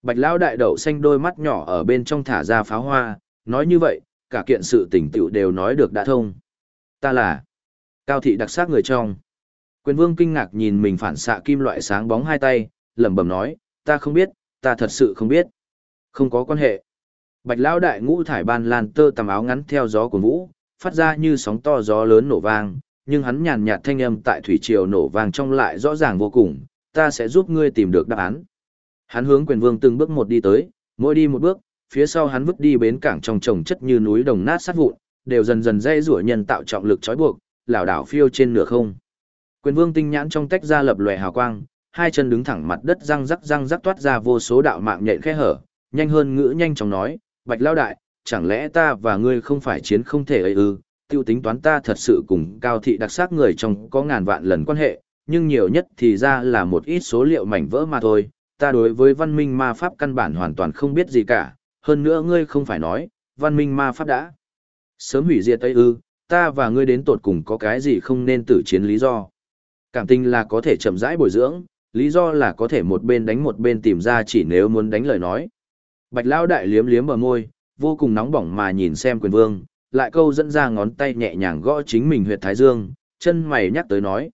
Bạch lão đại đậu xanh đôi mắt nhỏ ở bên trong thả ra pháo hoa, nói như vậy, cả kiện sự tình tựu đều nói được đã thông. Ta là Cao thị đặc sắc người trong. Quyền Vương kinh ngạc nhìn mình phản xạ kim loại sáng bóng hai tay, lẩm bẩm nói, ta không biết, ta thật sự không biết. Không có quan hệ. Bạch lão đại ngũ thải ban lan tơ tằm áo ngắn theo gió của vũ, phát ra như sóng to gió lớn nổ vang, nhưng hắn nhàn nhạt thanh âm tại thủy triều nổ vang trong lại rõ ràng vô cùng, ta sẽ giúp ngươi tìm được đáp án. Hắn hướng Quyền Vương từng bước một đi tới, mỗi đi một bước, phía sau hắn vứt đi bến cảng trong trồng chất như núi đồng nát sát vụn, đều dần dần dây rủa nhân tạo trọng lực trói buộc, lảo đảo phiêu trên nửa không. Quyền Vương tinh nhãn trong tách ra lập lòe hào quang, hai chân đứng thẳng mặt đất răng rắc toát ra vô số đạo mạng nhện khe hở, nhanh hơn ngữ nhanh chóng nói, Bạch lão đại, chẳng lẽ ta và ngươi không phải chiến không thể ấy ư? Tiêu tính toán ta thật sự cùng Cao thị đặc sắc người trong có ngàn vạn lần quan hệ, nhưng nhiều nhất thì ra là một ít số liệu mảnh vỡ mà thôi. Ta đối với văn minh ma pháp căn bản hoàn toàn không biết gì cả, hơn nữa ngươi không phải nói, văn minh ma pháp đã sớm hủy diệt Tây ư, ta và ngươi đến tột cùng có cái gì không nên tử chiến lý do. Cảm tình là có thể chậm rãi bồi dưỡng, lý do là có thể một bên đánh một bên tìm ra chỉ nếu muốn đánh lời nói. Bạch lão đại liếm liếm bờ môi, vô cùng nóng bỏng mà nhìn xem Quyền Vương, lại câu dẫn ra ngón tay nhẹ nhàng gõ chính mình huyệt thái dương, chân mày nhắc tới nói,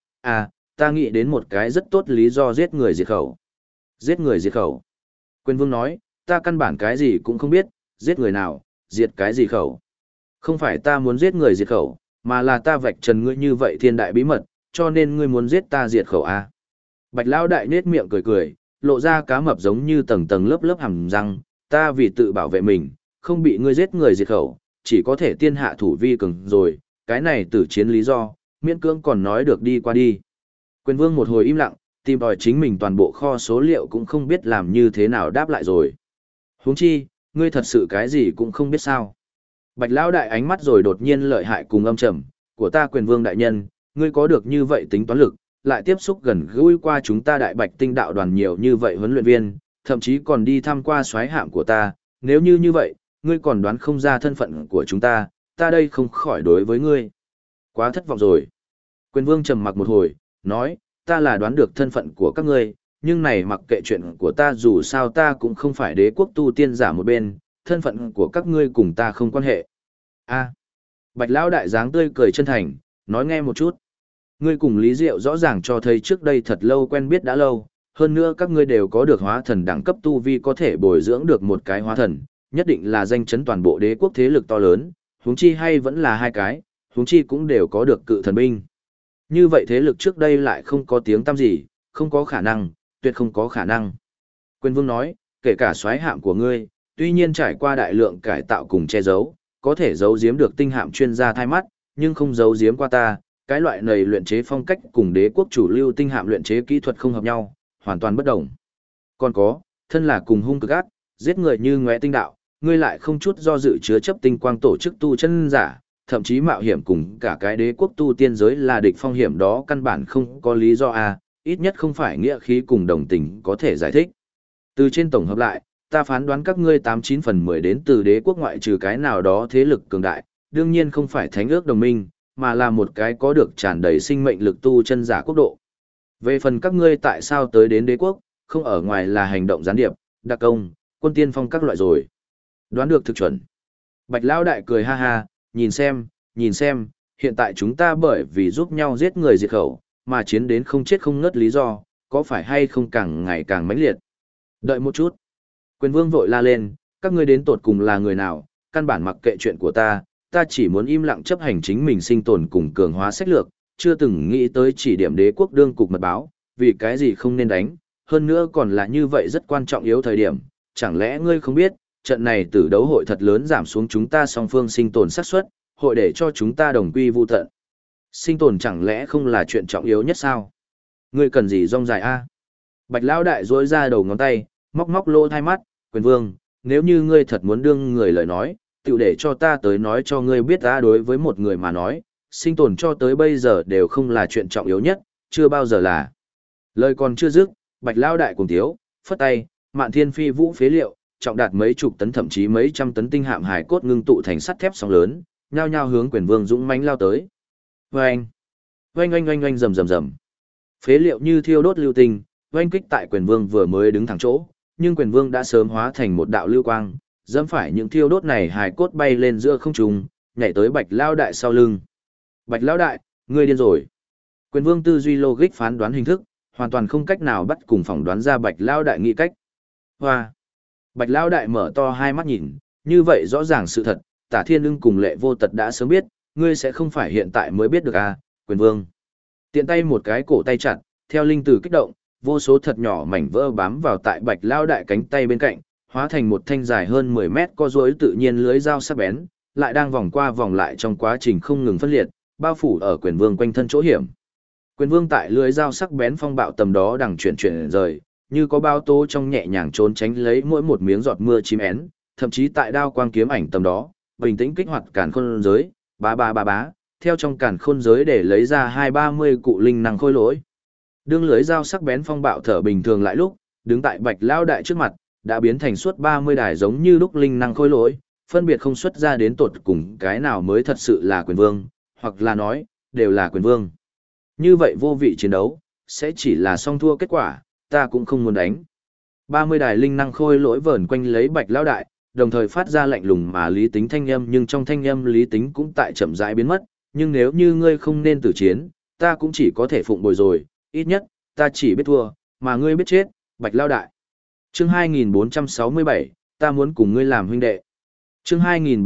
ta nghĩ đến một cái rất tốt lý do giết người diệt khẩu. Giết người diệt khẩu. Quyền Vương nói, ta căn bản cái gì cũng không biết, giết người nào, diệt cái gì khẩu. Không phải ta muốn giết người diệt khẩu, mà là ta vạch trần ngươi như vậy thiên đại bí mật, cho nên ngươi muốn giết ta diệt khẩu à. Bạch lão đại nết miệng cười cười, lộ ra cá mập giống như tầng tầng lớp lớp hàm răng, ta vì tự bảo vệ mình, không bị ngươi giết người diệt khẩu, chỉ có thể tiên hạ thủ vi cường rồi, cái này tử chiến lý do, miễn cưỡng còn nói được đi qua đi. Quyền Vương một hồi im lặng, tìm tòi chính mình toàn bộ kho số liệu cũng không biết làm như thế nào đáp lại rồi. Huống chi, ngươi thật sự cái gì cũng không biết sao. Bạch lão đại ánh mắt rồi đột nhiên lợi hại cùng âm trầm, của ta Quyền Vương đại nhân, ngươi có được như vậy tính toán lực, lại tiếp xúc gần gũi qua chúng ta đại bạch tinh đạo đoàn nhiều như vậy huấn luyện viên, thậm chí còn đi thăm qua soái hạm của ta, nếu như vậy, ngươi còn đoán không ra thân phận của chúng ta đây không khỏi đối với ngươi. Quá thất vọng rồi. Quyền Vương trầm mặc một hồi, nói, ta là đoán được thân phận của các ngươi, nhưng này mặc kệ chuyện của ta dù sao ta cũng không phải đế quốc tu tiên giả một bên, thân phận của các ngươi cùng ta không quan hệ. Bạch lão đại dáng tươi cười chân thành, nói nghe một chút. Ngươi cùng Lý Diệu rõ ràng cho thấy trước đây thật lâu quen biết đã lâu, hơn nữa các ngươi đều có được hóa thần đẳng cấp tu vi có thể bồi dưỡng được một cái hóa thần, nhất định là danh chấn toàn bộ đế quốc thế lực to lớn, huống chi hay vẫn là hai cái, huống chi cũng đều có được cự thần binh. Như vậy thế lực trước đây lại không có tiếng tăm gì, không có khả năng, tuyệt không có khả năng. Quyền Vương nói, kể cả soái hạm của ngươi, tuy nhiên trải qua đại lượng cải tạo cùng che giấu, có thể giấu giếm được tinh hạm chuyên gia thai mắt, nhưng không giấu giếm qua ta, cái loại này luyện chế phong cách cùng đế quốc chủ lưu tinh hạm luyện chế kỹ thuật không hợp nhau, hoàn toàn bất đồng. Còn có, thân là cùng hung cực ác, giết người như ngóe tinh đạo, ngươi lại không chút do dự chứa chấp tinh quang tổ chức tu chân giả, thậm chí mạo hiểm cùng cả cái đế quốc tu tiên giới là địch phong hiểm đó căn bản không có lý do ít nhất không phải nghĩa khí cùng đồng tình có thể giải thích. Từ trên tổng hợp lại, ta phán đoán các ngươi 89 phần 10 đến từ đế quốc ngoại trừ cái nào đó thế lực cường đại, đương nhiên không phải thánh ước đồng minh, mà là một cái có được tràn đầy sinh mệnh lực tu chân giả quốc độ. Về phần các ngươi tại sao tới đến đế quốc, không ở ngoài là hành động gián điệp, đặc công, quân tiên phong các loại rồi. Đoán được thực chuẩn. Bạch lão đại cười ha ha, nhìn xem, hiện tại chúng ta bởi vì giúp nhau giết người diệt khẩu, mà chiến đến không chết không ngất lý do, có phải hay không càng ngày càng mãnh liệt. Đợi một chút. Quyền Vương vội la lên, các ngươi đến tột cùng là người nào, căn bản mặc kệ chuyện của ta chỉ muốn im lặng chấp hành chính mình sinh tồn cùng cường hóa sách lược, chưa từng nghĩ tới chỉ điểm đế quốc đương cục mật báo, vì cái gì không nên đánh, hơn nữa còn là như vậy rất quan trọng yếu thời điểm, chẳng lẽ ngươi không biết, trận này tử đấu hội thật lớn giảm xuống chúng ta song phương sinh tồn xác suất, hội để cho chúng ta đồng quy vu tận. Sinh tồn chẳng lẽ không là chuyện trọng yếu nhất sao? Ngươi cần gì rong dài a? Bạch lão đại duỗi ra đầu ngón tay, móc lỗ tai mắt, Quyền Vương, nếu như ngươi thật muốn đương người lời nói, tiểu để cho ta tới nói cho ngươi biết ta đối với một người mà nói, sinh tồn cho tới bây giờ đều không là chuyện trọng yếu nhất, chưa bao giờ là. Lời còn chưa dứt, Bạch lão đại cùng thiếu, phất tay, Mạn Thiên Phi vũ phế liệu, trọng đạt mấy chục tấn thậm chí mấy trăm tấn tinh hạm hải cốt ngưng tụ thành sắt thép sóng lớn, nhao nhao hướng Quyền Vương dũng mãnh lao tới. Oanh, oanh rầm. Phế liệu như thiêu đốt lưu tinh, oanh kích tại Quyền Vương vừa mới đứng thẳng chỗ, nhưng quyền vương đã sớm hóa thành một đạo lưu quang, dẫm phải những thiêu đốt này hài cốt bay lên giữa không trung, nhảy tới Bạch Lão đại sau lưng. Bạch Lão đại, ngươi điên rồi. Quyền vương tư duy logic phán đoán hình thức, hoàn toàn không cách nào bắt cùng phỏng đoán ra Bạch Lão đại nghĩ cách. Hoa. Bạch Lão đại mở to hai mắt nhìn, như vậy rõ ràng sự thật, Tả Thiên Ưng cùng Lệ Vô Tật đã sớm biết, ngươi sẽ không phải hiện tại mới biết được à, quyền vương. Tiện tay một cái cổ tay chặt, theo linh tử kích động, vô số thật nhỏ mảnh vỡ bám vào tại Bạch Lão đại cánh tay bên cạnh, hóa thành một thanh dài hơn 10 mét co duỗi tự nhiên lưới dao sắc bén, lại đang vòng qua vòng lại trong quá trình không ngừng phân liệt, bao phủ ở quyền vương quanh thân chỗ hiểm. Quyền vương tại lưới dao sắc bén phong bạo tầm đó đằng chuyển rời, như có bao tố trong nhẹ nhàng trốn tránh lấy mỗi một miếng giọt mưa chim én, thậm chí tại đao quang kiếm ảnh tầm đó, bình tĩnh kích hoạt càn khôn giới, bá, theo trong càn khôn giới để lấy ra 230 cụ linh năng khôi lỗi. Đương lưới dao sắc bén phong bạo thở bình thường lại lúc, đứng tại Bạch Lão đại trước mặt, đã biến thành suốt 30 đài giống như lúc linh năng khôi lỗi, phân biệt không xuất ra đến tột cùng cái nào mới thật sự là quyền vương, hoặc là nói, đều là quyền vương. Như vậy vô vị chiến đấu, sẽ chỉ là song thua kết quả, ta cũng không muốn đánh. 30 đài linh năng khôi lỗi vờn quanh lấy Bạch Lão đại, đồng thời phát ra lạnh lùng mà lý tính thanh âm, nhưng trong thanh âm lý tính cũng tại chậm rãi biến mất, nhưng nếu như ngươi không nên tử chiến, ta cũng chỉ có thể phụng bồi rồi, ít nhất, ta chỉ biết thua, mà ngươi biết chết, Bạch Lão đại. Chương 2467, ta muốn cùng ngươi làm huynh đệ. Chương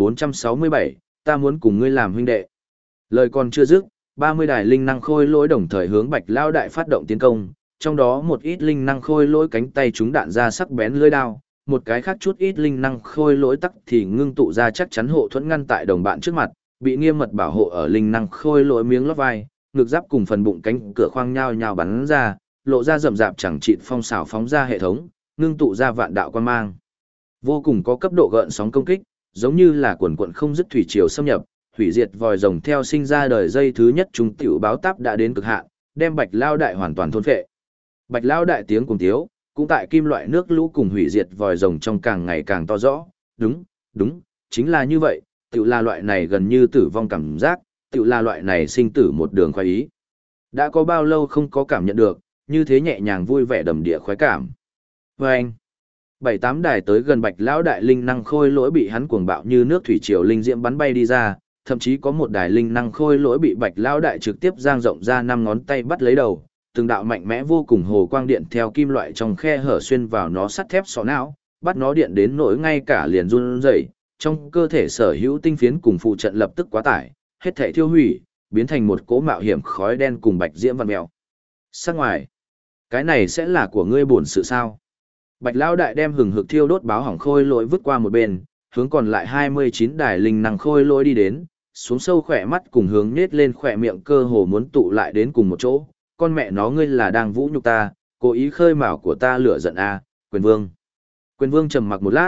2467, ta muốn cùng ngươi làm huynh đệ. Lời còn chưa dứt, 30 đài linh năng khôi lỗi đồng thời hướng Bạch Lão đại phát động tiến công, trong đó một ít linh năng khôi lỗi cánh tay chúng đạn ra sắc bén lưỡi đao, một cái khác chút ít linh năng khôi lỗi tắc thì ngưng tụ ra chắc chắn hộ thuẫn ngăn tại đồng bạn trước mặt, bị nghiêm mật bảo hộ ở linh năng khôi lỗi miếng lót vai, ngực giáp cùng phần bụng cánh cửa khoang nhao nhao bắn ra, lộ ra rậm rạp chẳng chịt phong xảo phóng ra hệ thống, ngưng tụ ra vạn đạo quan mang. Vô cùng có cấp độ gợn sóng công kích, giống như là quần quần không dứt thủy triều xâm nhập, hủy diệt vòi rồng theo sinh ra đời dây thứ nhất trung tiểu báo táp đã đến cực hạn, đem Bạch Lão đại hoàn toàn thôn phệ. Bạch Lão đại tiếng cùng tiếu, cũng tại kim loại nước lũ cùng hủy diệt vòi rồng trong càng ngày càng to rõ, đúng, chính là như vậy, tiểu là loại này gần như tử vong cảm giác, tiểu là loại này sinh tử một đường khoái ý. Đã có bao lâu không có cảm nhận được, như thế nhẹ nhàng vui vẻ đầm địa khoái cảm. Và anh, 7-8 đài tới gần Bạch Lão đại linh năng khôi lỗi bị hắn cuồng bạo như nước thủy triều linh diễm bắn bay đi ra, thậm chí có một đài linh năng khôi lỗi bị Bạch Lão đại trực tiếp giang rộng ra 5 ngón tay bắt lấy đầu, từng đạo mạnh mẽ vô cùng hồ quang điện theo kim loại trong khe hở xuyên vào nó sắt thép sọ não, bắt nó điện đến nỗi ngay cả liền run rẩy, trong cơ thể sở hữu tinh phiến cùng phụ trận lập tức quá tải, hết thảy thiêu hủy, biến thành một cỗ mạo hiểm khói đen cùng bạch diễm vằn mèo. Sắc ngoài, cái này sẽ là của ngươi bổn sự sao? Bạch Lão đại đem hừng hực thiêu đốt báo hỏng khôi lỗi vứt qua một bên, hướng còn lại 29 đài linh năng khôi lỗi đi đến, xuống sâu khỏe mắt cùng hướng nết lên khỏe miệng cơ hồ muốn tụ lại đến cùng một chỗ. Con mẹ nó ngươi là đang vũ nhục ta, cố ý khơi mào của ta lửa giận a, Quyền Vương. Quyền Vương trầm mặc một lát,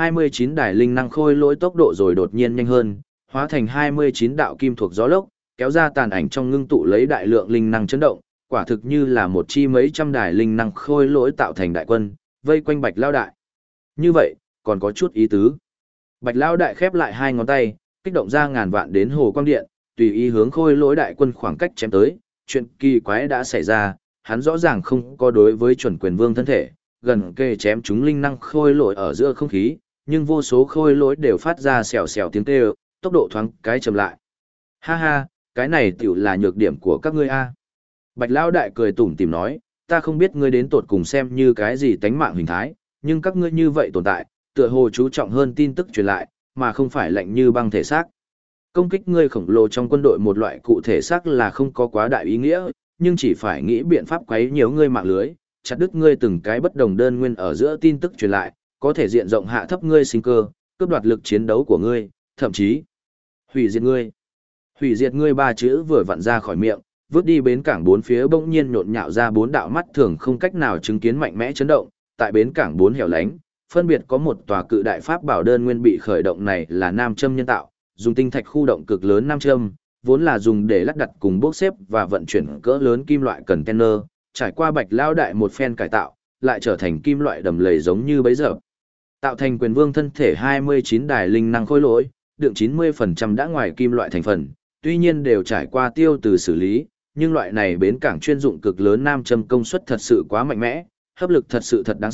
29 đài linh năng khôi lỗi tốc độ rồi đột nhiên nhanh hơn, hóa thành 29 đạo kim thuộc gió lốc, kéo ra tàn ảnh trong ngưng tụ lấy đại lượng linh năng chấn động, quả thực như là một chi mấy trăm đài linh năng khôi lỗi tạo thành đại quân, vây quanh Bạch Lão đại. Như vậy, còn có chút ý tứ. Bạch Lão đại khép lại hai ngón tay, kích động ra ngàn vạn đến hồ quang điện, tùy ý hướng khôi lỗi đại quân khoảng cách chém tới. Chuyện kỳ quái đã xảy ra, hắn rõ ràng không có đối với chuẩn quyền vương thân thể, gần kề chém chúng linh năng khôi lỗi ở giữa không khí, nhưng vô số khôi lỗi đều phát ra xèo xèo tiếng kêu, tốc độ thoáng cái chậm lại. Ha ha, cái này tiểu là nhược điểm của các ngươi a. Bạch Lão đại cười tủm tỉm nói, ta không biết ngươi đến tột cùng xem như cái gì tánh mạng hình thái, nhưng các ngươi như vậy tồn tại, tựa hồ chú trọng hơn tin tức truyền lại, mà không phải lạnh như băng thể xác. Công kích ngươi khổng lồ trong quân đội một loại cụ thể xác là không có quá đại ý nghĩa, nhưng chỉ phải nghĩ biện pháp quấy nhiều ngươi mạng lưới, chặt đứt ngươi từng cái bất đồng đơn nguyên ở giữa tin tức truyền lại, có thể diện rộng hạ thấp ngươi sinh cơ, cướp đoạt lực chiến đấu của ngươi, thậm chí hủy diệt ngươi. Hủy diệt ngươi ba chữ vừa vặn ra khỏi miệng, vứt đi bến cảng bốn phía bỗng nhiên nhộn nhạo ra bốn đạo mắt thường không cách nào chứng kiến mạnh mẽ chấn động, tại bến cảng bốn hẻo lánh, phân biệt có một tòa cự đại pháp bảo đơn nguyên bị khởi động này là nam châm nhân tạo, dùng tinh thạch khu động cực lớn nam châm, vốn là dùng để lắp đặt cùng bốc xếp và vận chuyển cỡ lớn kim loại container, trải qua Bạch Lão đại một phen cải tạo, lại trở thành kim loại đầm lầy giống như bấy giờ. Tạo thành quyền vương thân thể 29 đài linh năng khối lỗi, đựng 90% đã ngoài kim loại thành phần, tuy nhiên đều trải qua tiêu từ xử lý, nhưng loại này bến cảng chuyên dụng cực lớn nam châm công suất thật sự quá mạnh mẽ, hấp lực thật sự thật đáng sợ,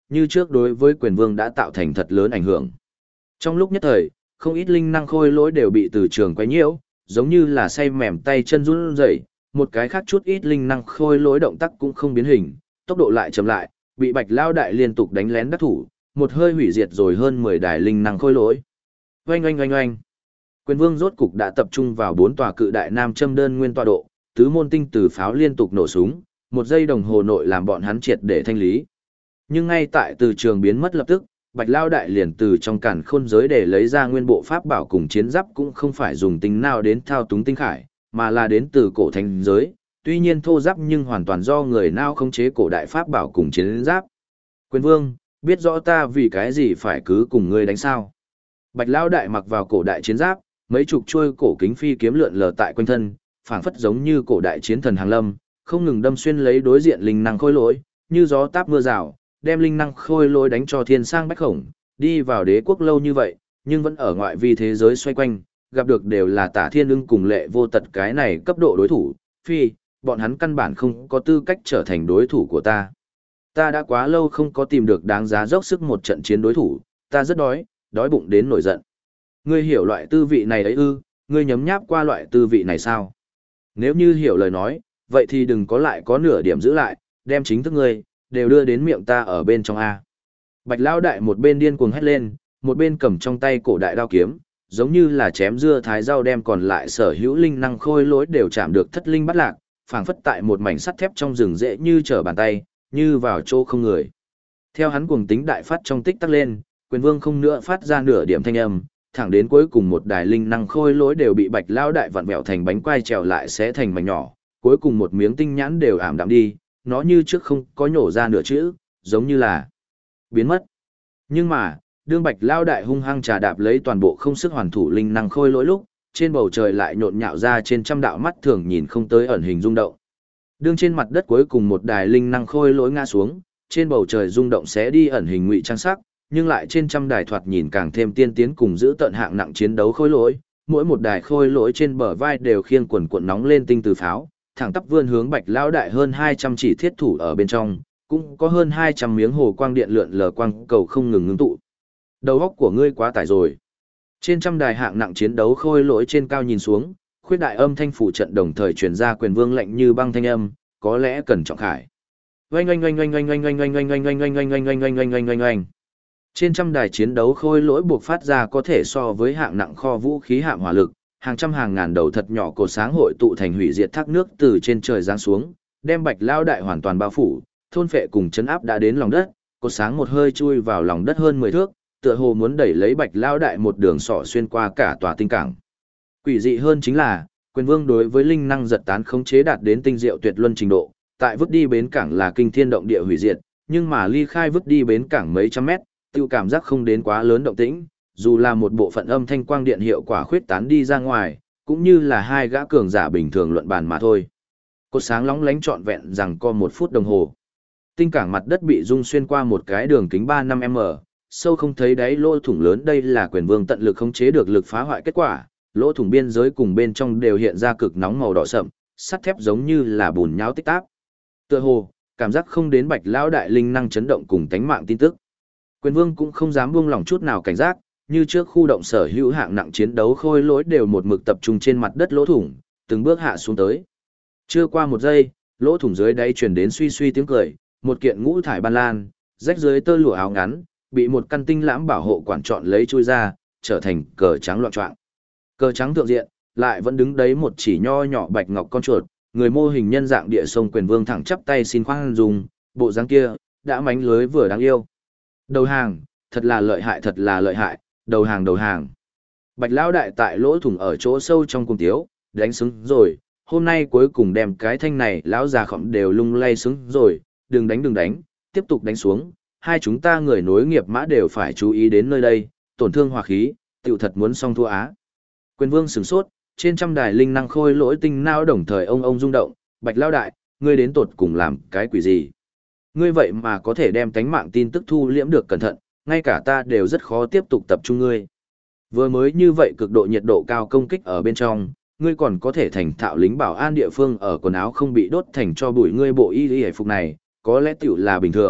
như trước đối với quyền vương đã tạo thành thật lớn ảnh hưởng. Trong lúc nhất thời, không ít linh năng khôi lỗi đều bị từ trường quấy nhiễu, giống như là say mềm tay chân run rẩy, một cái khác chút ít linh năng khôi lỗi động tác cũng không biến hình, tốc độ lại chậm lại, bị Bạch Lao đại liên tục đánh lén đắc thủ, một hơi hủy diệt rồi hơn 10 đài linh năng khôi lỗi. Oanh oanh oanh oanh. Quyền vương rốt cục đã tập trung vào 4 tòa cự đại nam châm đơn nguyên tọa độ, tứ môn tinh từ pháo liên tục nổ súng, một giây đồng hồ nội làm bọn hắn triệt để thanh lý. Nhưng ngay tại từ trường biến mất lập tức, Bạch Lao đại liền từ trong càn khôn giới để lấy ra nguyên bộ pháp bảo cùng chiến giáp cũng không phải dùng tính nào đến thao túng tinh khải, mà là đến từ cổ thánh giới, tuy nhiên thô giáp nhưng hoàn toàn do người nào khống chế cổ đại pháp bảo cùng chiến giáp. Quyền vương, biết rõ ta vì cái gì phải cứ cùng ngươi đánh sao? Bạch Lao đại mặc vào cổ đại chiến giáp, mấy chục chuôi cổ kính phi kiếm lượn lờ tại quanh thân, phảng phất giống như cổ đại chiến thần hàng lâm, không ngừng đâm xuyên lấy đối diện linh năng khôi lỗi, như gió táp mưa rào, đem linh năng khôi lỗi đánh cho thiên sang bách khổng, đi vào đế quốc lâu như vậy, nhưng vẫn ở ngoại vi thế giới xoay quanh, gặp được đều là Tả Thiên Ưng cùng Lệ Vô Tật cái này cấp độ đối thủ, phi, bọn hắn căn bản không có tư cách trở thành đối thủ của ta. Ta đã quá lâu không có tìm được đáng giá dốc sức một trận chiến đối thủ, ta rất đói, đói bụng đến nổi giận. Ngươi hiểu loại tư vị này ấy ư, ngươi nhấm nháp qua loại tư vị này sao? Nếu như hiểu lời nói, vậy thì đừng có lại có nửa điểm giữ lại, đem chính thức ngươi, đều đưa đến miệng ta ở bên trong A. Bạch Lão đại một bên điên cuồng hét lên, một bên cầm trong tay cổ đại đao kiếm, giống như là chém dưa thái rau đem còn lại sở hữu linh năng khôi lỗi đều chạm được thất linh bắt lạc, phảng phất tại một mảnh sắt thép trong rừng dễ như trở bàn tay, như vào chỗ không người. Theo hắn cuồng tính đại phát trong tích tắc lên, quyền vương không nữa phát ra nửa điểm thanh âm, thẳng đến cuối cùng một đài linh năng khôi lỗi đều bị Bạch Lão đại vặn vẹo thành bánh quai trèo lại xé thành mảnh nhỏ, cuối cùng một miếng tinh nhãn đều ảm đạm đi, nó như trước không có nhổ ra nửa chữ, giống như là biến mất. Nhưng mà, đương Bạch Lão đại hung hăng trà đạp lấy toàn bộ không sức hoàn thủ linh năng khôi lỗi lúc, trên bầu trời lại nhộn nhạo ra trên trăm đạo mắt thường nhìn không tới ẩn hình rung động. Đương trên mặt đất cuối cùng một đài linh năng khôi lỗi ngã xuống, trên bầu trời rung động sẽ đi ẩn hình ngụy trang sắc, nhưng lại trên trăm đài thoạt nhìn càng thêm tiên tiến cùng giữ tận hạng nặng chiến đấu khôi lỗi, mỗi một đài khôi lỗi trên bờ vai đều khiêng quần cuộn nóng lên tinh từ pháo, thẳng tắp vươn hướng Bạch Lão đại hơn 200 chỉ thiết thủ ở bên trong, cũng có hơn 200 miếng hồ quang điện lượn lờ quang cầu không ngừng ngưng tụ. Đầu óc của ngươi quá tải rồi. Trên trăm đài hạng nặng chiến đấu khôi lỗi trên cao nhìn xuống, khuyết đại âm thanh phủ trận đồng thời truyền ra quyền vương lệnh như băng thanh âm, có lẽ cần trọng khải. Oanh oanh oanh oanh oanh oanh oanh oanh oanh oanh oanh oanh oanh oanh oanh oanh oanh oanh oanh. Trên trăm đài chiến đấu khôi lỗi buộc phát ra có thể so với hạng nặng kho vũ khí hạm hỏa lực, hàng trăm hàng ngàn đầu thật nhỏ cột sáng hội tụ thành hủy diệt thác nước từ trên trời giáng xuống, đem Bạch Lão đại hoàn toàn bao phủ, thôn phệ cùng chấn áp đã đến lòng đất, cột sáng một hơi chui vào lòng đất hơn 10 thước, tựa hồ muốn đẩy lấy Bạch Lão đại một đường sỏ xuyên qua cả tòa tinh cảng. Quỷ dị hơn chính là, quyền vương đối với linh năng giật tán khống chế đạt đến tinh diệu tuyệt luân trình độ, tại vứt đi bến cảng là kinh thiên động địa hủy diệt, nhưng mà ly khai vứt đi bến cảng mấy trăm mét, tiêu cảm giác không đến quá lớn động tĩnh, dù là một bộ phận âm thanh quang điện hiệu quả khuyết tán đi ra ngoài, cũng như là hai gã cường giả bình thường luận bàn mà thôi. Cột sáng lóng lánh trọn vẹn rằng co 1 phút đồng hồ. Tinh cảng mặt đất bị rung xuyên qua một cái đường kính 3-5m, sâu không thấy đáy lỗ thủng lớn, đây là quyền vương tận lực khống chế được lực phá hoại kết quả, lỗ thủng biên giới cùng bên trong đều hiện ra cực nóng màu đỏ sậm, sắt thép giống như là bùn nhão tích táp. Tựa hồ, cảm giác không đến Bạch Lão đại linh năng chấn động cùng tánh mạng tin tức. Quyền vương cũng không dám buông lỏng chút nào cảnh giác, như trước khu động sở hữu hạng nặng chiến đấu khôi lỗi đều một mực tập trung trên mặt đất lỗ thủng, từng bước hạ xuống tới. Chưa qua một giây, lỗ thủng dưới đáy truyền đến suy suy tiếng cười, một kiện ngũ thải ban lan, rách dưới tơ lụa áo ngắn, bị một căn tinh lãm bảo hộ quản trọn lấy chui ra, trở thành cờ trắng loạn choạng. Cờ trắng thượng diện, lại vẫn đứng đấy một chỉ nho nhỏ bạch ngọc con chuột, người mô hình nhân dạng địa sông quyền vương thẳng chắp tay xin khoan dung, bộ dáng kia, đã mánh lưới vừa đáng yêu. Đầu hàng, thật là lợi hại, đầu hàng đầu hàng. Bạch Lão đại tại lỗ thủng ở chỗ sâu trong cung tiếu, đánh xứng rồi, hôm nay cuối cùng đem cái thanh này lão già khổng đều lung lay xứng rồi, đừng đánh, tiếp tục đánh xuống, hai chúng ta người nối nghiệp mã đều phải chú ý đến nơi đây, tổn thương hòa khí, tiểu thật muốn xong thua á. Quyền vương sửng sốt, trên trăm đài linh năng khôi lỗi tinh não đồng thời ông rung động, Bạch Lão đại, ngươi đến tột cùng làm cái quỷ gì? Ngươi vậy mà có thể đem tánh mạng tin tức thu liễm được cẩn thận, ngay cả ta đều rất khó tiếp tục tập trung ngươi. Vừa mới như vậy cực độ nhiệt độ cao công kích ở bên trong, ngươi còn có thể thành thạo lính bảo an địa phương ở quần áo không bị đốt thành cho bụi, ngươi bộ y y phục này, có lẽ tiểu là bình thường,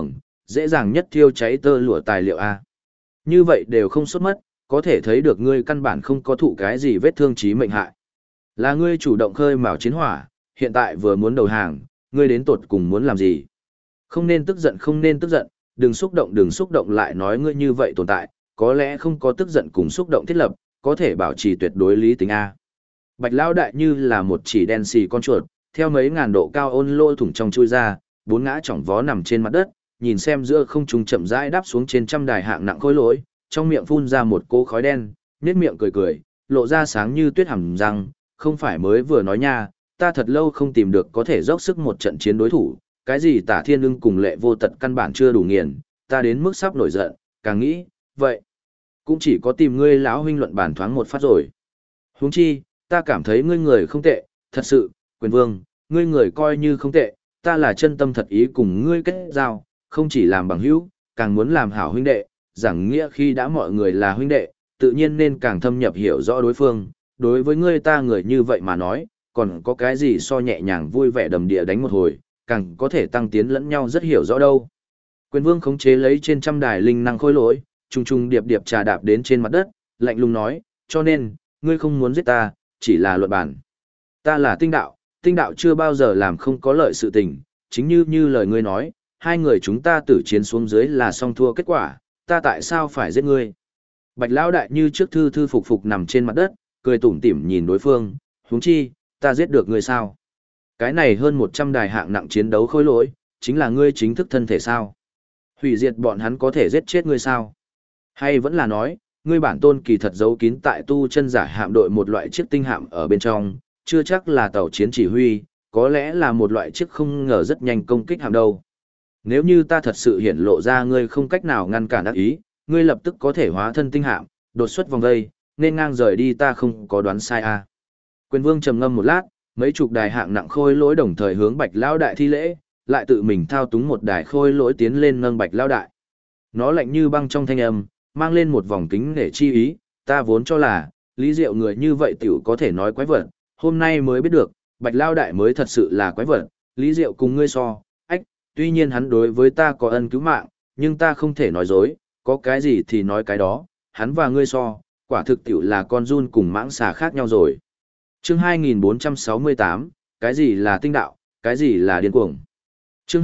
dễ dàng nhất thiêu cháy tơ lụa tài liệu A. Như vậy đều không sốt mất, có thể thấy được ngươi căn bản không có thụ cái gì vết thương chí mệnh hại. Là ngươi chủ động khơi mào chiến hỏa, hiện tại vừa muốn đầu hàng, ngươi đến tột cùng muốn làm gì? Không nên tức giận, không nên tức giận, đừng xúc động lại nói ngươi như vậy tồn tại, có lẽ không có tức giận cùng xúc động thiết lập, có thể bảo trì tuyệt đối lý tính A. Bạch Lão đại như là một chỉ đen xì con chuột, theo mấy ngàn độ cao ôn lô thủng trong chui ra, bốn ngã chỏng vó nằm trên mặt đất, nhìn xem giữa không trung chậm rãi đáp xuống trên trăm đài hạng nặng khối lỗi, trong miệng phun ra một cỗ khói đen, nhếch miệng cười cười, lộ ra sáng như tuyết hàm răng, không phải mới vừa nói nha, ta thật lâu không tìm được có thể dốc sức một trận chiến đối thủ, cái gì Tả Thiên Ưng cùng Lệ Vô Tật căn bản chưa đủ nghiền, ta đến mức sắp nổi giận, càng nghĩ, vậy cũng chỉ có tìm ngươi lão huynh luận bàn thoáng một phát rồi. Huống chi, ta cảm thấy ngươi người không tệ, thật sự, Quyền Vương, ngươi người coi như không tệ, ta là chân tâm thật ý cùng ngươi kết giao, không chỉ làm bằng hữu, càng muốn làm hảo huynh đệ, giảng nghĩa khi đã mọi người là huynh đệ, tự nhiên nên càng thâm nhập hiểu rõ đối phương, đối với ngươi ta người như vậy mà nói, còn có cái gì so nhẹ nhàng vui vẻ đầm địa đánh một hồi, càng có thể tăng tiến lẫn nhau rất hiểu rõ đâu. Quyền Vương khống chế lấy trên trăm đài linh năng khôi lỗi, trùng trùng điệp điệp trà đạp đến trên mặt đất, lạnh lùng nói, cho nên, ngươi không muốn giết ta, chỉ là luận bản. Ta là tinh đạo chưa bao giờ làm không có lợi sự tình, chính như lời ngươi nói, hai người chúng ta tử chiến xuống dưới là song thua kết quả, ta tại sao phải giết ngươi? Bạch Lão đại như trước thư thư phục phục nằm trên mặt đất, cười tủm tỉm nhìn đối phương, huống chi, ta giết được ngươi sao? Cái này hơn 100 đài hạng nặng chiến đấu khối lỗi, chính là ngươi chính thức thân thể sao? Hủy diệt bọn hắn có thể giết chết ngươi sao? Hay vẫn là nói, ngươi bản tôn kỳ thật giấu kín tại tu chân giả hạm đội một loại chiếc tinh hạm ở bên trong, chưa chắc là tàu chiến chỉ huy, có lẽ là một loại chiếc không ngờ rất nhanh công kích hạm đâu. Nếu như ta thật sự hiển lộ ra ngươi không cách nào ngăn cản ác ý, ngươi lập tức có thể hóa thân tinh hạm, đột xuất vòng vây, nên ngang rời đi ta không có đoán sai à. Quyền Vương trầm ngâm một lát, mấy chục đài hạng nặng khôi lỗi đồng thời hướng Bạch Lão đại thi lễ, lại tự mình thao túng một đài khôi lỗi tiến lên nâng Bạch Lão đại. Nó lạnh như băng trong thanh âm, mang lên một vòng kính nể chi ý, ta vốn cho là, Lý Diệu người như vậy tiểu có thể nói quái vật, hôm nay mới biết được, Bạch Lão đại mới thật sự là quái vật, Lý Diệu cùng ngươi so, ách, tuy nhiên hắn đối với ta có ân cứu mạng, nhưng ta không thể nói dối, có cái gì thì nói cái đó, hắn và ngươi so, quả thực tiểu là con giun cùng mãng xà khác nhau rồi. Chương 2468, cái gì là tinh đạo, cái gì là điên cuồng? Chương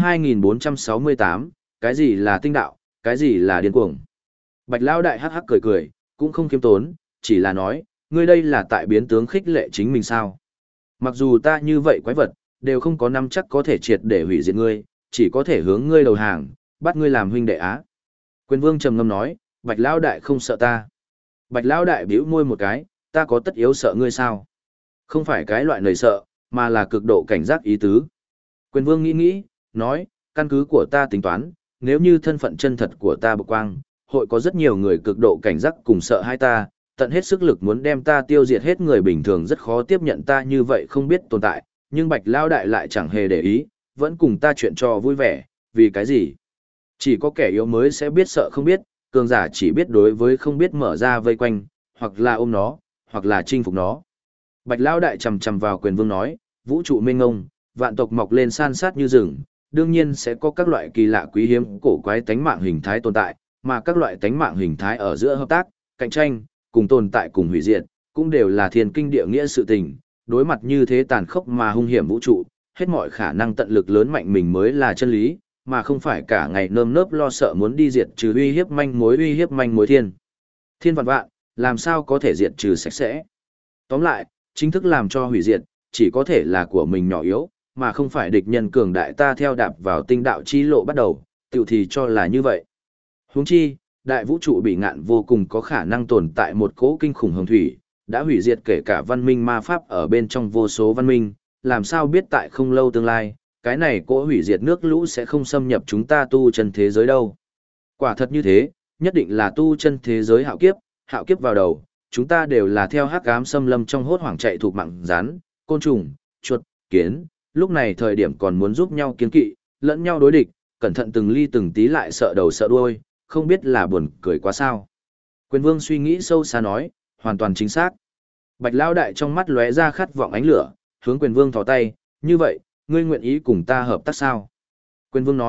2468, cái gì là tinh đạo, cái gì là điên cuồng? Bạch Lão đại hắc hắc cười cười, cũng không kiêm tốn, chỉ là nói, ngươi đây là tại biến tướng khích lệ chính mình sao? Mặc dù ta như vậy quái vật, đều không có nắm chắc có thể triệt để hủy diệt ngươi, chỉ có thể hướng ngươi đầu hàng, bắt ngươi làm huynh đệ á. Quyền Vương trầm ngâm nói, Bạch Lão đại không sợ ta. Bạch Lão đại bĩu môi một cái, ta có tất yếu sợ ngươi sao? Không phải cái loại nời sợ, mà là cực độ cảnh giác ý tứ. Quyền Vương nghĩ, nói, căn cứ của ta tính toán, nếu như thân phận chân thật của ta bộc quang, hội có rất nhiều người cực độ cảnh giác cùng sợ hai ta, tận hết sức lực muốn đem ta tiêu diệt hết, người bình thường rất khó tiếp nhận ta như vậy không biết tồn tại, nhưng Bạch Lão đại lại chẳng hề để ý, vẫn cùng ta chuyện trò vui vẻ, vì cái gì? Chỉ có kẻ yếu mới sẽ biết sợ không biết, cường giả chỉ biết đối với không biết mở ra vây quanh, hoặc là ôm nó, hoặc là chinh phục nó. Bạch Lão đại chầm chầm vào Quyền Vương nói, vũ trụ mênh mông, vạn tộc mọc lên san sát như rừng, đương nhiên sẽ có các loại kỳ lạ quý hiếm cổ quái tánh mạng hình thái tồn tại, mà các loại tánh mạng hình thái ở giữa hợp tác, cạnh tranh, cùng tồn tại cùng hủy diệt, cũng đều là thiên kinh địa nghĩa sự tình, đối mặt như thế tàn khốc mà hung hiểm vũ trụ, hết mọi khả năng tận lực lớn mạnh mình mới là chân lý, mà không phải cả ngày nơm nớp lo sợ muốn đi diệt trừ uy hiếp manh mối thiên. Thiên vạn vạn, làm sao có thể diệt trừ sạch sẽ. Tóm lại, chính thức làm cho hủy diệt, chỉ có thể là của mình nhỏ yếu, mà không phải địch nhân cường đại ta theo đạp vào tinh đạo chi lộ bắt đầu, tiểu thì cho là như vậy. Huống chi, đại vũ trụ bị ngạn vô cùng có khả năng tồn tại một cỗ kinh khủng hồng thủy, đã hủy diệt kể cả văn minh ma pháp ở bên trong vô số văn minh, làm sao biết tại không lâu tương lai, cái này cỗ hủy diệt nước lũ sẽ không xâm nhập chúng ta tu chân thế giới đâu. Quả thật như thế, nhất định là tu chân thế giới hạo kiếp vào đầu, chúng ta đều là theo hắc ám xâm lâm trong hốt hoảng chạy thuộc mạng rắn, côn trùng, chuột, kiến, lúc này thời điểm còn muốn giúp nhau kiến kỵ, lẫn nhau đối địch, cẩn thận từng ly từng tí lại sợ đầu sợ đuôi, không biết là buồn cười quá sao. Quyền Vương suy nghĩ sâu xa nói, hoàn toàn chính xác. Bạch Lão đại trong mắt lóe ra khát vọng ánh lửa, hướng Quyền Vương thò tay, như vậy, ngươi nguyện ý cùng ta hợp tác sao? Quyền Vương nói,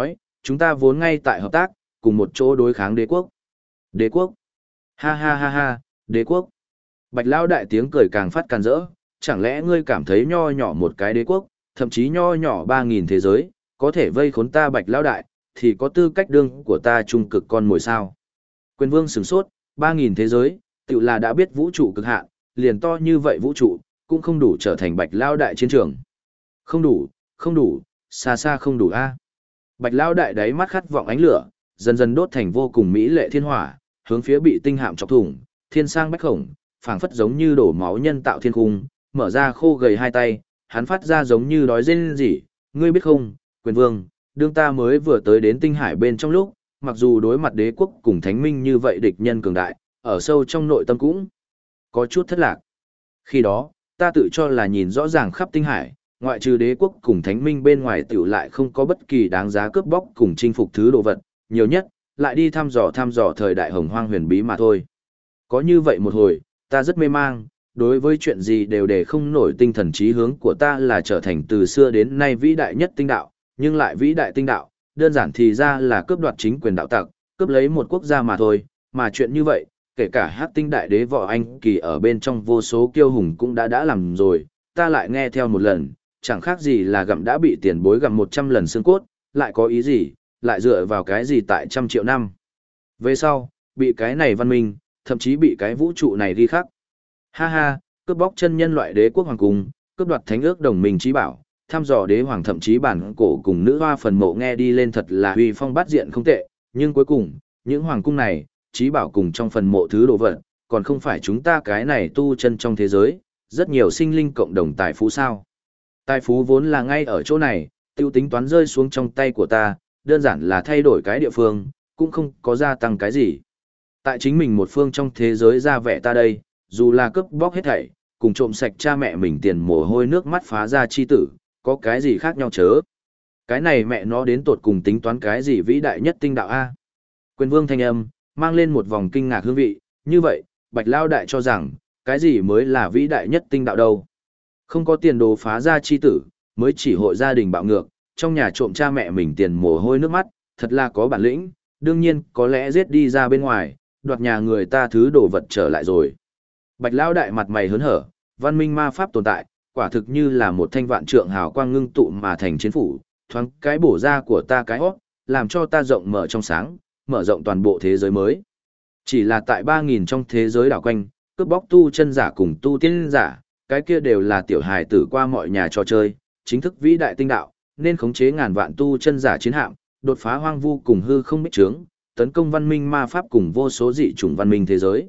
chúng ta vốn ngay tại hợp tác, cùng một chỗ đối kháng đế quốc. Đế quốc? Ha ha ha ha, đế quốc. Bạch Lão đại tiếng cười càng phát càng rỡ, chẳng lẽ ngươi cảm thấy nho nhỏ một cái đế quốc, thậm chí nho nhỏ 3.000 thế giới, có thể vây khốn ta Bạch Lão đại, thì có tư cách đương của ta trung cực con mồi sao? Quyền Vương sửng sốt, 3.000 thế giới, tự là đã biết vũ trụ cực hạn, liền to như vậy vũ trụ, cũng không đủ trở thành Bạch Lão đại chiến trường. Không đủ, không đủ, xa xa không đủ a. Bạch Lão đại đáy mắt khát vọng ánh lửa, dần dần đốt thành vô cùng mỹ lệ thiên hỏa, hướng phía bị tinh hạm chọc thủng, thiên sang bách khổng, phảng phất giống như đổ máu nhân tạo thiên cung, mở ra khô gầy hai tay, hắn phát ra giống như đói rên rỉ, ngươi biết không, Quyền Vương, đương ta mới vừa tới đến tinh hải bên trong lúc, mặc dù đối mặt đế quốc cùng thánh minh như vậy địch nhân cường đại, ở sâu trong nội tâm cũng có chút thất lạc. Khi đó, ta tự cho là nhìn rõ ràng khắp tinh hải, ngoại trừ đế quốc cùng thánh minh bên ngoài tiểu lại không có bất kỳ đáng giá cướp bóc cùng chinh phục thứ đồ vật, nhiều nhất, lại đi thăm dò thời đại hồng hoang huyền bí mà thôi. Có như vậy một hồi, ta rất mê mang, đối với chuyện gì đều để không nổi tinh thần trí hướng của ta là trở thành từ xưa đến nay vĩ đại nhất tinh đạo, nhưng lại vĩ đại tinh đạo, đơn giản thì ra là cướp đoạt chính quyền đạo tặc, cướp lấy một quốc gia mà thôi, mà chuyện như vậy, kể cả Hắc Tinh đại đế Võ Anh Kỳ ở bên trong vô số kiêu hùng cũng đã làm rồi, ta lại nghe theo một lần, chẳng khác gì là gặm đã bị tiền bối gặm 100 lần xương cốt, lại có ý gì, lại dựa vào cái gì tại 100 triệu năm. Về sau, bị cái này văn minh, thậm chí bị cái vũ trụ này ghi khắc. Ha ha, cướp bóc chân nhân loại đế quốc hoàng cung, cướp đoạt thánh ước đồng minh trí bảo, thăm dò đế hoàng thậm chí bản cổ cùng nữ hoa phần mộ nghe đi lên thật là uy phong bát diện không tệ, nhưng cuối cùng, những hoàng cung này, trí bảo cùng trong phần mộ thứ đồ vật, còn không phải chúng ta cái này tu chân trong thế giới, rất nhiều sinh linh cộng đồng tài phú sao. Tài phú vốn là ngay ở chỗ này, tiêu tính toán rơi xuống trong tay của ta, đơn giản là thay đổi cái địa phương, cũng không có gia tăng cái gì. Tại chính mình một phương trong thế giới ra vẻ ta đây, dù là cướp bóc hết thảy, cùng trộm sạch cha mẹ mình tiền mồ hôi nước mắt phá ra chi tử, có cái gì khác nhau chớ. Cái này mẹ nó đến tột cùng tính toán cái gì vĩ đại nhất tinh đạo A. Quyền Vương thanh âm, mang lên một vòng kinh ngạc hương vị, như vậy, Bạch Lao đại cho rằng, cái gì mới là vĩ đại nhất tinh đạo đâu. Không có tiền đồ phá ra chi tử, mới chỉ hội gia đình bạo ngược, trong nhà trộm cha mẹ mình tiền mồ hôi nước mắt, thật là có bản lĩnh, đương nhiên có lẽ giết đi ra bên ngoài, đoạt nhà người ta thứ đồ vật trở lại rồi. Bạch Lão đại mặt mày hớn hở, văn minh ma pháp tồn tại, quả thực như là một thanh vạn trượng hào quang ngưng tụ mà thành chiến phủ, thoáng cái bổ ra của ta cái hót, làm cho ta rộng mở trong sáng, mở rộng toàn bộ thế giới mới. Chỉ là tại 3.000 trong thế giới đảo quanh, cướp bóc tu chân giả cùng tu tiên giả, cái kia đều là tiểu hài tử qua mọi nhà trò chơi, chính thức vĩ đại tinh đạo, nên khống chế ngàn vạn tu chân giả chiến hạm, đột phá hoang vu cùng hư không bích trướng, tấn công văn minh ma pháp cùng vô số dị chủng văn minh thế giới.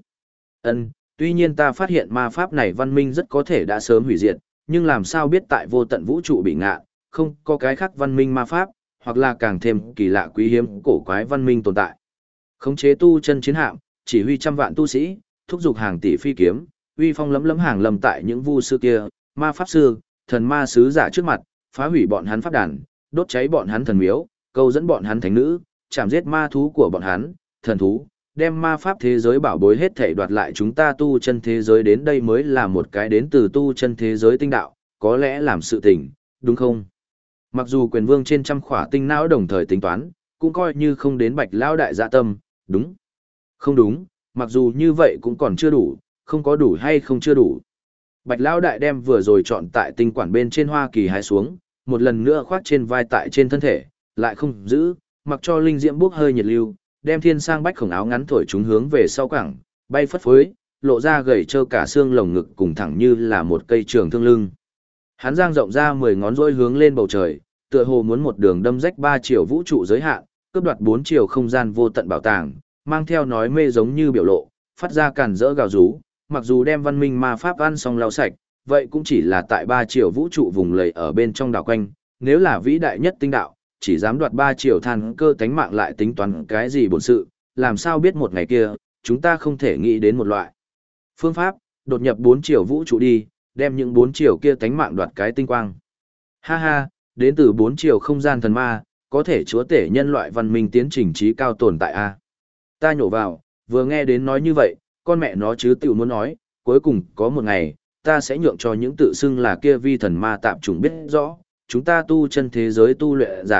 Tuy nhiên ta phát hiện ma pháp này văn minh rất có thể đã sớm hủy diệt, nhưng làm sao biết tại vô tận vũ trụ bị ngạ, không có cái khác văn minh ma pháp, hoặc là càng thêm kỳ lạ quý hiếm cổ quái văn minh tồn tại. Khống chế tu chân chiến hạm, chỉ huy trăm vạn tu sĩ, thúc giục hàng tỷ phi kiếm, uy phong lấm lấm hàng lâm tại những vu sư kia, ma pháp sư, thần ma sứ giả trước mặt, phá hủy bọn hắn pháp đàn, đốt cháy bọn hắn thần miếu, câu dẫn bọn hắn thánh nữ, chạm giết ma thú của bọn hắn, thần thú, đem ma pháp thế giới bảo bối hết thể đoạt lại chúng ta tu chân thế giới đến đây mới là một cái đến từ tu chân thế giới tinh đạo, có lẽ làm sự tình, đúng không? Mặc dù Quyền Vương trên trăm khỏa tinh não đồng thời tính toán, cũng coi như không đến Bạch Lão đại dạ tâm, đúng. Không đúng, mặc dù như vậy cũng còn chưa đủ, không có đủ hay không chưa đủ. Bạch Lão đại đem vừa rồi chọn tại tinh quản bên trên Hoa Kỳ hái xuống, một lần nữa khoác trên vai tại trên thân thể, lại không giữ, mặc cho linh diễm bốc hơi nhiệt lưu, đem thiên sang bách khổng áo ngắn thổi chúng hướng về sau cẳng, bay phất phới, lộ ra gầy trơ cả xương lồng ngực cùng thẳng như là một cây trường thương lưng. Hắn giang rộng ra 10 ngón rỗi hướng lên bầu trời, tựa hồ muốn một đường đâm rách 3 chiều vũ trụ giới hạn, cướp đoạt 4 chiều không gian vô tận bảo tàng, mang theo nói mê giống như biểu lộ, phát ra càn rỡ gào rú, mặc dù đem văn minh ma pháp ăn xong lau sạch, vậy cũng chỉ là tại 3 chiều vũ trụ vùng lầy ở bên trong đảo quanh, nếu là vĩ đại nhất tinh đạo, chỉ dám đoạt 3 chiều than cơ tánh mạng lại tính toán cái gì bổn sự, làm sao biết một ngày kia, chúng ta không thể nghĩ đến một loại phương pháp, đột nhập 4 chiều vũ trụ đi, đem những 4 chiều kia tánh mạng đoạt cái tinh quang. Ha ha, đến từ 4 chiều không gian thần ma, có thể chúa tể nhân loại văn minh tiến trình trí cao tồn tại a. Ta nhổ vào, vừa nghe đến nói như vậy, con mẹ nó chứ tiểu muốn nói, cuối cùng có một ngày, ta sẽ nhượng cho những tự xưng là kia vi thần ma tạm chủng biết rõ, chúng ta tu chân thế giới tu luyện giả,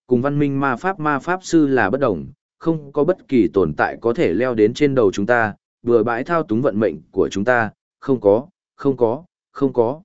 cùng văn minh ma pháp sư là bất đồng, không có bất kỳ tồn tại có thể leo đến trên đầu chúng ta, vừa bãi thao túng vận mệnh của chúng ta, không có, không có, không có.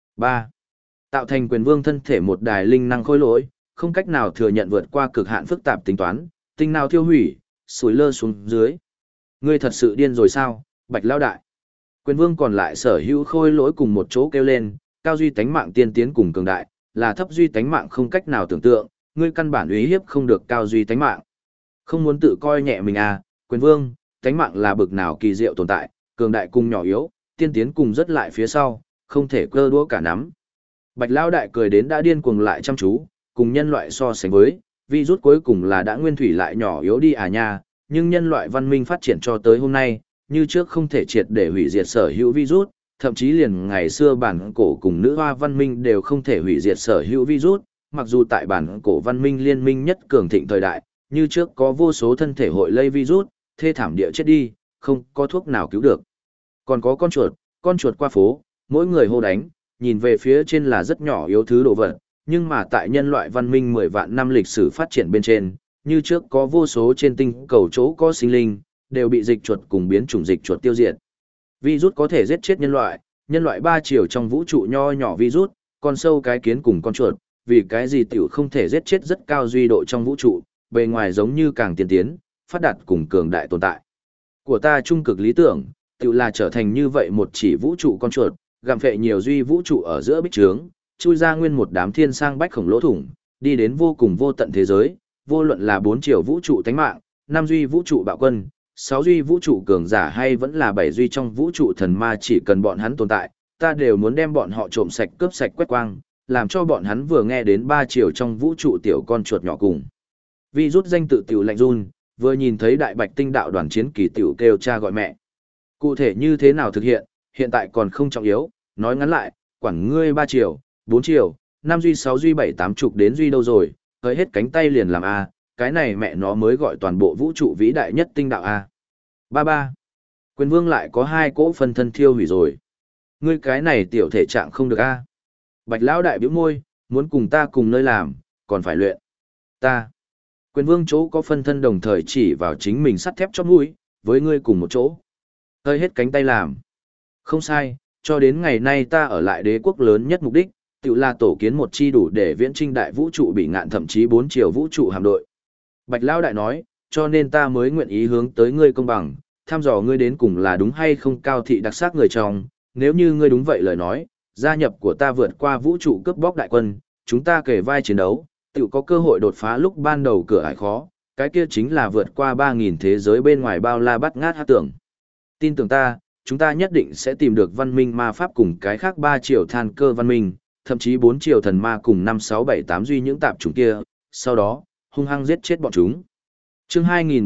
3. Tạo thành quyền vương thân thể một đài linh năng khối lỗi, không cách nào thừa nhận vượt qua cực hạn phức tạp tính toán, tinh nào thiêu hủy, sủi lơ xuống dưới. Ngươi thật sự điên rồi sao, Bạch Lão đại? Quyền vương còn lại sở hữu khôi lỗi cùng một chỗ kêu lên, cao duy tánh mạng tiên tiến cùng cường đại, là thấp duy tánh mạng không cách nào tưởng tượng, ngươi căn bản uy hiếp không được cao duy tánh mạng. Không muốn tự coi nhẹ mình à, quyền vương, tánh mạng là bực nào kỳ diệu tồn tại, cường đại cùng nhỏ yếu, tiên tiến cùng rất lại phía sau, không thể cơ đũa cả nắm. Bạch Lão đại cười đến đã điên cuồng lại chăm chú, cùng nhân loại so sánh với, virus cuối cùng là đã nguyên thủy lại nhỏ yếu đi à nha, nhưng nhân loại văn minh phát triển cho tới hôm nay, như trước không thể triệt để hủy diệt sở hữu virus, thậm chí liền ngày xưa bản cổ cùng nữ hoa văn minh đều không thể hủy diệt sở hữu virus, mặc dù tại bản cổ văn minh liên minh nhất cường thịnh thời đại, như trước có vô số thân thể hội lây virus, thê thảm địa chết đi, không có thuốc nào cứu được. Còn có con chuột qua phố, mỗi người hô đánh, nhìn về phía trên là rất nhỏ yếu thứ đồ vật, nhưng mà tại nhân loại văn minh 10 vạn năm lịch sử phát triển bên trên, như trước có vô số trên tinh cầu chỗ có sinh linh, đều bị dịch chuột cùng biến chủng dịch chuột tiêu diệt. Virus có thể giết chết nhân loại 3 chiều trong vũ trụ nho nhỏ virus, con sâu cái kiến cùng con chuột, vì cái gì tiểu không thể giết chết rất cao duy độ trong vũ trụ, bề ngoài giống như càng tiên tiến, phát đạt cùng cường đại tồn tại. Của ta trung cực lý tưởng, tiểu là trở thành như vậy một chỉ vũ trụ con chuột, gặm phệ nhiều duy vũ trụ ở giữa bích trướng, chui ra nguyên một đám thiên sang bách khổng lỗ thủng, đi đến vô cùng vô tận thế giới, vô luận là 4 chiều vũ trụ tánh mạng, 5 duy vũ trụ bạo quân, 6 duy vũ trụ cường giả hay vẫn là 7 duy trong vũ trụ thần ma, chỉ cần bọn hắn tồn tại, ta đều muốn đem bọn họ trộm sạch cướp sạch quét quang, làm cho bọn hắn vừa nghe đến 3 chiều trong vũ trụ tiểu con chuột nhỏ cùng. Vi rút danh tự tiểu lạnh run, vừa nhìn thấy đại bạch tinh đạo đoàn chiến kỳ tiểu kêu cha gọi mẹ. Cụ thể như thế nào thực hiện, hiện tại còn không trọng yếu, nói ngắn lại, quản ngươi 3 chiều, 4 chiều, 5 duy 6 duy 7 8 chục đến duy đâu rồi, hỡi hết cánh tay liền làm A, cái này mẹ nó mới gọi toàn bộ vũ trụ vĩ đại nhất tinh đạo A. 33. Quyền vương lại có 2 cỗ phân thân thiêu hủy rồi. Ngươi cái này tiểu thể trạng không được A. Bạch lão đại bĩu môi, muốn cùng ta cùng nơi làm, còn phải luyện. Ta. Quyền vương chỗ có phân thân đồng thời chỉ vào chính mình sắt thép chóp mũi, với ngươi cùng một chỗ. Hơi hết cánh tay làm. Không sai, cho đến ngày nay ta ở lại đế quốc lớn nhất mục đích, tự là tổ kiến một chi đủ để viễn trinh đại vũ trụ bị ngạn thậm chí 4 chiều vũ trụ hạm đội. Bạch lão đại nói, cho nên ta mới nguyện ý hướng tới ngươi công bằng, thăm dò ngươi đến cùng là đúng hay không cao thị đặc sắc người trong, nếu như ngươi đúng vậy lời nói, gia nhập của ta vượt qua vũ trụ cướp bóc đại quân, chúng ta kể vai chiến đấu, tự có cơ hội đột phá lúc ban đầu cửa ải khó, cái kia chính là vượt qua 3.000 thế giới bên ngoài bao la bắt ngát hát tưởng. Tin tưởng ta, chúng ta nhất định sẽ tìm được văn minh ma pháp cùng cái khác 3 chiều than cơ văn minh, thậm chí 4 chiều thần ma cùng 5, 6, 7, 8 duy những tạp chủng kia, sau đó, hung hăng giết chết bọn chúng. Chương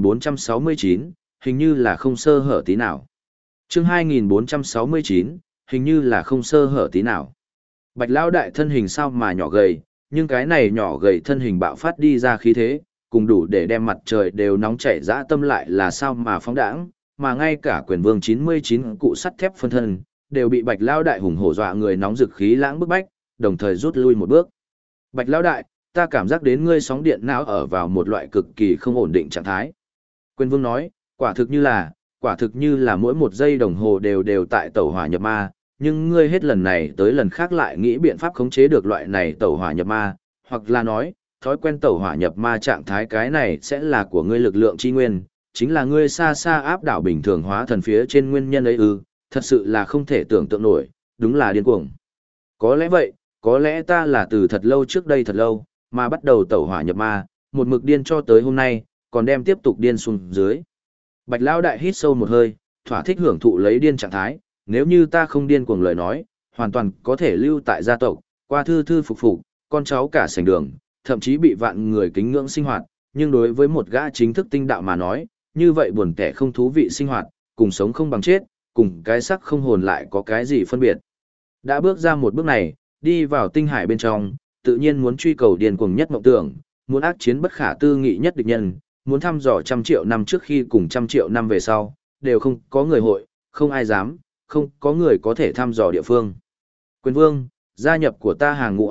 2469, hình như là không sơ hở tí nào. Chương 2469, hình như là không sơ hở tí nào. Bạch lão đại thân hình sao mà nhỏ gầy, nhưng cái này nhỏ gầy thân hình bạo phát đi ra khí thế, cùng đủ để đem mặt trời đều nóng chảy dã tâm lại là sao mà phóng đãng, mà ngay cả quyền vương 99 cụ sắt thép phân thân, đều bị Bạch lão đại hùng hổ dọa người nóng rực khí lãng bức bách, đồng thời rút lui một bước. Bạch lão đại, ta cảm giác đến ngươi sóng điện não ở vào một loại cực kỳ không ổn định trạng thái. Quyền vương nói, quả thực như là mỗi một giây đồng hồ đều tại tẩu hỏa nhập ma, nhưng ngươi hết lần này tới lần khác lại nghĩ biện pháp khống chế được loại này tẩu hỏa nhập ma, hoặc là nói, thói quen tẩu hỏa nhập ma trạng thái cái này sẽ là của ngươi lực lượng chi nguyên, chính là ngươi xa xa áp đảo bình thường hóa thần phía trên nguyên nhân ấy ư, thật sự là không thể tưởng tượng nổi, đúng là điên cuồng. Có lẽ vậy, có lẽ ta là từ thật lâu trước đây thật lâu, mà bắt đầu tẩu hỏa nhập ma, một mực điên cho tới hôm nay, còn đem tiếp tục điên xuống dưới. Bạch lão đại hít sâu một hơi, thỏa thích hưởng thụ lấy điên trạng thái, nếu như ta không điên cuồng lời nói, hoàn toàn có thể lưu tại gia tộc, qua thư thư phục phục, con cháu cả sành đường, thậm chí bị vạn người kính ngưỡng sinh hoạt, nhưng đối với một gã chính thức tinh đạo mà nói, như vậy buồn tẻ không thú vị sinh hoạt, cùng sống không bằng chết, cùng cái sắc không hồn lại có cái gì phân biệt. Đã bước ra một bước này, đi vào tinh hải bên trong, tự nhiên muốn truy cầu điên cuồng nhất mộng tưởng, muốn ác chiến bất khả tư nghị nhất địch nhân, muốn thăm dò 100 triệu năm trước khi cùng 100 triệu năm về sau, đều không có người hội, không ai dám, không có người có thể thăm dò địa phương. Quyền vương, gia nhập của ta hàng ngũ A,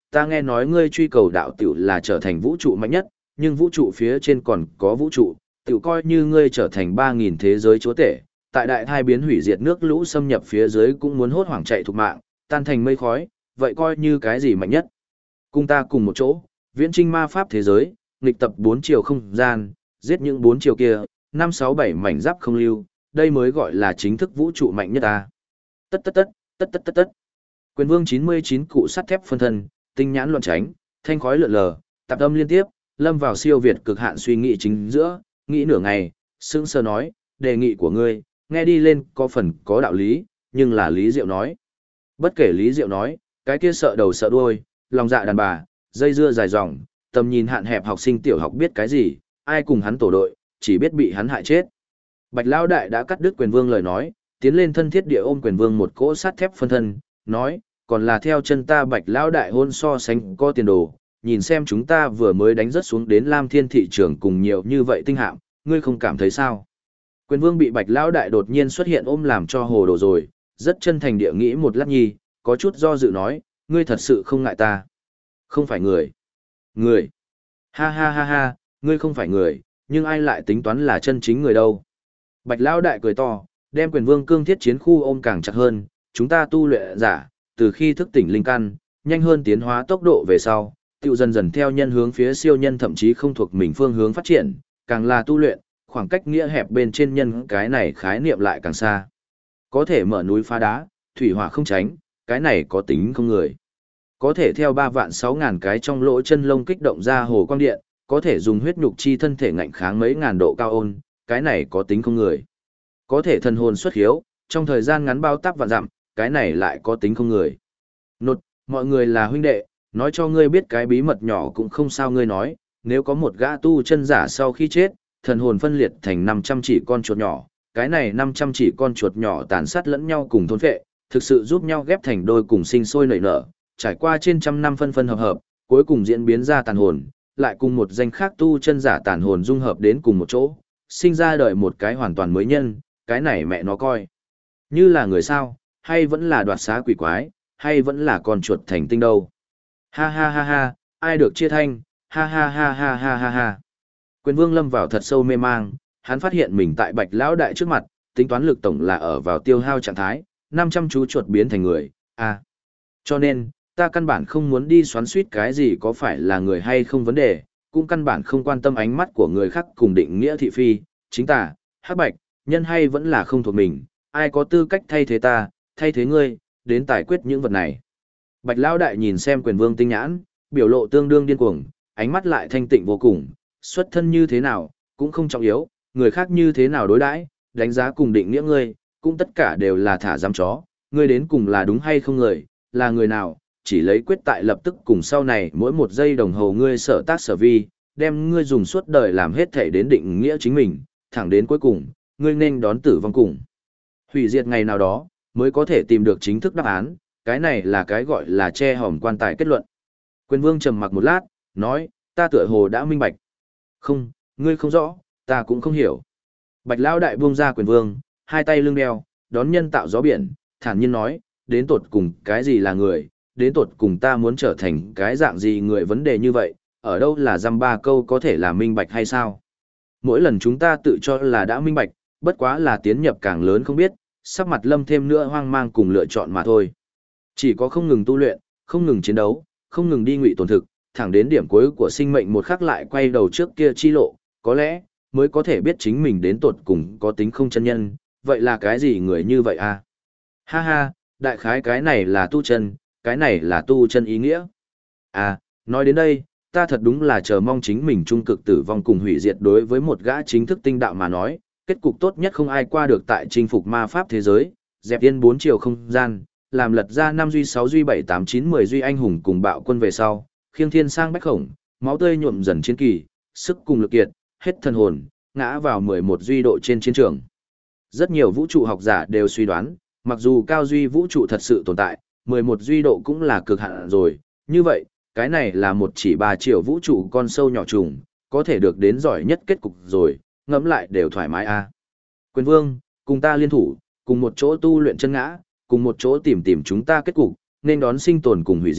ta nghe nói ngươi truy cầu đạo tiểu là trở thành vũ trụ mạnh nhất, nhưng vũ trụ phía trên còn có vũ trụ, tiểu coi như ngươi trở thành 3.000 thế giới chúa tể, tại đại thai biến hủy diệt nước lũ xâm nhập phía dưới cũng muốn hốt hoảng chạy thục mạng, tan thành mây khói, vậy coi như cái gì mạnh nhất. Cùng ta cùng một chỗ, viễn trinh ma pháp thế giới, nghịch tập 4 chiều không gian, giết những 4 chiều kia, 5 6 7 mảnh giáp không lưu, đây mới gọi là chính thức vũ trụ mạnh nhất ta. Tất tất tất, tất tất tất tất. Quyền Vương 99 cụ sắt thép phân thân, tinh nhãn loạn tránh, thanh khói lượn lờ, tạp âm liên tiếp, lâm vào siêu việt cực hạn suy nghĩ chính giữa, nghĩ nửa ngày, sững sờ nói, đề nghị của ngươi, nghe đi lên có phần có đạo lý, nhưng là Lý Diệu nói. Bất kể Lý Diệu nói, cái kia sợ đầu sợ đuôi, lòng dạ đàn bà, dây dưa dài dòng, tầm nhìn hạn hẹp học sinh tiểu học biết cái gì, ai cùng hắn tổ đội, chỉ biết bị hắn hại chết. Bạch Lão Đại đã cắt đứt Quyền Vương lời nói, tiến lên thân thiết địa ôm Quyền Vương một cỗ sắt thép phân thân, nói, còn là theo chân ta Bạch Lão Đại hôn so sánh có tiền đồ, nhìn xem chúng ta vừa mới đánh rất xuống đến Lam Thiên thị trường cùng nhiều như vậy tinh hạm, ngươi không cảm thấy sao? Quyền Vương bị Bạch Lão Đại đột nhiên xuất hiện ôm làm cho hồ đồ rồi, rất chân thành địa nghĩ một lát nhi, có chút do dự nói, ngươi thật sự không ngại ta. Không phải người. Người. Ha ha ha ha, ngươi không phải người, nhưng ai lại tính toán là chân chính người đâu. Bạch Lão Đại cười to, đem Quyền Vương cương thiết chiến khu ôm càng chặt hơn, chúng ta tu luyện giả, từ khi thức tỉnh linh căn, nhanh hơn tiến hóa tốc độ về sau, tự dần dần theo nhân hướng phía siêu nhân thậm chí không thuộc mình phương hướng phát triển, càng là tu luyện, khoảng cách nghĩa hẹp bên trên nhân cái này khái niệm lại càng xa. Có thể mở núi phá đá, thủy hỏa không tránh, cái này có tính không người. Có thể theo 3.600.000 cái trong lỗ chân lông kích động ra hồ quang điện, có thể dùng huyết nhục chi thân thể ngạnh kháng mấy ngàn độ cao ôn, cái này có tính không người. Có thể thần hồn xuất hiếu, trong thời gian ngắn bao táp vạn dặm, cái này lại có tính không người. Nột, mọi người là huynh đệ, nói cho ngươi biết cái bí mật nhỏ cũng không sao ngươi nói, nếu có một gã tu chân giả sau khi chết, thần hồn phân liệt thành 500 chỉ con chuột nhỏ, cái này 500 chỉ con chuột nhỏ tàn sát lẫn nhau cùng thôn phệ, thực sự giúp nhau ghép thành đôi cùng sinh sôi nảy nở, trải qua trên trăm năm phân phân hợp hợp, cuối cùng diễn biến ra tàn hồn, lại cùng một danh khác tu chân giả tàn hồn dung hợp đến cùng một chỗ, sinh ra đời một cái hoàn toàn mới nhân, cái này mẹ nó coi. Như là người sao, hay vẫn là đoạt xá quỷ quái, hay vẫn là con chuột thành tinh đâu. Ha ha ha ha, ai được chia thanh, ha ha ha ha ha ha ha. Quyền Vương lâm vào thật sâu mê mang, hắn phát hiện mình tại Bạch Lão Đại trước mặt, tính toán lực tổng là ở vào tiêu hao trạng thái, 500 chú chuột biến thành người, à. Cho nên, ta căn bản không muốn đi xoắn suýt cái gì có phải là người hay không vấn đề, cũng căn bản không quan tâm ánh mắt của người khác cùng định nghĩa thị phi, chính ta, hắc bạch, nhân hay vẫn là không thuộc mình, ai có tư cách thay thế ta, thay thế ngươi, đến giải quyết những vật này. Bạch Lão Đại nhìn xem Quyền Vương tinh nhãn, biểu lộ tương đương điên cuồng, ánh mắt lại thanh tịnh vô cùng, xuất thân như thế nào, cũng không trọng yếu, người khác như thế nào đối đãi, đánh giá cùng định nghĩa ngươi, cũng tất cả đều là thả giam chó, ngươi đến cùng là đúng hay không người, là người nào, chỉ lấy quyết tại lập tức cùng sau này mỗi một giây đồng hồ ngươi sở tác sở vi, đem ngươi dùng suốt đời làm hết thể đến định nghĩa chính mình, thẳng đến cuối cùng, ngươi nên đón tử vong cùng. Hủy diệt ngày nào đó, mới có thể tìm được chính thức đáp án, cái này là cái gọi là che hòm quan tài kết luận. Quyền Vương trầm mặc một lát, nói, ta tựa hồ đã minh bạch. Không, ngươi không rõ, ta cũng không hiểu. Bạch Lão Đại buông ra Quyền Vương, hai tay lưng đeo, đón nhân tạo gió biển, thản nhiên nói, đến tột cùng cái gì là người, đến tột cùng ta muốn trở thành cái dạng gì người vấn đề như vậy, ở đâu là dăm ba câu có thể là minh bạch hay sao? Mỗi lần chúng ta tự cho là đã minh bạch, bất quá là tiến nhập càng lớn không biết, sắc mặt lâm thêm nữa hoang mang cùng lựa chọn mà thôi. Chỉ có không ngừng tu luyện, không ngừng chiến đấu, không ngừng đi ngụy tổn thực, thẳng đến điểm cuối của sinh mệnh một khắc lại quay đầu trước kia chi lộ, có lẽ, mới có thể biết chính mình đến tột cùng có tính không chân nhân, vậy là cái gì người như vậy à? Ha ha, đại khái cái này là tu chân, cái này là tu chân ý nghĩa. À, nói đến đây, ta thật đúng là chờ mong chính mình trung cực tử vong cùng hủy diệt đối với một gã chính thức tinh đạo mà nói, kết cục tốt nhất không ai qua được tại chinh phục ma pháp thế giới, dẹp yên 4 chiều không gian, làm lật ra 5 duy 6 duy 7 8 9 10 duy anh hùng cùng bạo quân về sau, khiêng thiên sang bách khổng, máu tươi nhuộm dần chiến kỳ, sức cùng lực kiệt, hết thần hồn, ngã vào 11 duy độ trên chiến trường. Rất nhiều vũ trụ học giả đều suy đoán, mặc dù cao duy vũ trụ thật sự tồn tại, 11 duy độ cũng là cực hạn rồi, như vậy, cái này là một chỉ 3 triệu vũ trụ con sâu nhỏ trùng, có thể được đến giỏi nhất kết cục rồi, ngẫm lại đều thoải mái a. Quyền Vương, cùng ta liên thủ, cùng một chỗ tu luyện chân ngã, cùng một chỗ tìm tìm chúng ta kết cục, nên đón sinh tồn cùng hủy diệt,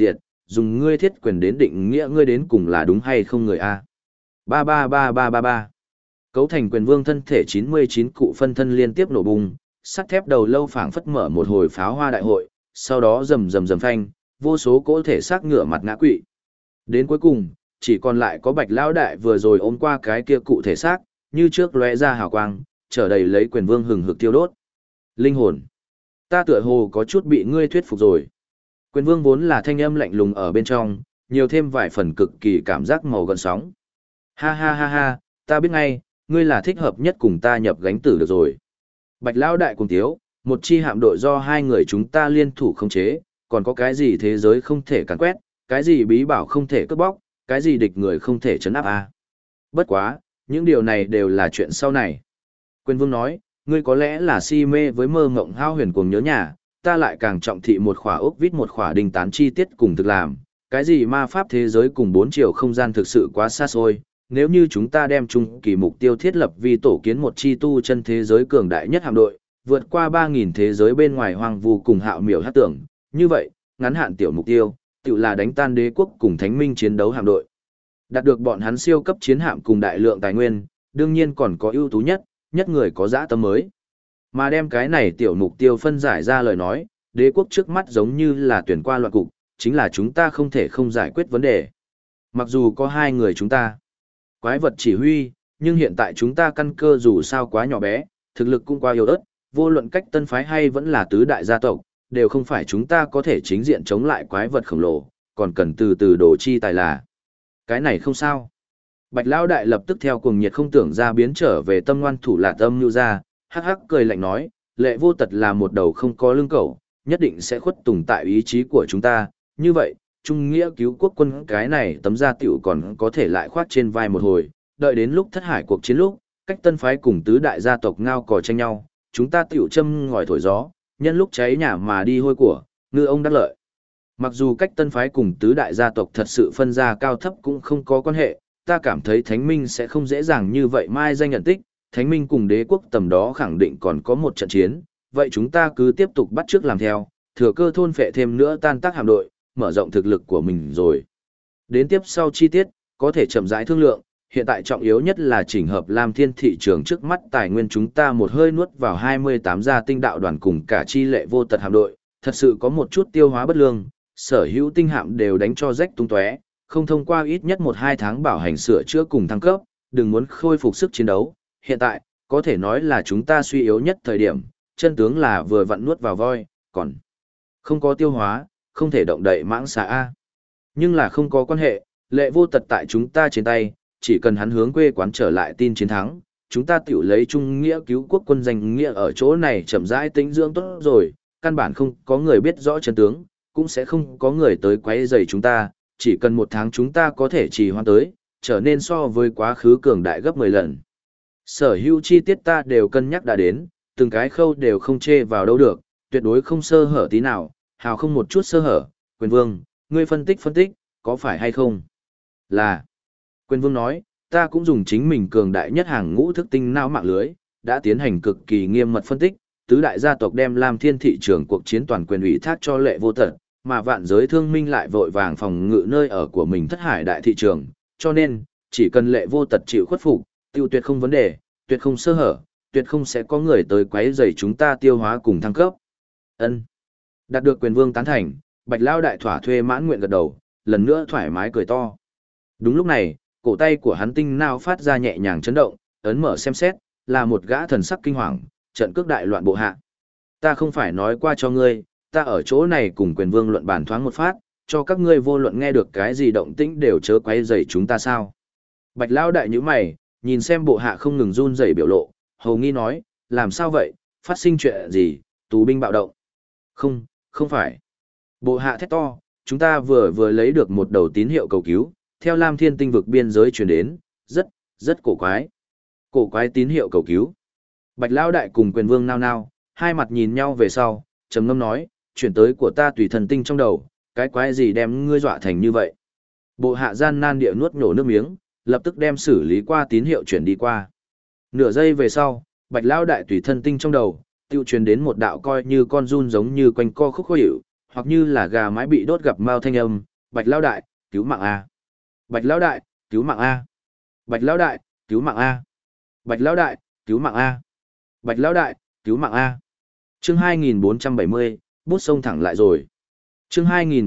dùng ngươi thiết quyền đến định nghĩa ngươi đến cùng là đúng hay không người a. Ba ba ba ba ba ba. Cấu thành quyền vương thân thể 99 cụ phân thân liên tiếp nổ bùng, sắt thép đầu lâu phảng phất mở một hồi pháo hoa đại hội, sau đó rầm rầm rầm phanh, vô số cỗ thể xác ngửa mặt ngã quỵ. Đến cuối cùng, chỉ còn lại có Bạch lão đại vừa rồi ôm qua cái kia cụ thể xác, như trước lóe ra hào quang, trở đầy lấy quyền vương hừng hực tiêu đốt. Linh hồn, ta tựa hồ có chút bị ngươi thuyết phục rồi. Quyền vương vốn là thanh âm lạnh lùng ở bên trong, nhiều thêm vài phần cực kỳ cảm giác màu gợn sóng. Ha ha ha ha, ta biết ngay, ngươi là thích hợp nhất cùng ta nhập gánh tử được rồi. Bạch lão đại cùng tiếu, một chi hạm đội do hai người chúng ta liên thủ khống chế, còn có cái gì thế giới không thể càn quét, cái gì bí bảo không thể cướp bóc, cái gì địch người không thể chấn áp a. Bất quá, những điều này đều là chuyện sau này. Quyền vương nói, ngươi có lẽ là si mê với mơ ngộng hao huyền cuồng nhớ nhà, ta lại càng trọng thị một khỏa ốc vít một khỏa đình tán chi tiết cùng thực làm. Cái gì ma pháp thế giới cùng 4 chiều không gian thực sự quá xa xôi, nếu như chúng ta đem chung kỳ mục tiêu thiết lập vì tổ kiến một chi tu chân thế giới cường đại nhất hạm đội, vượt qua 3.000 thế giới bên ngoài hoang vu cùng hạo miểu hát tưởng, như vậy, ngắn hạn tiểu mục tiêu, tự là đánh tan đế quốc cùng thánh minh chiến đấu hạm đội. Đạt được bọn hắn siêu cấp chiến hạm cùng đại lượng tài nguyên, đương nhiên còn có ưu tú nhất người có dã tâm mới. Mà đem cái này tiểu mục tiêu phân giải ra lời nói, đế quốc trước mắt giống như là tuyển qua loạt cục, chính là chúng ta không thể không giải quyết vấn đề. Mặc dù có hai người chúng ta, quái vật chỉ huy, nhưng hiện tại chúng ta căn cơ dù sao quá nhỏ bé, thực lực cũng quá yếu ớt, vô luận cách tân phái hay vẫn là tứ đại gia tộc, đều không phải chúng ta có thể chính diện chống lại quái vật khổng lồ, còn cần từ từ đổ chi tài là. Cái này không sao. Bạch Lão đại lập tức theo cuồng nhiệt không tưởng ra biến trở về tâm ngoan thủ lạt âm nhu ra, hắc hắc cười lạnh nói, Lệ Vô Tật là một đầu không có lưng cẩu, nhất định sẽ khuất tùng tại ý chí của chúng ta, như vậy, trung nghĩa cứu quốc quân cái này tấm da tiểu còn có thể lại khoác trên vai một hồi, đợi đến lúc thất hải cuộc chiến lúc, cách tân phái cùng tứ đại gia tộc ngao cò tranh nhau, chúng ta tiểu châm ngòi thổi gió, nhân lúc cháy nhà mà đi hôi của, ngư ông đắc lợi. Mặc dù cách tân phái cùng tứ đại gia tộc thật sự phân ra cao thấp cũng không có quan hệ, ta cảm thấy Thánh Minh sẽ không dễ dàng như vậy mai danh nhận tích, Thánh Minh cùng đế quốc tầm đó khẳng định còn có một trận chiến, vậy chúng ta cứ tiếp tục bắt chước làm theo, thừa cơ thôn phệ thêm nữa tan tác hạm đội, mở rộng thực lực của mình rồi. Đến tiếp sau chi tiết, có thể chậm rãi thương lượng, hiện tại trọng yếu nhất là chỉnh hợp Lam Thiên thị trường trước mắt tài nguyên chúng ta một hơi nuốt vào 28 gia tinh đạo đoàn cùng cả chi Lệ Vô Tật hạm đội, thật sự có một chút tiêu hóa bất lương, sở hữu tinh hạm đều đánh cho rách tung tóe, không thông qua ít nhất 1-2 tháng bảo hành sửa chữa cùng thăng cấp, đừng muốn khôi phục sức chiến đấu. Hiện tại, có thể nói là chúng ta suy yếu nhất thời điểm, chân tướng là vừa vặn nuốt vào voi, còn không có tiêu hóa, không thể động đậy mãng xà A. Nhưng là không có quan hệ, Lệ Vô Tật tại chúng ta trên tay, chỉ cần hắn hướng quê quán trở lại tin chiến thắng, chúng ta tiểu lấy trung nghĩa cứu quốc quân danh nghĩa ở chỗ này chậm rãi tĩnh dưỡng tốt rồi, căn bản không có người biết rõ chân tướng, cũng sẽ không có người tới quấy rầy chúng ta, chỉ cần 1 tháng chúng ta có thể trì hoãn tới, trở nên so với quá khứ cường đại gấp 10 lần. Sở hữu chi tiết ta đều cân nhắc đã đến, từng cái khâu đều không chê vào đâu được, tuyệt đối không sơ hở tí nào, hào không một chút sơ hở. Quyền vương, ngươi phân tích, có phải hay không? Là. Quyền vương nói, ta cũng dùng chính mình cường đại nhất hàng ngũ thức tinh não mạng lưới, đã tiến hành cực kỳ nghiêm mật phân tích, tứ đại gia tộc đem Lam Thiên thị trường cuộc chiến toàn quyền ủy thác cho Lệ Vô Tật, mà vạn giới thương minh lại vội vàng phòng ngự nơi ở của mình thất hải đại thị trường, cho nên, chỉ cần Lệ Vô Tật chịu khuất phục, tiêu tuyệt không vấn đề, tuyệt không sơ hở, tuyệt không sẽ có người tới quấy rầy chúng ta tiêu hóa cùng thăng cấp. Ân. Đạt được quyền vương tán thành, Bạch Lao đại thỏa thuê mãn nguyện gật đầu, lần nữa thoải mái cười to. Đúng lúc này, cổ tay của hắn tinh nao phát ra nhẹ nhàng chấn động, ấn mở xem xét, là một gã thần sắc kinh hoàng, trận cước đại loạn bộ hạ. Ta không phải nói qua cho ngươi, ta ở chỗ này cùng quyền vương luận bàn thoáng một phát, cho các ngươi vô luận nghe được cái gì động tĩnh đều chớ quấy rầy chúng ta sao. Bạch Lao đại nhíu mày, nhìn xem bộ hạ không ngừng run rẩy biểu lộ, hầu nghi nói, làm sao vậy, phát sinh chuyện gì, tù binh bạo động. Không phải. Bộ hạ thét to, chúng ta vừa lấy được một đầu tín hiệu cầu cứu, theo Lam Thiên tinh vực biên giới truyền đến, rất cổ quái. Cổ quái tín hiệu cầu cứu. Bạch Lão đại cùng quyền vương nao nao, hai mặt nhìn nhau về sau, trầm ngâm nói, chuyển tới của ta tùy thần tinh trong đầu, cái quái gì đem ngươi dọa thành như vậy. Bộ hạ gian nan địa nuốt nhổ nước miếng, lập tức đem xử lý qua tín hiệu chuyển đi qua. Nửa giây về sau, Bạch Lão đại tùy thân tinh trong đầu, tiêu truyền đến một đạo coi như con run giống như quanh co khúc khó hiểu, hoặc như là gà mái bị đốt gặp mao thanh âm, Bạch Lão đại, cứu mạng A. Bạch Lão đại, cứu mạng A. Bạch Lão đại, cứu mạng A. Bạch Lão đại, cứu mạng A. Bạch Lão đại, cứu mạng A. Chương 2470, bút sông thẳng lại rồi. Chương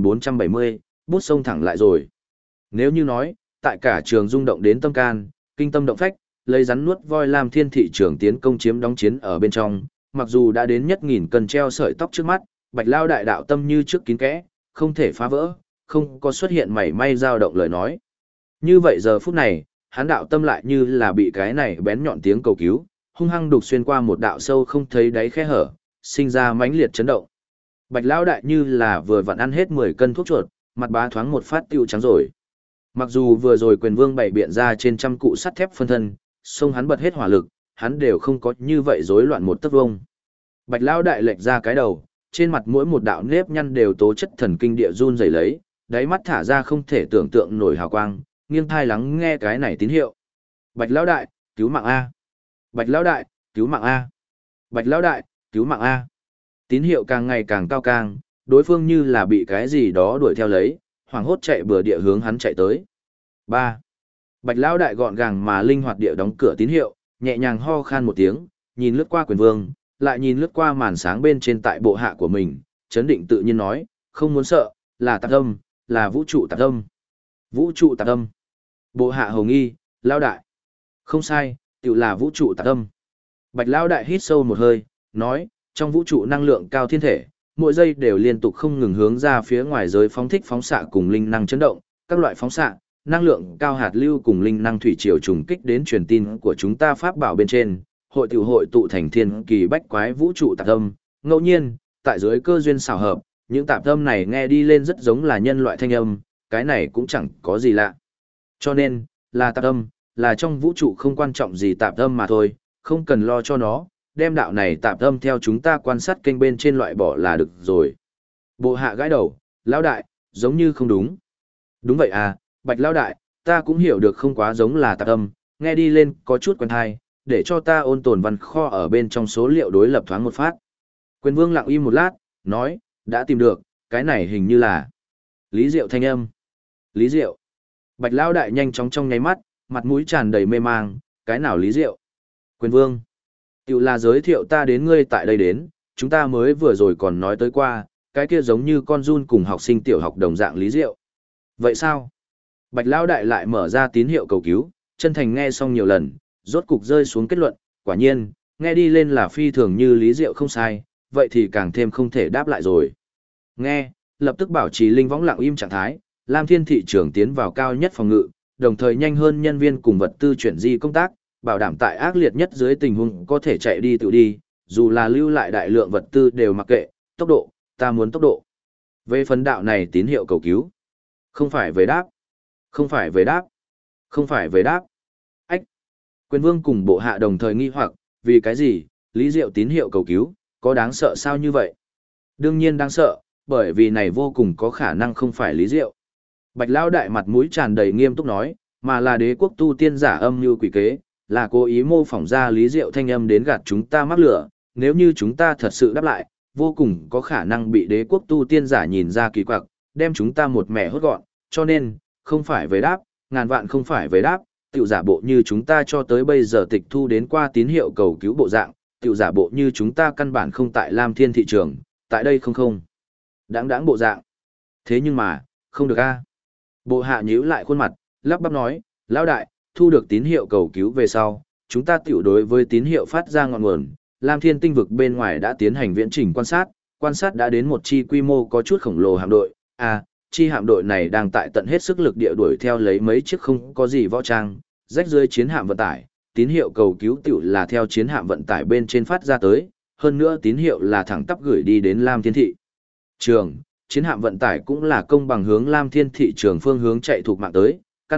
2470, bút sông thẳng lại rồi. Nếu như nói, tại cả trường rung động đến tâm can, kinh tâm động phách, lấy rắn nuốt voi làm thiên thị trường tiến công chiếm đóng chiến ở bên trong, mặc dù đã đến nhất nghìn cân treo sợi tóc trước mắt, Bạch Lao đại đạo tâm như trước kín kẽ, không thể phá vỡ, không có xuất hiện mảy may dao động lời nói. Như vậy giờ phút này, hắn đạo tâm lại như là bị cái này bén nhọn tiếng cầu cứu, hung hăng đục xuyên qua một đạo sâu không thấy đáy khe hở, sinh ra mãnh liệt chấn động. Bạch Lão đại như là vừa vặn ăn hết 10 cân thuốc chuột, mặt bá thoáng một phát tiêu trắng rồi. Mặc dù vừa rồi quyền vương bày biện ra trên trăm cụ sắt thép phân thân, xông hắn bật hết hỏa lực, hắn đều không có như vậy rối loạn một tấc vông. Bạch Lão đại lệch ra cái đầu, trên mặt mỗi một đạo nếp nhăn đều tố chất thần kinh địa run rẩy lấy, đáy mắt thả ra không thể tưởng tượng nổi hào quang, nghiêng thai lắng nghe cái này tín hiệu. Bạch Lão đại, cứu mạng A. Bạch Lão đại, cứu mạng A. Bạch Lão đại, cứu mạng A. Tín hiệu càng ngày càng cao càng, đối phương như là bị cái gì đó đuổi theo lấy, hoảng hốt chạy bừa địa hướng hắn chạy tới. 3. Bạch Lão đại gọn gàng mà linh hoạt địa đóng cửa tín hiệu, nhẹ nhàng ho khan một tiếng, nhìn lướt qua quyền vương, lại nhìn lướt qua màn sáng bên trên tại bộ hạ của mình, chấn định tự nhiên nói, không muốn sợ, là tạp âm, là vũ trụ tạp âm. Vũ trụ tạp âm. Bộ hạ hồng nghi, Lão đại. Không sai, tự là vũ trụ tạp âm. Bạch Lão đại hít sâu một hơi, nói, trong vũ trụ năng lượng cao thiên thể, mỗi giây đều liên tục không ngừng hướng ra phía ngoài giới phóng thích phóng xạ cùng linh năng chấn động, các loại phóng xạ, năng lượng cao hạt lưu cùng linh năng thủy triều trùng kích đến truyền tin của chúng ta pháp bảo bên trên, hội tụ thành thiên kỳ bách quái vũ trụ tạp âm. Ngẫu nhiên, tại dưới cơ duyên xảo hợp, những tạp âm này nghe đi lên rất giống là nhân loại thanh âm, cái này cũng chẳng có gì lạ. Cho nên, là tạp âm, là trong vũ trụ không quan trọng gì tạp âm mà thôi, không cần lo cho nó, đem đạo này tạp âm theo chúng ta quan sát kênh bên trên loại bỏ là được rồi. Bộ hạ gãi đầu, Lão đại, giống như không đúng. Đúng vậy à, Bạch Lão đại, ta cũng hiểu được không quá giống là tạp âm, nghe đi lên có chút quen thai, để cho ta ôn tồn văn kho ở bên trong số liệu đối lập thoáng một phát. Quyền vương lặng im một lát, nói, đã tìm được, cái này hình như là Lý Diệu thanh âm. Lý Diệu. Bạch Lão đại nhanh chóng trong nháy mắt, mặt mũi tràn đầy mê mang, cái nào Lý Diệu? Quyền vương. Tiểu là giới thiệu ta đến ngươi tại đây đến, chúng ta mới vừa rồi còn nói tới qua, cái kia giống như con giun cùng học sinh tiểu học đồng dạng Lý Diệu. Vậy sao? Bạch Lão đại lại mở ra tín hiệu cầu cứu, chân thành nghe xong nhiều lần, rốt cục rơi xuống kết luận, quả nhiên, nghe đi lên là phi thường như Lý Diệu không sai, vậy thì càng thêm không thể đáp lại rồi. Nghe, lập tức bảo trì linh võng lặng im trạng thái, Lam Thiên thị trường tiến vào cao nhất phòng ngự, đồng thời nhanh hơn nhân viên cùng vật tư chuyển di công tác, bảo đảm tại ác liệt nhất dưới tình huống có thể chạy đi tự đi, dù là lưu lại đại lượng vật tư đều mặc kệ, tốc độ, ta muốn tốc độ. Về phần đạo này tín hiệu cầu cứu. Không phải về đáp. Không phải về đáp. Không phải về đáp. Ách. Quyền vương cùng bộ hạ đồng thời nghi hoặc, vì cái gì, Lý Diệu tín hiệu cầu cứu, có đáng sợ sao như vậy? Đương nhiên đáng sợ, bởi vì này vô cùng có khả năng không phải Lý Diệu. Bạch Lão đại mặt mũi tràn đầy nghiêm túc nói, mà là đế quốc tu tiên giả âm như quỷ kế, là cố ý mô phỏng ra Lý Diệu thanh âm đến gạt chúng ta mắc lửa, nếu như chúng ta thật sự đáp lại, vô cùng có khả năng bị đế quốc tu tiên giả nhìn ra kỳ quặc, đem chúng ta một mẻ hốt gọn, cho nên, không phải về đáp, ngàn vạn không phải về đáp, tiểu giả bộ như chúng ta cho tới bây giờ tịch thu đến qua tín hiệu cầu cứu bộ dạng, tiểu giả bộ như chúng ta căn bản không tại Lam Thiên thị trường, tại đây không. Đáng bộ dạng. Thế nhưng mà, không được a. Bộ hạ nhíu lại khuôn mặt, lắp bắp nói, Lão đại, thu được tín hiệu cầu cứu về sau, chúng ta tiểu đối với tín hiệu phát ra ngọn nguồn, Lam Thiên tinh vực bên ngoài đã tiến hành viễn trình quan sát đã đến một chi quy mô có chút khổng lồ hạm đội, chi hạm đội này đang tại tận hết sức lực địa đuổi theo lấy mấy chiếc không có gì võ trang, rách rưới chiến hạm vận tải, tín hiệu cầu cứu tiểu là theo chiến hạm vận tải bên trên phát ra tới, hơn nữa tín hiệu là thẳng tắp gửi đi đến Lam Thiên thị trường, chiến hạm vận tải cũng là công bằng hướng Lam Thiên thị trường phương hướng chạy thuộc mạng tới,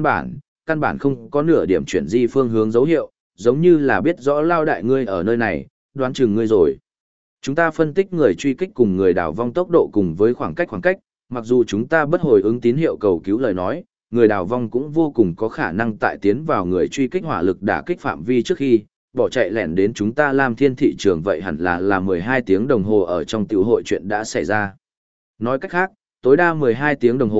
căn bản không có nửa điểm chuyển di phương hướng dấu hiệu, giống như là biết rõ Lao đại ngươi ở nơi này, đoán chừng ngươi rồi. Chúng ta phân tích người truy kích cùng người đào vong tốc độ cùng với khoảng cách, mặc dù chúng ta bất hồi ứng tín hiệu cầu cứu lời nói, người đào vong cũng vô cùng có khả năng tại tiến vào người truy kích hỏa lực đả kích phạm vi trước khi bỏ chạy lẻn đến chúng ta Lam Thiên thị trường, vậy hẳn là 12 tiếng đồng hồ ở trong tiểu hội chuyện đã xảy ra. Nói cách khác, tối đa 12 tiếng đồng hồ,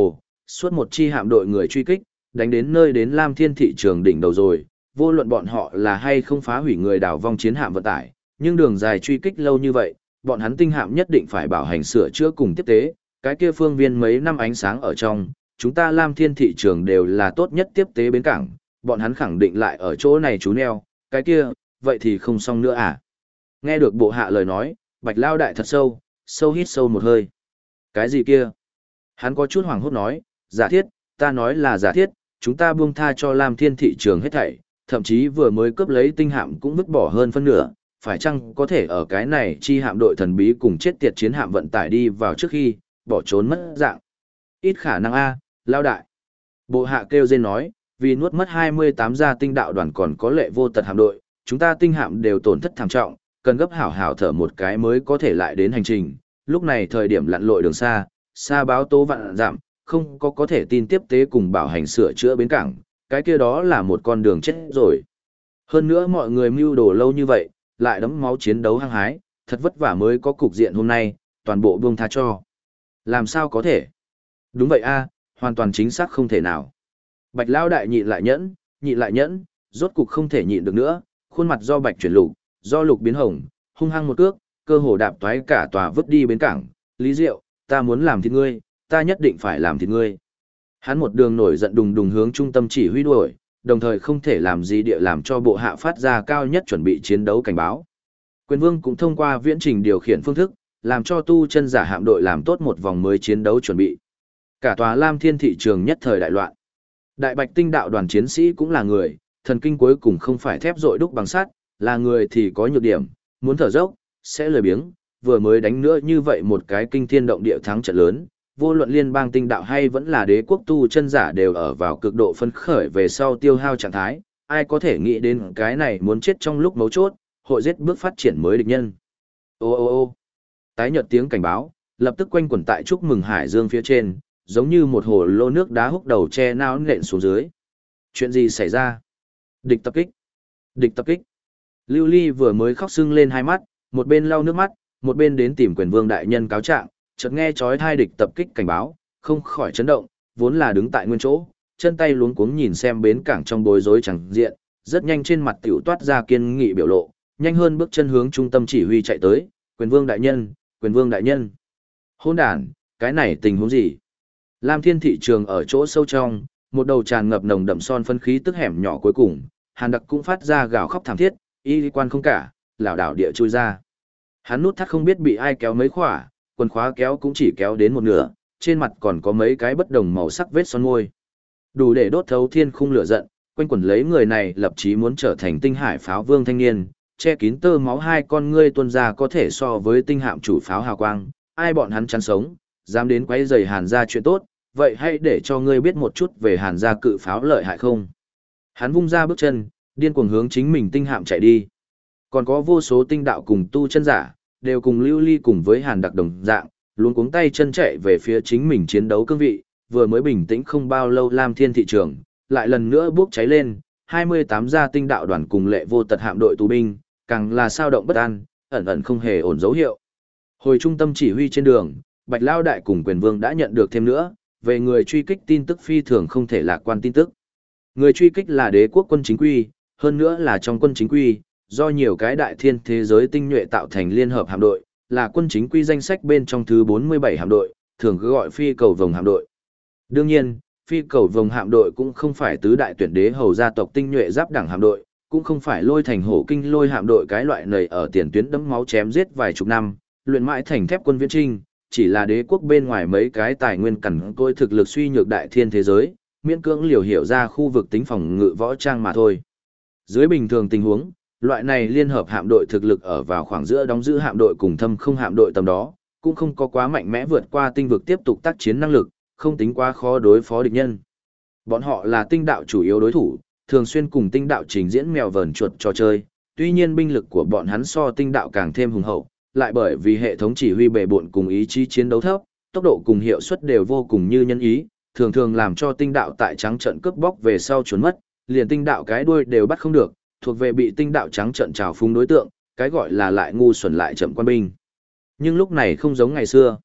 Suốt một chi hạm đội người truy kích, đánh đến nơi đến Lam Thiên thị trường đỉnh đầu rồi, vô luận bọn họ là hay không phá hủy người đảo vong chiến hạm vận tải, nhưng đường dài truy kích lâu như vậy, bọn hắn tinh hạm nhất định phải bảo hành sửa chữa cùng tiếp tế, cái kia phương viên mấy năm ánh sáng ở trong, chúng ta Lam Thiên thị trường đều là tốt nhất tiếp tế bến cảng, bọn hắn khẳng định lại ở chỗ này trú neo, cái kia, vậy thì không xong nữa à? Nghe được bộ hạ lời nói, Bạch Lao đại thật sâu, sâu hít sâu một hơi. Cái gì kia? Hắn có chút hoảng hốt nói, giả thiết, ta nói là giả thiết, chúng ta buông tha cho Lam Thiên thị trường hết thảy, thậm chí vừa mới cướp lấy tinh hạm cũng vứt bỏ hơn phân nửa, phải chăng có thể ở cái này chi hạm đội thần bí cùng chết tiệt chiến hạm vận tải đi vào trước khi, bỏ trốn mất dạng. Ít khả năng a, Lao đại. Bộ hạ kêu rên nói, vì nuốt mất 28 gia tinh đạo đoàn còn có lệ vô tật hạm đội, chúng ta tinh hạm đều tổn thất thảm trọng, cần gấp hảo hảo thở một cái mới có thể lại đến hành trình. Lúc này thời điểm lặn lội đường xa, xa báo tố vạn giảm, không có thể tin tiếp tế cùng bảo hành sửa chữa bến cảng, cái kia đó là một con đường chết rồi. Hơn nữa mọi người mưu đồ lâu như vậy, lại đấm máu chiến đấu hăng hái, thật vất vả mới có cục diện hôm nay, toàn bộ buông tha cho. Làm sao có thể? Đúng vậy a, hoàn toàn chính xác không thể nào. Bạch Lao đại nhịn lại nhẫn, rốt cục không thể nhịn được nữa, khuôn mặt do bạch chuyển lục, do lục biến hồng, hung hăng một cước, cơ hồ đạp toái cả tòa vứt đi bến cảng. Lý Diệu, ta muốn làm thịt ngươi, ta nhất định phải làm thịt ngươi. Hắn một đường nổi giận đùng đùng hướng trung tâm chỉ huy đuổi, đồng thời không thể làm gì địa làm cho bộ hạ phát ra cao nhất chuẩn bị chiến đấu cảnh báo. Quyền Vương cũng thông qua viễn trình điều khiển phương thức, làm cho tu chân giả hạm đội làm tốt một vòng mới chiến đấu chuẩn bị. Cả tòa Lam Thiên thị trường nhất thời đại loạn. Đại Bạch Tinh đạo đoàn chiến sĩ cũng là người, thần kinh cuối cùng không phải thép rội đúc bằng sắt, là người thì có nhược điểm, muốn thở dốc, sẽ lười biếng, vừa mới đánh nữa như vậy một cái kinh thiên động địa thắng trận lớn, vô luận liên bang tinh đạo hay vẫn là đế quốc tu chân giả đều ở vào cực độ phân khởi về sau tiêu hao trạng thái, ai có thể nghĩ đến cái này muốn chết trong lúc mấu chốt, hội giết bước phát triển mới địch nhân. Ô ô ô tái nhợt tiếng cảnh báo, lập tức quanh quẩn tại chúc mừng hải dương phía trên, giống như một hồ lô nước đá húc đầu che nao nện xuống dưới. Chuyện gì xảy ra? Địch tập kích! Địch tập kích! Lưu Ly vừa mới khóc sưng lên hai mắt, một bên lau nước mắt, một bên đến tìm Quyền Vương đại nhân cáo trạng, chợt nghe chói tai địch tập kích cảnh báo, không khỏi chấn động, vốn là đứng tại nguyên chỗ, chân tay luống cuống nhìn xem bến cảng trong bối rối chẳng diện, rất nhanh trên mặt tiểu toát ra kiên nghị biểu lộ, nhanh hơn bước chân hướng trung tâm chỉ huy chạy tới, Quyền Vương đại nhân, Quyền Vương đại nhân. Hỗn đản, cái này tình huống gì? Lam Thiên thị trường ở chỗ sâu trong, một đầu tràn ngập nồng đậm son phân khí tức hẻm nhỏ cuối cùng, Hàn Đặc cũng phát ra gào khóc thảm thiết, y quan không cả, lảo đảo địa chui ra. Hắn nút thắt không biết bị ai kéo mấy khỏa, quần khóa kéo cũng chỉ kéo đến một nửa, trên mặt còn có mấy cái bất đồng màu sắc vết son môi. Đủ để đốt thấu thiên khung lửa giận, quanh quẩn lấy người này lập chí muốn trở thành tinh hải pháo vương thanh niên, che kín tơ máu hai con ngươi tuôn ra có thể so với tinh hạm chủ pháo hào quang, ai bọn hắn chán sống, dám đến quấy rầy Hàn gia chuyện tốt, vậy hãy để cho ngươi biết một chút về Hàn gia cự pháo lợi hại không. Hắn vung ra bước chân, điên cuồng hướng chính mình tinh hạm chạy đi. Còn có vô số tinh đạo cùng tu chân giả, đều cùng Lưu Ly cùng với Hàn Đặc đồng dạng, luôn cuống tay chân chạy về phía chính mình chiến đấu cương vị, vừa mới bình tĩnh không bao lâu Lam Thiên thị trường, lại lần nữa bốc cháy lên, 28 gia tinh đạo đoàn cùng lệ vô tật hạm đội tù binh, càng là sao động bất an, ẩn ẩn không hề ổn dấu hiệu. Hồi trung tâm chỉ huy trên đường, Bạch Lao đại cùng Quyền Vương đã nhận được thêm nữa, về người truy kích tin tức phi thường không thể lạc quan tin tức. Người truy kích là đế quốc quân chính quy, hơn nữa là trong quân chính quy, do nhiều cái đại thiên thế giới tinh nhuệ tạo thành liên hợp hạm đội, là quân chính quy danh sách bên trong thứ 47 hạm đội, thường cứ gọi phi cầu vồng hạm đội. Đương nhiên, phi cầu vồng hạm đội cũng không phải tứ đại tuyển đế hầu gia tộc tinh nhuệ giáp đẳng hạm đội, cũng không phải lôi thành hổ kinh lôi hạm đội cái loại nầy ở tiền tuyến đẫm máu chém giết vài chục năm, luyện mãi thành thép quân viễn trinh, chỉ là đế quốc bên ngoài mấy cái tài nguyên cằn côi thực lực suy nhược đại thiên thế giới, miễn cưỡng liều hiểu ra khu vực tính phòng ngự võ trang mà thôi. Dưới bình thường tình huống, loại này liên hợp hạm đội thực lực ở vào khoảng giữa đóng giữ hạm đội cùng thâm không hạm đội tầm đó, cũng không có quá mạnh mẽ vượt qua tinh vực tiếp tục tác chiến năng lực, không tính quá khó đối phó địch nhân. Bọn họ là tinh đạo chủ yếu đối thủ, thường xuyên cùng tinh đạo trình diễn mèo vờn chuột trò chơi, tuy nhiên binh lực của bọn hắn so tinh đạo càng thêm hùng hậu, lại bởi vì hệ thống chỉ huy bề bộn cùng ý chí chiến đấu thấp, tốc độ cùng hiệu suất đều vô cùng như nhân ý, thường thường làm cho tinh đạo tại trắng trận cướp bóc về sau trốn mất, liền tinh đạo cái đuôi đều bắt không được, thuộc về bị tinh đạo trắng trận trào phúng đối tượng, cái gọi là lại ngu xuẩn lại chậm quan binh. Nhưng lúc này không giống ngày xưa.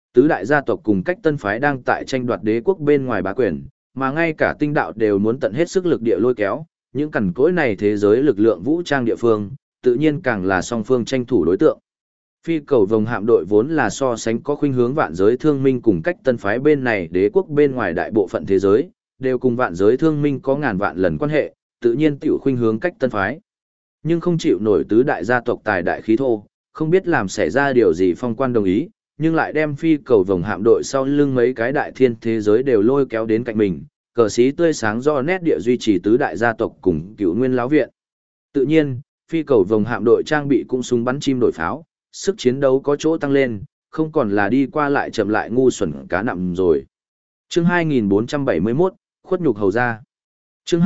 Tứ đại gia tộc cùng cách tân phái đang tại tranh đoạt đế quốc bên ngoài bá quyền, mà ngay cả tinh đạo đều muốn tận hết sức lực địa lôi kéo, những cằn cỗi này thế giới lực lượng vũ trang địa phương, tự nhiên càng là song phương tranh thủ đối tượng. Phi cầu vồng hạm đội vốn là so sánh có khuynh hướng vạn giới thương minh cùng cách tân phái bên này đế quốc bên ngoài đại bộ phận thế giới, đều cùng vạn giới thương minh có ngàn vạn lần quan hệ, tự nhiên tiểu khuynh hướng cách tân phái. Nhưng không chịu nổi tứ đại gia tộc tài đại khí thô, không biết làm xảy ra điều gì phong quan đồng ý, nhưng lại đem phi cầu vồng hạm đội sau lưng mấy cái đại thiên thế giới đều lôi kéo đến cạnh mình, cờ xí tươi sáng do nét địa duy trì tứ đại gia tộc cùng cựu nguyên lão viện. Tự nhiên, phi cầu vồng hạm đội trang bị cũng súng bắn chim đổi pháo, sức chiến đấu có chỗ tăng lên, không còn là đi qua lại chậm lại ngu xuẩn cá nặm rồi. Chương 2471, khuất nhục hầu gia. Chương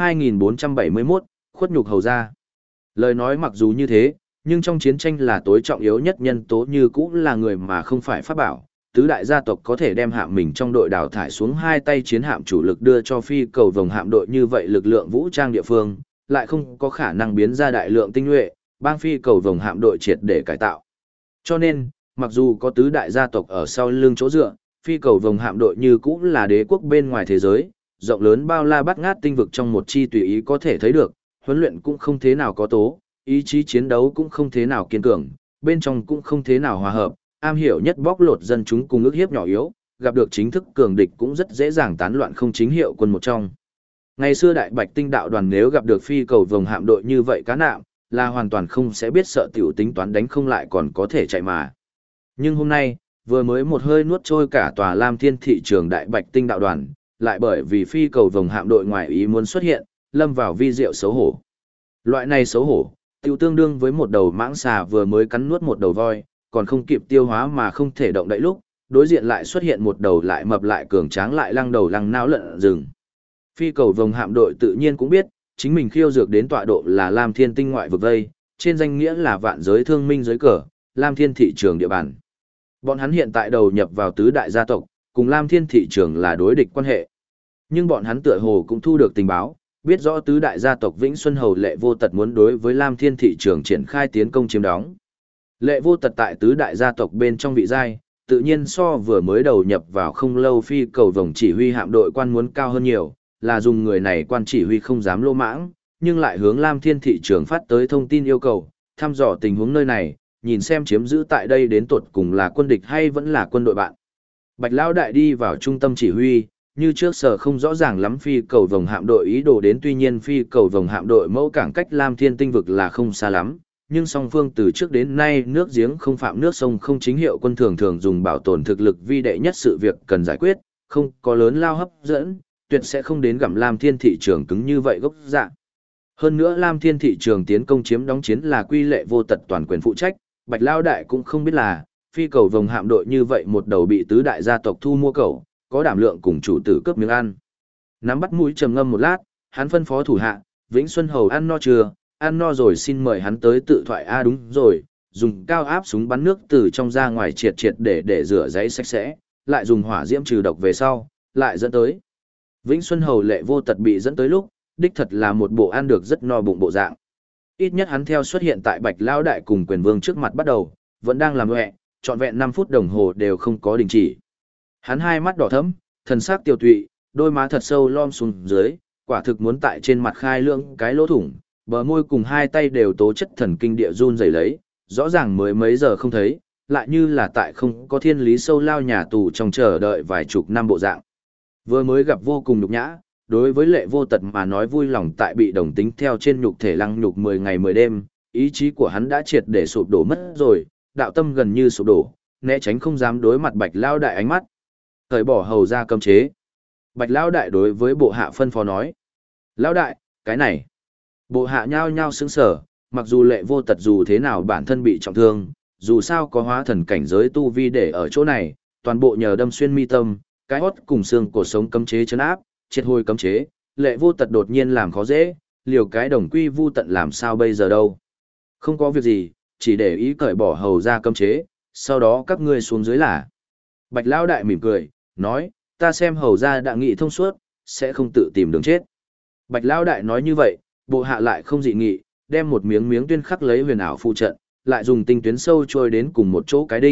2471, khuất nhục hầu gia. Lời nói mặc dù như thế, nhưng trong chiến tranh là tối trọng yếu nhất nhân tố như cũ là người mà không phải pháp bảo. Tứ đại gia tộc có thể đem hạm mình trong đội đào thải xuống hai tay chiến hạm chủ lực đưa cho phi cầu vồng hạm đội như vậy lực lượng vũ trang địa phương, lại không có khả năng biến ra đại lượng tinh nhuệ, bang phi cầu vồng hạm đội triệt để cải tạo. Cho nên, mặc dù có tứ đại gia tộc ở sau lưng chỗ dựa, phi cầu vồng hạm đội như cũ là đế quốc bên ngoài thế giới, rộng lớn bao la bát ngát tinh vực trong một chi tùy ý có thể thấy được, huấn luyện cũng không thế nào có tố, ý chí chiến đấu cũng không thế nào kiên cường, bên trong cũng không thế nào hòa hợp, am hiểu nhất bóc lột dân chúng cùng ức hiếp nhỏ yếu, gặp được chính thức cường địch cũng rất dễ dàng tán loạn không chính hiệu quân một trong. Ngày xưa đại bạch tinh đạo đoàn nếu gặp được phi cầu vồng hạm đội như vậy cá nạm, là hoàn toàn không sẽ biết sợ tiểu tính toán đánh không lại còn có thể chạy mà. Nhưng hôm nay, vừa mới một hơi nuốt trôi cả tòa Lam Thiên thị trường đại bạch tinh đạo đoàn, lại bởi vì phi cầu vồng hạm đội ngoài ý muốn xuất hiện, lâm vào vi diệu xấu hổ. Loại này xấu hổ, tiêu tương đương với một đầu mãng xà vừa mới cắn nuốt một đầu voi, còn không kịp tiêu hóa mà không thể động đậy lúc, đối diện lại xuất hiện một đầu lại mập lại cường tráng lại lăng đầu lăng não lợn rừng. Phi cầu vồng hạm đội tự nhiên cũng biết, chính mình khiêu dược đến tọa độ là Lam Thiên tinh ngoại vực vây, trên danh nghĩa là vạn giới thương minh giới cờ, Lam Thiên thị trường địa bàn. Bọn hắn hiện tại đầu nhập vào tứ đại gia tộc, cùng Lam Thiên thị trường là đối địch quan hệ. Nhưng bọn hắn tựa hồ cũng thu được tình báo, biết rõ tứ đại gia tộc Vĩnh Xuân Hầu Lệ Vô Tật muốn đối với Lam Thiên thị trường triển khai tiến công chiếm đóng. Lệ Vô Tật tại tứ đại gia tộc bên trong vị giai, tự nhiên so vừa mới đầu nhập vào không lâu phi cầu vồng chỉ huy hạm đội quan muốn cao hơn nhiều, là dùng người này quan chỉ huy không dám lô mãng, nhưng lại hướng Lam Thiên thị trường phát tới thông tin yêu cầu, thăm dò tình huống nơi này, nhìn xem chiếm giữ tại đây đến tột cùng là quân địch hay vẫn là quân đội bạn. Bạch Lão Đại đi vào trung tâm chỉ huy, như trước sở không rõ ràng lắm phi cầu vồng hạm đội ý đồ đến, tuy nhiên phi cầu vồng hạm đội mẫu cảng cách Lam Thiên tinh vực là không xa lắm, nhưng song phương từ trước đến nay nước giếng không phạm nước sông không chính hiệu quân thường thường dùng bảo tồn thực lực vi đệ nhất sự việc cần giải quyết, không có lớn lao hấp dẫn, tuyệt sẽ không đến gặm Lam Thiên thị trường cứng như vậy gốc dạng. Hơn nữa Lam Thiên thị trường tiến công chiếm đóng chiến là quy Lệ Vô Tật toàn quyền phụ trách, Bạch Lão Đại cũng không biết là phi cầu vồng hạm đội như vậy một đầu bị tứ đại gia tộc thu mua cầu, có đảm lượng cùng chủ tử cướp miếng ăn. Nắm bắt mũi trầm ngâm một lát, hắn phân phó thủ hạ, Vĩnh Xuân Hầu ăn no chưa, ăn no rồi xin mời hắn tới tự thoại. Đúng rồi, dùng cao áp súng bắn nước từ trong ra ngoài triệt triệt để rửa giấy sạch sẽ, lại dùng hỏa diễm trừ độc về sau, lại dẫn tới. Vĩnh Xuân Hầu Lệ Vô Tật bị dẫn tới lúc, đích thật là một bộ ăn được rất no bụng bộ dạng. Ít nhất hắn theo xuất hiện tại Bạch Lão Đại cùng Quyền Vương trước mặt bắt đầu, vẫn đang làm loẹ, trọn vẹn 5 phút đồng hồ đều không có đình chỉ. Hắn hai mắt đỏ thẫm, thần sắc tiêu tụy, đôi má thật sâu lom xuống dưới, quả thực muốn tại trên mặt khai lượng cái lỗ thủng, bờ môi cùng hai tay đều tố chất thần kinh địa run rẩy lấy, rõ ràng mới mấy giờ không thấy, lại như là tại không có thiên lý sâu lao nhà tù trong chờ đợi vài chục năm bộ dạng. Vừa mới gặp vô cùng nhục nhã, đối với Lệ Vô Tật mà nói vui lòng tại bị đồng tính theo trên nhục thể lăng nhục 10 ngày 10 đêm, ý chí của hắn đã triệt để sụp đổ mất rồi, đạo tâm gần như sụp đổ, né tránh không dám đối mặt Bạch Lão Đại ánh mắt. Thời bỏ hầu ra cấm chế. Bạch Lão Đại đối với bộ hạ phân phó nói. Lão Đại, cái này. Bộ hạ nhao nhao sững sờ, mặc dù Lệ Vô Tật dù thế nào bản thân bị trọng thương, dù sao có hóa thần cảnh giới tu vi để ở chỗ này, toàn bộ nhờ đâm xuyên mi tâm, cái hót cùng xương cổ sống cấm chế chấn áp, triệt hồi cấm chế, Lệ Vô Tật đột nhiên làm khó dễ, liều cái đồng quy vu tận làm sao bây giờ đâu. Không có việc gì, chỉ để ý cởi bỏ hầu ra cấm chế, sau đó các ngươi xuống dưới là. Bạch Lão Đại mỉm cười, nói, ta xem hầu ra đã nghị thông suốt, sẽ không tự tìm đường chết. Bạch Lão Đại nói như vậy, bộ hạ lại không dị nghị, đem một miếng miếng tuyên khắc lấy huyền ảo phụ trận, lại dùng tinh tuyến sâu trôi đến cùng một chỗ cái đinh,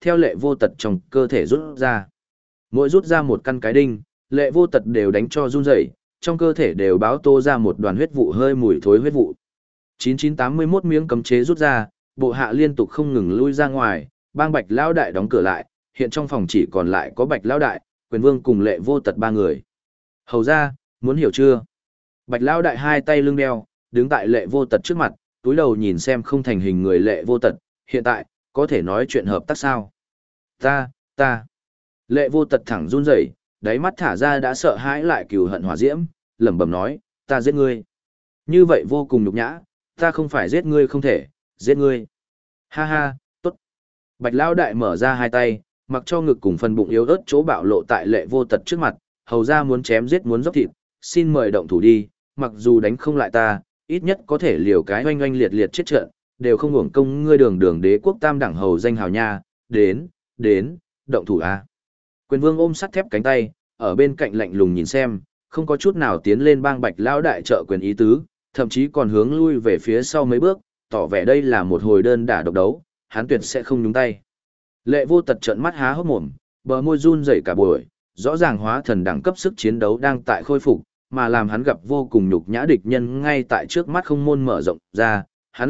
theo lệ vô tật trong cơ thể rút ra. Mỗi rút ra một căn cái đinh, lệ vô tật đều đánh cho run rẩy, trong cơ thể đều báo tô ra một đoàn huyết vụ hơi mùi thối huyết vụ. 9981 miếng cấm chế rút ra, bộ hạ liên tục không ngừng lui ra ngoài, bang Bạch Lão Đại đóng cửa lại, hiện trong phòng chỉ còn lại có Bạch Lão Đại, Quyền Vương cùng lệ vô tật ba người. Hầu ra, muốn hiểu chưa? Bạch Lão Đại hai tay lưng đeo, đứng tại lệ vô tật trước mặt, túi đầu nhìn xem không thành hình người lệ vô tật, hiện tại, có thể nói chuyện hợp tác sao? Ta. Lệ vô tật thẳng run rẩy, đáy mắt thả ra đã sợ hãi lại cừu hận hỏa diễm, lẩm bẩm nói, ta giết ngươi. Như vậy vô cùng nhục nhã, ta không phải giết ngươi không thể, giết ngươi. Ha ha, tốt. Bạch Lão Đại mở ra hai tay, mặc cho ngực cùng phần bụng yếu ớt chỗ bạo lộ tại lệ vô tật trước mặt, hầu ra muốn chém giết muốn dốc thịt, xin mời động thủ đi, mặc dù đánh không lại ta, ít nhất có thể liều cái oanh oanh liệt liệt chết trận, đều không hưởng công ngươi đường đường đế quốc tam đẳng hầu danh hào nha, đến, động thủ a. Quyền Vương ôm sắt thép cánh tay, ở bên cạnh lạnh lùng nhìn xem, không có chút nào tiến lên bang Bạch Lão Đại trợ quyền ý tứ, thậm chí còn hướng lui về phía sau mấy bước, tỏ vẻ đây là một hồi đơn đả độc đấu, hắn tuyệt sẽ không nhúng tay. Lệ vô tật trợn mắt há hốc mồm, bờ môi run rẩy cả buổi, rõ ràng hóa thần đẳng cấp sức chiến đấu đang tại khôi phục, mà làm hắn gặp vô cùng nhục nhã địch nhân ngay tại trước mắt không môn mở rộng ra,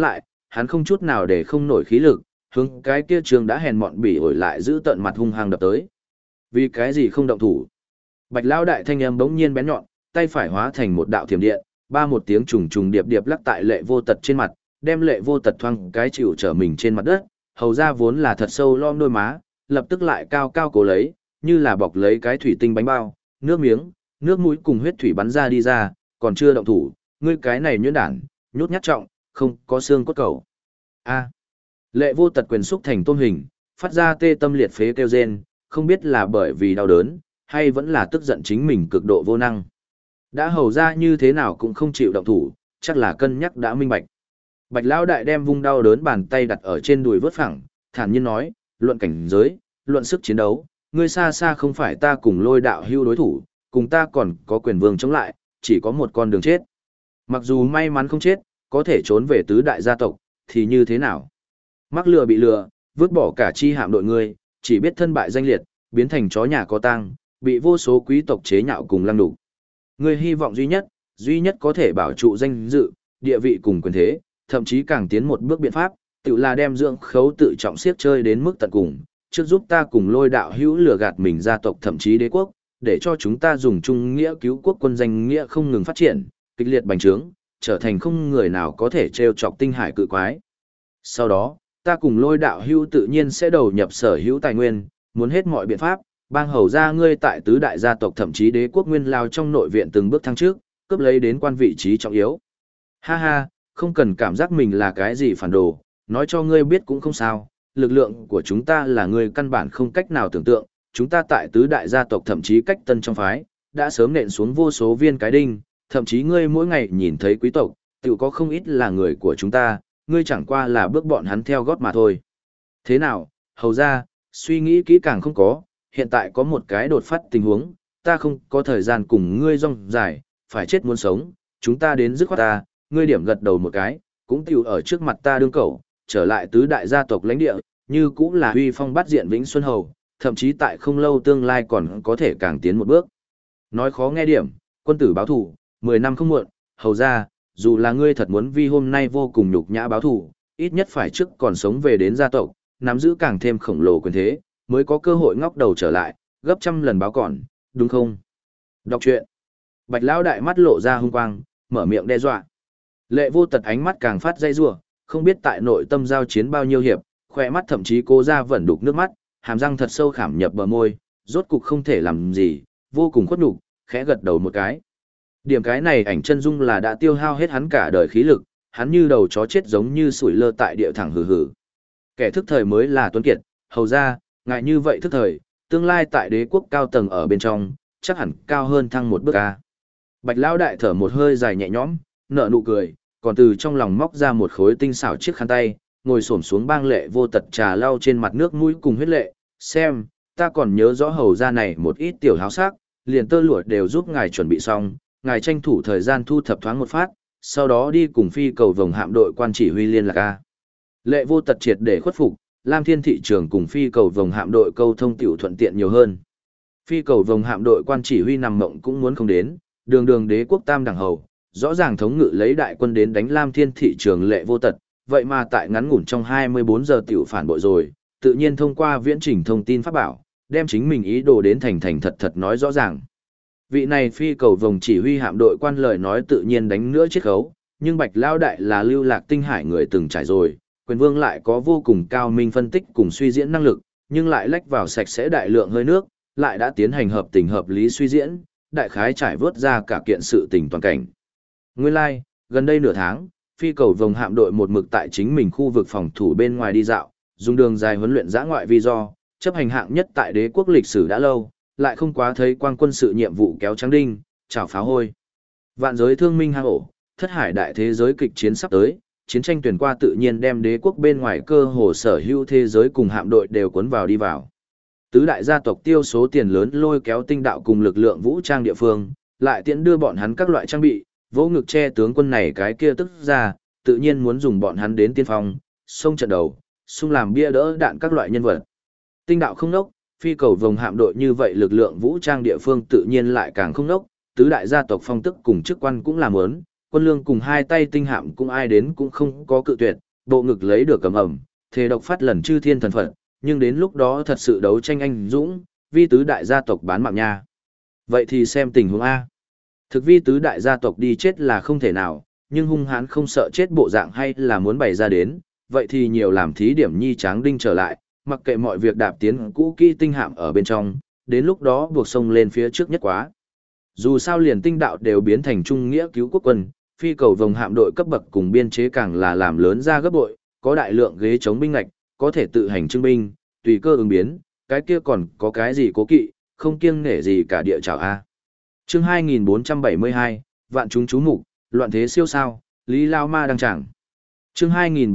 hắn không chút nào để không nổi khí lực, hướng cái kia trường đã hèn mọn bỉ ổi lại giữ tận mặt hung hăng đập tới. Vì cái gì không động thủ? Bạch Lão Đại thanh âm bỗng nhiên bén nhọn, tay phải hóa thành một đạo thiểm điện, ba một tiếng trùng trùng điệp điệp lắc tại lệ vô tật trên mặt, đem lệ vô tật thoang cái chịu trở mình trên mặt đất, hầu ra vốn là thật sâu lom đôi má, lập tức lại cao cao cố lấy, như là bọc lấy cái thủy tinh bánh bao, nước miếng, nước mũi cùng huyết thủy bắn ra đi ra, còn chưa động thủ, ngươi cái này nhuyễn đản, nhút nhát trọng, không có xương cốt cầu. A. Lệ vô tật quyền xúc thành tôm hình, phát ra tê tâm liệt phế kêu rên, không biết là bởi vì đau đớn, hay vẫn là tức giận chính mình cực độ vô năng. Đã hầu ra như thế nào cũng không chịu động thủ, chắc là cân nhắc đã minh bạch. Bạch Lão Đại đem vung đau đớn bàn tay đặt ở trên đùi vớt phẳng, thản nhiên nói, luận cảnh giới, luận sức chiến đấu, ngươi xa xa không phải ta cùng Lôi đạo hưu đối thủ, cùng ta còn có Quyền Vương chống lại, chỉ có một con đường chết. Mặc dù may mắn không chết, có thể trốn về tứ đại gia tộc, thì như thế nào? Mắc lừa bị lừa, vứt bỏ cả chi hạm đội ngươi, chỉ biết thân bại danh liệt, biến thành chó nhà có tang, bị vô số quý tộc chế nhạo cùng lăng đục. Ngươi hy vọng duy nhất có thể bảo trụ danh dự, địa vị cùng quyền thế, thậm chí càng tiến một bước biện pháp, tự là đem dưỡng khấu tự trọng siết chơi đến mức tận cùng, trước giúp ta cùng Lôi đạo hữu lừa gạt mình gia tộc thậm chí đế quốc, để cho chúng ta dùng chung nghĩa cứu quốc quân danh nghĩa không ngừng phát triển, kịch liệt bành trướng, trở thành không người nào có thể trêu chọc tinh hải cự quái. Sau đó, ta cùng Lôi đạo hữu tự nhiên sẽ đầu nhập sở hữu tài nguyên, muốn hết mọi biện pháp, bang hầu ra ngươi tại tứ đại gia tộc thậm chí đế quốc nguyên lao trong nội viện từng bước thăng trước, cướp lấy đến quan vị trí trọng yếu. Ha ha, không cần cảm giác mình là cái gì phản đồ, nói cho ngươi biết cũng không sao, lực lượng của chúng ta là ngươi căn bản không cách nào tưởng tượng, chúng ta tại tứ đại gia tộc thậm chí cách tân trong phái, đã sớm nện xuống vô số viên cái đinh, thậm chí ngươi mỗi ngày nhìn thấy quý tộc, tự có không ít là người của chúng ta, ngươi chẳng qua là bước bọn hắn theo gót mà thôi. Thế nào, hầu ra, suy nghĩ kỹ càng không có, hiện tại có một cái đột phát tình huống, ta không có thời gian cùng ngươi rong dài, phải chết muốn sống, chúng ta đến dứt khoát ta, ngươi điểm gật đầu một cái, cũng tiểu ở trước mặt ta đương cẩu, trở lại tứ đại gia tộc lãnh địa, như cũng là huy phong bắt diện Vĩnh Xuân Hầu, thậm chí tại không lâu tương lai còn có thể càng tiến một bước. Nói khó nghe điểm, quân tử báo thủ, 10 năm không muộn, hầu ra, dù là ngươi thật muốn vì hôm nay vô cùng nhục nhã báo thủ, ít nhất phải trước còn sống về đến gia tộc, nắm giữ càng thêm khổng lồ quyền thế, mới có cơ hội ngóc đầu trở lại, gấp trăm lần báo còn, đúng không? Đọc truyện. Bạch Lão Đại mắt lộ ra hung quang, mở miệng đe dọa. Lệ vô tật ánh mắt càng phát dây rủa, không biết tại nội tâm giao chiến bao nhiêu hiệp, khỏe mắt thậm chí cố ra vẩn đục nước mắt, hàm răng thật sâu khảm nhập bờ môi, rốt cục không thể làm gì, vô cùng khuất nhục, khẽ gật đầu một cái. Điểm cái này ảnh chân dung là đã tiêu hao hết hắn cả đời khí lực, hắn như đầu chó chết giống như sủi lơ tại địa thẳng hừ hừ. Kẻ thức thời mới là tuấn kiệt, hầu ra, ngại như vậy thức thời, tương lai tại đế quốc cao tầng ở bên trong, chắc hẳn cao hơn thăng một bước ca. Bạch Lão Đại thở một hơi dài nhẹ nhõm, nở nụ cười, còn từ trong lòng móc ra một khối tinh xảo chiếc khăn tay, ngồi xổm xuống bang lệ vô tật trà lau trên mặt nước mũi cùng huyết lệ, xem, ta còn nhớ rõ hầu ra này một ít tiểu háo sắc, liền tơ lụa đều giúp ngài chuẩn bị xong, ngài tranh thủ thời gian thu thập thoáng một phát, sau đó đi cùng phi cầu vồng hạm đội quan chỉ huy liên lạc a. Lệ vô tật triệt để khuất phục, Lam Thiên thị trường cùng phi cầu vồng hạm đội câu thông tiểu thuận tiện nhiều hơn. Phi cầu vồng hạm đội quan chỉ huy nằm mộng cũng muốn không đến, đường đường đế quốc tam đẳng hầu, rõ ràng thống ngự lấy đại quân đến đánh Lam Thiên thị trường lệ vô tật, vậy mà tại ngắn ngủn trong 24 giờ tiểu phản bội rồi, tự nhiên thông qua viễn trình thông tin pháp bảo, đem chính mình ý đồ đến thành thành thật thật nói rõ ràng. Vị này phi cầu vồng chỉ huy hạm đội quan lời nói tự nhiên đánh nữa chiết khấu, nhưng Bạch Lao Đại là lưu lạc tinh hải người từng trải rồi, quyền vương lại có vô cùng cao minh phân tích cùng suy diễn năng lực, nhưng lại lách vào sạch sẽ đại lượng hơi nước, lại đã tiến hành hợp tình hợp lý suy diễn, đại khái trải vớt ra cả kiện sự tình toàn cảnh. Nguyên lai, gần đây nửa tháng, phi cầu vồng hạm đội một mực tại chính mình khu vực phòng thủ bên ngoài đi dạo, dùng đường dài huấn luyện dã ngoại vi do, chấp hành hạng nhất tại đế quốc lịch sử đã lâu, lại không quá thấy quang quân sự nhiệm vụ kéo trắng đinh, chào pháo hôi. Vạn giới thương minh hang ổ, thất hải đại thế giới kịch chiến sắp tới, chiến tranh tuyển qua tự nhiên đem đế quốc bên ngoài cơ hồ sở hữu thế giới cùng hạm đội đều cuốn vào đi vào. Tứ đại gia tộc tiêu số tiền lớn lôi kéo tinh đạo cùng lực lượng vũ trang địa phương, lại tiễn đưa bọn hắn các loại trang bị, vỗ ngực che tướng quân này cái kia tức ra, tự nhiên muốn dùng bọn hắn đến tiên phong, xông trận đầu, xung làm bia đỡ đạn các loại nhân vật. Tinh đạo không nốc, phi cầu vồng hạm đội như vậy lực lượng vũ trang địa phương tự nhiên lại càng không nốc, tứ đại gia tộc phong tức cùng chức quan cũng làm ớn, quân lương cùng hai tay tinh hạm cũng ai đến cũng không có cự tuyệt, bộ ngực lấy được cầm ẩm, thề độc phát lần chư thiên thần phật, nhưng đến lúc đó thật sự đấu tranh anh dũng, vi tứ đại gia tộc bán mạng nha. Vậy thì xem tình huống A. Thực vi tứ đại gia tộc đi chết là không thể nào, nhưng hung hãn không sợ chết bộ dạng hay là muốn bày ra đến, vậy thì nhiều làm thí điểm nhi tráng đinh trở lại, mặc kệ mọi việc đạp tiến cũ kỹ tinh hạm ở bên trong, đến lúc đó buộc sông lên phía trước nhất quá. Dù sao liền tinh đạo đều biến thành trung nghĩa cứu quốc quân, phi cầu vồng hạm đội cấp bậc cùng biên chế càng là làm lớn ra gấp bội, có đại lượng ghế chống binh ngạch, có thể tự hành trưng binh, tùy cơ ứng biến, cái kia còn có cái gì cố kỵ, không kiêng nể gì cả địa chảo A. Chương 2472, vạn chúng chú mục, loạn thế siêu sao, Lý Lao Ma đăng trảng. Chương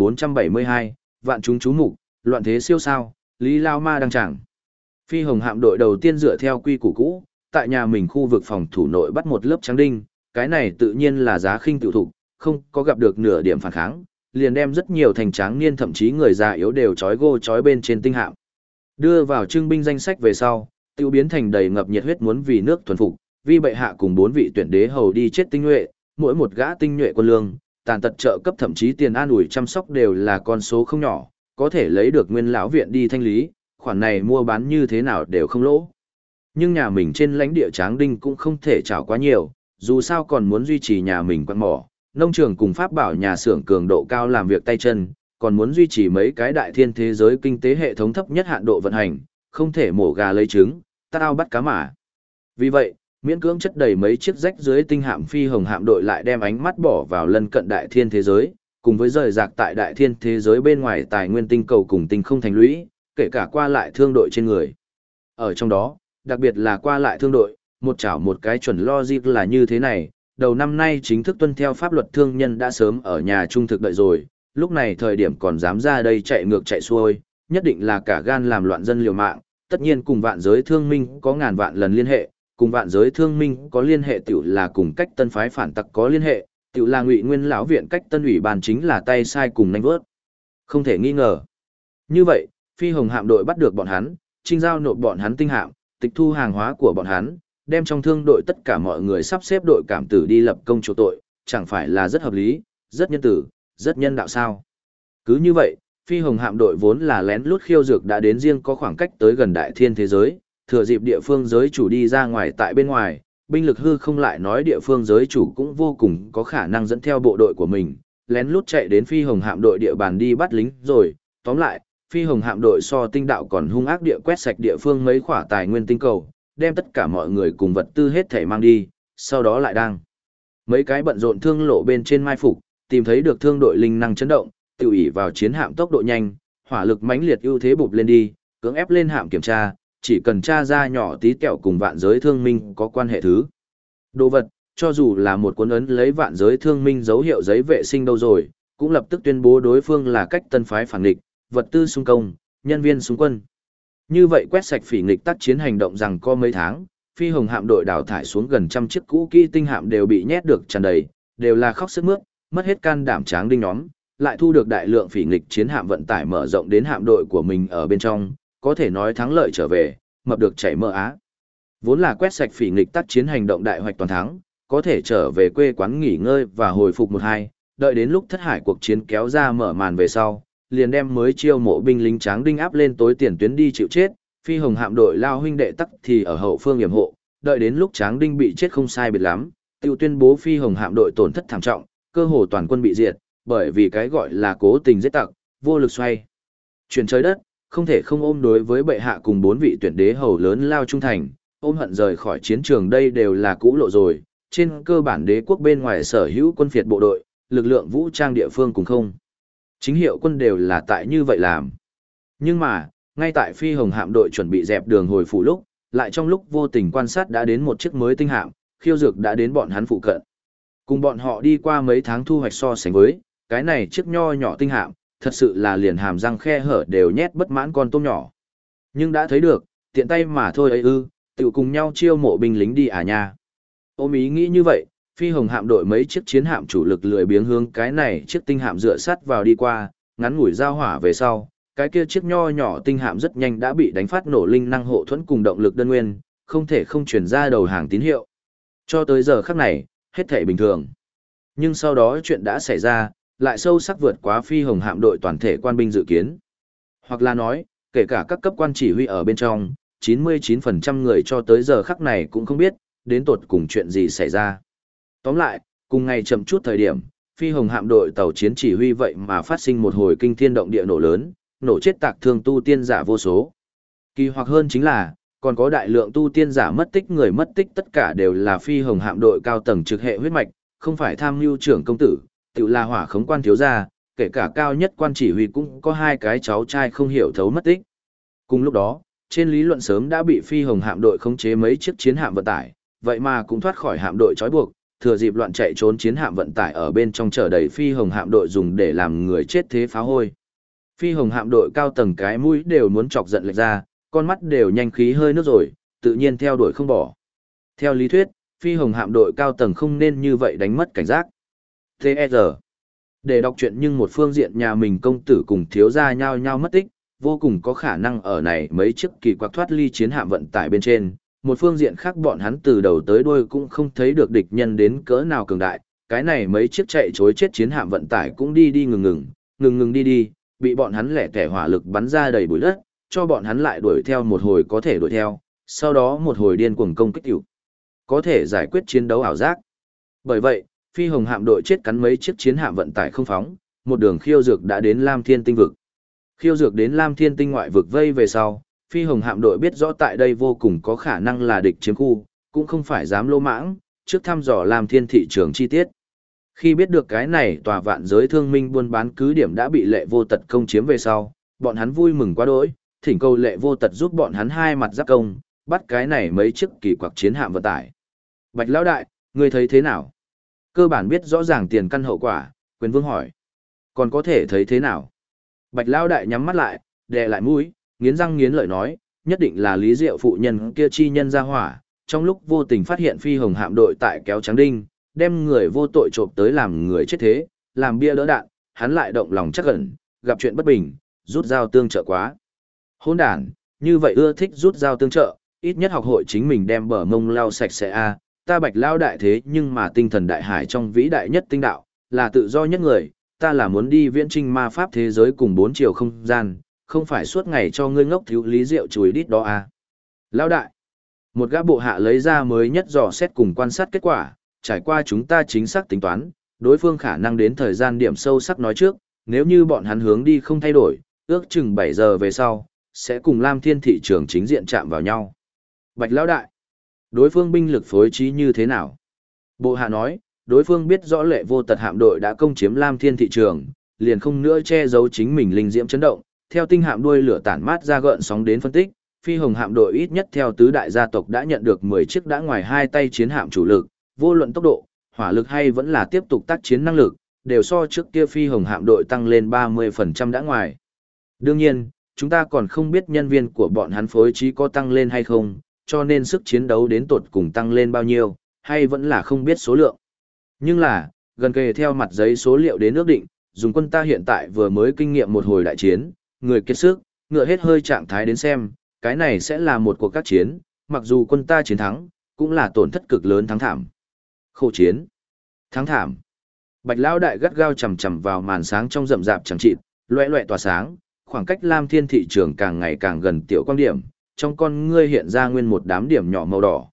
2472, vạn chúng chú mục, loạn thế siêu sao, Lý Lao Ma đăng trảng. Phi hồng hạm đội đầu tiên dựa theo quy củ cũ, tại nhà mình khu vực phòng thủ nội bắt một lớp trắng đinh, cái này tự nhiên là giá khinh tiểu thụ, không có gặp được nửa điểm phản kháng, liền đem rất nhiều thành tráng niên thậm chí người già yếu đều trói bên trên tinh hạm. Đưa vào trưng binh danh sách về sau, tiêu biến thành đầy ngập nhiệt huyết muốn vì nước thuần phục, vì bệ hạ cùng 4 vị tuyển đế hầu đi chết tinh nhuệ, mỗi một gã tinh nhuệ quân lương, tàn tật trợ cấp thậm chí tiền an ủi chăm sóc đều là con số không nhỏ, có thể lấy được nguyên lão viện đi thanh lý, khoản này mua bán như thế nào đều không lỗ. Nhưng nhà mình trên lãnh địa Tráng Đinh cũng không thể trảo quá nhiều, dù sao còn muốn duy trì nhà mình quan mỏ, nông trường cùng pháp bảo nhà xưởng cường độ cao làm việc tay chân, còn muốn duy trì mấy cái đại thiên thế giới kinh tế hệ thống thấp nhất hạn độ vận hành, không thể mổ gà lấy trứng, tao bắt cá mả. Vì vậy, miễn cưỡng chất đầy mấy chiếc rách dưới tinh hạm phi hồng hạm đội lại đem ánh mắt bỏ vào lân cận đại thiên thế giới, cùng với rời rạc tại đại thiên thế giới bên ngoài tài nguyên tinh cầu cùng tinh không thành lũy, kể cả qua lại thương đội trên người. Ở trong đó, đặc biệt là qua lại thương đội, một chảo một cái chuẩn logic là như thế này, đầu năm nay chính thức tuân theo pháp luật thương nhân đã sớm ở nhà trung thực đợi rồi, lúc này thời điểm còn dám ra đây chạy ngược chạy xuôi, nhất định là cả gan làm loạn dân liều mạng, tất nhiên cùng vạn giới thương minh có ngàn vạn lần liên hệ, cùng vạn giới thương minh có liên hệ tiểu là cùng cách tân phái phản tặc có liên hệ, tiểu là ngụy nguyên lão viện cách tân ủy bàn chính là tay sai cùng nanh vớt. Không thể nghi ngờ. Như vậy, phi hồng hạm đội bắt được bọn hắn, trinh giao nộp bọn hắn tinh hạm, tịch thu hàng hóa của bọn hắn, đem trong thương đội tất cả mọi người sắp xếp đội cảm tử đi lập công chỗ tội, chẳng phải là rất hợp lý, rất nhân tử, rất nhân đạo sao. Cứ như vậy, phi hồng hạm đội vốn là lén lút khiêu dược đã đến riêng có khoảng cách tới gần đại thiên thế giới, thừa dịp địa phương giới chủ đi ra ngoài tại bên ngoài, binh lực hư không lại nói địa phương giới chủ cũng vô cùng có khả năng dẫn theo bộ đội của mình, lén lút chạy đến phi hồng hạm đội địa bàn đi bắt lính rồi, tóm lại, phi hồng hạm đội so tinh đạo còn hung ác địa quét sạch địa phương mấy khỏa tài nguyên tinh cầu, đem tất cả mọi người cùng vật tư hết thể mang đi, sau đó lại đang mấy cái bận rộn thương lộ bên trên mai phục, tìm thấy được thương đội linh năng chấn động, tự ỷ vào chiến hạm tốc độ nhanh, hỏa lực mãnh liệt ưu thế bụp lên đi, cưỡng ép lên hạm kiểm tra, chỉ cần tra ra nhỏ tí tẹo cùng vạn giới thương minh có quan hệ thứ. Đồ vật, cho dù là một cuốn ấn lấy vạn giới thương minh dấu hiệu giấy vệ sinh đâu rồi, cũng lập tức tuyên bố đối phương là cách tân phái phản nghịch, vật tư xung công, nhân viên xung quân. Như vậy quét sạch phỉ nghịch tác chiến hành động rằng có mấy tháng, phi hồng hạm đội đào thải xuống gần trăm chiếc cũ kỹ tinh hạm đều bị nhét được tràn đầy, đều là khóc sướt mướt, mất hết can đảm Tráng Đinh nhóm, lại thu được đại lượng phỉ nghịch chiến hạm vận tải mở rộng đến hạm đội của mình ở bên trong, có thể nói thắng lợi trở về, mập được chảy mỡ á. Vốn là quét sạch phỉ nghịch tác chiến hành động đại hoạch toàn thắng, có thể trở về quê quán nghỉ ngơi và hồi phục một hai, đợi đến lúc thất hải cuộc chiến kéo ra mở màn về sau, liền đem mới chiêu mộ binh lính tráng đinh áp lên tối tiền tuyến đi chịu chết, phi hồng hạm đội lao huynh đệ tắc thì ở hậu phương yểm hộ, đợi đến lúc tráng đinh bị chết không sai biệt lắm, tiêu tuyên bố phi hồng hạm đội tổn thất thảm trọng, cơ hồ toàn quân bị diệt, bởi vì cái gọi là cố tình giết tặc, vô lực xoay chuyển trời đất, không thể không ôm đối với bệ hạ cùng 4 vị tuyển đế hầu lớn lao trung thành, ôm hận rời khỏi chiến trường đây đều là cũ lộ rồi, trên cơ bản đế quốc bên ngoài sở hữu quân phiệt bộ đội, lực lượng vũ trang địa phương cùng không. Chính hiệu quân đều là tại như vậy làm. Nhưng mà, ngay tại phi hồng hạm đội chuẩn bị dẹp đường hồi phủ lúc, lại trong lúc vô tình quan sát đã đến một chiếc mới tinh hạm, khiêu dược đã đến bọn hắn phụ cận. Cùng bọn họ đi qua mấy tháng thu hoạch so sánh với, cái này chiếc nho nhỏ tinh hạm, thật sự là liền hàm răng khe hở đều nhét bất mãn con tôm nhỏ. Nhưng đã thấy được, tiện tay mà thôi ấy ư, tự cùng nhau chiêu mộ binh lính đi à nha. Ôm ý nghĩ như vậy, phi hồng hạm đội mấy chiếc chiến hạm chủ lực lười biếng hướng cái này chiếc tinh hạm dựa sát vào đi qua, ngắn ngủi giao hỏa về sau, cái kia chiếc nho nhỏ tinh hạm rất nhanh đã bị đánh phát nổ linh năng hộ thuẫn cùng động lực đơn nguyên, không thể không chuyển ra đầu hàng tín hiệu. Cho tới giờ khắc này, hết thảy bình thường. Nhưng sau đó chuyện đã xảy ra, lại sâu sắc vượt quá phi hồng hạm đội toàn thể quan binh dự kiến. Hoặc là nói, kể cả các cấp quan chỉ huy ở bên trong, 99% người cho tới giờ khắc này cũng không biết, đến tột cùng chuyện gì xảy ra. Tóm lại, cùng ngày chậm chút thời điểm, phi hồng hạm đội tàu chiến chỉ huy vậy mà phát sinh một hồi kinh thiên động địa nổ lớn, nổ chết tạc thương tu tiên giả vô số. Kỳ hoặc hơn chính là, còn có đại lượng tu tiên giả mất tích người mất tích tất cả đều là phi hồng hạm đội cao tầng trực hệ huyết mạch, không phải tham mưu trưởng công tử, tự là hỏa khống quan thiếu gia, kể cả cao nhất quan chỉ huy cũng có 2 cái cháu trai không hiểu thấu mất tích. Cùng lúc đó, trên lý luận sớm đã bị phi hồng hạm đội khống chế mấy chiếc chiến hạm vận tải, vậy mà cũng thoát khỏi hạm đội trói buộc, thừa dịp loạn chạy trốn chiến hạm vận tải ở bên trong chở đầy phi hồng hạm đội dùng để làm người chết thế phá hôi. Phi hồng hạm đội cao tầng cái mũi đều muốn chọc giận lệch ra, con mắt đều nhanh khí hơi nước rồi, tự nhiên theo đuổi không bỏ. Theo lý thuyết, phi hồng hạm đội cao tầng không nên như vậy đánh mất cảnh giác. T.E.R. Để đọc chuyện nhưng một phương diện nhà mình công tử cùng thiếu gia nhau nhau mất tích, vô cùng có khả năng ở này mấy chiếc kỳ quặc thoát ly chiến hạm vận tải bên trên. Một phương diện khác bọn hắn từ đầu tới đuôi cũng không thấy được địch nhân đến cỡ nào cường đại, cái này mấy chiếc chạy chối chết chiến hạm vận tải cũng đi đi ngừng đi, bị bọn hắn lẻ tẻ hỏa lực bắn ra đầy bụi đất, cho bọn hắn lại đuổi theo một hồi có thể đuổi theo, sau đó một hồi điên cuồng công kích hữu. Có thể giải quyết chiến đấu ảo giác. Bởi vậy, phi hồng hạm đội chết cắn mấy chiếc chiến hạm vận tải không phóng, một đường khiêu dược đã đến Lam Thiên Tinh vực. Khiêu dược đến Lam Thiên Tinh ngoại vực vây về sau, phi hồng hạm đội biết rõ tại đây vô cùng có khả năng là địch chiếm khu, cũng không phải dám lô mãng, trước thăm dò Lam Thiên thị trường chi tiết. Khi biết được cái này tòa vạn giới thương minh buôn bán cứ điểm đã bị Lệ Vô Tật công chiếm về sau, bọn hắn vui mừng quá đỗi, thỉnh cầu Lệ Vô Tật giúp bọn hắn hai mặt giáp công, bắt cái này mấy chiếc kỳ quặc chiến hạm vận tải. Bạch lão đại, ngươi thấy thế nào? Cơ bản biết rõ ràng tiền căn hậu quả, Quyền Vương hỏi. Còn có thể thấy thế nào? Bạch lão đại nhắm mắt lại, đè lại mũi, nghiến răng nghiến lợi nói, nhất định là Lý Diệu phụ nhân kia chi nhân ra hỏa, trong lúc vô tình phát hiện phi hồng hạm đội tại kéo trắng đinh, đem người vô tội trộm tới làm người chết thế, làm bia đỡ đạn, hắn lại động lòng chắc ẩn, gặp chuyện bất bình, rút dao tương trợ quá. Hỗn đản, như vậy ưa thích rút dao tương trợ, ít nhất học hội chính mình đem bờ mông lau sạch sẽ a. Ta Bạch lao đại thế nhưng mà tinh thần đại hải trong vĩ đại nhất tinh đạo, là tự do nhất người, ta là muốn đi viễn trinh ma pháp thế giới cùng 4 chiều không gian, không phải suốt ngày cho ngươi ngốc thiếu Lý Diệu chùi đít đó a. Lao đại, một gã bộ hạ lấy ra mới nhất dò xét cùng quan sát kết quả, trải qua chúng ta chính xác tính toán, đối phương khả năng đến thời gian điểm sâu sắc nói trước, nếu như bọn hắn hướng đi không thay đổi, ước chừng 7 giờ về sau, sẽ cùng Lam Thiên thị trường chính diện chạm vào nhau. Bạch lão đại, đối phương binh lực phối trí như thế nào? Bộ hạ nói, đối phương biết rõ Lệ Vô Tật hạm đội đã công chiếm Lam Thiên thị trường, liền không nữa che giấu chính mình linh diễm chấn động, theo tinh hạm đuôi lửa tản mát ra gợn sóng đến phân tích, phi hồng hạm đội ít nhất theo tứ đại gia tộc đã nhận được 10 chiếc đã ngoài hai tay chiến hạm chủ lực, vô luận tốc độ, hỏa lực hay vẫn là tiếp tục tác chiến năng lực, đều so trước kia phi hồng hạm đội tăng lên 30% đã ngoài. Đương nhiên, chúng ta còn không biết nhân viên của bọn hắn phối trí có tăng lên hay không, cho nên sức chiến đấu đến tột cùng tăng lên bao nhiêu, hay vẫn là không biết số lượng. Nhưng là, gần kề theo mặt giấy số liệu đến ước định, dùng quân ta hiện tại vừa mới kinh nghiệm một hồi đại chiến, người kiệt sức, ngựa hết hơi trạng thái đến xem, cái này sẽ là một cuộc các chiến, mặc dù quân ta chiến thắng, cũng là tổn thất cực lớn thắng thảm. Khổ chiến, thắng thảm. Bạch lão đại gắt gao chầm chầm vào màn sáng trong rậm rạp chẳng chịt, loẻ loẻ tỏa sáng, khoảng cách Lam Thiên thị trường càng ngày càng gần tiểu quang điểm, trong con ngươi hiện ra nguyên một đám điểm nhỏ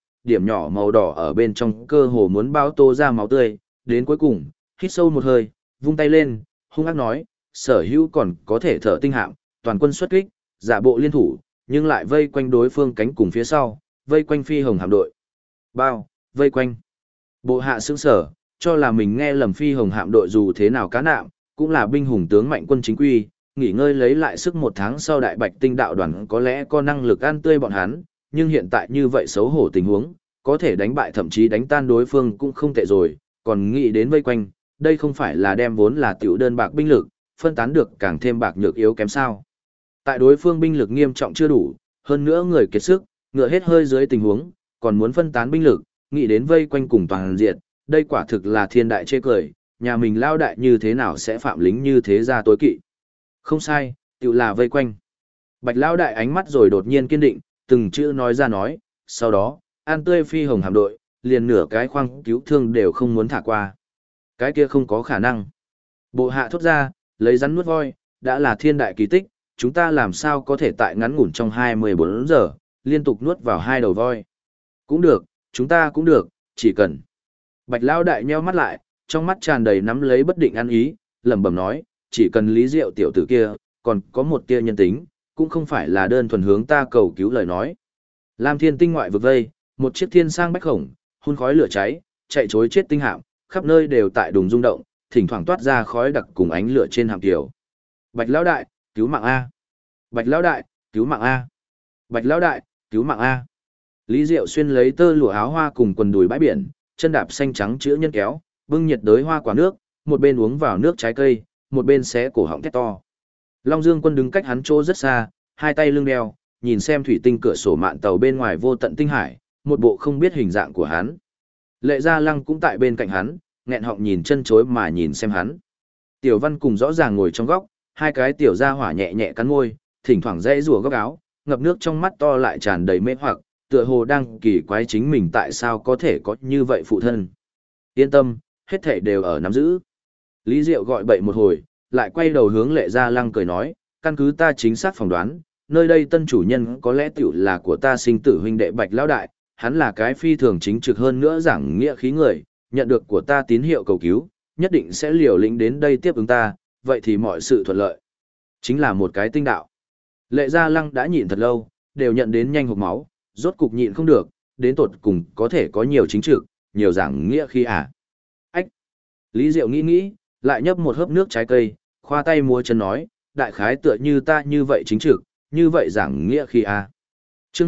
màu đỏ ở bên trong cơ hồ muốn bao tô ra máu tươi, đến cuối cùng, hít sâu một hơi, vung tay lên, hung ác nói, sở hữu còn có thể thở tinh hạm, toàn quân xuất kích, giả bộ liên thủ, nhưng lại vây quanh đối phương cánh cùng phía sau, vây quanh phi hồng hạm đội. Bao, vây quanh. Bộ hạ sững sở, cho là mình nghe lầm phi hồng hạm đội dù thế nào cá nạm, cũng là binh hùng tướng mạnh quân chính quy, nghỉ ngơi lấy lại sức một tháng sau đại bạch tinh đạo đoàn có lẽ có năng lực ăn tươi bọn hắn, nhưng hiện tại như vậy xấu hổ tình huống, có thể đánh bại thậm chí đánh tan đối phương cũng không tệ rồi, còn nghĩ đến vây quanh, đây không phải là đem vốn là tiểu đơn bạc binh lực, phân tán được càng thêm bạc nhược yếu kém sao. Tại đối phương binh lực nghiêm trọng chưa đủ, hơn nữa người kiệt sức, ngựa hết hơi dưới tình huống, còn muốn phân tán binh lực, nghĩ đến vây quanh cùng toàn diện, đây quả thực là thiên đại chê cười, nhà mình lao đại như thế nào sẽ phạm lính như thế ra tối kỵ. Không sai, tự là vây quanh. Bạch lao đại ánh mắt rồi đột nhiên kiên định, từng chữ nói ra nói, sau đó, an tươi phi hồng hạm đội, liền nửa cái khoang cứu thương đều không muốn thả qua. Cái kia không có khả năng. Bộ hạ thốt ra, lấy rắn nuốt voi, đã là thiên đại kỳ tích, chúng ta làm sao có thể tại ngắn ngủn trong 24 giờ, liên tục nuốt vào 2 đầu voi. Cũng được, chúng ta cũng được, chỉ cần. Bạch lao đại nheo mắt lại, trong mắt tràn đầy nắm lấy bất định ăn ý, lẩm bẩm nói, chỉ cần Lý Diệu tiểu tử kia, còn có một tia nhân tính, cũng không phải là đơn thuần hướng ta cầu cứu lời nói. Lam Thiên tinh ngoại vực vây, một chiếc thiên sang bách khổng, hun khói lửa cháy, chạy trối chết tinh hạm, khắp nơi đều tại đùng rung động, thỉnh thoảng toát ra khói đặc cùng ánh lửa trên hạm tiểu. Bạch lão đại, cứu mạng a! Bạch lão đại, cứu mạng a! Bạch lão đại, cứu mạng a! Lý Diệu xuyên lấy tơ lụa áo hoa cùng quần đùi bãi biển, chân đạp xanh trắng chữ nhân kéo, bưng nhiệt đới hoa quả nước, một bên uống vào nước trái cây, một bên xé cổ họng thét to. Long Dương Quân đứng cách hắn chỗ rất xa, hai tay lưng đeo, nhìn xem thủy tinh cửa sổ mạn tàu bên ngoài vô tận tinh hải, một bộ không biết hình dạng của hắn. Lệ Gia Lăng cũng tại bên cạnh hắn, nghẹn họng nhìn chân chối mà nhìn xem hắn. Tiểu Văn cùng rõ ràng ngồi trong góc, hai cái tiểu gia hỏa nhẹ nhẹ cắn môi, thỉnh thoảng dãy rủa góc áo, ngập nước trong mắt to lại tràn đầy mê hoặc, tựa hồ đang kỳ quái chính mình tại sao có thể có như vậy phụ thân. Yên tâm, hết thảy đều ở nắm giữ. Lý Diệu gọi bậy một hồi, lại quay đầu hướng Lệ Gia Lăng cười nói, căn cứ ta chính xác phỏng đoán, nơi đây tân chủ nhân có lẽ tiểu là của ta sinh tử huynh đệ Bạch lão đại, hắn là cái phi thường chính trực hơn nữa giảng nghĩa khí người, nhận được của ta tín hiệu cầu cứu, nhất định sẽ liều lĩnh đến đây tiếp ứng ta, vậy thì mọi sự thuận lợi. Chính là một cái tinh đạo. Lệ Gia Lăng đã nhịn thật lâu, đều nhận đến nhanh hộc máu, rốt cục nhịn không được, đến tột cùng có thể có nhiều chính trực, nhiều giảng nghĩa khí à. Ách! Lý Diệu nghĩ nghĩ, lại nhấp một hớp nước trái cây, khoa tay múa chân nói, đại khái tựa như ta như vậy chính trực, như vậy giảng nghĩa khí à. Chương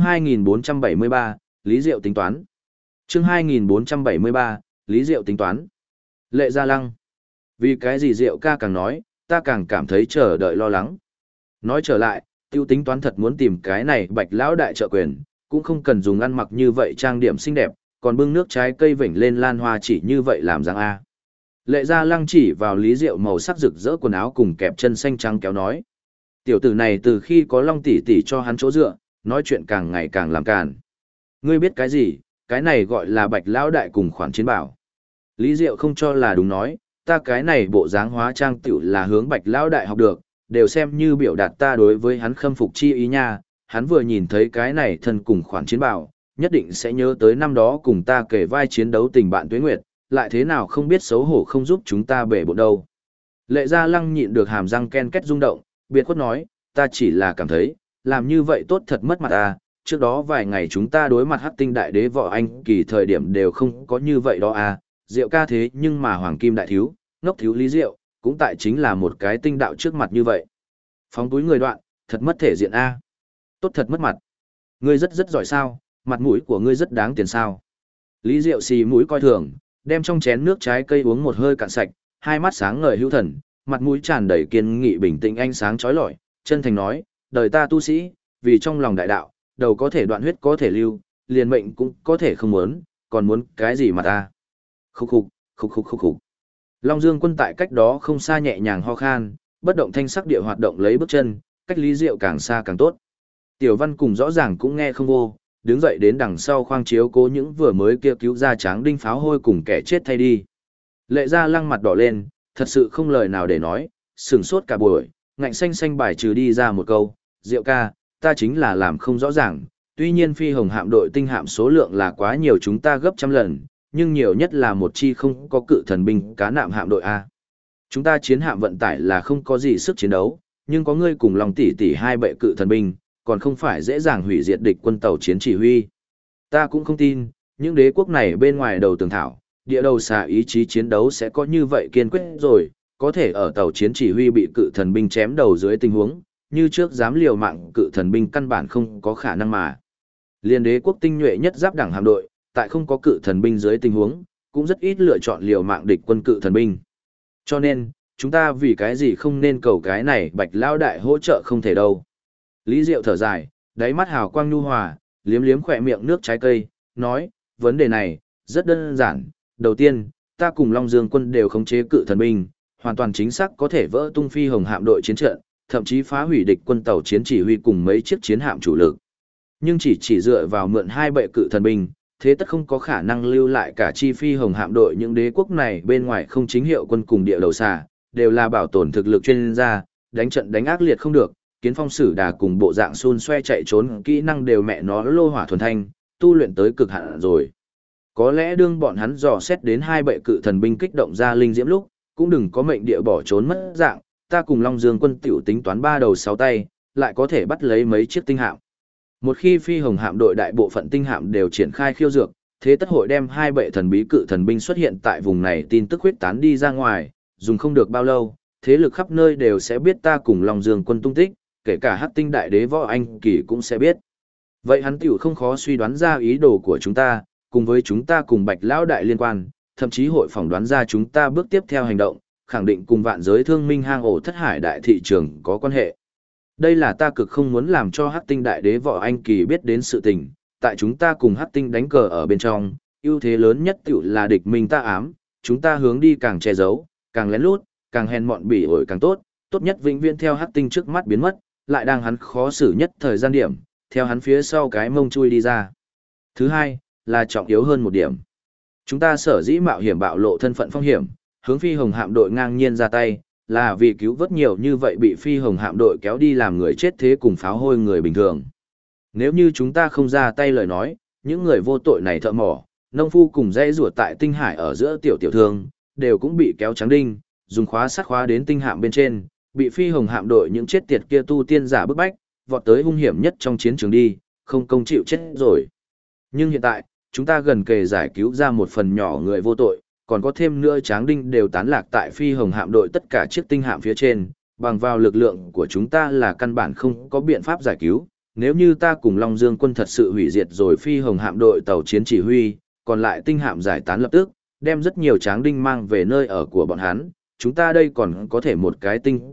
2473, Lý Diệu tính toán. Chương 2473, Lý Diệu tính toán. Lệ Gia Lăng. Vì cái gì Diệu ca càng nói, ta càng cảm thấy chờ đợi lo lắng. Nói trở lại, tiêu tính toán thật muốn tìm cái này Bạch lão đại trợ quyền, cũng không cần dùng ăn mặc như vậy trang điểm xinh đẹp, còn bưng nước trái cây vểnh lên lan hoa chỉ như vậy làm rằng a. Lệ Gia Lăng chỉ vào Lý Diệu màu sắc rực rỡ quần áo cùng kẹp chân xanh trắng kéo nói. Tiểu tử này từ khi có Long tỷ tỷ cho hắn chỗ dựa, nói chuyện càng ngày càng làm càn. Ngươi biết cái gì, cái này gọi là Bạch lão đại cùng khoản chiến bảo. Lý Diệu không cho là đúng nói, ta cái này bộ dáng hóa trang tiểu là hướng Bạch lão đại học được, đều xem như biểu đạt ta đối với hắn khâm phục chi ý nha, hắn vừa nhìn thấy cái này thân cùng khoản chiến bảo, nhất định sẽ nhớ tới năm đó cùng ta kể vai chiến đấu tình bạn Tuế Nguyệt, lại thế nào không biết xấu hổ không giúp chúng ta bể bộ đâu. Lệ Gia Lăng nhịn được hàm răng ken két rung động, biệt khuất nói, ta chỉ là cảm thấy, làm như vậy tốt thật mất mặt ta, trước đó vài ngày chúng ta đối mặt Hắc Tinh Đại Đế Võ Anh Kỳ thời điểm đều không có như vậy đó à, Diệu ca thế nhưng mà Hoàng Kim Đại Thiếu, ngốc thiếu Lý Diệu, cũng tại chính là một cái tinh đạo trước mặt như vậy. Phóng túi người đoạn, thật mất thể diện a. Tốt thật mất mặt. Ngươi rất giỏi sao, mặt mũi của ngươi rất đáng tiền sao. Lý Diệu xì mũi coi thường, đem trong chén nước trái cây uống một hơi cạn sạch, hai mắt sáng ngời hữu thần, mặt mũi tràn đầy kiên nghị bình tĩnh ánh sáng chói lọi, chân thành nói, đời ta tu sĩ, vì trong lòng đại đạo, đầu có thể đoạn huyết có thể lưu, liền mệnh cũng có thể không muốn, còn muốn cái gì mà ta. Khúc khục. Long Dương Quân tại cách đó không xa nhẹ nhàng ho khan, bất động thanh sắc địa hoạt động lấy bước chân, cách Lý Diệu càng xa càng tốt. Tiểu Văn cùng rõ ràng cũng nghe không vô, đứng dậy đến đằng sau khoang chiếu cố những vừa mới kia cứu ra Tráng Đinh pháo hôi cùng kẻ chết thay đi. Lệ Gia Lăng mặt đỏ lên, thật sự không lời nào để nói, sửng sốt cả buổi, ngạnh xanh xanh bài trừ đi ra một câu, Diệu ca, ta chính là làm không rõ ràng, tuy nhiên phi hồng hạm đội tinh hạm số lượng là quá nhiều chúng ta gấp trăm lần, nhưng nhiều nhất là một chi không có cự thần binh cá nạm hạm đội A. Chúng ta chiến hạm vận tải là không có gì sức chiến đấu, nhưng có ngươi cùng lòng tỷ tỷ hai bệ cự thần binh, còn không phải dễ dàng hủy diệt địch quân tàu chiến chỉ huy. Ta cũng không tin, những đế quốc này bên ngoài đầu tường thảo, địa đầu xà ý chí chiến đấu sẽ có như vậy kiên quyết rồi, có thể ở tàu chiến chỉ huy bị cự thần binh chém đầu dưới tình huống, như trước dám liều mạng cự thần binh căn bản không có khả năng mà. Liên đế quốc tinh nhuệ nhất giáp đẳng hạm đội, tại không có cự thần binh dưới tình huống, cũng rất ít lựa chọn liều mạng địch quân cự thần binh. Cho nên, chúng ta vì cái gì không nên cầu cái này Bạch Lão đại hỗ trợ không thể đâu. Lý Diệu thở dài, đáy mắt hào quang nhu hòa, liếm liếm khỏe miệng nước trái cây, nói, vấn đề này, rất đơn giản. Đầu tiên, ta cùng Long Dương Quân đều khống chế cự thần binh, hoàn toàn chính xác có thể vỡ tung phi hồng hạm đội chiến trận, thậm chí phá hủy địch quân tàu chiến chỉ huy cùng mấy chiếc chiến hạm chủ lực. Nhưng chỉ dựa vào mượn hai bệ cự thần binh, thế tất không có khả năng lưu lại cả chi phi hồng hạm đội. Những đế quốc này bên ngoài không chính hiệu quân cùng địa đầu xà, đều là bảo tồn thực lực chuyên gia, đánh trận đánh ác liệt không được, kiến phong sử đà cùng bộ dạng xun xoe chạy trốn kỹ năng đều mẹ nó lô hỏa thuần thanh, tu luyện tới cực hạn rồi. Có lẽ đương bọn hắn dò xét đến hai bệ cự thần binh kích động ra linh diễm lúc, cũng đừng có mệnh địa bỏ trốn mất dạng, ta cùng Long Dương Quân tiểu tính toán ba đầu sáu tay, lại có thể bắt lấy mấy chiếc tinh hạm. Một khi phi hồng hạm đội đại bộ phận tinh hạm đều triển khai khiêu dược, thế tất hội đem hai bệ thần bí cự thần binh xuất hiện tại vùng này tin tức huyết tán đi ra ngoài, dùng không được bao lâu, thế lực khắp nơi đều sẽ biết ta cùng Long Dương Quân tung tích, kể cả Hắc Tinh đại đế Võ Anh Kỳ cũng sẽ biết. Vậy hắn tiểu không khó suy đoán ra ý đồ của chúng ta, cùng với chúng ta cùng Bạch Lão đại liên quan, thậm chí hội phỏng đoán ra chúng ta bước tiếp theo hành động, khẳng định cùng vạn giới thương minh hang ổ thất hải đại thị trường có quan hệ. Đây là ta cực không muốn làm cho Hắc Tinh đại đế Võ Anh Kỳ biết đến sự tình, tại chúng ta cùng Hắc Tinh đánh cờ ở bên trong, ưu thế lớn nhất tiểu là địch mình ta ám, chúng ta hướng đi càng che giấu, càng lén lút, càng hèn mọn bỉ ổi càng tốt, tốt nhất vĩnh viễn theo Hắc Tinh trước mắt biến mất, lại đang hắn khó xử nhất thời gian điểm, theo hắn phía sau cái mông chui đi ra. Thứ hai, là trọng yếu hơn một điểm. Chúng ta sở dĩ mạo hiểm bạo lộ thân phận phong hiểm, hướng phi hồng hạm đội ngang nhiên ra tay, là vì cứu vớt nhiều như vậy bị phi hồng hạm đội kéo đi làm người chết thế cùng pháo hôi người bình thường. Nếu như chúng ta không ra tay lời nói, những người vô tội này thợ mỏ, nông phu cùng dây rùa tại tinh hải ở giữa tiểu thương, đều cũng bị kéo trắng đinh, dùng khóa sắt khóa đến tinh hạm bên trên, bị phi hồng hạm đội những chết tiệt kia tu tiên giả bức bách, vọt tới hung hiểm nhất trong chiến trường đi, không công chịu chết rồi. Nhưng hiện tại, chúng ta gần kề giải cứu ra một phần nhỏ người vô tội, còn có thêm nữa tráng đinh đều tán lạc tại phi hồng hạm đội tất cả chiếc tinh hạm phía trên, bằng vào lực lượng của chúng ta là căn bản không có biện pháp giải cứu. Nếu như ta cùng Long Dương Quân thật sự hủy diệt rồi phi hồng hạm đội tàu chiến chỉ huy, còn lại tinh hạm giải tán lập tức, đem rất nhiều tráng đinh mang về nơi ở của bọn hắn, chúng ta đây còn có thể một cái tinh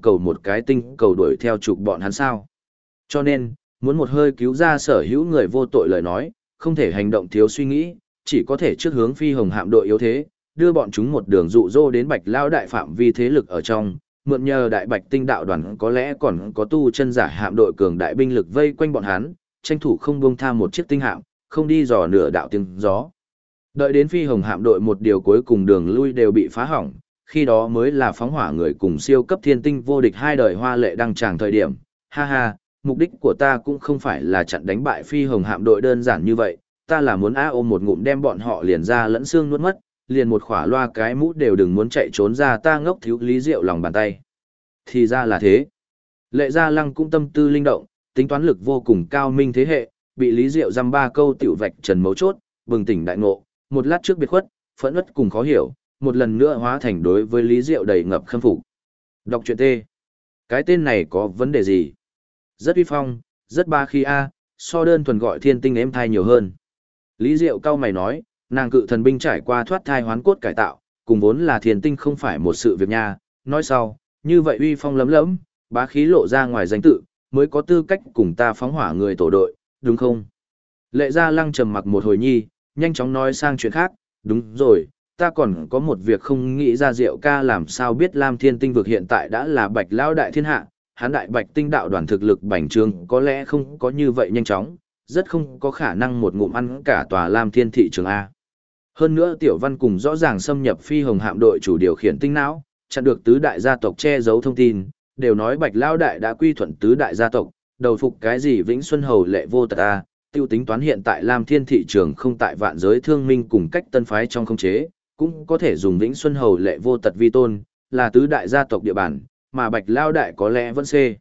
cầu đuổi theo trục bọn hắn sao. Cho nên, muốn một hơi cứu ra sở hữu người vô tội lời nói, không thể hành động thiếu suy nghĩ, chỉ có thể trước hướng phi hồng hạm đội yếu thế, đưa bọn chúng một đường dụ dỗ đến Bạch Lão đại phạm vi thế lực ở trong, mượn nhờ đại bạch tinh đạo đoàn có lẽ còn có tu chân giả hạm đội cường đại binh lực vây quanh bọn hắn, tranh thủ không buông tha một chiếc tinh hạm, không đi dò nửa đạo tiếng gió. Đợi đến phi hồng hạm đội một điều cuối cùng đường lui đều bị phá hỏng, khi đó mới là phóng hỏa người cùng siêu cấp thiên tinh vô địch hai đời hoa lệ đăng tràng thời điểm. Ha ha, mục đích của ta cũng không phải là chặn đánh bại phi hồng hạm đội đơn giản như vậy, ta là muốn ôm một ngụm đem bọn họ liền ra lẫn xương nuốt mất, liền một khỏa loa cái mũ đều đừng muốn chạy trốn ra ta ngốc thiếu Lý Diệu lòng bàn tay. Thì ra là thế. Lệ Gia Lăng cũng tâm tư linh động, tính toán lực vô cùng cao minh thế hệ, bị Lý Diệu dăm ba câu tiểu vạch trần mấu chốt, bừng tỉnh đại ngộ, một lát trước biệt khuất, phẫn uất cùng khó hiểu, một lần nữa hóa thành đối với Lý Diệu đầy ngập khâm phục. Đọc truyện T. Cái tên này có vấn đề gì? Rất uy phong, rất ba khi a, so đơn thuần gọi thiên tinh êm thai nhiều hơn. Lý Diệu cao mày nói, nàng cự thần binh trải qua thoát thai hoán cốt cải tạo, cùng vốn là thiên tinh không phải một sự việc nha. Nói sau, như vậy uy phong lấm lấm, bá khí lộ ra ngoài danh tự, mới có tư cách cùng ta phóng hỏa người tổ đội, đúng không? Lệ Gia Lăng trầm mặc một hồi nhi, nhanh chóng nói sang chuyện khác, đúng rồi, ta còn có một việc không nghĩ ra Diệu ca làm sao biết Lam Thiên Tinh vực hiện tại đã là Bạch Lão đại thiên hạ, hắn đại Bạch Tinh đạo đoàn thực lực bành trướng có lẽ không có như vậy nhanh chóng, rất không có khả năng một ngụm ăn cả tòa Lam Thiên thị trường A. Hơn nữa Tiểu Văn cùng rõ ràng xâm nhập phi hồng hạm đội chủ điều khiển tinh não, chặn được tứ đại gia tộc che giấu thông tin, đều nói Bạch Lão đại đã quy thuận tứ đại gia tộc, đầu phục cái gì Vĩnh Xuân Hầu Lệ Vô Tật A, tiêu tính toán hiện tại Lam Thiên thị trường không tại vạn giới thương minh cùng cách tân phái trong khống chế, cũng có thể dùng Vĩnh Xuân Hầu Lệ Vô Tật vi tôn, là tứ đại gia tộc địa bàn, mà Bạch Lão đại có lẽ vẫn xê.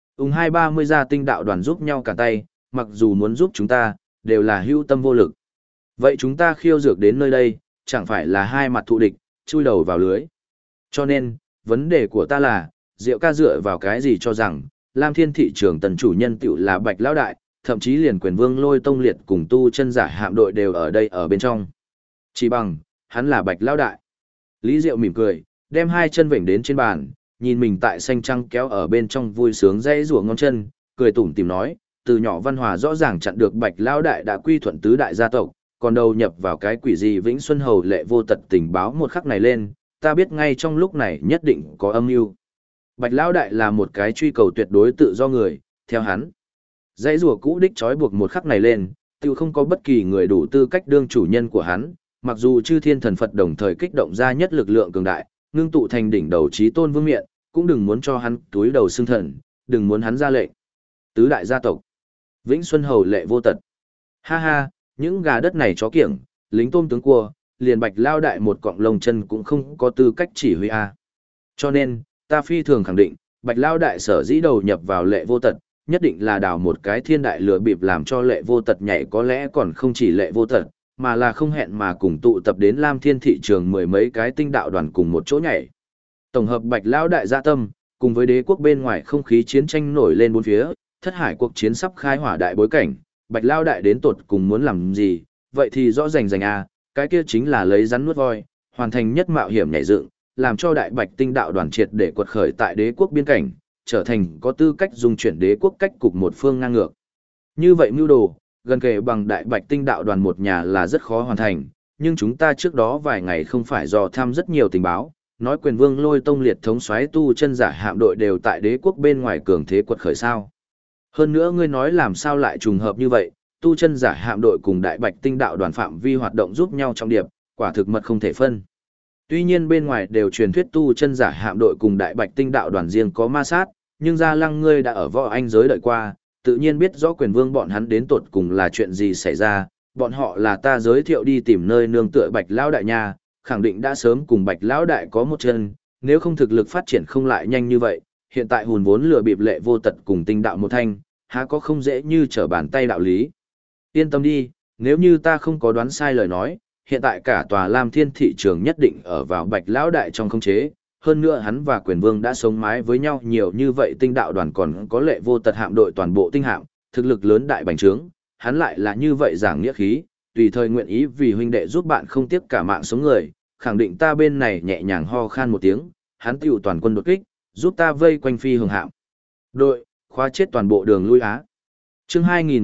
230 gia tinh đạo đoàn giúp nhau cả tay, mặc dù muốn giúp chúng ta, đều là hữu tâm vô lực. Vậy chúng ta khiêu dược đến nơi đây, chẳng phải là hai mặt thù địch, chui đầu vào lưới. Cho nên, vấn đề của ta là, Diệu ca dựa vào cái gì cho rằng, Lam Thiên thị trường tần chủ nhân tiểu là Bạch Lão đại, thậm chí liền Quyền Vương Lôi Tông Liệt cùng tu chân giả hạm đội đều ở đây ở bên trong. Chỉ bằng, hắn là Bạch Lão đại. Lý Diệu mỉm cười, đem hai chân vểnh đến trên bàn, nhìn mình tại xanh trăng kéo ở bên trong vui sướng dây rùa ngón chân, cười tủm tỉm nói, từ nhỏ Văn Hòa rõ ràng chặn được Bạch Lão đại đã quy thuận tứ đại gia tộc, còn đầu nhập vào cái quỷ gì Vĩnh Xuân Hầu Lệ Vô Tật tình báo một khắc này lên, ta biết ngay trong lúc này nhất định có âm mưu. Bạch Lão đại là một cái truy cầu tuyệt đối tự do người, theo hắn. Dãy rùa cũ đích trói buộc một khắc này lên, tự không có bất kỳ người đủ tư cách đương chủ nhân của hắn, mặc dù chư thiên thần Phật đồng thời kích động ra nhất lực lượng cường đại, ngưng tụ thành đỉnh đầu chí tôn vương miện, cũng đừng muốn cho hắn túi đầu xưng thần, đừng muốn hắn ra lệnh. Tứ đại gia tộc, Vĩnh Xuân Hầu Lệ Vô Tật. Ha ha, những gà đất này chó kiểng, lính tôm tướng cua, liền Bạch Lão đại một cọng lông chân cũng không có tư cách chỉ huy a. Cho nên, ta phi thường khẳng định, Bạch Lão đại sở dĩ đầu nhập vào Lệ Vô Tật, nhất định là đào một cái thiên đại lửa bịp làm cho Lệ Vô Tật nhảy, có lẽ còn không chỉ Lệ Vô Tật, mà là không hẹn mà cùng tụ tập đến Lam Thiên thị trường mười mấy cái tinh đạo đoàn cùng một chỗ nhảy. Tổng hợp Bạch Lão đại dạ tâm, cùng với đế quốc bên ngoài không khí chiến tranh nổi lên bốn phía, thất hải cuộc chiến sắp khai hỏa đại bối cảnh, Bạch Lão đại đến tột cùng muốn làm gì, vậy thì rõ rành rành a, cái kia chính là lấy rắn nuốt voi, hoàn thành nhất mạo hiểm nhảy dựng, làm cho đại Bạch tinh đạo đoàn triệt để quật khởi tại đế quốc biên cảnh, trở thành có tư cách dung chuyển đế quốc cách cục một phương ngang ngược. Như vậy mưu đồ, gần kề bằng đại Bạch tinh đạo đoàn một nhà là rất khó hoàn thành, nhưng chúng ta trước đó vài ngày không phải dò thăm rất nhiều tình báo, nói Quyền Vương Lôi Tông Liệt thống soái tu chân giả hạm đội đều tại đế quốc bên ngoài cường thế quật khởi sao. Hơn nữa ngươi nói làm sao lại trùng hợp như vậy, tu chân giả hạm đội cùng đại Bạch tinh đạo đoàn phạm vi hoạt động giúp nhau trong điệp, quả thực mật không thể phân. Tuy nhiên bên ngoài đều truyền thuyết tu chân giả hạm đội cùng đại Bạch tinh đạo đoàn riêng có ma sát, nhưng Gia Lăng ngươi đã ở võ anh giới đợi qua, tự nhiên biết rõ Quyền Vương bọn hắn đến tột cùng là chuyện gì xảy ra, bọn họ là ta giới thiệu đi tìm nơi nương tựa Bạch Lão đại nha, khẳng định đã sớm cùng Bạch Lão đại có một chân, nếu không thực lực phát triển không lại nhanh như vậy, hiện tại hùn vốn lừa bịp Lệ Vô Tật cùng tinh đạo một thanh, há có không dễ như trở bàn tay đạo lý. Yên tâm đi, nếu như ta không có đoán sai lời nói, hiện tại cả tòa Lam Thiên thị trường nhất định ở vào Bạch Lão đại trong khống chế, hơn nữa hắn và Quyền Vương đã sống mái với nhau nhiều như vậy, tinh đạo đoàn còn có Lệ Vô Tật hạm đội toàn bộ tinh hạm, thực lực lớn đại bành trướng, hắn lại là như vậy giảng nghĩa khí, tùy thời nguyện ý vì huynh đệ giúp bạn không tiếc cả mạng sống người, khẳng định ta bên này nhẹ nhàng ho khan một tiếng, hắn tiểu toàn quân đột kích, giúp ta vây quanh phi hồng hạm. Đội, khóa chết toàn bộ đường lui Á. Chương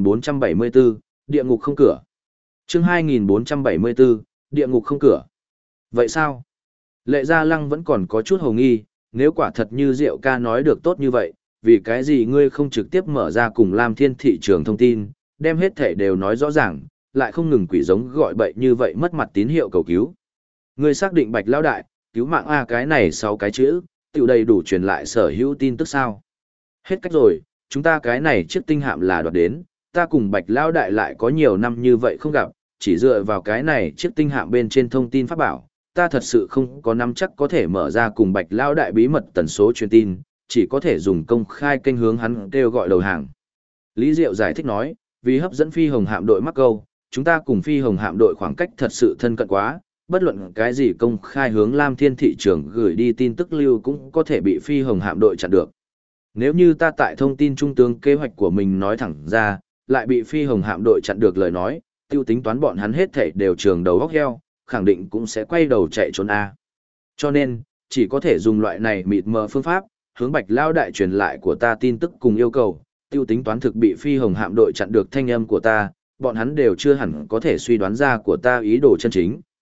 2474, địa ngục không cửa. Chương 2474, địa ngục không cửa. Vậy sao? Lệ Gia Lăng vẫn còn có chút hồ nghi, nếu quả thật như Diệu ca nói được tốt như vậy, vì cái gì ngươi không trực tiếp mở ra cùng Lam Thiên thị trường thông tin, đem hết thể đều nói rõ ràng, lại không ngừng quỷ giống gọi bậy như vậy mất mặt tín hiệu cầu cứu. Ngươi xác định Bạch Lão đại, cứu mạng A cái này 6 cái chữ, tiểu đầy đủ truyền lại sở hữu tin tức sao? Hết cách rồi, chúng ta cái này chiếc tinh hạm là đoạt đến, ta cùng Bạch Lão đại lại có nhiều năm như vậy không gặp, chỉ dựa vào cái này chiếc tinh hạm bên trên thông tin pháp bảo, ta thật sự không có nắm chắc có thể mở ra cùng Bạch Lão đại bí mật tần số truyền tin, chỉ có thể dùng công khai kênh hướng hắn kêu gọi đầu hàng. Lý Diệu giải thích nói, vì hấp dẫn phi hồng hạm đội mắc câu, chúng ta cùng phi hồng hạm đội khoảng cách thật sự thân cận quá, bất luận cái gì công khai hướng Lam Thiên thị trường gửi đi tin tức lưu cũng có thể bị phi hồng hạm đội chặn được. Nếu như ta tại thông tin trung tướng kế hoạch của mình nói thẳng ra, lại bị phi hồng hạm đội chặn được lời nói, tiêu tính toán bọn hắn hết thảy đều trường đầu góc heo, khẳng định cũng sẽ quay đầu chạy trốn A. Cho nên, chỉ có thể dùng loại này mịt mờ phương pháp, hướng Bạch Lão đại truyền lại của ta tin tức cùng yêu cầu, tiêu tính toán thực bị phi hồng hạm đội chặn được thanh âm của ta, bọn hắn đều chưa hẳn có thể suy đoán ra của ta ý đồ chân chính.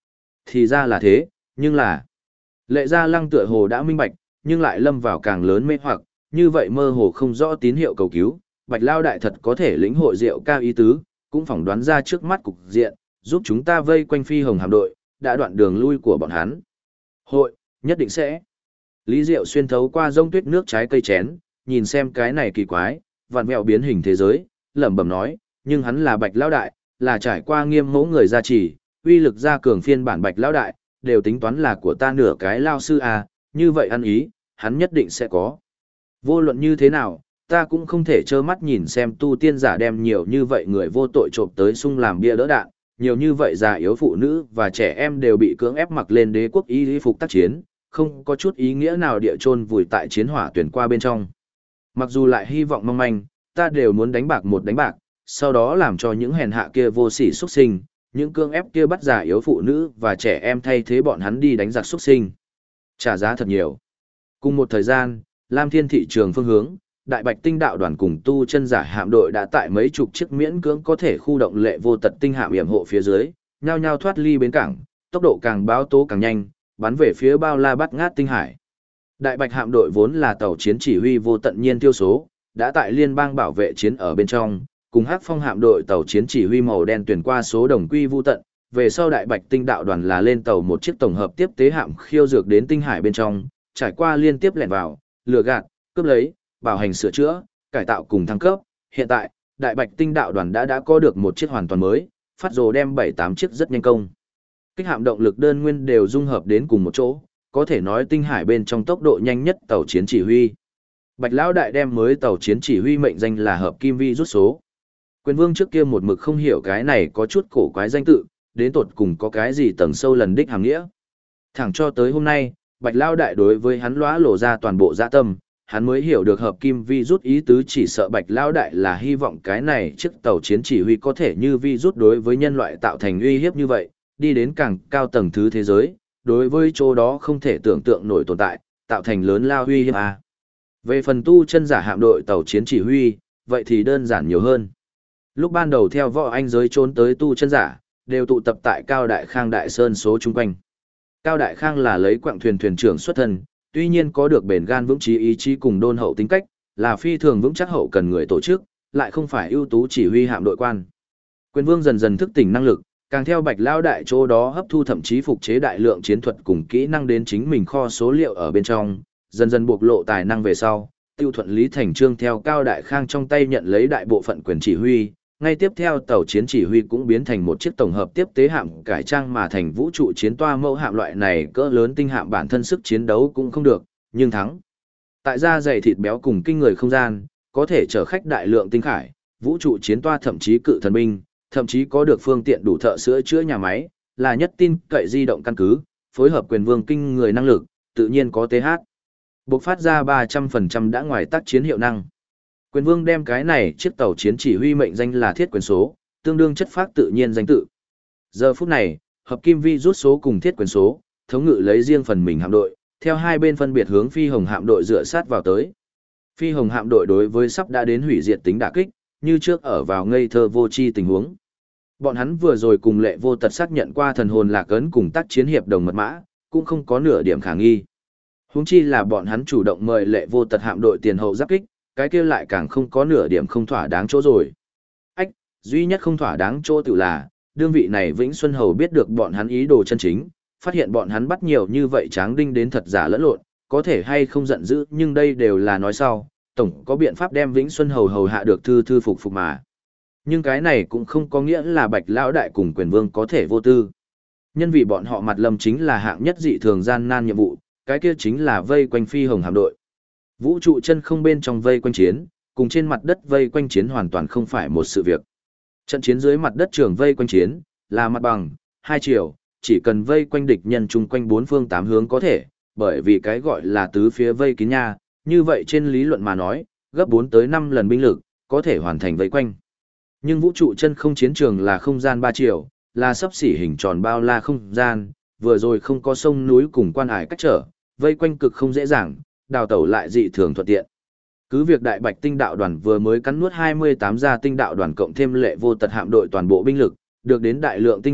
Thì ra là thế, nhưng là... Lệ Gia Lăng tựa hồ đã minh bạch, nhưng lại lâm vào càng lớn mê hoặc, như vậy mơ hồ không rõ tín hiệu cầu cứu, Bạch Lao đại thật có thể lĩnh hội diệu cao ý tứ, cũng phỏng đoán ra trước mắt cục diện, giúp chúng ta vây quanh phi hồng hạm đội, đã đoạn đường lui của bọn hắn. Hội, nhất định sẽ. Lý Diệu xuyên thấu qua rông tuyết nước trái cây chén, nhìn xem cái này kỳ quái, vặn vẹo biến hình thế giới, lẩm bẩm nói, nhưng hắn là Bạch Lao đại, là trải qua nghiêm mẫu người gia trì, uy lực gia cường phiên bản Bạch Lao đại, đều tính toán là của ta nửa cái lao sư à, như vậy ăn ý, hắn nhất định sẽ có. Vô luận như thế nào, ta cũng không thể trơ mắt nhìn xem tu tiên giả đem nhiều như vậy người vô tội trộm tới sung làm bia đỡ đạn, nhiều như vậy già yếu phụ nữ và trẻ em đều bị cưỡng ép mặc lên đế quốc y phục tác chiến, không có chút ý nghĩa nào địa chôn vùi tại chiến hỏa tuyển qua bên trong. Mặc dù lại hy vọng mong manh, ta đều muốn đánh bạc một đánh bạc, sau đó làm cho những hèn hạ kia vô sỉ xuất sinh, những cưỡng ép kia bắt già yếu phụ nữ và trẻ em thay thế bọn hắn đi đánh giặc xuất sinh. Trả giá thật nhiều. Cùng một thời gian, Lam Thiên thị trường phương hướng, Đại Bạch Tinh đạo đoàn cùng tu chân giả hạm đội đã tại mấy chục chiếc miễn cưỡng có thể khu động lệ vô tật tinh hạm yểm hộ phía dưới, nhao nhao thoát ly bến cảng, tốc độ càng báo tố càng nhanh, bắn về phía bao la bắt ngát tinh hải. Đại Bạch hạm đội vốn là tàu chiến chỉ huy vô tận nhiên tiêu số, đã tại liên bang bảo vệ chiến ở bên trong, cùng Hắc Phong hạm đội tàu chiến chỉ huy màu đen tuyển qua số đồng quy vu tận, về sau Đại Bạch Tinh đạo đoàn là lên tàu một chiếc tổng hợp tiếp tế hạm khiêu dược đến tinh hải bên trong, trải qua liên tiếp lẻn vào, lừa gạt, cướp lấy, bảo hành sửa chữa, cải tạo cùng thăng cấp. Hiện tại, Đại Bạch Tinh đạo đoàn đã có được một chiếc hoàn toàn mới, phát rồ đem 7-8 chiếc rất nhanh công. Kích hạm động lực đơn nguyên đều dung hợp đến cùng một chỗ, có thể nói tinh hải bên trong tốc độ nhanh nhất tàu chiến chỉ huy. Bạch Lão đại đem mới tàu chiến chỉ huy mệnh danh là hợp kim vi rút số. Quyền Vương trước kia một mực không hiểu cái này có chút cổ quái danh tự, đến tột cùng có cái gì tầng sâu lần đích hàm nghĩa. Thẳng cho tới hôm nay, Bạch Lão đại đối với hắn lóa lộ ra toàn bộ dạ tâm, hắn mới hiểu được hợp kim vi rút ý tứ, chỉ sợ Bạch Lão đại là hy vọng cái này chiếc tàu chiến chỉ huy có thể như vi rút đối với nhân loại tạo thành uy hiếp như vậy, đi đến càng cao tầng thứ thế giới, đối với chỗ đó không thể tưởng tượng nổi tồn tại, tạo thành lớn lao uy hiếp à. Về phần tu chân giả hạm đội tàu chiến chỉ huy, vậy thì đơn giản nhiều hơn. Lúc ban đầu theo võ anh giới trốn tới tu chân giả, đều tụ tập tại Cao Đại Khang Đại Sơn số chung quanh. Cao Đại Khang là lấy quặng thuyền thuyền trưởng xuất thân, tuy nhiên có được bền gan vững chí ý chí cùng đôn hậu tính cách, là phi thường vững chắc hậu cần người tổ chức, lại không phải ưu tú chỉ huy hạm đội quan. Quyền Vương dần dần thức tỉnh năng lực, càng theo Bạch Lão đại chỗ đó hấp thu thậm chí phục chế đại lượng chiến thuật cùng kỹ năng đến chính mình kho số liệu ở bên trong, dần dần bộc lộ tài năng về sau, tiêu thuận lý thành trương theo Cao Đại Khang trong tay nhận lấy đại bộ phận quyền chỉ huy, ngay tiếp theo tàu chiến chỉ huy cũng biến thành một chiếc tổng hợp tiếp tế hạm cải trang mà thành vũ trụ chiến toa mẫu hạm, loại này cỡ lớn tinh hạm bản thân sức chiến đấu cũng không được, nhưng thắng. Tại da dày thịt béo cùng kinh người không gian, có thể chở khách đại lượng tinh khải, vũ trụ chiến toa thậm chí cự thần binh, thậm chí có được phương tiện đủ thợ sữa chữa nhà máy, là nhất tin cậy di động căn cứ, phối hợp Quyền Vương kinh người năng lực, tự nhiên có TH. Bộc phát ra 300% đã ngoài tác chiến hiệu năng. Quyền Vương đem cái này chiếc tàu chiến chỉ huy mệnh danh là thiết quyền số, tương đương chất phác tự nhiên danh tự. Giờ phút này, hợp kim vi rút số cùng thiết quyền số, thống ngự lấy riêng phần mình hạm đội, theo hai bên phân biệt hướng phi hồng hạm đội dựa sát vào tới. Phi hồng hạm đội đối với sắp đã đến hủy diệt tính đả kích, như trước ở vào ngây thơ vô tri tình huống. Bọn hắn vừa rồi cùng Lệ Vô Tật xác nhận qua thần hồn lạc ấn cùng tác chiến hiệp đồng mật mã, cũng không có nửa điểm khả nghi. Huống chi là bọn hắn chủ động mời Lệ Vô Tật hạm đội tiền hậu giáp kích, cái kia lại càng không có nửa điểm không thỏa đáng chỗ rồi. Ách, duy nhất không thỏa đáng chỗ tự là, đương vị này Vĩnh Xuân Hầu biết được bọn hắn ý đồ chân chính, phát hiện bọn hắn bắt nhiều như vậy tráng đinh đến thật giả lẫn lộn, có thể hay không giận dữ, nhưng đây đều là nói sau, tổng có biện pháp đem Vĩnh Xuân Hầu hầu hạ được thư thư phục phục mà. Nhưng cái này cũng không có nghĩa là Bạch Lão đại cùng Quyền Vương có thể vô tư. Nhân vì bọn họ mặt lâm chính là hạng nhất dị thường gian nan nhiệm vụ, cái kia chính là vây quanh phi hồng hạm đội. Vũ trụ chân không bên trong vây quanh chiến, cùng trên mặt đất vây quanh chiến hoàn toàn không phải một sự việc. Trận chiến dưới mặt đất trường vây quanh chiến, là mặt bằng, hai chiều, chỉ cần vây quanh địch nhân chung quanh bốn phương tám hướng có thể, bởi vì cái gọi là tứ phía vây kín nha, như vậy trên lý luận mà nói, gấp 4 tới 5 lần binh lực, có thể hoàn thành vây quanh. Nhưng vũ trụ chân không chiến trường là không gian 3 chiều, là sắp xỉ hình tròn bao la không gian, vừa rồi không có sông núi cùng quan ải cách trở, vây quanh cực không dễ dàng, đào tẩu lại dị thường thuận tiện. Cứ việc Đại Bạch Tinh đạo đoàn vừa mới cắn nuốt 28 gia tinh đạo đoàn cộng thêm Lệ Vô Tật hạm đội toàn bộ binh lực, được đến đại lượng tinh hạm,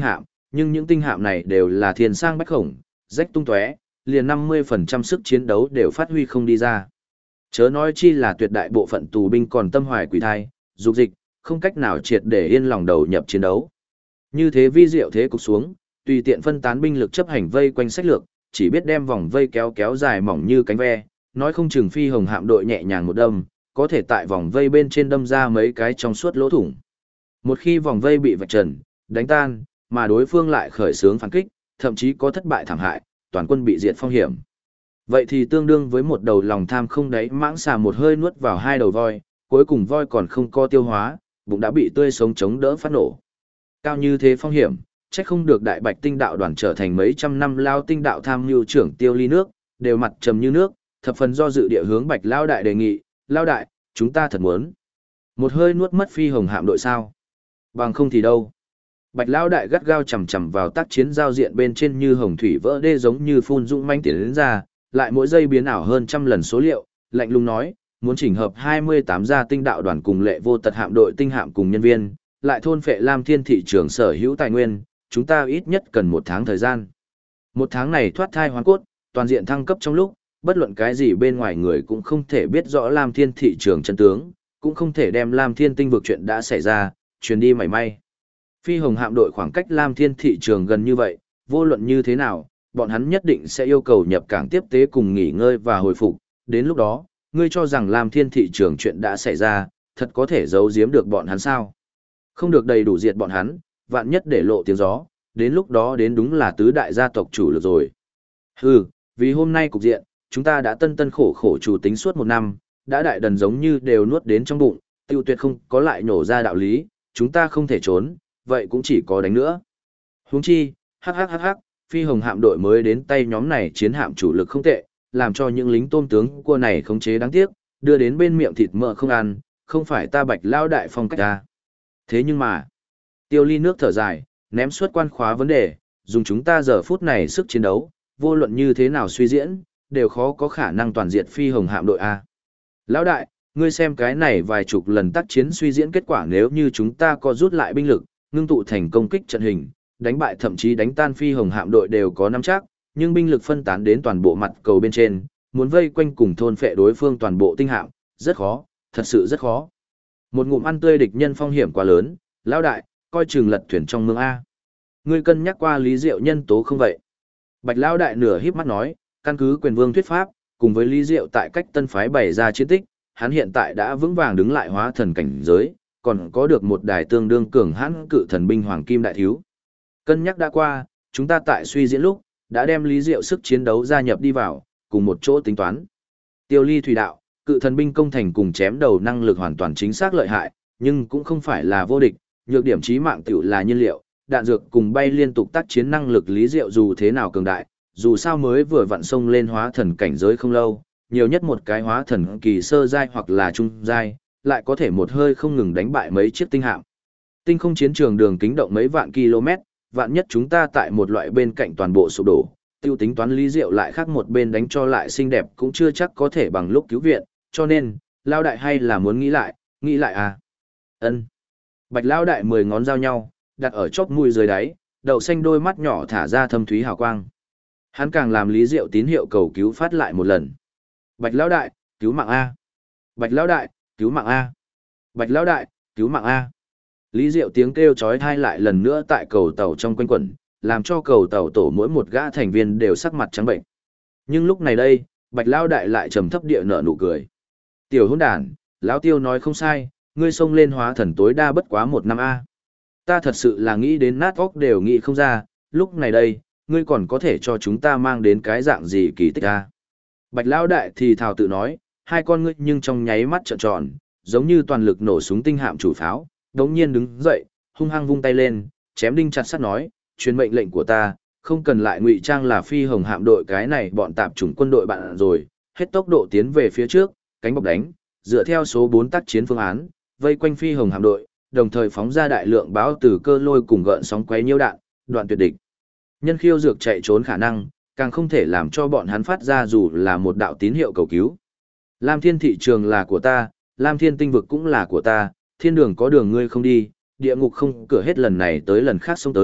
nhưng những tinh hạm này đều là thiên sang bách khổng, rách tung tóe, liền 50% sức chiến đấu đều phát huy không đi ra. Chớ nói chi là tuyệt đại bộ phận tù binh còn tâm hoài quỷ thai, dục dịch, không cách nào triệt để yên lòng đầu nhập chiến đấu. Như thế vi diệu thế cục xuống, tùy tiện phân tán binh lực chấp hành vây quanh sách lược, chỉ biết đem vòng vây kéo kéo dài mỏng như cánh ve, nói không chừng phi hồng hạm đội nhẹ nhàng một đâm, có thể tại vòng vây bên trên đâm ra mấy cái trong suốt lỗ thủng. Một khi vòng vây bị vạch trần, đánh tan, mà đối phương lại khởi xướng phản kích, thậm chí có thất bại thảm hại, toàn quân bị diệt phong hiểm. Vậy thì tương đương với một đầu lòng tham không đáy mãng xà một hơi nuốt vào hai đầu voi, cuối cùng voi còn không co tiêu hóa, bụng đã bị tươi sống chống đỡ phát nổ. Cao như thế phong hiểm, chắc không được đại bạch tinh đạo đoàn trở thành mấy trăm năm lao tinh đạo tham mưu trưởng Tiêu Ly nước, đều mặt trầm như nước, thập phần do dự địa hướng bạch lao đại đề nghị, lao đại, chúng ta thật muốn một hơi nuốt mất phi hồng hạm đội sao? Bằng không thì đâu. Bạch lao đại gắt gao chầm chầm vào tác chiến giao diện bên trên như hồng thủy vỡ đê giống như phun dũng manh tiến đến ra, lại mỗi giây biến ảo hơn trăm lần số liệu, lạnh lùng nói, muốn chỉnh hợp 28 gia tinh đạo đoàn cùng lệ vô tật hạm đội tinh hạm cùng nhân viên, lại thôn phệ Lam Thiên thị trường sở hữu tài nguyên, chúng ta ít nhất cần 1 tháng thời gian. 1 tháng này thoát thai hoàn cốt, toàn diện thăng cấp trong lúc, bất luận cái gì bên ngoài người cũng không thể biết rõ Lam Thiên thị trường chân tướng, cũng không thể đem Lam Thiên tinh vực chuyện đã xảy ra, truyền đi mảy may. Phi hồng hạm đội khoảng cách Lam Thiên thị trường gần như vậy, vô luận như thế nào, bọn hắn nhất định sẽ yêu cầu nhập cảng tiếp tế cùng nghỉ ngơi và hồi phục, đến lúc đó, ngươi cho rằng Lam Thiên thị trường chuyện đã xảy ra, thật có thể giấu giếm được bọn hắn sao? Không được đầy đủ diệt bọn hắn, vạn nhất để lộ tiếng gió, đến lúc đó đến đúng là tứ đại gia tộc chủ lực rồi. Hừ, vì hôm nay cục diện, chúng ta đã tân tân khổ khổ chủ tính suốt 1 năm, đã đại đần giống như đều nuốt đến trong bụng, tiêu tuyệt không có lại nổ ra đạo lý, chúng ta không thể trốn, vậy cũng chỉ có đánh nữa. Huống chi, hắc, phi hồng hạm đội mới đến tay nhóm này chiến hạm chủ lực không tệ, làm cho những lính tôm tướng cua này khống chế đáng tiếc, đưa đến bên miệng thịt mỡ không ăn, không phải ta bạch lao đại phong cách ta. Thế nhưng mà, Tiêu Ly nước thở dài, ném suốt quan khóa vấn đề, dùng chúng ta giờ phút này sức chiến đấu, vô luận như thế nào suy diễn, đều khó có khả năng toàn diện phi hồng hạm đội A. Lão đại, ngươi xem cái này vài chục lần tác chiến suy diễn kết quả nếu như chúng ta có rút lại binh lực, ngưng tụ thành công kích trận hình, đánh bại thậm chí đánh tan phi hồng hạm đội đều có nắm chắc, nhưng binh lực phân tán đến toàn bộ mặt cầu bên trên, muốn vây quanh cùng thôn phệ đối phương toàn bộ tinh hạm, rất khó, thật sự rất khó. Một ngụm ăn tươi địch nhân phong hiểm quá lớn, lão đại, coi chừng lật thuyền trong mương A. Ngươi cân nhắc qua lý diệu nhân tố không vậy? Bạch lão đại nửa híp mắt nói, căn cứ quyền vương thuyết pháp, cùng với lý diệu tại cách tân phái bày ra chiến tích, hắn hiện tại đã vững vàng đứng lại hóa thần cảnh giới, còn có được một đài tương đương cường hãn cự thần binh hoàng kim đại thiếu. Cân nhắc đã qua, chúng ta tại suy diễn lúc, đã đem lý diệu sức chiến đấu gia nhập đi vào, cùng một chỗ tính toán. Tiêu Ly thủy đạo, cự thần binh công thành cùng chém đầu năng lực hoàn toàn chính xác lợi hại, nhưng cũng không phải là vô địch, nhược điểm chí mạng tiểu là nhiên liệu, đạn dược cùng bay liên tục tác chiến năng lực lý diệu dù thế nào cường đại, dù sao mới vừa vặn xông lên hóa thần cảnh giới không lâu, nhiều nhất một cái hóa thần kỳ sơ giai hoặc là trung giai, lại có thể một hơi không ngừng đánh bại mấy chiếc tinh hạm. Tinh không chiến trường đường kính động mấy vạn km, vạn nhất chúng ta tại một loại bên cạnh toàn bộ sụp đổ, tiêu tính toán lý diệu lại khác một bên đánh cho lại xinh đẹp cũng chưa chắc có thể bằng lúc cứu viện, cho nên, lao đại hay là muốn nghĩ lại à? Ân. Bạch lao đại 10 ngón giao nhau, đặt ở chóp mũi dưới đáy, đậu xanh đôi mắt nhỏ thả ra thâm thúy hào quang. Hắn càng làm lý diệu tín hiệu cầu cứu phát lại một lần. Bạch lão đại, cứu mạng A. Bạch lão đại, cứu mạng A. Bạch lão đại, cứu mạng A. Lý diệu tiếng kêu chói tai lại lần nữa tại cầu tàu trong quanh quẩn, làm cho cầu tàu tổ mỗi một gã thành viên đều sắc mặt trắng bệnh. Nhưng lúc này đây, Bạch lão đại lại trầm thấp địa nở nụ cười. Tiểu hỗn đản, lão Tiêu nói không sai, ngươi xông lên hóa thần tối đa bất quá 1 năm A. Ta thật sự là nghĩ đến nát óc đều nghĩ không ra, lúc này đây, ngươi còn có thể cho chúng ta mang đến cái dạng gì kỳ tích A. Bạch lão đại thì thào tự nói, hai con ngươi nhưng trong nháy mắt trợn tròn, giống như toàn lực nổ súng tinh hạm chủ pháo, đống nhiên đứng dậy, hung hăng vung tay lên, chém đinh chặt sắt nói, truyền mệnh lệnh của ta, không cần lại ngụy trang là phi hồng hạm đội cái này bọn tạp chủng quân đội bạn rồi, hết tốc độ tiến về phía trước, cánh bọc đánh, dựa theo số 4 tác chiến phương án, vây quanh phi hồng hạm đội, đồng thời phóng ra đại lượng báo từ cơ lôi cùng gợn sóng quấy nhiễu đạn, đoạn tuyệt địch. Nhân khiêu dược chạy trốn khả năng, càng không thể làm cho bọn hắn phát ra dù là một đạo tín hiệu cầu cứu. Lam Thiên thị trường là của ta, Lam Thiên tinh vực cũng là của ta, thiên đường có đường ngươi không đi, địa ngục không cửa hết lần này tới lần khác xông tới,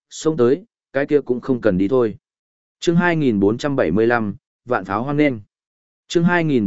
xông tới, cái kia cũng không cần đi thôi. Chương 2475, vạn pháo hoang nghênh. Chương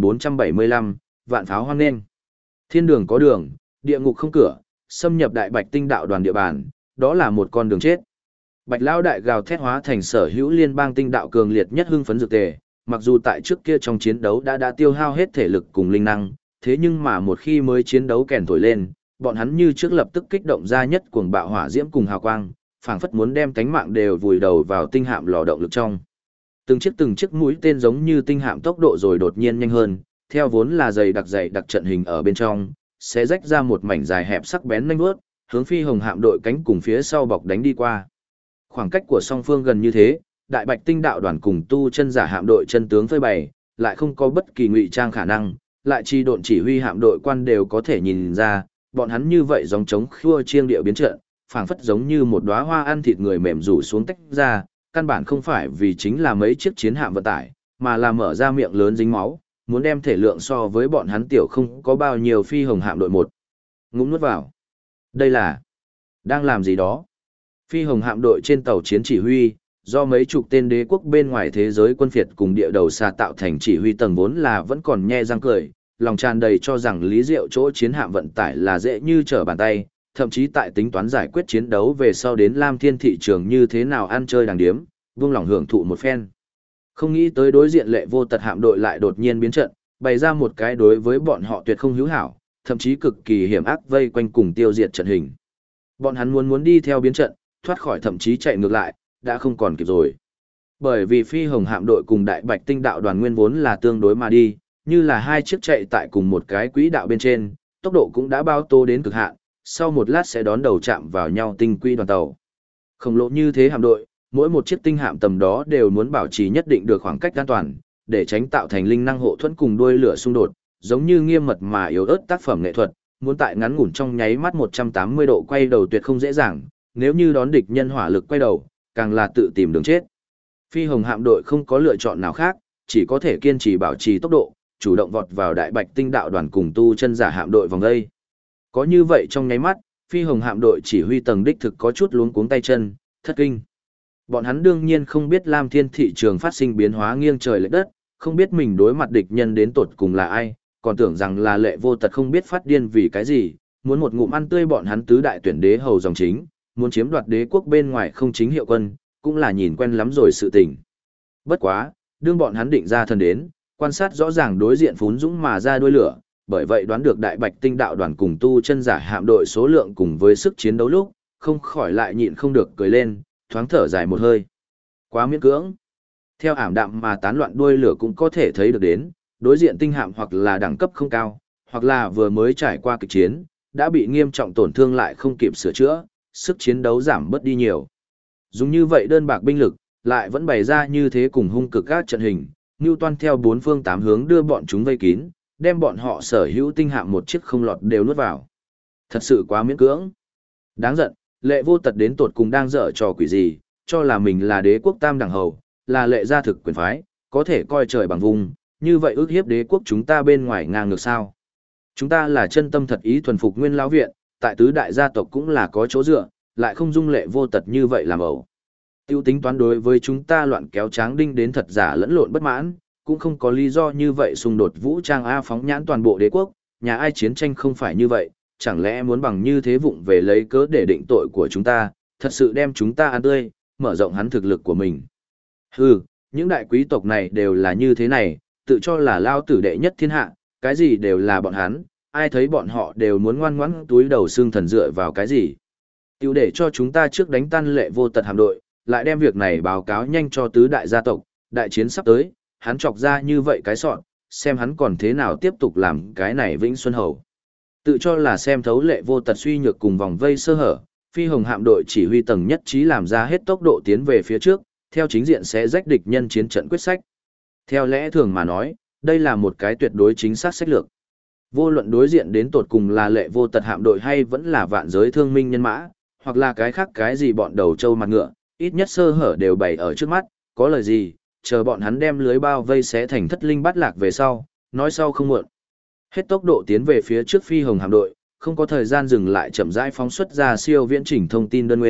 2475, vạn pháo hoang nghênh. Thiên đường có đường, địa ngục không cửa, xâm nhập đại bạch tinh đạo đoàn địa bàn, đó là một con đường chết. Bạch Lão đại gào thét hóa thành sở hữu liên bang tinh đạo cường liệt nhất hưng phấn dược tề, mặc dù tại trước kia trong chiến đấu đã tiêu hao hết thể lực cùng linh năng, thế nhưng mà một khi mới chiến đấu kèn thổi lên, bọn hắn như trước lập tức kích động ra nhất cuồng bạo hỏa diễm cùng hào quang, phảng phất muốn đem cánh mạng đều vùi đầu vào tinh hạm lò động lực trong. Từng chiếc mũi tên giống như tinh hạm tốc độ rồi đột nhiên nhanh hơn, theo vốn là dày đặc trận hình ở bên trong, sẽ rách ra một mảnh dài hẹp sắc bén nhanh vuốt, hướng phi hồng hạm đội cánh cùng phía sau bọc đánh đi qua. Khoảng cách của song phương gần như thế, đại bạch tinh đạo đoàn cùng tu chân giả hạm đội chân tướng phơi bày, lại không có bất kỳ ngụy trang khả năng, lại chi độn chỉ huy hạm đội quan đều có thể nhìn ra, bọn hắn như vậy giống trống khua chiêng địa biến trận, phảng phất giống như một đóa hoa ăn thịt người mềm rủ xuống tách ra, căn bản không phải vì chính là mấy chiếc chiến hạm vận tải, mà là mở ra miệng lớn dính máu, muốn đem thể lượng so với bọn hắn tiểu không có bao nhiêu phi hồng hạm đội một. Ngụm nuốt vào. Đây là đang làm gì đó? Phi hồng hạm đội trên tàu chiến chỉ huy, do mấy chục tên đế quốc bên ngoài thế giới quân phiệt cùng địa đầu xa tạo thành chỉ huy tầng vốn là vẫn còn nhe răng cười, lòng tràn đầy cho rằng lý diệu chỗ chiến hạm vận tải là dễ như trở bàn tay, thậm chí tại tính toán giải quyết chiến đấu về sau đến Lam Thiên thị trường như thế nào ăn chơi đàng điếm, vương lòng hưởng thụ một phen. Không nghĩ tới đối diện lệ vô tật hạm đội lại đột nhiên biến trận, bày ra một cái đối với bọn họ tuyệt không hữu hảo, thậm chí cực kỳ hiểm ác vây quanh cùng tiêu diệt trận hình. Bọn hắn muốn đi theo biến trận, thoát khỏi thậm chí chạy ngược lại, đã không còn kịp rồi. Bởi vì phi hồng hạm đội cùng đại bạch tinh đạo đoàn nguyên vốn là tương đối mà đi, như là hai chiếc chạy tại cùng một cái quỹ đạo bên trên, tốc độ cũng đã bao tô đến cực hạn, sau một lát sẽ đón đầu chạm vào nhau tinh quỹ đoàn tàu. Khổng lồ như thế hạm đội, mỗi một chiếc tinh hạm tầm đó đều muốn bảo trì nhất định được khoảng cách an toàn, để tránh tạo thành linh năng hộ thuẫn cùng đuôi lửa xung đột, giống như nghiêm mật mà yếu ớt tác phẩm nghệ thuật, muốn tại ngắn ngủn trong nháy mắt 180 độ quay đầu tuyệt không dễ dàng, nếu như đón địch nhân hỏa lực quay đầu, càng là tự tìm đường chết. Phi hồng hạm đội không có lựa chọn nào khác, chỉ có thể kiên trì bảo trì tốc độ, chủ động vọt vào đại bạch tinh đạo đoàn cùng tu chân giả hạm đội vòng đây. Có như vậy trong nháy mắt, phi hồng hạm đội chỉ huy tầng đích thực có chút luống cuống tay chân, thất kinh. Bọn hắn đương nhiên không biết Lam Thiên thị trường phát sinh biến hóa nghiêng trời lệch đất, không biết mình đối mặt địch nhân đến tột cùng là ai, còn tưởng rằng là lệ vô tật không biết phát điên vì cái gì, muốn một ngụm ăn tươi bọn hắn tứ đại tuyển đế hầu dòng chính, muốn chiếm đoạt đế quốc bên ngoài không chính hiệu quân, cũng là nhìn quen lắm rồi sự tình. Bất quá, đương bọn hắn định ra thần đến, quan sát rõ ràng đối diện phún dũng mà ra đuôi lửa, bởi vậy đoán được đại bạch tinh đạo đoàn cùng tu chân giả hạm đội số lượng cùng với sức chiến đấu lúc, không khỏi lại nhịn không được cười lên, thoáng thở dài một hơi. Quá miễn cưỡng. Theo ảm đạm mà tán loạn đuôi lửa cũng có thể thấy được đến, đối diện tinh hạm hoặc là đẳng cấp không cao, hoặc là vừa mới trải qua kịch chiến, đã bị nghiêm trọng tổn thương lại không kịp sửa chữa, sức chiến đấu giảm bớt đi nhiều. Dùng như vậy đơn bạc binh lực, lại vẫn bày ra như thế cùng hung cực các trận hình, Newton theo bốn phương tám hướng đưa bọn chúng vây kín, đem bọn họ sở hữu tinh hạm một chiếc không lọt đều nuốt vào. Thật sự quá miễn cưỡng. Đáng giận, lệ vô tật đến tột cùng đang dở trò quỷ gì, cho là mình là đế quốc tam đẳng hầu, là lệ gia thực quyền phái, có thể coi trời bằng vùng, như vậy ước hiếp đế quốc chúng ta bên ngoài ngang ngược sao. Chúng ta là chân tâm thật ý thuần phục nguyên lão viện, tại tứ đại gia tộc cũng là có chỗ dựa, lại không dung lệ vô tật như vậy làm ẩu. Tiêu tính toán đối với chúng ta loạn kéo tráng đinh đến thật giả lẫn lộn bất mãn, cũng không có lý do như vậy xung đột vũ trang A phóng nhãn toàn bộ đế quốc, nhà ai chiến tranh không phải như vậy, chẳng lẽ muốn bằng như thế vụng về lấy cớ để định tội của chúng ta, thật sự đem chúng ta ăn tươi, mở rộng hắn thực lực của mình. Hừ, những đại quý tộc này đều là như thế này, tự cho là lao tử đệ nhất thiên hạ, cái gì đều là bọn hắn, ai thấy bọn họ đều muốn ngoan ngoãn túi đầu xương thần dựa vào cái gì. Tiêu để cho chúng ta trước đánh tan lệ vô tật hạm đội, lại đem việc này báo cáo nhanh cho tứ đại gia tộc, đại chiến sắp tới, hắn chọc ra như vậy cái sọn, xem hắn còn thế nào tiếp tục làm cái này Vĩnh Xuân Hầu. Tự cho là xem thấu lệ vô tật suy nhược cùng vòng vây sơ hở, phi hồng hạm đội chỉ huy tầng nhất trí làm ra hết tốc độ tiến về phía trước, theo chính diện sẽ rách địch nhân chiến trận quyết sách. Theo lẽ thường mà nói, đây là một cái tuyệt đối chính xác sách lược. Vô luận đối diện đến tột cùng là lệ vô tật hạm đội hay vẫn là vạn giới thương minh nhân mã, hoặc là cái khác cái gì bọn đầu trâu mặt ngựa, ít nhất sơ hở đều bày ở trước mắt, có lời gì, chờ bọn hắn đem lưới bao vây xé thành thất linh bát lạc về sau, nói sau không muộn. Hết tốc độ tiến về phía trước phi hồng hạm đội, không có thời gian dừng lại chậm rãi phóng xuất ra siêu viễn chỉnh thông tin đơn nguyên,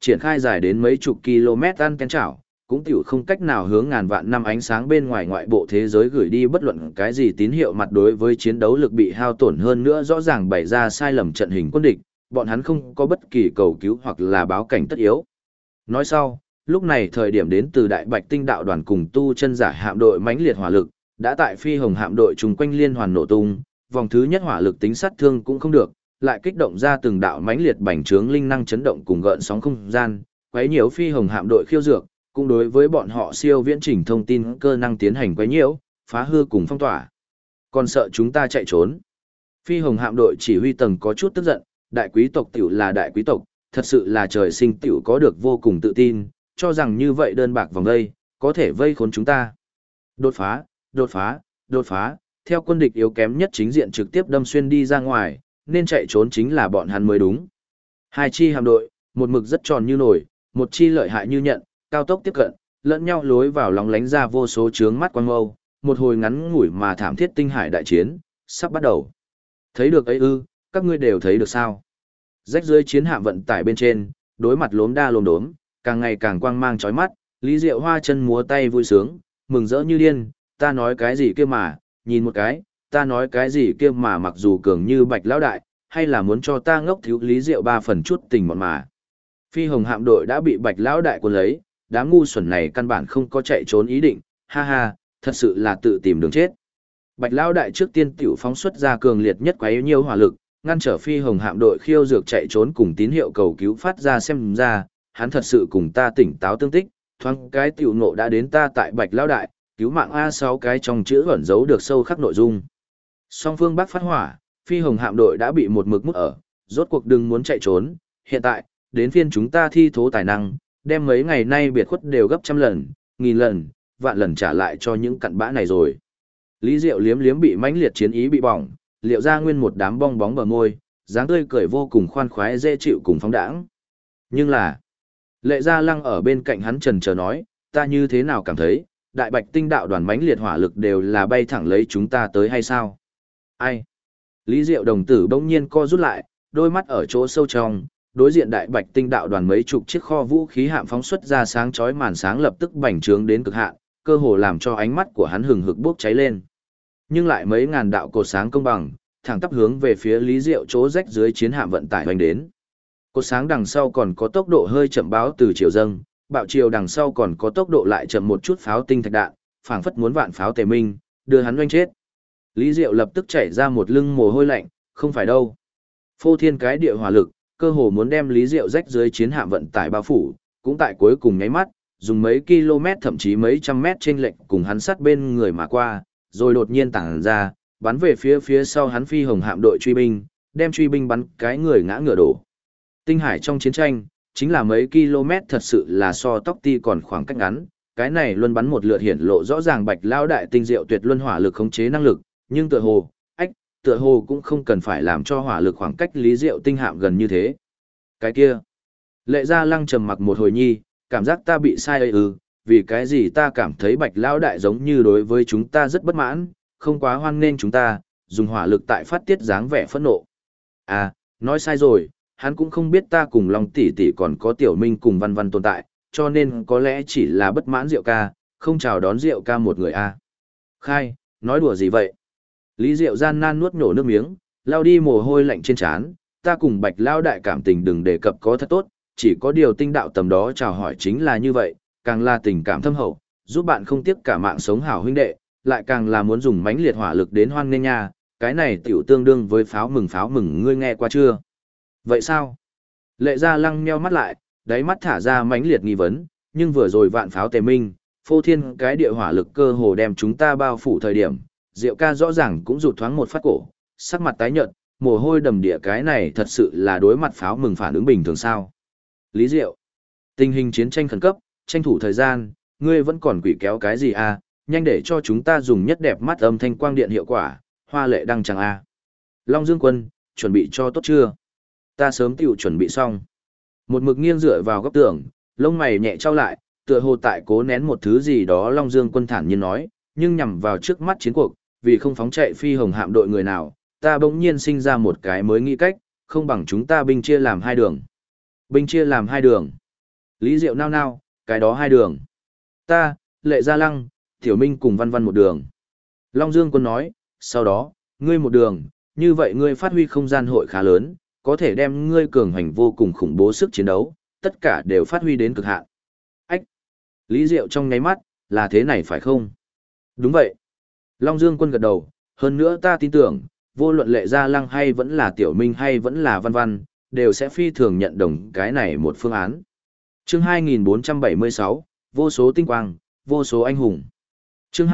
triển khai dài đến mấy chục km anten chảo, cũng tiểu không cách nào hướng ngàn vạn năm ánh sáng bên ngoài ngoại bộ thế giới gửi đi bất luận cái gì tín hiệu mặt đối với chiến đấu lực bị hao tổn hơn nữa rõ ràng bày ra sai lầm trận hình quân địch, bọn hắn không có bất kỳ cầu cứu hoặc là báo cảnh tất yếu. Nói sau, lúc này thời điểm đến từ Đại Bạch Tinh đạo đoàn cùng tu chân giả hạm đội mãnh liệt hỏa lực, đã tại Phi Hồng hạm đội chung quanh liên hoàn nổ tung, vòng thứ nhất hỏa lực tính sát thương cũng không được, lại kích động ra từng đạo mãnh liệt bành trướng linh năng chấn động cùng gợn sóng không gian, quấy nhiễu Phi Hồng hạm đội khiêu dược, cũng đối với bọn họ siêu viễn chỉnh thông tin cơ năng tiến hành quấy nhiễu, phá hư cùng phong tỏa. Còn sợ chúng ta chạy trốn. Phi Hồng hạm đội chỉ huy tầng có chút tức giận, đại quý tộc tiểu là đại quý tộc, thật sự là trời sinh tiểu có được vô cùng tự tin, cho rằng như vậy đơn bạc vòng đây, có thể vây khốn chúng ta. Đột phá, đột phá, đột phá, theo quân địch yếu kém nhất chính diện trực tiếp đâm xuyên đi ra ngoài, nên chạy trốn chính là bọn hắn mới đúng. Hai chi hạm đội, một mực rất tròn như nổi, một chi lợi hại như nhận, cao tốc tiếp cận, lẫn nhau lối vào lóng lánh ra vô số chướng mắt quang mâu, một hồi ngắn ngủi mà thảm thiết tinh hải đại chiến, sắp bắt đầu. Thấy được ấy ư, các ngươi đều thấy được sao? Rách rơi chiến hạm vận tải bên trên, đối mặt lốm đa lốm đốm, càng ngày càng quang mang chói mắt, Lý Diệu hoa chân múa tay vui sướng, mừng rỡ như điên, ta nói cái gì kia mà, nhìn một cái, ta nói cái gì kia mà mặc dù cường như Bạch lão đại, hay là muốn cho ta ngốc thiếu Lý Diệu ba phần chút tình mọn mà. Phi Hồng hạm đội đã bị Bạch lão đại cuốn lấy, đám ngu xuẩn này căn bản không có chạy trốn ý định, ha ha, thật sự là tự tìm đường chết. Bạch lão đại trước tiên tiểu phóng xuất ra cường liệt nhất quấy nhiều hỏa lực, ngăn trở Phi Hồng hạm đội khiêu dược chạy trốn cùng tín hiệu cầu cứu phát ra xem ra, hắn thật sự cùng ta tỉnh táo tương tích, thoáng cái tiểu nộ đã đến ta tại Bạch lão đại, cứu mạng A6 cái trong chữ ẩn giấu được sâu khắc nội dung. Song phương Bắc phát hỏa, Phi Hồng hạm đội đã bị một mực mút ở, rốt cuộc đừng muốn chạy trốn, hiện tại, đến phiên chúng ta thi thố tài năng, đem mấy ngày nay biệt khuất đều gấp trăm lần, nghìn lần, vạn lần trả lại cho những cặn bã này rồi. Lý Diệu liếm liếm bị mãnh liệt chiến ý bị bỏng, liệu ra nguyên một đám bong bóng bờ môi, dáng tươi cười vô cùng khoan khoái dễ chịu cùng phóng đãng. Nhưng là, Lệ Gia Lăng ở bên cạnh hắn trần chờ nói, ta như thế nào cảm thấy, Đại Bạch Tinh đạo đoàn mãnh liệt hỏa lực đều là bay thẳng lấy chúng ta tới hay sao? Ai? Lý Diệu đồng tử bỗng nhiên co rút lại, đôi mắt ở chỗ sâu trong, đối diện Đại Bạch Tinh đạo đoàn mấy chục chiếc kho vũ khí hạm phóng xuất ra sáng chói màn sáng lập tức bành trướng đến cực hạn, cơ hồ làm cho ánh mắt của hắn hừng hực bốc cháy lên. Nhưng lại mấy ngàn đạo cột sáng công bằng, thẳng tắp hướng về phía Lý Diệu chỗ rách dưới chiến hạm vận tải hoành đến. Cột sáng đằng sau còn có tốc độ hơi chậm báo từ chiều dâng, bạo chiều đằng sau còn có tốc độ lại chậm một chút pháo tinh thạch đạn, phảng phất muốn vạn pháo tề minh, đưa hắn oanh chết. Lý Diệu lập tức chảy ra một lưng mồ hôi lạnh, không phải đâu. Phô thiên cái địa hỏa lực, cơ hồ muốn đem Lý Diệu rách dưới chiến hạm vận tải bao phủ, cũng tại cuối cùng nháy mắt, dùng mấy km thậm chí mấy trăm mét chênh lệch cùng hắn sát bên người mà qua, rồi đột nhiên tản ra, bắn về phía sau hắn Phi Hồng hạm đội truy binh, đem truy binh bắn cái người ngã ngựa đổ. Tinh hải trong chiến tranh, chính là mấy km thật sự là so tóc ti còn khoảng cách ngắn, cái này luôn bắn một lượt hiển lộ rõ ràng Bạch lão đại tinh diệu tuyệt luân hỏa lực khống chế năng lực, nhưng tựa hồ cũng không cần phải làm cho hỏa lực khoảng cách Lý Diệu tinh hạm gần như thế. Cái kia, Lệ Gia Lăng trầm mặc một hồi nhi, cảm giác ta bị sai ư, vì cái gì ta cảm thấy Bạch lão đại giống như đối với chúng ta rất bất mãn, không quá hoan nghênh chúng ta, dùng hỏa lực tại phát tiết dáng vẻ phẫn nộ. À, nói sai rồi, hắn cũng không biết ta cùng Long tỷ tỷ còn có Tiểu Minh cùng Văn Văn tồn tại, cho nên có lẽ chỉ là bất mãn Diệu ca, không chào đón Diệu ca một người a. Khai, nói đùa gì vậy? Lý Diệu gian nan nuốt nhổ nước miếng, lao đi mồ hôi lạnh trên trán, ta cùng Bạch lão đại cảm tình đừng đề cập có thật tốt, chỉ có điều tinh đạo tầm đó chào hỏi chính là như vậy, càng là tình cảm thâm hậu, giúp bạn không tiếc cả mạng sống hảo huynh đệ, lại càng là muốn dùng mãnh liệt hỏa lực đến hoan nghênh nha, cái này tiểu tương đương với pháo mừng ngươi nghe qua chưa? Vậy sao? Lệ Gia Lăng nheo mắt lại, đáy mắt thả ra mãnh liệt nghi vấn, nhưng vừa rồi vạn pháo tề minh, phô thiên cái địa hỏa lực cơ hồ đem chúng ta bao phủ thời điểm, Diệu ca rõ ràng cũng rụt thoáng một phát cổ, sắc mặt tái nhợt, mồ hôi đầm địa, cái này thật sự là đối mặt pháo mừng phản ứng bình thường sao? Lý Diệu, tình hình chiến tranh khẩn cấp, tranh thủ thời gian, ngươi vẫn còn quỷ kéo cái gì à, nhanh để cho chúng ta dùng nhất đẹp mắt âm thanh quang điện hiệu quả, hoa lệ đăng chẳng a. Long Dương Quân, chuẩn bị cho tốt chưa? Ta sớm tiểu chuẩn bị xong. Một mực nghiêng dựa vào góc tường, lông mày nhẹ trao lại, tựa hồ tại cố nén một thứ gì đó Long Dương Quân thản nhiên nói, nhưng nhằm vào trước mắt chiến cuộc, vì không phóng chạy Phi Hồng hạm đội người nào, ta bỗng nhiên sinh ra một cái mới nghĩ cách, không bằng chúng ta binh chia làm hai đường. Binh chia làm hai đường. Lý Diệu nao nao, cái đó hai đường. Ta, Lệ Gia Lăng, Tiểu Minh cùng Văn Văn một đường. Long Dương Quân nói, sau đó, ngươi một đường, như vậy ngươi phát huy không gian hội khá lớn, có thể đem ngươi cường hành vô cùng khủng bố sức chiến đấu, tất cả đều phát huy đến cực hạn. Ách! Lý Diệu trong nháy mắt, là thế này phải không? Đúng vậy. Long Dương Quân gật đầu, hơn nữa ta tin tưởng, vô luận Lệ Gia Lăng hay vẫn là Tiểu Minh hay vẫn là Văn Văn, đều sẽ phi thường nhận đồng cái này một phương án. Chương 2476, vô số tinh quang, vô số anh hùng. Chương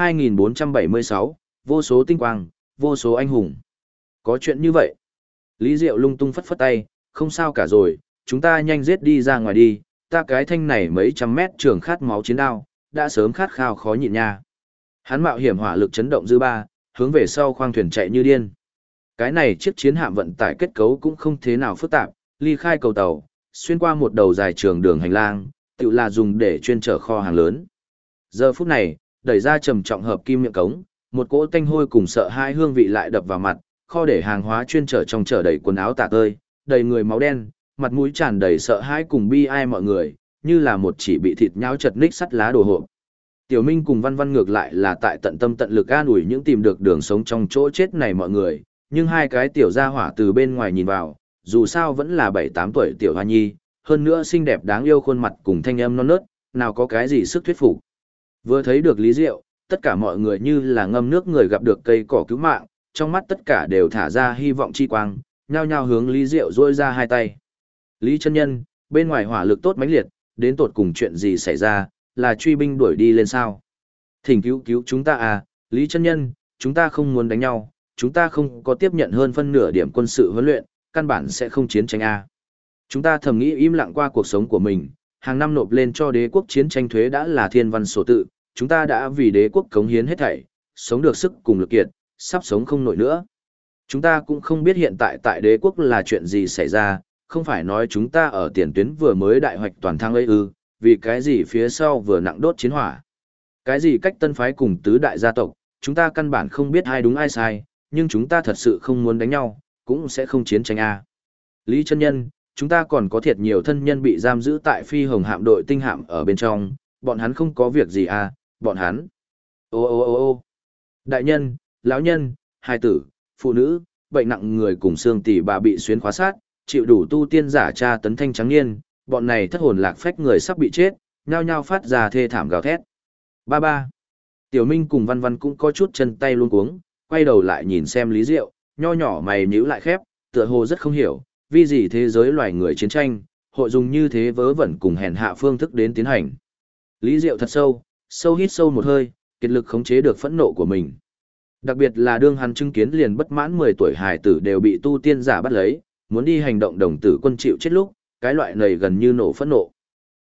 2476, vô số tinh quang, vô số anh hùng. Có chuyện như vậy. Lý Diệu lung tung phất phất tay, không sao cả rồi, chúng ta nhanh giết đi ra ngoài đi, ta cái thanh này mấy trăm mét trường khát máu chiến đao, đã sớm khát khao khó nhịn nha. Hắn mạo hiểm hỏa lực chấn động dư ba, hướng về sau khoang thuyền chạy như điên. Cái này chiếc chiến hạm vận tải kết cấu cũng không thế nào phức tạp, ly khai cầu tàu, xuyên qua một đầu dài trường đường hành lang, tự là dùng để chuyên chở kho hàng lớn. Giờ phút này, đẩy ra trầm trọng hợp kim miệng cống, một cỗ tanh hôi cùng sợ hai hương vị lại đập vào mặt, kho để hàng hóa chuyên chở trong chở đầy quần áo tả tơi, đầy người máu đen, mặt mũi tràn đầy sợ hãi cùng bi ai mọi người, như là một chỉ bị thịt nhão chật ních sắt lá đồ hộp. Tiểu Minh cùng Văn Văn ngược lại là tại tận tâm tận lực an ủi những tìm được đường sống trong chỗ chết này mọi người, nhưng hai cái tiểu gia hỏa từ bên ngoài nhìn vào, dù sao vẫn là 7-8 tuổi tiểu hoa nhi, hơn nữa xinh đẹp đáng yêu khuôn mặt cùng thanh âm non nớt, nào có cái gì sức thuyết phục. Vừa thấy được Lý Diệu, tất cả mọi người như là ngâm nước người gặp được cây cỏ cứu mạng, trong mắt tất cả đều thả ra hy vọng chi quang, nhao nhao hướng Lý Diệu duỗi ra hai tay. Lý chân nhân, bên ngoài hỏa lực tốt mãnh liệt, đến tột cùng chuyện gì xảy ra, là truy binh đuổi đi lên sao? Thỉnh cứu cứu chúng ta à, Lý chân nhân, chúng ta không muốn đánh nhau, chúng ta không có tiếp nhận hơn phân nửa điểm quân sự huấn luyện, căn bản sẽ không chiến tranh à. Chúng ta thầm nghĩ im lặng qua cuộc sống của mình, hàng năm nộp lên cho đế quốc chiến tranh thuế đã là thiên văn sổ tự, chúng ta đã vì đế quốc cống hiến hết thảy, sống được sức cùng lực kiệt, sắp sống không nổi nữa. Chúng ta cũng không biết hiện tại tại đế quốc là chuyện gì xảy ra, không phải nói chúng ta ở tiền tuyến vừa mới đại hoạch toàn thắng ấy ư, vì cái gì phía sau vừa nặng đốt chiến hỏa. Cái gì cách tân phái cùng tứ đại gia tộc, chúng ta căn bản không biết ai đúng ai sai, nhưng chúng ta thật sự không muốn đánh nhau, cũng sẽ không chiến tranh a. Lý chân nhân, chúng ta còn có thiệt nhiều thân nhân bị giam giữ tại phi hồng hạm đội tinh hạm ở bên trong, bọn hắn không có việc gì à, bọn hắn. Ô ô ô ô đại nhân, lão nhân, hài tử, phụ nữ, bệnh nặng người cùng xương tỳ bà bị xuyến khóa sát, chịu đủ tu tiên giả tra tấn thanh trắng niên, bọn này thất hồn lạc phách người sắp bị chết, nhao nhao phát ra thê thảm gào thét. Ba ba. Tiểu Minh cùng Văn Văn cũng có chút chân tay luống cuống, quay đầu lại nhìn xem Lý Diệu, nho nhỏ mày nhíu lại khép, tựa hồ rất không hiểu, vì gì thế giới loài người chiến tranh, hội dùng như thế vớ vẩn cùng hèn hạ phương thức đến tiến hành. Lý Diệu thật sâu hít sâu một hơi, kiệt lực khống chế được phẫn nộ của mình. Đặc biệt là đương hắn chứng kiến liền bất mãn 10 tuổi hài tử đều bị tu tiên giả bắt lấy, muốn đi hành động đồng tử quân chịu chết lúc, cái loại này gần như nổ phẫn nộ.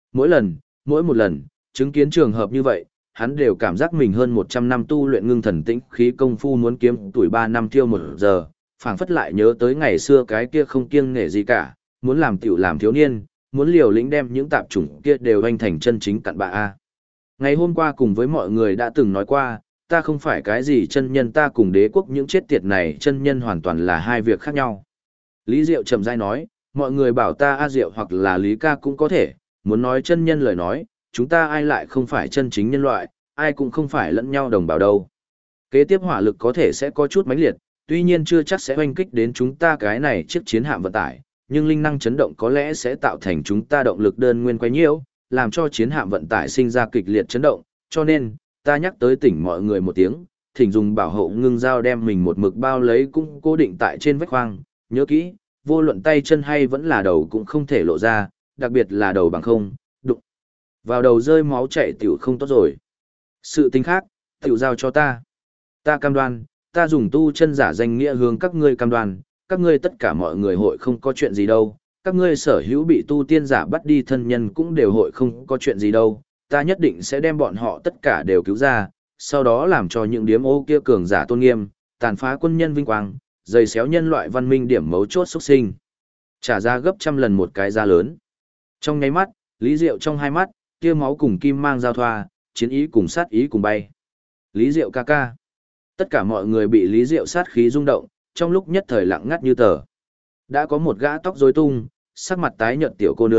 Mỗi một lần, chứng kiến trường hợp như vậy, hắn đều cảm giác mình hơn 100 năm tu luyện ngưng thần tĩnh khí công phu muốn kiếm tuổi 3 năm tiêu 1 giờ, phảng phất lại nhớ tới ngày xưa cái kia không kiêng nể gì cả, muốn làm tiểu làm thiếu niên, muốn liều lĩnh đem những tạp chủng kia đều anh thành chân chính cặn bạ a. Ngày hôm qua cùng với mọi người đã từng nói qua, ta không phải cái gì chân nhân, ta cùng đế quốc những chết tiệt này chân nhân hoàn toàn là hai việc khác nhau. Lý Diệu chậm rãi nói, mọi người bảo ta A Diệu hoặc là Lý ca cũng có thể, muốn nói chân nhân lời nói, chúng ta ai lại không phải chân chính nhân loại, ai cũng không phải lẫn nhau đồng bào đâu. Kế tiếp hỏa lực có thể sẽ có chút mãnh liệt, tuy nhiên chưa chắc sẽ oanh kích đến chúng ta cái này chiếc chiến hạm vận tải, nhưng linh năng chấn động có lẽ sẽ tạo thành chúng ta động lực đơn nguyên quấy nhiễu, làm cho chiến hạm vận tải sinh ra kịch liệt chấn động, cho nên, ta nhắc tới tỉnh mọi người một tiếng, thỉnh dùng bảo hộ ngưng dao đem mình một mực bao lấy cũng cố định tại trên vách khoang, nhớ kỹ, vô luận tay chân hay vẫn là đầu cũng không thể lộ ra, đặc biệt là đầu bằng không, đụng vào đầu rơi máu chảy tiểu không tốt rồi. Sự tình khác, tiểu giao cho ta. Ta cam đoan, ta dùng tu chân giả danh nghĩa hướng các ngươi cam đoan, các ngươi tất cả mọi người hội không có chuyện gì đâu, các ngươi sở hữu bị tu tiên giả bắt đi thân nhân cũng đều hội không có chuyện gì đâu, ta nhất định sẽ đem bọn họ tất cả đều cứu ra, sau đó làm cho những điếm ô kia cường giả tôn nghiêm, tàn phá quân nhân vinh quang, dày xéo nhân loại văn minh điểm mấu chốt xuất sinh. Trả ra gấp trăm lần một cái giá lớn. Trong nháy mắt, Lý Diệu trong hai mắt, kia máu cùng kim mang giao thoa, chiến ý cùng sát ý cùng bay. Lý Diệu ca ca. Tất cả mọi người bị Lý Diệu sát khí rung động, trong lúc nhất thời lặng ngắt như tờ. Đã có một gã tóc rối tung, sắc mặt tái nhợt tiểu cô nương,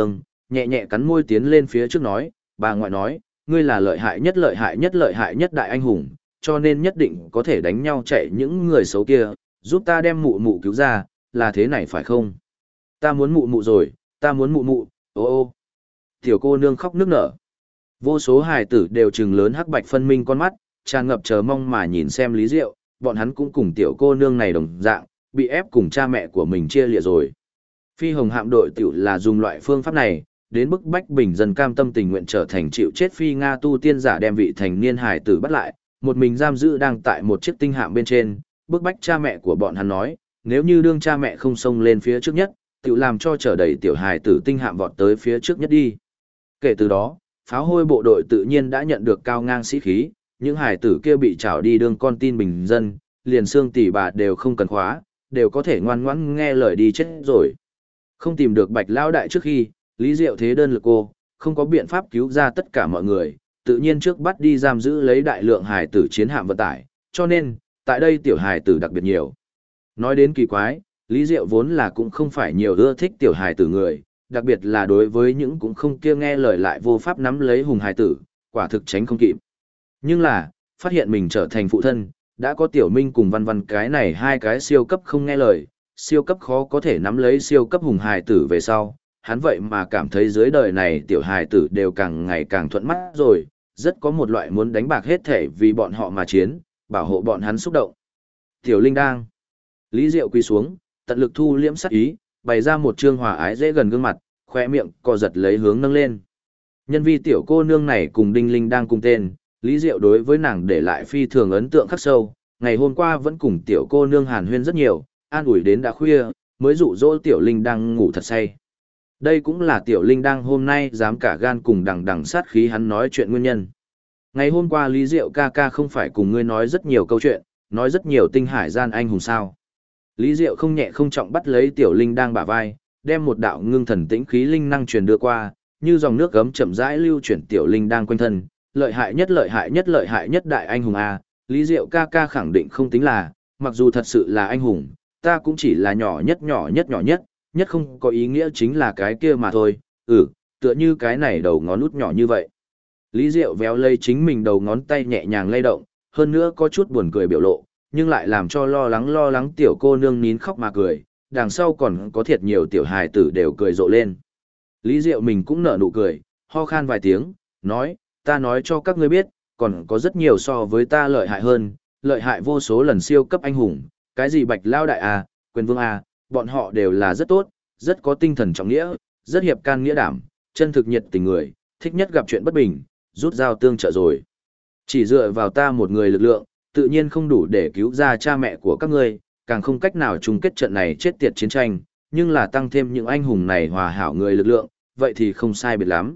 nhẹ nhẹ cắn môi tiến lên phía trước nói, bà ngoại nói, ngươi là lợi hại nhất lợi hại nhất lợi hại nhất đại anh hùng, cho nên nhất định có thể đánh nhau chạy những người xấu kia, giúp ta đem mụ mụ cứu ra, là thế này phải không? Ta muốn mụ mụ rồi, ta muốn mụ mụ, ô ô. Tiểu cô nương khóc nức nở. Vô số hài tử đều trừng lớn hắc bạch phân minh con mắt, tràn ngập chờ mong mà nhìn xem Lý Diệu, bọn hắn cũng cùng tiểu cô nương này đồng dạng, bị ép cùng cha mẹ của mình chia lìa rồi. Phi hồng hạm đội tiểu là dùng loại phương pháp này, đến bức bách bình dân cam tâm tình nguyện trở thành chịu chết phi Nga tu tiên giả đem vị thành niên hài tử bắt lại, một mình giam giữ đang tại một chiếc tinh hạm bên trên, bức bách cha mẹ của bọn hắn nói, nếu như đương cha mẹ không xông lên phía trước nhất, tiểu làm cho trở đầy tiểu hài tử tinh hạm vọt tới phía trước nhất đi. Kể từ đó, pháo hôi bộ đội tự nhiên đã nhận được cao ngang sĩ khí, những hài tử kia bị trảo đi đương con tin bình dân, liền xương tỷ bà đều không cần khóa, đều có thể ngoan ngoãn nghe lời đi chết rồi. Không tìm được Bạch Lão đại trước khi, Lý Diệu thế đơn lực cô, không có biện pháp cứu ra tất cả mọi người, tự nhiên trước bắt đi giam giữ lấy đại lượng hài tử chiến hạm vận tải, cho nên, tại đây tiểu hài tử đặc biệt nhiều. Nói đến kỳ quái, Lý Diệu vốn là cũng không phải nhiều ưa thích tiểu hài tử người, đặc biệt là đối với những cũng không kia nghe lời lại vô pháp nắm lấy hùng hài tử, quả thực tránh không kịp. Nhưng là, phát hiện mình trở thành phụ thân, đã có Tiểu Minh cùng Văn Văn cái này hai cái siêu cấp không nghe lời, siêu cấp khó có thể nắm lấy siêu cấp hùng hài tử về sau, hắn vậy mà cảm thấy dưới đời này tiểu hài tử đều càng ngày càng thuận mắt rồi, rất có một loại muốn đánh bạc hết thể vì bọn họ mà chiến, bảo hộ bọn hắn xúc động. Tiểu Linh đang. Lý Diệu quỳ xuống, tận lực thu liễm sát ý, bày ra một trương hòa ái dễ gần gương mặt, khoe miệng co giật lấy hướng nâng lên. Nhân vi tiểu cô nương này cùng Đinh Linh đang cùng tên, Lý Diệu đối với nàng để lại phi thường ấn tượng khắc sâu, ngày hôm qua vẫn cùng tiểu cô nương hàn huyên rất nhiều, an ủi đến đã khuya, mới dụ dỗ tiểu Linh đang ngủ thật say. Đây cũng là tiểu Linh đang hôm nay dám cả gan cùng đằng đằng sát khí hắn nói chuyện nguyên nhân. Ngày hôm qua Lý Diệu ca ca không phải cùng ngươi nói rất nhiều câu chuyện, nói rất nhiều tinh hải gian anh hùng sao. Lý Diệu không nhẹ không trọng bắt lấy tiểu Linh đang bả vai, đem một đạo ngưng thần tĩnh khí linh năng truyền đưa qua, như dòng nước gấm chậm rãi lưu chuyển tiểu Linh đang quanh thân, lợi hại nhất lợi hại nhất lợi hại nhất đại anh hùng a, Lý Diệu ca ca khẳng định không tính là, mặc dù thật sự là anh hùng, ta cũng chỉ là nhỏ nhất nhỏ nhất nhỏ nhất, nhất không có ý nghĩa chính là cái kia mà thôi, tựa như cái này đầu ngón út nhỏ như vậy. Lý Diệu véo lây chính mình đầu ngón tay nhẹ nhàng lay động, hơn nữa có chút buồn cười biểu lộ, nhưng lại làm cho lo lắng tiểu cô nương nín khóc mà cười, đằng sau còn có thiệt nhiều tiểu hài tử đều cười rộ lên. Lý Diệu mình cũng nở nụ cười, ho khan vài tiếng, nói, ta nói cho các ngươi biết, còn có rất nhiều so với ta lợi hại hơn, lợi hại vô số lần siêu cấp anh hùng, cái gì Bạch Lao đại à, Quyền Vương à, bọn họ đều là rất tốt, rất có tinh thần trọng nghĩa, rất hiệp can nghĩa đảm, chân thực nhiệt tình người, thích nhất gặp chuyện bất bình, rút dao tương trợ rồi. Chỉ dựa vào ta một người lực lượng, tự nhiên không đủ để cứu ra cha mẹ của các ngươi, càng không cách nào chung kết trận này chết tiệt chiến tranh, nhưng là tăng thêm những anh hùng này hòa hảo người lực lượng, vậy thì không sai biệt lắm.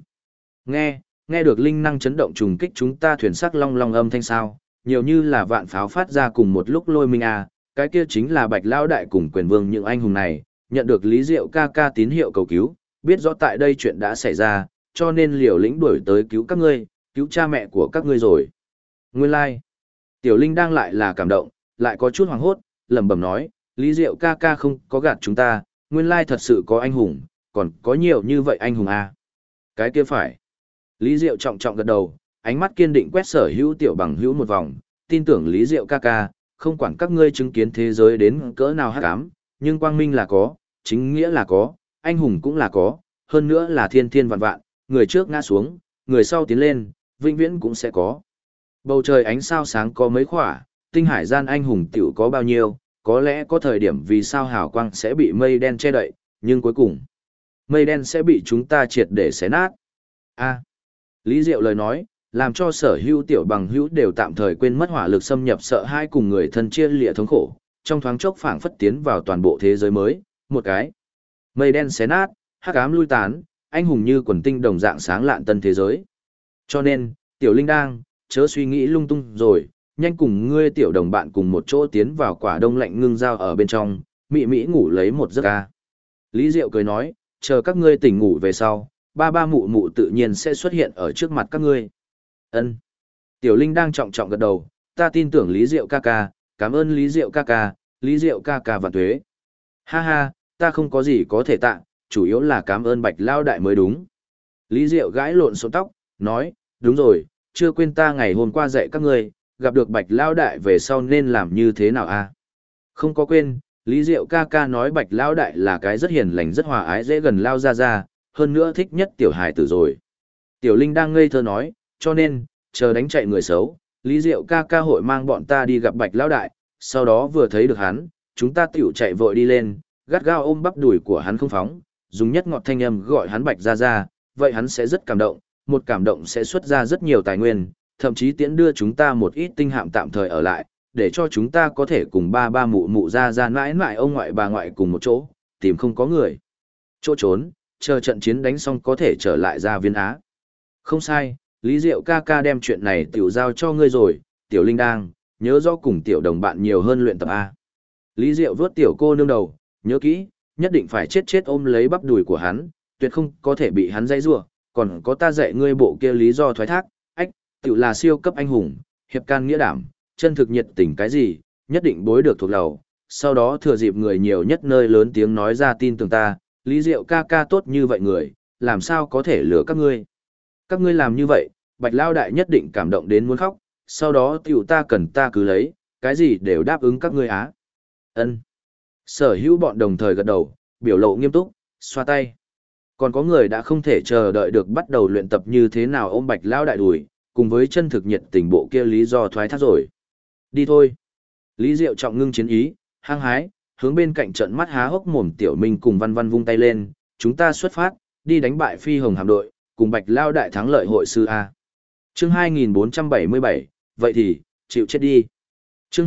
Nghe được linh năng chấn động trùng kích chúng ta thuyền sắc long long âm thanh sao, nhiều như là vạn pháo phát ra cùng một lúc lôi minh à, cái kia chính là Bạch Lão đại cùng Quyền Vương những anh hùng này, nhận được Lý Diệu ca ca tín hiệu cầu cứu, biết rõ tại đây chuyện đã xảy ra, cho nên liều lĩnh đuổi tới cứu các ngươi, cứu cha mẹ của các ngươi rồi. Nguyên lai, like. Tiểu Linh đang lại là cảm động, lại có chút hoảng hốt, lẩm bẩm nói, Lý Diệu ca ca không có gạt chúng ta, nguyên lai thật sự có anh hùng, còn có nhiều như vậy anh hùng à. Cái kia phải. Lý Diệu trọng trọng gật đầu, ánh mắt kiên định quét sở hữu tiểu bằng hữu một vòng, tin tưởng Lý Diệu ca ca, không quản các ngươi chứng kiến thế giới đến cỡ nào hắc ám, nhưng quang minh là có, chính nghĩa là có, anh hùng cũng là có, hơn nữa là thiên thiên vạn vạn, người trước ngã xuống, người sau tiến lên, vĩnh viễn cũng sẽ có. Bầu trời ánh sao sáng có mấy khỏa, tinh hải gian anh hùng tiểu có bao nhiêu, có lẽ có thời điểm vì sao hào quang sẽ bị mây đen che đậy, nhưng cuối cùng, mây đen sẽ bị chúng ta triệt để xé nát. Lý Diệu lời nói, làm cho sở hữu tiểu bằng hữu đều tạm thời quên mất hỏa lực xâm nhập sợ hai cùng người thân chia lìa thống khổ, trong thoáng chốc phảng phất tiến vào toàn bộ thế giới mới, một cái. Mây đen xé nát, hắc ám lui tán, anh hùng như quần tinh đồng dạng sáng lạn tân thế giới. Cho nên, tiểu Linh đang, chớ suy nghĩ lung tung rồi, nhanh cùng ngươi tiểu đồng bạn cùng một chỗ tiến vào quả đông lạnh ngưng dao ở bên trong, mị mị ngủ lấy một giấc ca. Lý Diệu cười nói, chờ các ngươi tỉnh ngủ về sau, ba ba mụ mụ tự nhiên sẽ xuất hiện ở trước mặt các ngươi. Ân. Tiểu Linh đang trọng trọng gật đầu, ta tin tưởng Lý Diệu ca ca, cảm ơn Lý Diệu ca ca, Lý Diệu ca ca vạn tuế. Ha ha, ta không có gì có thể tạ, chủ yếu là cảm ơn Bạch Lao đại mới đúng. Lý Diệu gãi lộn xộn tóc, nói, đúng rồi, chưa quên ta ngày hôm qua dạy các ngươi, gặp được Bạch Lão Đại về sau nên làm như thế nào a? Không có quên, Lý Diệu ca ca nói Bạch Lão Đại là cái rất hiền lành rất hòa ái dễ gần lao ra, hơn nữa thích nhất tiểu hài tử rồi. Tiểu Linh đang ngây thơ nói, cho nên, chờ đánh chạy người xấu, Lý Diệu ca ca hội mang bọn ta đi gặp Bạch Lão Đại, sau đó vừa thấy được hắn, chúng ta tiểu chạy vội đi lên, gắt gao ôm bắp đùi của hắn không phóng, dùng nhất ngọt thanh âm gọi hắn Bạch ra, vậy hắn sẽ rất cảm động, một cảm động sẽ xuất ra rất nhiều tài nguyên, thậm chí tiễn đưa chúng ta một ít tinh hạm tạm thời ở lại, để cho chúng ta có thể cùng ba ba mụ mụ ra mãi mãi ông ngoại bà ngoại cùng một chỗ, tìm không có người. Chỗ trốn, chờ trận chiến đánh xong có thể trở lại ra Viên Á. Không sai, Lý Diệu ca ca đem chuyện này tiểu giao cho ngươi rồi, tiểu Linh đang, nhớ rõ cùng tiểu đồng bạn nhiều hơn luyện tập A. Lý Diệu vớt tiểu cô nương đầu, nhớ kỹ, nhất định phải chết ôm lấy bắp đùi của hắn, tuyệt không có thể bị hắn dây rủa. Còn có ta dạy ngươi bộ kia lý do thoái thác, ách, tiểu là siêu cấp anh hùng, hiệp can nghĩa đảm, chân thực nhiệt tình cái gì, nhất định bối được thuộc lầu. Sau đó thừa dịp người nhiều nhất nơi lớn tiếng nói ra tin tưởng ta, Lý Diệu ca ca tốt như vậy người, làm sao có thể lừa các ngươi. Các ngươi làm như vậy, Bạch Lao Đại nhất định cảm động đến muốn khóc, sau đó tiểu ta cần ta cứ lấy, cái gì đều đáp ứng các ngươi á. Ân. Sở hữu bọn đồng thời gật đầu, biểu lộ nghiêm túc, xoa tay. Còn có người đã không thể chờ đợi được bắt đầu luyện tập như thế nào ôm Bạch Lao Đại đùi, cùng với chân thực nhiệt tình bộ kia lý do thoái thác rồi. Đi thôi. Lý Diệu trọng ngưng chiến ý, hăng hái, hướng bên cạnh trận mắt há hốc mồm Tiểu Minh cùng Văn Văn vung tay lên, chúng ta xuất phát, đi đánh bại Phi Hồng hạm đội, cùng Bạch Lao Đại thắng lợi hội sư A. Chương 2477, vậy thì, chịu chết đi. Chương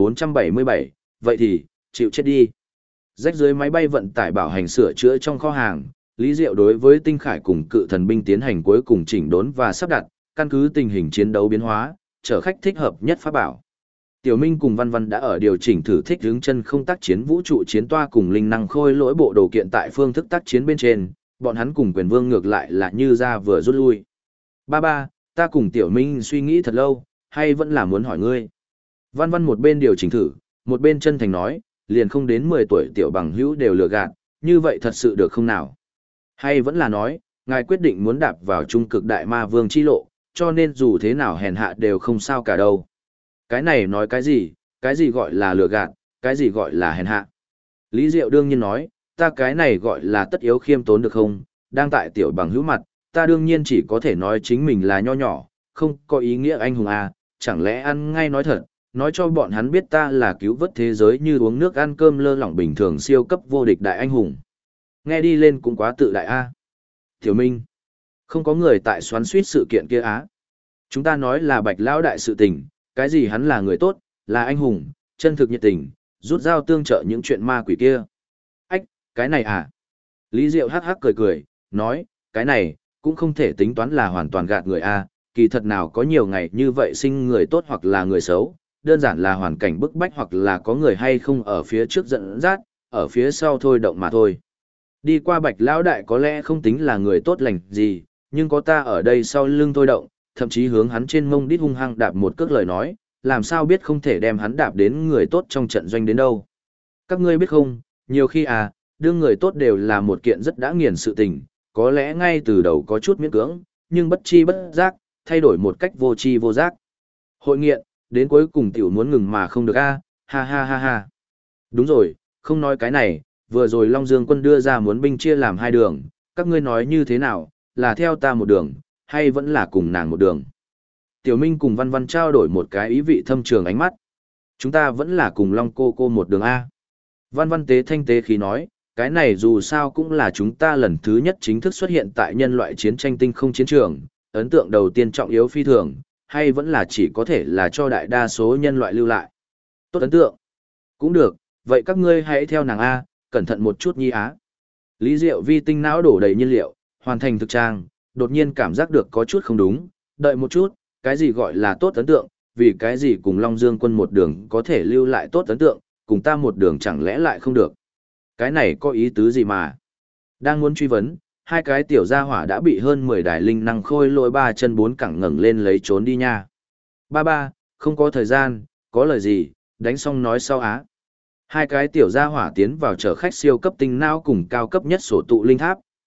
2477, vậy thì, chịu chết đi. Rách dưới máy bay vận tải bảo hành sửa chữa trong kho hàng, Lý Diệu đối với Tinh Khải cùng cự thần binh tiến hành cuối cùng chỉnh đốn và sắp đặt, căn cứ tình hình chiến đấu biến hóa, chở khách thích hợp nhất pháp bảo. Tiểu Minh cùng Văn Văn đã ở điều chỉnh thử thích hướng chân không tác chiến vũ trụ chiến toa cùng linh năng khôi lỗi bộ đồ kiện tại phương thức tác chiến bên trên, bọn hắn cùng Quyền Vương ngược lại là như ra vừa rút lui. Ba, ta cùng Tiểu Minh suy nghĩ thật lâu, hay vẫn là muốn hỏi ngươi. Văn Văn một bên điều chỉnh thử, một bên chân thành nói, liền không đến 10 tuổi tiểu bằng hữu đều lừa gạt, như vậy thật sự được không nào? Hay vẫn là nói, ngài quyết định muốn đạp vào trung cực đại ma vương chi lộ, cho nên dù thế nào hèn hạ đều không sao cả đâu. Cái này nói cái gì gọi là lừa gạt, cái gì gọi là hèn hạ. Lý Diệu đương nhiên nói, ta cái này gọi là tất yếu khiêm tốn được không, đang tại tiểu bằng hữu mặt, ta đương nhiên chỉ có thể nói chính mình là nho nhỏ, không có ý nghĩa anh hùng à, chẳng lẽ ăn ngay nói thật, nói cho bọn hắn biết ta là cứu vớt thế giới như uống nước ăn cơm lơ lỏng bình thường siêu cấp vô địch đại anh hùng. Nghe đi lên cũng quá tự đại a. Tiểu Minh, không có người tại xoắn suýt sự kiện kia á. Chúng ta nói là Bạch Lão Đại sự tình, cái gì hắn là người tốt, là anh hùng, chân thực nhiệt tình, rút dao tương trợ những chuyện ma quỷ kia. Ách, cái này à? Lý Diệu hắc hắc cười, nói, cái này, cũng không thể tính toán là hoàn toàn gạt người a. Kỳ thật nào có nhiều ngày như vậy sinh người tốt hoặc là người xấu, đơn giản là hoàn cảnh bức bách hoặc là có người hay không ở phía trước dẫn dắt, ở phía sau thôi động mà thôi. Đi qua Bạch Lão Đại có lẽ không tính là người tốt lành gì, nhưng có ta ở đây sau lưng thôi động, thậm chí hướng hắn trên mông đít hung hăng đạp một cước lời nói, làm sao biết không thể đem hắn đạp đến người tốt trong trận doanh đến đâu. Các ngươi biết không, nhiều khi đương người tốt đều là một kiện rất đã nghiền sự tình, có lẽ ngay từ đầu có chút miễn cưỡng, nhưng bất chi bất giác, thay đổi một cách vô tri vô giác. Hội nghiện, đến cuối cùng tiểu muốn ngừng mà không được ha ha ha ha. Đúng rồi, không nói cái này, vừa rồi Long Dương quân đưa ra muốn binh chia làm hai đường, các ngươi nói như thế nào, là theo ta một đường, hay vẫn là cùng nàng một đường. Tiểu Minh cùng Văn Văn trao đổi một cái ý vị thâm trường ánh mắt. Chúng ta vẫn là cùng Long cô một đường A. Văn Văn tế thanh tế khí nói, cái này dù sao cũng là chúng ta lần thứ nhất chính thức xuất hiện tại nhân loại chiến tranh tinh không chiến trường, ấn tượng đầu tiên trọng yếu phi thường, hay vẫn là chỉ có thể là cho đại đa số nhân loại lưu lại. Tốt ấn tượng. Cũng được, vậy các ngươi hãy theo nàng A, cẩn thận một chút nhi á. Lý Diệu vi tinh não đổ đầy nhiên liệu, hoàn thành thực trang, đột nhiên cảm giác được có chút không đúng, đợi một chút, cái gì gọi là tốt ấn tượng, vì cái gì cùng Long Dương quân một đường có thể lưu lại tốt ấn tượng, cùng ta một đường chẳng lẽ lại không được. Cái này có ý tứ gì mà. Đang muốn truy vấn, hai cái tiểu gia hỏa đã bị hơn 10 đài linh năng khôi lỗi ba chân bốn cẳng ngẩng lên lấy trốn đi nha. Ba, không có thời gian, có lời gì, đánh xong nói sau á. Hai cái tiểu gia hỏa tiến vào chở khách siêu cấp tinh não cùng cao cấp nhất sổ tụ linh tháp,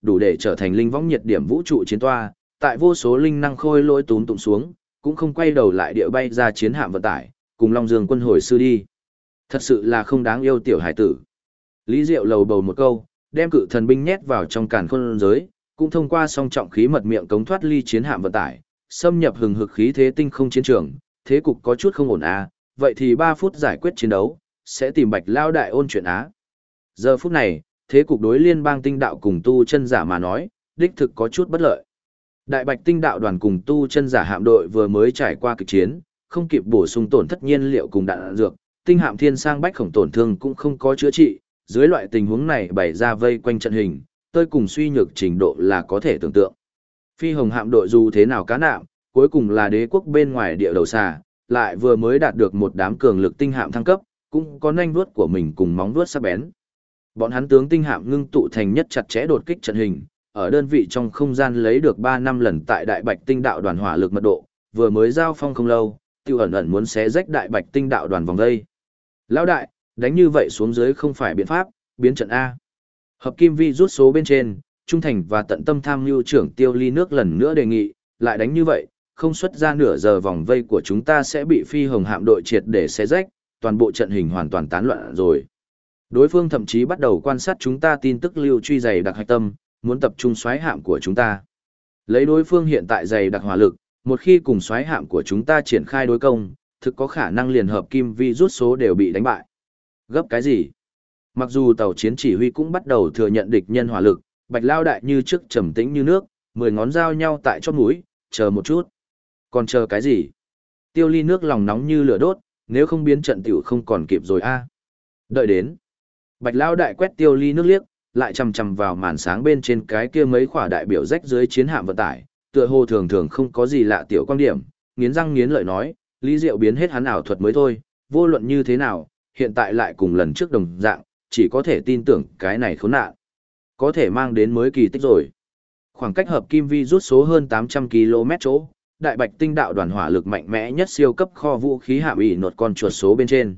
đủ để trở thành linh võng nhiệt điểm vũ trụ chiến toa, tại vô số linh năng khôi lỗi túm tụng xuống, cũng không quay đầu lại địa bay ra chiến hạm vận tải, cùng Long Dương quân hồi sư đi. Thật sự là không đáng yêu tiểu hải tử. Lý Diệu lầu bầu một câu, đem cự thần binh nhét vào trong càn khôn giới, cũng thông qua song trọng khí mật miệng cống thoát ly chiến hạm vận tải, xâm nhập hừng hực khí thế tinh không chiến trường, thế cục có chút không ổn à, vậy thì 3 phút giải quyết chiến đấu, sẽ tìm Bạch Lao đại ôn chuyện á. Giờ phút này, thế cục đối liên bang tinh đạo cùng tu chân giả mà nói, đích thực có chút bất lợi. Đại Bạch tinh đạo đoàn cùng tu chân giả hạm đội vừa mới trải qua kịch chiến, không kịp bổ sung tổn thất nhiên liệu cùng đạn dược, tinh hạm thiên sang bách khổng tổn thương cũng không có chữa trị, dưới loại tình huống này bày ra vây quanh trận hình, tôi cùng suy nhược trình độ là có thể tưởng tượng. Phi hồng hạm đội dù thế nào cá nạm, cuối cùng là đế quốc bên ngoài địa đầu xà, lại vừa mới đạt được một đám cường lực tinh hạm thăng cấp, cũng có nanh vuốt của mình cùng móng vuốt sắc bén. Bọn hắn tướng tinh hạm ngưng tụ thành nhất chặt chẽ đột kích trận hình, ở đơn vị trong không gian lấy được 3 năm lần tại Đại Bạch tinh đạo đoàn hỏa lực mật độ, vừa mới giao phong không lâu, tiêu ẩn ẩn muốn xé rách Đại Bạch tinh đạo đoàn vòng dây. Lão đại, đánh như vậy xuống dưới không phải biện pháp, biến trận A. Hợp kim vi rút số bên trên, trung thành và tận tâm tham mưu trưởng Tiêu Ly nước lần nữa đề nghị, lại đánh như vậy, không xuất ra nửa giờ vòng vây của chúng ta sẽ bị phi hồng hạm đội triệt để xé rách, toàn bộ trận hình hoàn toàn tán loạn rồi. Đối phương thậm chí bắt đầu quan sát chúng ta tin tức lưu truy dày đặc hạch tâm, muốn tập trung xoáy hạm của chúng ta. Lấy đối phương hiện tại dày đặc hỏa lực, một khi cùng xoáy hạm của chúng ta triển khai đối công, thực có khả năng liền hợp kim vi rút số đều bị đánh bại. Gấp cái gì? Mặc dù tàu chiến chỉ huy cũng bắt đầu thừa nhận địch nhân hỏa lực, Bạch Lao đại như trước trầm tĩnh như nước, 10 ngón giao nhau tại chót mũi, chờ một chút. Còn chờ cái gì? Tiêu Ly nước lòng nóng như lửa đốt, nếu không biến trận tiểu không còn kịp rồi a. Đợi đến. Bạch Lao đại quét Tiêu Ly nước liếc, lại chằm chằm vào màn sáng bên trên cái kia mấy khỏa đại biểu rách dưới chiến hạm vận tải, tựa hồ thường thường không có gì lạ tiểu quan điểm, nghiến răng nghiến lợi nói, Lý Diệu biến hết hắn ảo thuật mới thôi, vô luận như thế nào, hiện tại lại cùng lần trước đồng dạng, chỉ có thể tin tưởng cái này khốn nạn. Có thể mang đến mới kỳ tích rồi. Khoảng cách hợp kim vi rút số hơn 800 km chỗ, Đại Bạch tinh đạo đoàn hỏa lực mạnh mẽ nhất siêu cấp kho vũ khí hạm ỉ nột con chuột số bên trên.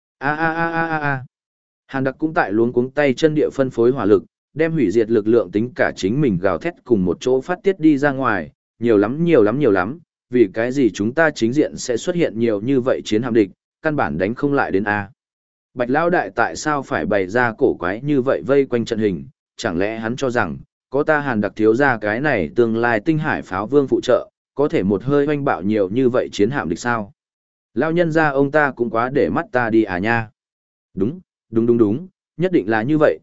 Hàn Đặc cũng tại luống cuống tay chân địa phân phối hỏa lực, đem hủy diệt lực lượng tính cả chính mình gào thét cùng một chỗ phát tiết đi ra ngoài, nhiều lắm, vì cái gì chúng ta chính diện sẽ xuất hiện nhiều như vậy chiến hạm địch, căn bản đánh không lại đến A. Bạch Lão đại tại sao phải bày ra cổ quái như vậy vây quanh trận hình, chẳng lẽ hắn cho rằng, có ta Hàn Đặc thiếu ra cái này tương lai tinh hải pháo vương phụ trợ, có thể một hơi hoanh bạo nhiều như vậy chiến hạm địch sao? Lão nhân ra ông ta cũng quá để mắt ta đi à nha. Đúng, nhất định là như vậy,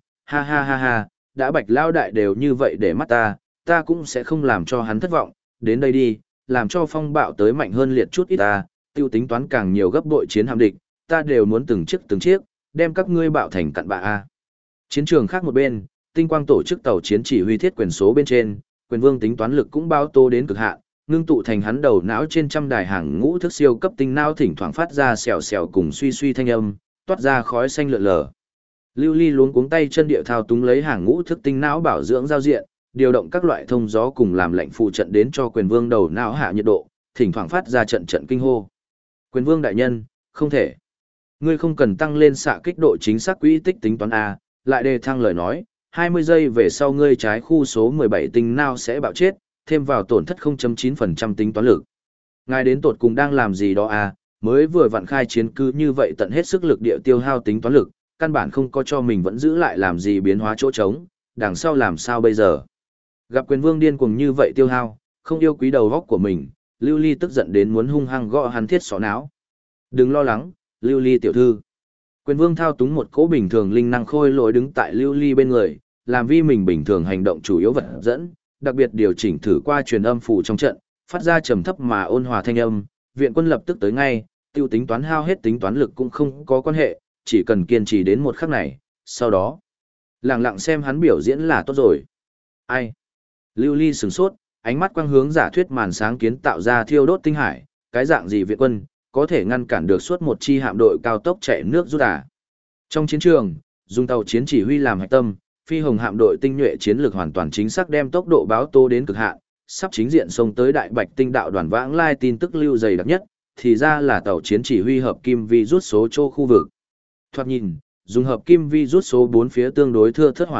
ha, đã Bạch Lão đại đều như vậy để mắt ta cũng sẽ không làm cho hắn thất vọng, đến đây đi, làm cho phong bạo tới mạnh hơn liệt chút ít ta, tiêu tính toán càng nhiều gấp bội chiến hạm địch, ta đều muốn từng chiếc, đem các ngươi bạo thành cặn bã a. Chiến trường khác một bên, tinh quang tổ chức tàu chiến chỉ huy thiết quyền số bên trên, quyền vương tính toán lực cũng bao tô đến cực hạn, ngưng tụ thành hắn đầu não trên trăm đài hàng ngũ thức siêu cấp tinh não thỉnh thoảng phát ra xèo xèo cùng suy thanh âm, toát ra khói xanh lượn lờ. Lưu Ly luống cuống tay chân địa thao túng lấy hàng ngũ thức tinh não bảo dưỡng giao diện, điều động các loại thông gió cùng làm lệnh phụ trận đến cho quyền vương đầu não hạ nhiệt độ, thỉnh thoảng phát ra trận kinh hô. Quyền vương đại nhân, không thể. Ngươi không cần tăng lên xạ kích độ chính xác quỹ tích tính toán A, lại đề thăng lời nói, 20 giây về sau ngươi trái khu số 17 tinh não sẽ bạo chết, thêm vào tổn thất 0.9% tính toán lực. Ngài đến tột cùng đang làm gì đó A, mới vừa vặn khai chiến cứ như vậy tận hết sức lực địa tiêu hao tính toán lực, căn bản không có cho mình vẫn giữ lại làm gì biến hóa chỗ trống, đằng sau làm sao bây giờ. Gặp quyền vương điên cuồng như vậy tiêu hao, không yêu quý đầu góc của mình, Lưu Ly tức giận đến muốn hung hăng gõ hắn thiết sọ não. Đừng lo lắng, Lưu Ly tiểu thư. Quyền vương thao túng một cỗ bình thường linh năng khôi lỗi đứng tại Lưu Ly bên người, làm vi mình bình thường hành động chủ yếu vật dẫn, đặc biệt điều chỉnh thử qua truyền âm phủ trong trận, phát ra trầm thấp mà ôn hòa thanh âm, viện quân lập tức tới ngay, tiêu tính toán hao hết tính toán lực cũng không có quan hệ, chỉ cần kiên trì đến một khắc này, sau đó lặng lặng xem hắn biểu diễn là tốt rồi. Ai? Lưu Ly sửng sốt, ánh mắt quang hướng giả thuyết màn sáng kiến tạo ra thiêu đốt tinh hải, cái dạng gì viện quân, có thể ngăn cản được suốt một chi hạm đội cao tốc chạy nước rút à. Trong chiến trường, dùng tàu chiến chỉ huy làm hạch tâm, phi hồng hạm đội tinh nhuệ chiến lược hoàn toàn chính xác đem tốc độ báo tố đến cực hạn, sắp chính diện xông tới Đại Bạch tinh đạo đoàn vãng lai tin tức lưu dày đặc nhất, thì ra là tàu chiến chỉ huy hợp kim vi rút số châu khu vực. Thoạt nhìn, dùng hợp kim vi rút số 4 phía tương đối thưa thớt hỏa lực,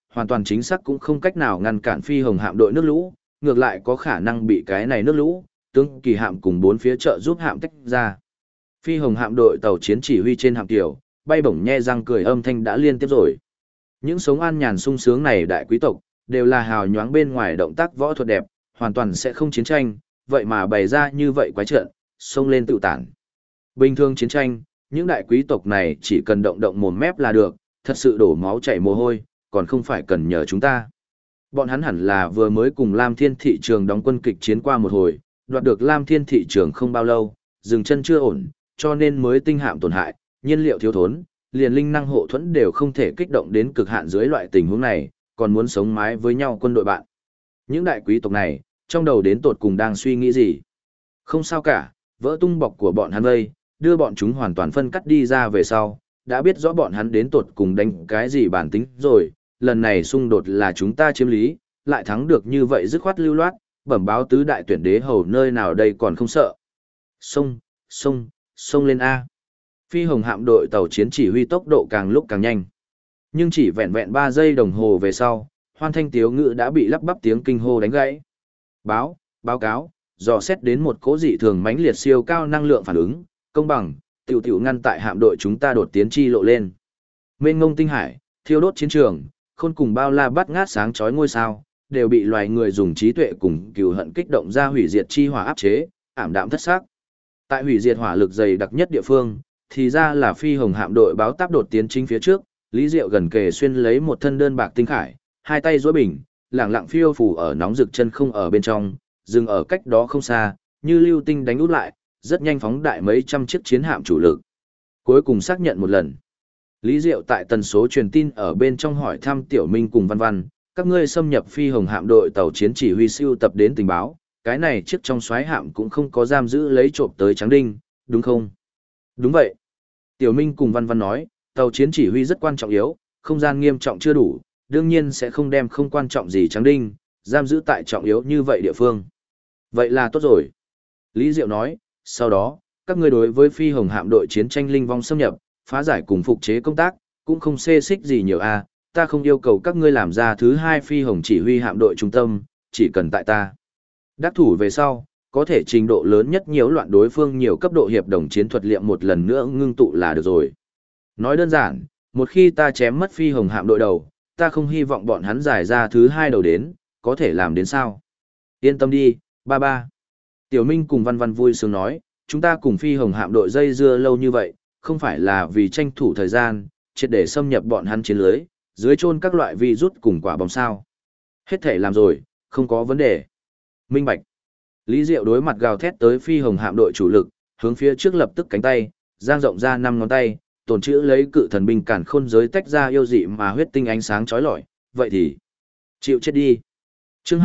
hoàn toàn chính xác cũng không cách nào ngăn cản phi hồng hạm đội nước lũ, ngược lại có khả năng bị cái này nước lũ, tướng kỳ hạm cùng bốn phía trợ giúp hạm tách ra. Phi hồng hạm đội tàu chiến chỉ huy trên hạm tiểu, bay bổng nhe răng cười âm thanh đã liên tiếp rồi. Những sống an nhàn sung sướng này đại quý tộc, đều là hào nhoáng bên ngoài động tác võ thuật đẹp, hoàn toàn sẽ không chiến tranh, vậy mà bày ra như vậy quái trận, xông lên tự tản. Bình thường chiến tranh, những đại quý tộc này chỉ cần động động mồm mép là được, thật sự đổ máu chảy mồ hôi, còn không phải cần nhờ chúng ta. Bọn hắn hẳn là vừa mới cùng Lam Thiên thị trường đóng quân kịch chiến qua một hồi, đoạt được Lam Thiên thị trường không bao lâu, dừng chân chưa ổn, cho nên mới tinh hạm tổn hại, nhiên liệu thiếu thốn, liền linh năng hộ thuẫn đều không thể kích động đến cực hạn dưới loại tình huống này, còn muốn sống mái với nhau quân đội bạn. Những đại quý tộc này, trong đầu đến tột cùng đang suy nghĩ gì? Không sao cả, vỡ tung bọc của bọn hắn vây, đưa bọn chúng hoàn toàn phân cắt đi ra về sau, đã biết rõ bọn hắn đến tột cùng đánh cái gì bản tính rồi, lần này xung đột là chúng ta chiếm lý, lại thắng được như vậy dứt khoát lưu loát, bẩm báo tứ đại tuyển đế hầu nơi nào đây còn không sợ. Xông lên A. Phi hồng hạm đội tàu chiến chỉ huy tốc độ càng lúc càng nhanh. Nhưng chỉ vẹn vẹn 3 giây đồng hồ về sau, Hoan Thanh tiếu ngữ đã bị lắp bắp tiếng kinh hô đánh gãy. Báo cáo, dò xét đến một cố dị thường mãnh liệt siêu cao năng lượng phản ứng, công bằng, tiểu ngăn tại hạm đội chúng ta đột tiến chi lộ lên. Mênh ngông tinh hải, thiêu đốt chiến trường, khôn cùng bao la bắt ngát sáng chói ngôi sao, đều bị loài người dùng trí tuệ cùng cừu hận kích động ra hủy diệt chi hỏa áp chế, ảm đạm thất xác. Tại hủy diệt hỏa lực dày đặc nhất địa phương, thì ra là phi hồng hạm đội báo táp đột tiến chính phía trước, Lý Diệu gần kề xuyên lấy một thân đơn bạc tinh khải, hai tay duỗi bình, lẳng lặng phiêu phù ở nóng rực chân không ở bên trong, dừng ở cách đó không xa, như lưu tinh đánh út lại, rất nhanh phóng đại mấy trăm chiếc chiến hạm chủ lực. Cuối cùng xác nhận một lần. Lý Diệu tại tần số truyền tin ở bên trong hỏi thăm Tiểu Minh cùng Văn Văn, các ngươi xâm nhập phi hồng hạm đội tàu chiến chỉ huy siêu tập đến tình báo, cái này chiếc trong xoáy hạm cũng không có giam giữ lấy trộm tới Tráng Đinh, đúng không? Đúng vậy. Tiểu Minh cùng Văn Văn nói, tàu chiến chỉ huy rất quan trọng yếu, không gian nghiêm trọng chưa đủ, đương nhiên sẽ không đem không quan trọng gì Tráng Đinh, giam giữ tại trọng yếu như vậy địa phương. Vậy là tốt rồi. Lý Diệu nói, sau đó, các ngươi đối với phi hồng hạm đội chiến tranh linh vong xâm nhập, phá giải cùng phục chế công tác, cũng không xê xích gì nhiều a. Ta không yêu cầu các ngươi làm ra thứ hai phi hồng chỉ huy hạm đội trung tâm, chỉ cần tại ta. Đắc thủ về sau, có thể trình độ lớn nhất nhiễu loạn đối phương nhiều cấp độ hiệp đồng chiến thuật liệm một lần nữa ngưng tụ là được rồi. Nói đơn giản, một khi ta chém mất phi hồng hạm đội đầu, ta không hy vọng bọn hắn giải ra thứ hai đầu đến, có thể làm đến sao? Yên tâm đi, ba ba. Tiểu Minh cùng Văn Văn vui sướng nói, chúng ta cùng phi hồng hạm đội dây dưa lâu như vậy, không phải là vì tranh thủ thời gian, triệt để xâm nhập bọn hắn chiến lưới, dưới chôn các loại virus cùng quả bom sao. Hết thể làm rồi, không có vấn đề. Minh bạch. Lý Diệu đối mặt gào thét tới phi hồng hạm đội chủ lực, hướng phía trước lập tức cánh tay, dang rộng ra 5 ngón tay, tồn chữ lấy cự thần binh cản khôn giới tách ra yêu dị mà huyết tinh ánh sáng chói lọi, vậy thì chịu chết đi. Chương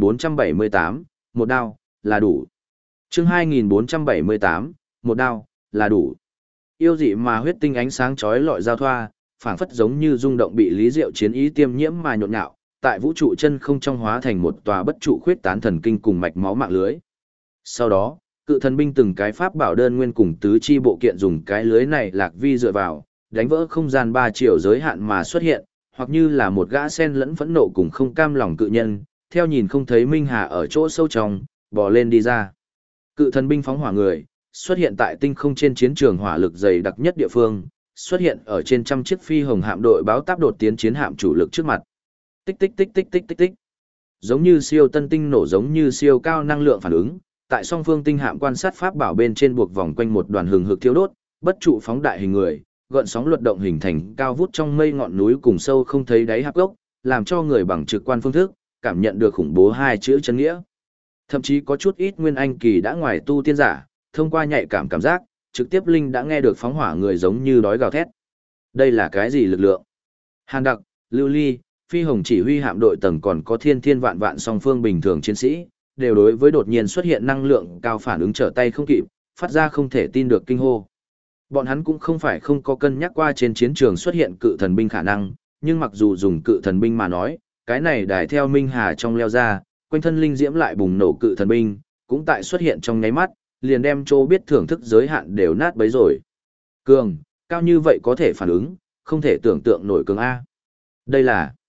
2478, một đao là đủ. Chương 2478, một đao là đủ. Yêu dị mà huyết tinh ánh sáng chói lọi giao thoa, phảng phất giống như rung động bị Lý Diệu chiến ý tiêm nhiễm mà nhộn nhạo, tại vũ trụ chân không trong hóa thành một tòa bất trụ khuyết tán thần kinh cùng mạch máu mạng lưới. Sau đó, cự thần binh từng cái pháp bảo đơn nguyên cùng tứ chi bộ kiện dùng cái lưới này lạc vi dựa vào, đánh vỡ không gian 3 chiều giới hạn mà xuất hiện, hoặc như là một gã sen lẫn phẫn nộ cùng không cam lòng cự nhân, theo nhìn không thấy Minh Hà ở chỗ sâu trong, bò lên đi ra. Cự thần binh phóng hỏa người, xuất hiện tại tinh không trên chiến trường hỏa lực dày đặc nhất địa phương, xuất hiện ở trên trăm chiếc phi hồng hạm đội báo táp đột tiến chiến hạm chủ lực trước mặt. Tích tích tích tích tích tích tích. Giống như siêu tân tinh nổ, giống như siêu cao năng lượng phản ứng, tại song phương tinh hạm quan sát pháp bảo bên trên buộc vòng quanh một đoàn hừng hực thiêu đốt, bất trụ phóng đại hình người, gợn sóng luật động hình thành cao vút trong mây ngọn núi cùng sâu không thấy đáy hạp gốc, làm cho người bằng trực quan phương thức cảm nhận được khủng bố hai chữ chân nghĩa. Thậm chí có chút ít nguyên anh kỳ đã ngoài tu tiên giả, thông qua nhạy cảm giác, trực tiếp linh đã nghe được phóng hỏa người giống như đói gào thét. Đây là cái gì lực lượng? Hàn Đặc, Lưu Ly, phi hồng chỉ huy hạm đội tầng còn có thiên thiên vạn vạn song phương bình thường chiến sĩ, đều đối với đột nhiên xuất hiện năng lượng cao phản ứng trở tay không kịp, phát ra không thể tin được kinh hô. Bọn hắn cũng không phải không có cân nhắc qua trên chiến trường xuất hiện cự thần binh khả năng, nhưng mặc dù dùng cự thần binh mà nói, cái này đài theo Minh Hà trong leo ra, quanh thân linh diễm lại bùng nổ cự thần binh, cũng tại xuất hiện trong nháy mắt, liền đem chỗ biết thưởng thức giới hạn đều nát bấy rồi. Cường, cao như vậy có thể phản ứng, không thể tưởng tượng nổi cường A. Đây là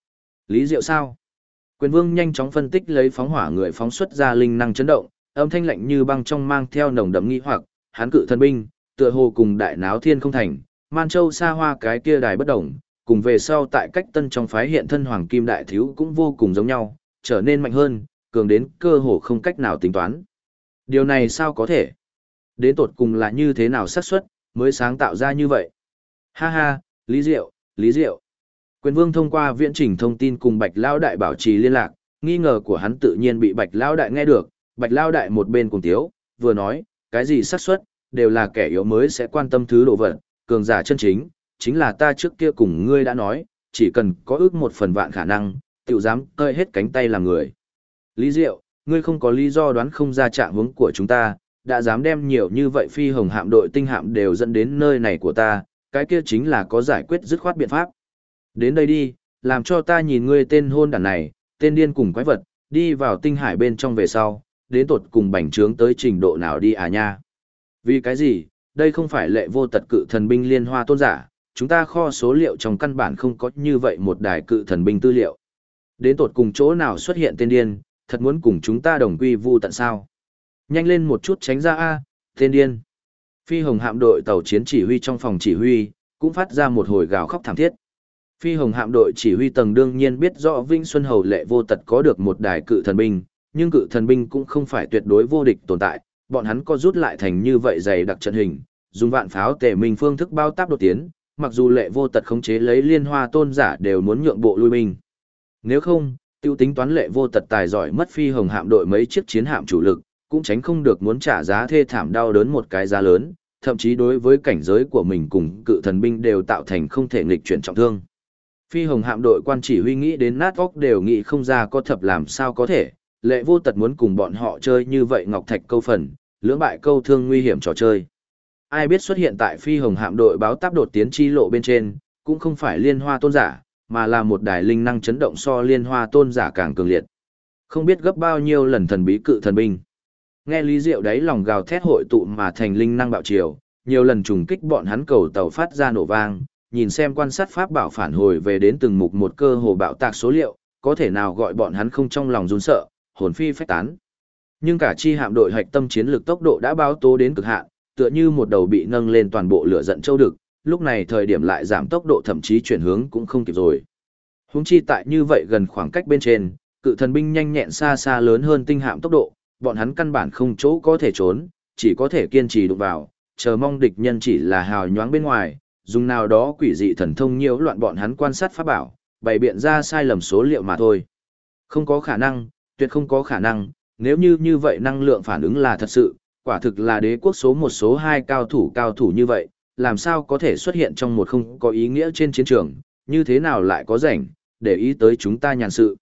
Lý Diệu sao? Quyền Vương nhanh chóng phân tích lấy phóng hỏa người phóng xuất ra linh năng chấn động, âm thanh lạnh như băng trong mang theo nồng đậm nghi hoặc, hắn cự thần binh, tựa hồ cùng đại náo thiên không thành, Man Châu xa hoa cái kia đài bất động, cùng về sau tại cách tân trong phái hiện thân hoàng kim đại thiếu cũng vô cùng giống nhau, trở nên mạnh hơn, cường đến cơ hồ không cách nào tính toán. Điều này sao có thể? Đến tột cùng là như thế nào xác suất mới sáng tạo ra như vậy? Ha ha, Lý Diệu, Lý Diệu. Quyền Vương thông qua viễn trình thông tin cùng Bạch Lão Đại bảo trì liên lạc, nghi ngờ của hắn tự nhiên bị Bạch Lão Đại nghe được, Bạch Lão Đại một bên cùng tiếu, vừa nói, cái gì xác suất, đều là kẻ yếu mới sẽ quan tâm thứ đồ vật, cường giả chân chính, chính là ta trước kia cùng ngươi đã nói, chỉ cần có ước 1/1000 khả năng, tiểu dám cơi hết cánh tay làm người. Lý Diệu, ngươi không có lý do đoán không ra trạng huống của chúng ta, đã dám đem nhiều như vậy phi hồng hạm đội tinh hạm đều dẫn đến nơi này của ta, cái kia chính là có giải quyết dứt khoát biện pháp. Đến đây đi, làm cho ta nhìn ngươi tên hôn đản này, tên điên cùng quái vật, đi vào tinh hải bên trong về sau, đến tột cùng bành trướng tới trình độ nào đi à nha. Vì cái gì, đây không phải lệ vô tật cự thần binh liên hoa tôn giả, chúng ta kho số liệu trong căn bản không có như vậy một đài cự thần binh tư liệu. Đến tột cùng chỗ nào xuất hiện tên điên, thật muốn cùng chúng ta đồng quy vu tận sao. Nhanh lên một chút tránh ra a, tên điên. Phi hồng hạm đội tàu chiến chỉ huy trong phòng chỉ huy, cũng phát ra một hồi gào khóc thảm thiết. Phi hồng hạm đội chỉ huy tầng đương nhiên biết rõ Vĩnh Xuân Hầu lệ vô tật có được một đài cự thần binh, nhưng cự thần binh cũng không phải tuyệt đối vô địch tồn tại, bọn hắn có rút lại thành như vậy dày đặc trận hình, dùng vạn pháo tề minh phương thức bao táp đột tiến, mặc dù lệ vô tật khống chế lấy liên hoa tôn giả đều muốn nhượng bộ lui binh. Nếu không, tiêu tính toán lệ vô tật tài giỏi mất phi hồng hạm đội mấy chiếc chiến hạm chủ lực, cũng tránh không được muốn trả giá thê thảm đau đớn một cái giá lớn, thậm chí đối với cảnh giới của mình cùng cự thần binh đều tạo thành không thể nghịch chuyển trọng thương. Phi hồng hạm đội quan chỉ huy nghĩ đến nát óc đều nghĩ không ra có thập làm sao có thể, lệ vô tật muốn cùng bọn họ chơi như vậy ngọc thạch câu phần, lưỡng bại câu thương nguy hiểm trò chơi. Ai biết xuất hiện tại phi hồng hạm đội báo táp đột tiến chi lộ bên trên, cũng không phải liên hoa tôn giả, mà là một đài linh năng chấn động so liên hoa tôn giả càng cường liệt. Không biết gấp bao nhiêu lần thần bí cự thần binh. Nghe Lý Diệu đáy lòng gào thét hội tụ mà thành linh năng bạo triều, nhiều lần trùng kích bọn hắn cầu tàu phát ra nổ vang, nhìn xem quan sát pháp bảo phản hồi về đến từng mục một cơ hồ bạo tạc số liệu, có thể nào gọi bọn hắn không trong lòng run sợ, hồn phi phách tán. Nhưng cả chi hạm đội hạch tâm chiến lược tốc độ đã báo tố đến cực hạn, tựa như một đầu bị nâng lên toàn bộ lửa giận châu đực, lúc này thời điểm lại giảm tốc độ thậm chí chuyển hướng cũng không kịp rồi. Huống chi tại như vậy gần khoảng cách bên trên, cự thần binh nhanh nhẹn xa xa lớn hơn tinh hạm tốc độ, bọn hắn căn bản không chỗ có thể trốn, chỉ có thể kiên trì đụng vào, chờ mong địch nhân chỉ là hào nhoáng bên ngoài, dùng nào đó quỷ dị thần thông nhiễu loạn bọn hắn quan sát pháp bảo, bày biện ra sai lầm số liệu mà thôi. Không có khả năng, tuyệt không có khả năng, nếu như vậy năng lượng phản ứng là thật sự, quả thực là đế quốc số 1 số 2 cao thủ như vậy, làm sao có thể xuất hiện trong một không có ý nghĩa trên chiến trường, như thế nào lại có rảnh, để ý tới chúng ta nhàn sự.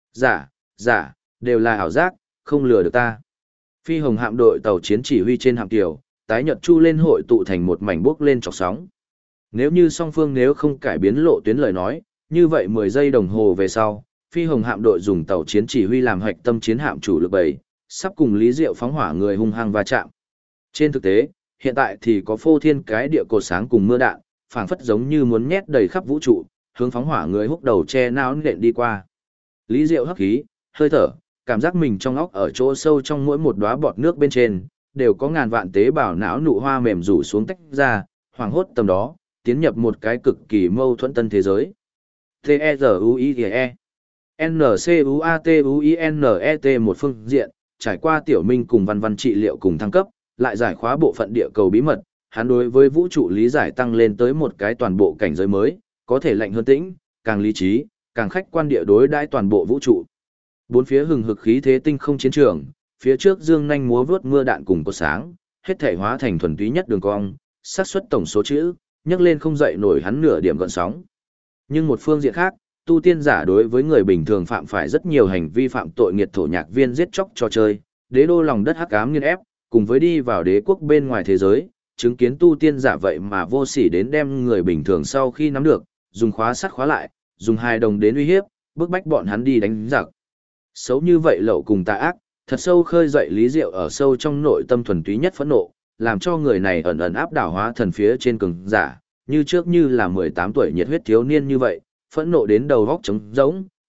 Giả, đều là ảo giác, không lừa được ta. Phi hồng hạm đội tàu chiến chỉ huy trên hạm tiểu, tái nhật chu lên hội tụ thành một mảnh bốc lên chọc sóng. Nếu như song phương nếu không cải biến lộ tuyến lời nói, như vậy 10 giây đồng hồ về sau, phi hồng hạm đội dùng tàu chiến chỉ huy làm hoạch tâm chiến hạm chủ lực 7, sắp cùng Lý Diệu phóng hỏa người hung hăng va chạm. Trên thực tế, hiện tại thì có phô thiên cái địa cột sáng cùng mưa đạn, phảng phất giống như muốn nhét đầy khắp vũ trụ, hướng phóng hỏa người húc đầu che não nện đi qua. Lý Diệu hấp khí, hơi thở, cảm giác mình trong óc ở chỗ sâu trong mỗi một đóa bọt nước bên trên, đều có ngàn vạn tế bào não nụ hoa mềm rủ xuống tách ra, hoàng hốt tầm đó, tiến nhập một cái cực kỳ mâu thuẫn tân thế giới. T-E-Z-U-I-E N-C-U-A-T-U-I-N-E-T một phương diện, trải qua tiểu minh cùng văn văn trị liệu cùng thăng cấp, lại giải khóa bộ phận địa cầu bí mật, hắn đối với vũ trụ lý giải tăng lên tới một cái toàn bộ cảnh giới mới, có thể lạnh hơn tĩnh, càng lý trí, càng khách quan địa đối đãi toàn bộ vũ trụ. Bốn phía hừng hực khí thế tinh không chiến trường, phía trước dương nhanh múa vớt mưa đạn cùng cột sáng, hết thể hóa thành thuần túy nhất đường cong, xác suất tổng số chữ, nhấc lên không dậy nổi hắn nửa điểm gợn sóng. Nhưng một phương diện khác, tu tiên giả đối với người bình thường phạm phải rất nhiều hành vi phạm tội nghiệt thổ nhạc viên giết chóc trò chơi, đế đô lòng đất hắc ám nghiên ép, cùng với đi vào đế quốc bên ngoài thế giới, chứng kiến tu tiên giả vậy mà vô sỉ đến đem người bình thường sau khi nắm được, dùng khóa sắt khóa lại, dùng hài đồng đến uy hiếp, bức bách bọn hắn đi đánh giặc. Xấu như vậy lậu cùng tà ác, thật sâu khơi dậy Lý Diệu ở sâu trong nội tâm thuần túy nhất phẫn nộ, làm cho người này ẩn ẩn áp đảo hóa thần phía trên cường giả, như trước như là 18 tuổi nhiệt huyết thiếu niên như vậy, phẫn nộ đến đầu góc trống rỗng,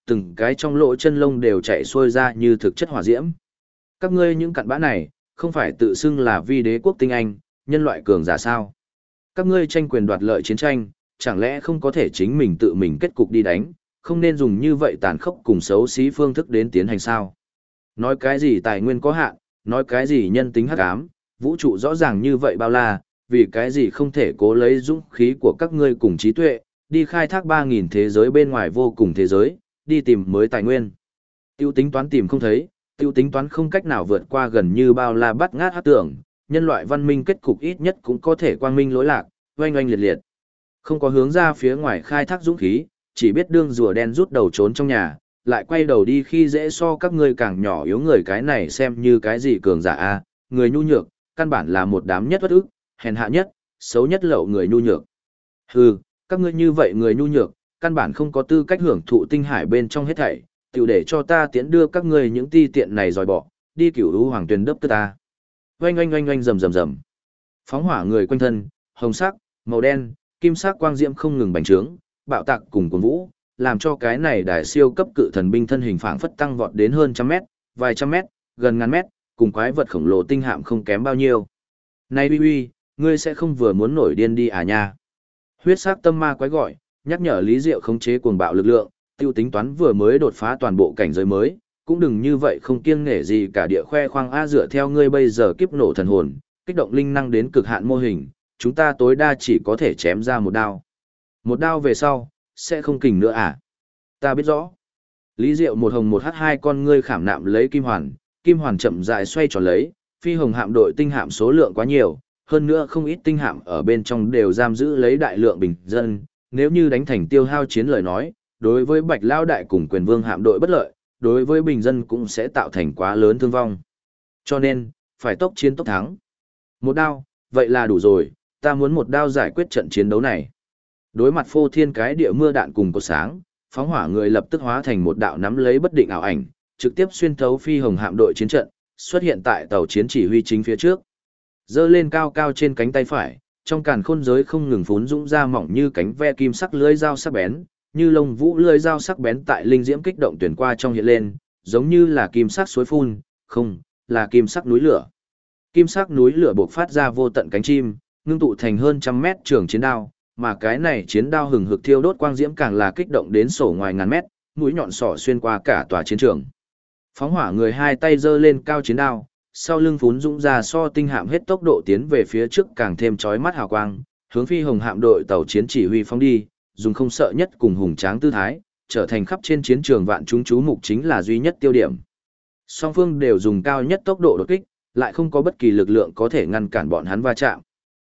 từng cái trong lỗ chân lông đều chạy xuôi ra như thực chất hỏa diễm. Các ngươi những cặn bã này, không phải tự xưng là vi đế quốc tinh anh, nhân loại cường giả sao? Các ngươi tranh quyền đoạt lợi chiến tranh, chẳng lẽ không có thể chính mình tự mình kết cục đi đánh, không nên dùng như vậy tàn khốc cùng xấu xí phương thức đến tiến hành sao? Nói cái gì tài nguyên có hạn, nói cái gì nhân tính hắc ám, vũ trụ rõ ràng như vậy bao la, vì cái gì không thể cố lấy dũng khí của các ngươi cùng trí tuệ, đi khai thác 3.000 thế giới bên ngoài vô cùng thế giới, đi tìm mới tài nguyên. Tiêu tính toán tìm không thấy, tiêu tính toán không cách nào vượt qua gần như bao la bắt ngát hát tưởng, nhân loại văn minh kết cục ít nhất cũng có thể quang minh lỗi lạc, oanh oanh liệt liệt. Không có hướng ra phía ngoài khai thác dũng khí, chỉ biết đương rùa đen rút đầu trốn trong nhà, lại quay đầu đi khi dễ so các ngươi càng nhỏ yếu người cái này xem như cái gì cường giả a, người nhu nhược, căn bản là một đám nhất bất ức, hèn hạ nhất, xấu nhất lậu người nhu nhược. Hừ, các ngươi như vậy người nhu nhược, căn bản không có tư cách hưởng thụ tinh hải bên trong hết thảy, tiểu để cho ta tiễn đưa các ngươi những ti tiện này dòi bỏ, đi cửu u hoàng tuyền đấp tức ta. Oanh oanh oanh oanh rầm rầm rầm. Phóng hỏa người quanh thân, hồng sắc, màu đen, kim sắc quang diễm không ngừng bành trướng, bạo tạc cùng cuồng vũ, làm cho cái này đài siêu cấp cự thần binh thân hình phảng phất tăng vọt đến hơn trăm mét, vài trăm mét, gần ngàn mét, cùng quái vật khổng lồ tinh hạm không kém bao nhiêu. Này uy uy, ngươi sẽ không vừa muốn nổi điên đi à nha? Huyết sắc tâm ma quái gọi, nhắc nhở Lý Diệu khống chế cuồng bạo lực lượng, tiêu tính toán vừa mới đột phá toàn bộ cảnh giới mới, cũng đừng như vậy không kiêng nể gì cả địa khoe khoang a dựa theo ngươi bây giờ kiếp nổ thần hồn, kích động linh năng đến cực hạn mô hình, chúng ta tối đa chỉ có thể chém ra một đao. Một đao về sau, sẽ không kình nữa à? Ta biết rõ. Lý Diệu một hồng một hắt hai con ngươi khảm nạm lấy kim hoàn chậm rãi xoay tròn lấy, phi hồng hạm đội tinh hạm số lượng quá nhiều, hơn nữa không ít tinh hạm ở bên trong đều giam giữ lấy đại lượng bình dân, nếu như đánh thành tiêu hao chiến lời nói, đối với Bạch Lao đại cùng Quyền Vương hạm đội bất lợi, đối với bình dân cũng sẽ tạo thành quá lớn thương vong. Cho nên, phải tốc chiến tốc thắng. Một đao, vậy là đủ rồi, ta muốn một đao giải quyết trận chiến đấu này. Đối mặt phô thiên cái địa mưa đạn cùng cột sáng, phóng hỏa người lập tức hóa thành một đạo nắm lấy bất định ảo ảnh, trực tiếp xuyên thấu phi hồng hạm đội chiến trận, xuất hiện tại tàu chiến chỉ huy chính phía trước. Giơ lên cao cao trên cánh tay phải, trong càn khôn giới không ngừng phún dũng ra mỏng như cánh ve kim sắc lưỡi dao sắc bén, như lông vũ lưỡi dao sắc bén tại linh diễm kích động tuyển qua trong hiện lên, giống như là kim sắc suối phun, không, là kim sắc núi lửa. Kim sắc núi lửa bộc phát ra vô tận cánh chim, ngưng tụ thành hơn trăm mét trường chiến đao, mà cái này chiến đao hừng hực thiêu đốt quang diễm càng là kích động đến sổ ngoài ngàn mét, mũi nhọn sỏ xuyên qua cả tòa chiến trường. Phóng hỏa người hai tay giơ lên cao chiến đao, sau lưng phún dũng ra so tinh hạm hết tốc độ tiến về phía trước càng thêm chói mắt hào quang, hướng phi hồng hạm đội tàu chiến chỉ huy phóng đi, dùng không sợ nhất cùng hùng tráng tư thái, trở thành khắp trên chiến trường vạn chúng chú mục chính là duy nhất tiêu điểm. Song phương đều dùng cao nhất tốc độ đột kích, lại không có bất kỳ lực lượng có thể ngăn cản bọn hắn va chạm.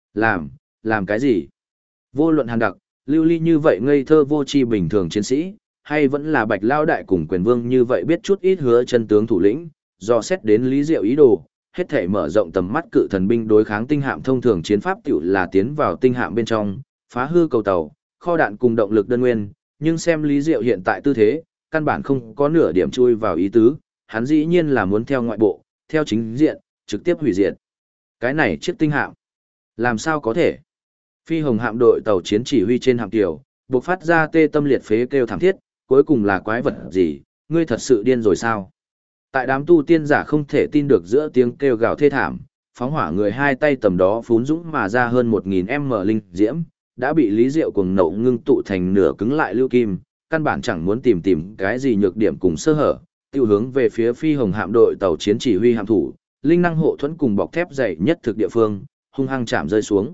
Làm cái gì? Vô luận Hàn Đặc, Lưu Ly như vậy ngây thơ vô tri bình thường chiến sĩ, hay vẫn là Bạch Lao đại cùng Quyền Vương như vậy biết chút ít hứa chân tướng thủ lĩnh, do xét đến Lý Diệu ý đồ, hết thể mở rộng tầm mắt cự thần binh đối kháng tinh hạm thông thường chiến pháp tiểu là tiến vào tinh hạm bên trong, phá hư cầu tàu, kho đạn cùng động lực đơn nguyên, nhưng xem Lý Diệu hiện tại tư thế, căn bản không có nửa điểm chui vào ý tứ, hắn dĩ nhiên là muốn theo ngoại bộ, theo chính diện, trực tiếp hủy diệt. Cái này chiếc tinh hạm, làm sao có thể? Phi hồng hạm đội tàu chiến chỉ huy trên hạm tiểu, bộc phát ra tê tâm liệt phế kêu thảm thiết, cuối cùng là quái vật gì, ngươi thật sự điên rồi sao? Tại đám tu tiên giả không thể tin được giữa tiếng kêu gào thê thảm, phóng hỏa người hai tay tầm đó phún dũng mà ra hơn 1000m linh diễm, đã bị Lý Diệu cuồng nộ ngưng tụ thành nửa cứng lại lưu kim, căn bản chẳng muốn tìm cái gì nhược điểm cùng sơ hở, tiêu hướng về phía phi hồng hạm đội tàu chiến chỉ huy hạm thủ, linh năng hộ thuẫn cùng bọc thép dày nhất thực địa phương, hung hăng chạm rơi xuống.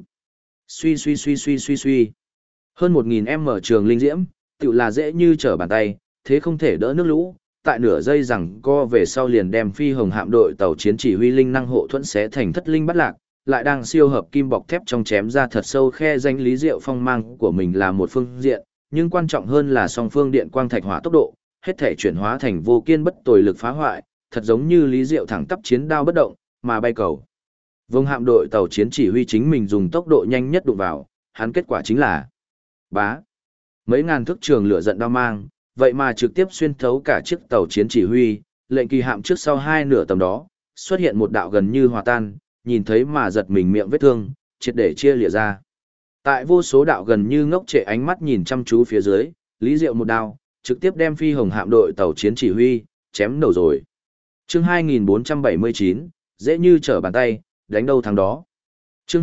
Suy. Hơn 1000m trường linh diễm, tự là dễ như trở bàn tay, thế không thể đỡ nước lũ, tại nửa giây rằng co về sau liền đem phi hồng hạm đội tàu chiến chỉ huy linh năng hộ thuẫn xé thành thất linh bắt lạc, lại đang siêu hợp kim bọc thép trong chém ra thật sâu khe danh Lý Diệu phong mang của mình là một phương diện, nhưng quan trọng hơn là song phương điện quang thạch hỏa tốc độ, hết thể chuyển hóa thành vô kiên bất tồi lực phá hoại, thật giống như Lý Diệu thẳng tắp chiến đao bất động, mà bay cầu. Vùng hạm đội tàu chiến chỉ huy chính mình dùng tốc độ nhanh nhất đụng vào, hắn kết quả chính là bá. Mấy ngàn thước trường lửa giận đao mang, vậy mà trực tiếp xuyên thấu cả chiếc tàu chiến chỉ huy, lệnh kỳ hạm trước sau hai nửa tầm đó, xuất hiện một đạo gần như hòa tan, nhìn thấy mà giật mình miệng vết thương, triệt để chia lìa ra. Tại vô số đạo gần như ngốc trệ ánh mắt nhìn chăm chú phía dưới, Lý Diệu một đao, trực tiếp đem phi hồng hạm đội tàu chiến chỉ huy, chém đầu rồi. Chương 2479, dễ như trở bàn tay, đánh đâu thắng đó. Chương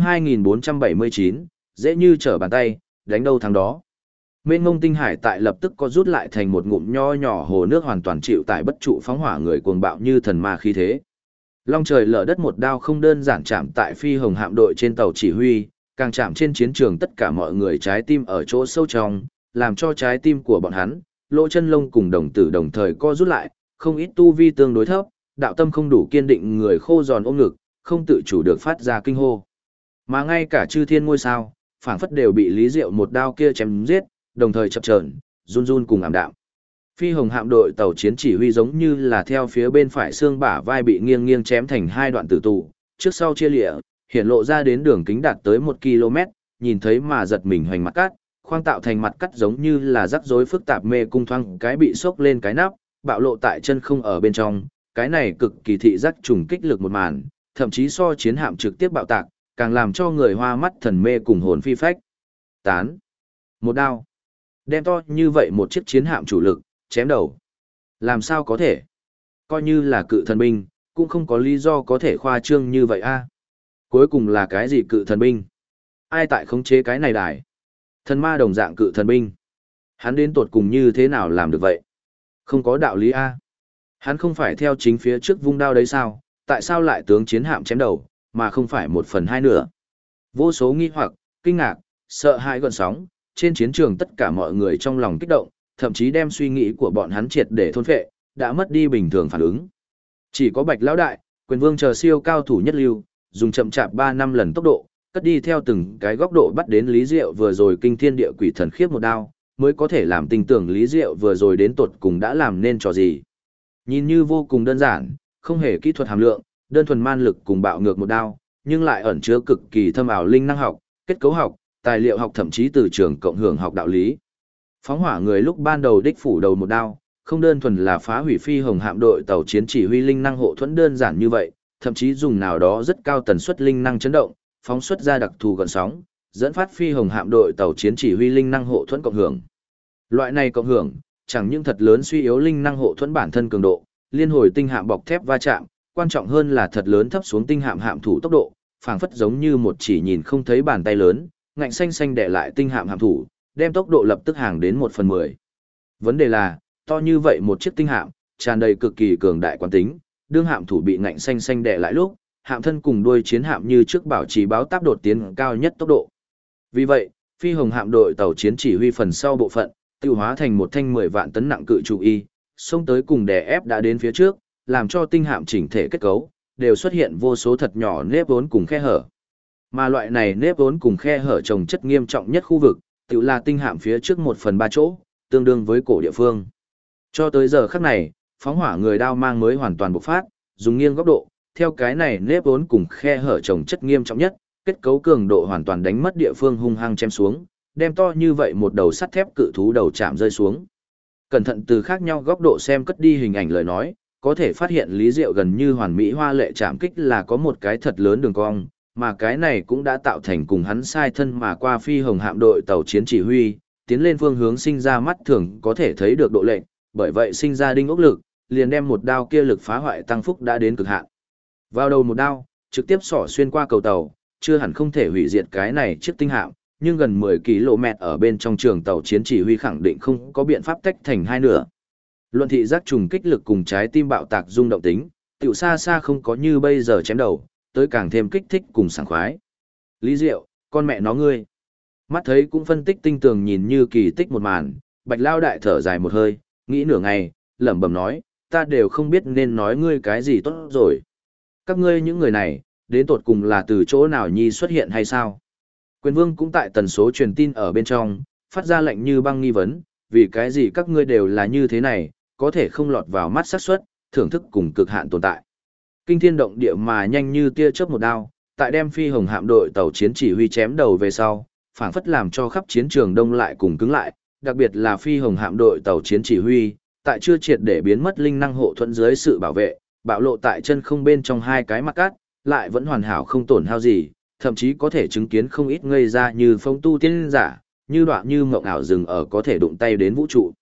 2479, dễ như trở bàn tay, đánh đâu thắng đó. Mênh mông tinh hải tại lập tức có rút lại thành một ngụm nho nhỏ hồ nước hoàn toàn chịu tải bất trụ phóng hỏa người cuồng bạo như thần ma khí thế. Long trời lở đất một đao không đơn giản chạm tại phi hồng hạm đội trên tàu chỉ huy, càng chạm trên chiến trường tất cả mọi người trái tim ở chỗ sâu trong, làm cho trái tim của bọn hắn, lỗ chân lông cùng đồng tử đồng thời co rút lại, không ít tu vi tương đối thấp, đạo tâm không đủ kiên định người khô giòn ôm ngực, không tự chủ được phát ra kinh hô. Mà ngay cả chư thiên ngôi sao, phảng phất đều bị Lý Diệu một đao kia chém giết, đồng thời chập chờn, run run cùng ảm đạm. Phi hồng hạm đội tàu chiến chỉ huy giống như là theo phía bên phải xương bả vai bị nghiêng nghiêng chém thành hai đoạn tử tụ, trước sau chia lịa, hiện lộ ra đến đường kính đạt tới 1 km, nhìn thấy mà giật mình hoành mặt cắt, khoang tạo thành mặt cắt giống như là rắc rối phức tạp mê cung thoang cái bị sốc lên cái nắp, bạo lộ tại chân không ở bên trong, cái này cực kỳ thị giác trùng kích lực một màn, thậm chí so chiến hạm trực tiếp bạo tạc, càng làm cho người hoa mắt thần mê cùng hồn phi phách. Tán. Một đao. Đem to như vậy một chiếc chiến hạm chủ lực, chém đầu. Làm sao có thể? Coi như là cự thần binh, cũng không có lý do có thể khoa trương như vậy a. Cuối cùng là cái gì cự thần binh? Ai tại khống chế cái này đài? Thần ma đồng dạng cự thần binh. Hắn đến tột cùng như thế nào làm được vậy? Không có đạo lý a. Hắn không phải theo chính phía trước vung đao đấy sao? Tại sao lại tướng chiến hạm chém đầu, mà không phải 1/2 nữa? Vô số nghi hoặc, kinh ngạc, sợ hãi gợn sóng, trên chiến trường tất cả mọi người trong lòng kích động, thậm chí đem suy nghĩ của bọn hắn triệt để thôn phệ, đã mất đi bình thường phản ứng. Chỉ có Bạch Lão Đại, Quyền Vương chờ siêu cao thủ nhất lưu, dùng chậm chạp 3-5 lần tốc độ, cất đi theo từng cái góc độ bắt đến Lý Diệu vừa rồi kinh thiên địa quỷ thần khiếp một đao, mới có thể làm tin tưởng Lý Diệu vừa rồi đến tột cùng đã làm nên trò gì. Nhìn như vô cùng đơn giản, không hề kỹ thuật hàm lượng, đơn thuần man lực cùng bạo ngược một đao, nhưng lại ẩn chứa cực kỳ thâm ảo linh năng học, kết cấu học, tài liệu học thậm chí từ trường cộng hưởng học đạo lý. Phóng hỏa người lúc ban đầu đích phủ đầu một đao, không đơn thuần là phá hủy phi hồng hạm đội tàu chiến chỉ huy linh năng hộ thuẫn đơn giản như vậy, thậm chí dùng nào đó rất cao tần suất linh năng chấn động, phóng xuất ra đặc thù gợn sóng, dẫn phát phi hồng hạm đội tàu chiến chỉ huy linh năng hộ thuẫn cộng hưởng. Loại này cộng hưởng, chẳng những thật lớn suy yếu linh năng hộ thuẫn bản thân cường độ, liên hồi tinh hạm bọc thép va chạm, quan trọng hơn là thật lớn thấp xuống tinh hạm hạm thủ tốc độ, phảng phất giống như một chỉ nhìn không thấy bàn tay lớn, ngạnh xanh xanh đè lại tinh hạm hạm thủ, đem tốc độ lập tức hàng đến 1/10. Vấn đề là, to như vậy một chiếc tinh hạm, tràn đầy cực kỳ cường đại quán tính, đương hạm thủ bị ngạnh xanh xanh đè lại lúc, hạm thân cùng đuôi chiến hạm như trước bảo trì báo táp đột tiến cao nhất tốc độ. Vì vậy, phi hồng hạm đội tàu chiến chỉ huy phần sau bộ phận, tiêu hóa thành một thanh 10 vạn tấn nặng cự trụ y, xông tới cùng đè ép đã đến phía trước, làm cho tinh hạm chỉnh thể kết cấu đều xuất hiện vô số thật nhỏ nếp vốn cùng khe hở. Mà loại này nếp vốn cùng khe hở trồng chất nghiêm trọng nhất khu vực, tự là tinh hạm phía trước 1/3 chỗ, tương đương với cổ địa phương. Cho tới giờ khắc này, phóng hỏa người đao mang mới hoàn toàn bộc phát, dùng nghiêng góc độ, theo cái này nếp vốn cùng khe hở trồng chất nghiêm trọng nhất, kết cấu cường độ hoàn toàn đánh mất địa phương hung hăng chém xuống, đem to như vậy một đầu sắt thép cự thú đầu chạm rơi xuống. Cẩn thận từ khác nhau góc độ xem cất đi hình ảnh lời nói, có thể phát hiện Lý Diệu gần như hoàn mỹ hoa lệ chạm kích là có một cái thật lớn đường cong, mà cái này cũng đã tạo thành cùng hắn sai thân mà qua phi hồng hạm đội tàu chiến chỉ huy, tiến lên phương hướng sinh ra mắt thường có thể thấy được độ lệnh, bởi vậy sinh ra đinh ốc lực, liền đem một đao kia lực phá hoại tăng phúc đã đến cực hạn. Vào đầu một đao, trực tiếp xỏ xuyên qua cầu tàu, chưa hẳn không thể hủy diệt cái này chiếc tinh hạm, nhưng gần 10 km ở bên trong trường tàu chiến chỉ huy khẳng định không có biện pháp tách thành hai nửa. Luận thị giác trùng kích lực cùng trái tim bạo tạc rung động tính, tiểu xa xa không có như bây giờ chém đầu, tới càng thêm kích thích cùng sảng khoái. Lý Diệu, con mẹ nó ngươi. Mắt thấy cũng phân tích tinh tường nhìn như kỳ tích một màn, Bạch Lao Đại thở dài một hơi, nghĩ nửa ngày, lẩm bẩm nói, ta đều không biết nên nói ngươi cái gì tốt rồi. Các ngươi những người này, đến tột cùng là từ chỗ nào nhi xuất hiện hay sao? Quyền Vương cũng tại tần số truyền tin ở bên trong, phát ra lệnh như băng nghi vấn, vì cái gì các ngươi đều là như thế này, có thể không lọt vào mắt xác suất, thưởng thức cùng cực hạn tồn tại. Kinh thiên động địa mà nhanh như tia chớp một đao, tại đem phi hồng hạm đội tàu chiến chỉ huy chém đầu về sau, phảng phất làm cho khắp chiến trường đông lại cùng cứng lại, đặc biệt là phi hồng hạm đội tàu chiến chỉ huy, tại chưa triệt để biến mất linh năng hộ thuẫn dưới sự bảo vệ, bạo lộ tại chân không bên trong hai cái mặt cát, lại vẫn hoàn hảo không tổn hao gì, thậm chí có thể chứng kiến không ít ngây ra như phong tu tiên giả, như đoạn như mộng ảo rừng ở có thể đụng tay đến vũ trụ.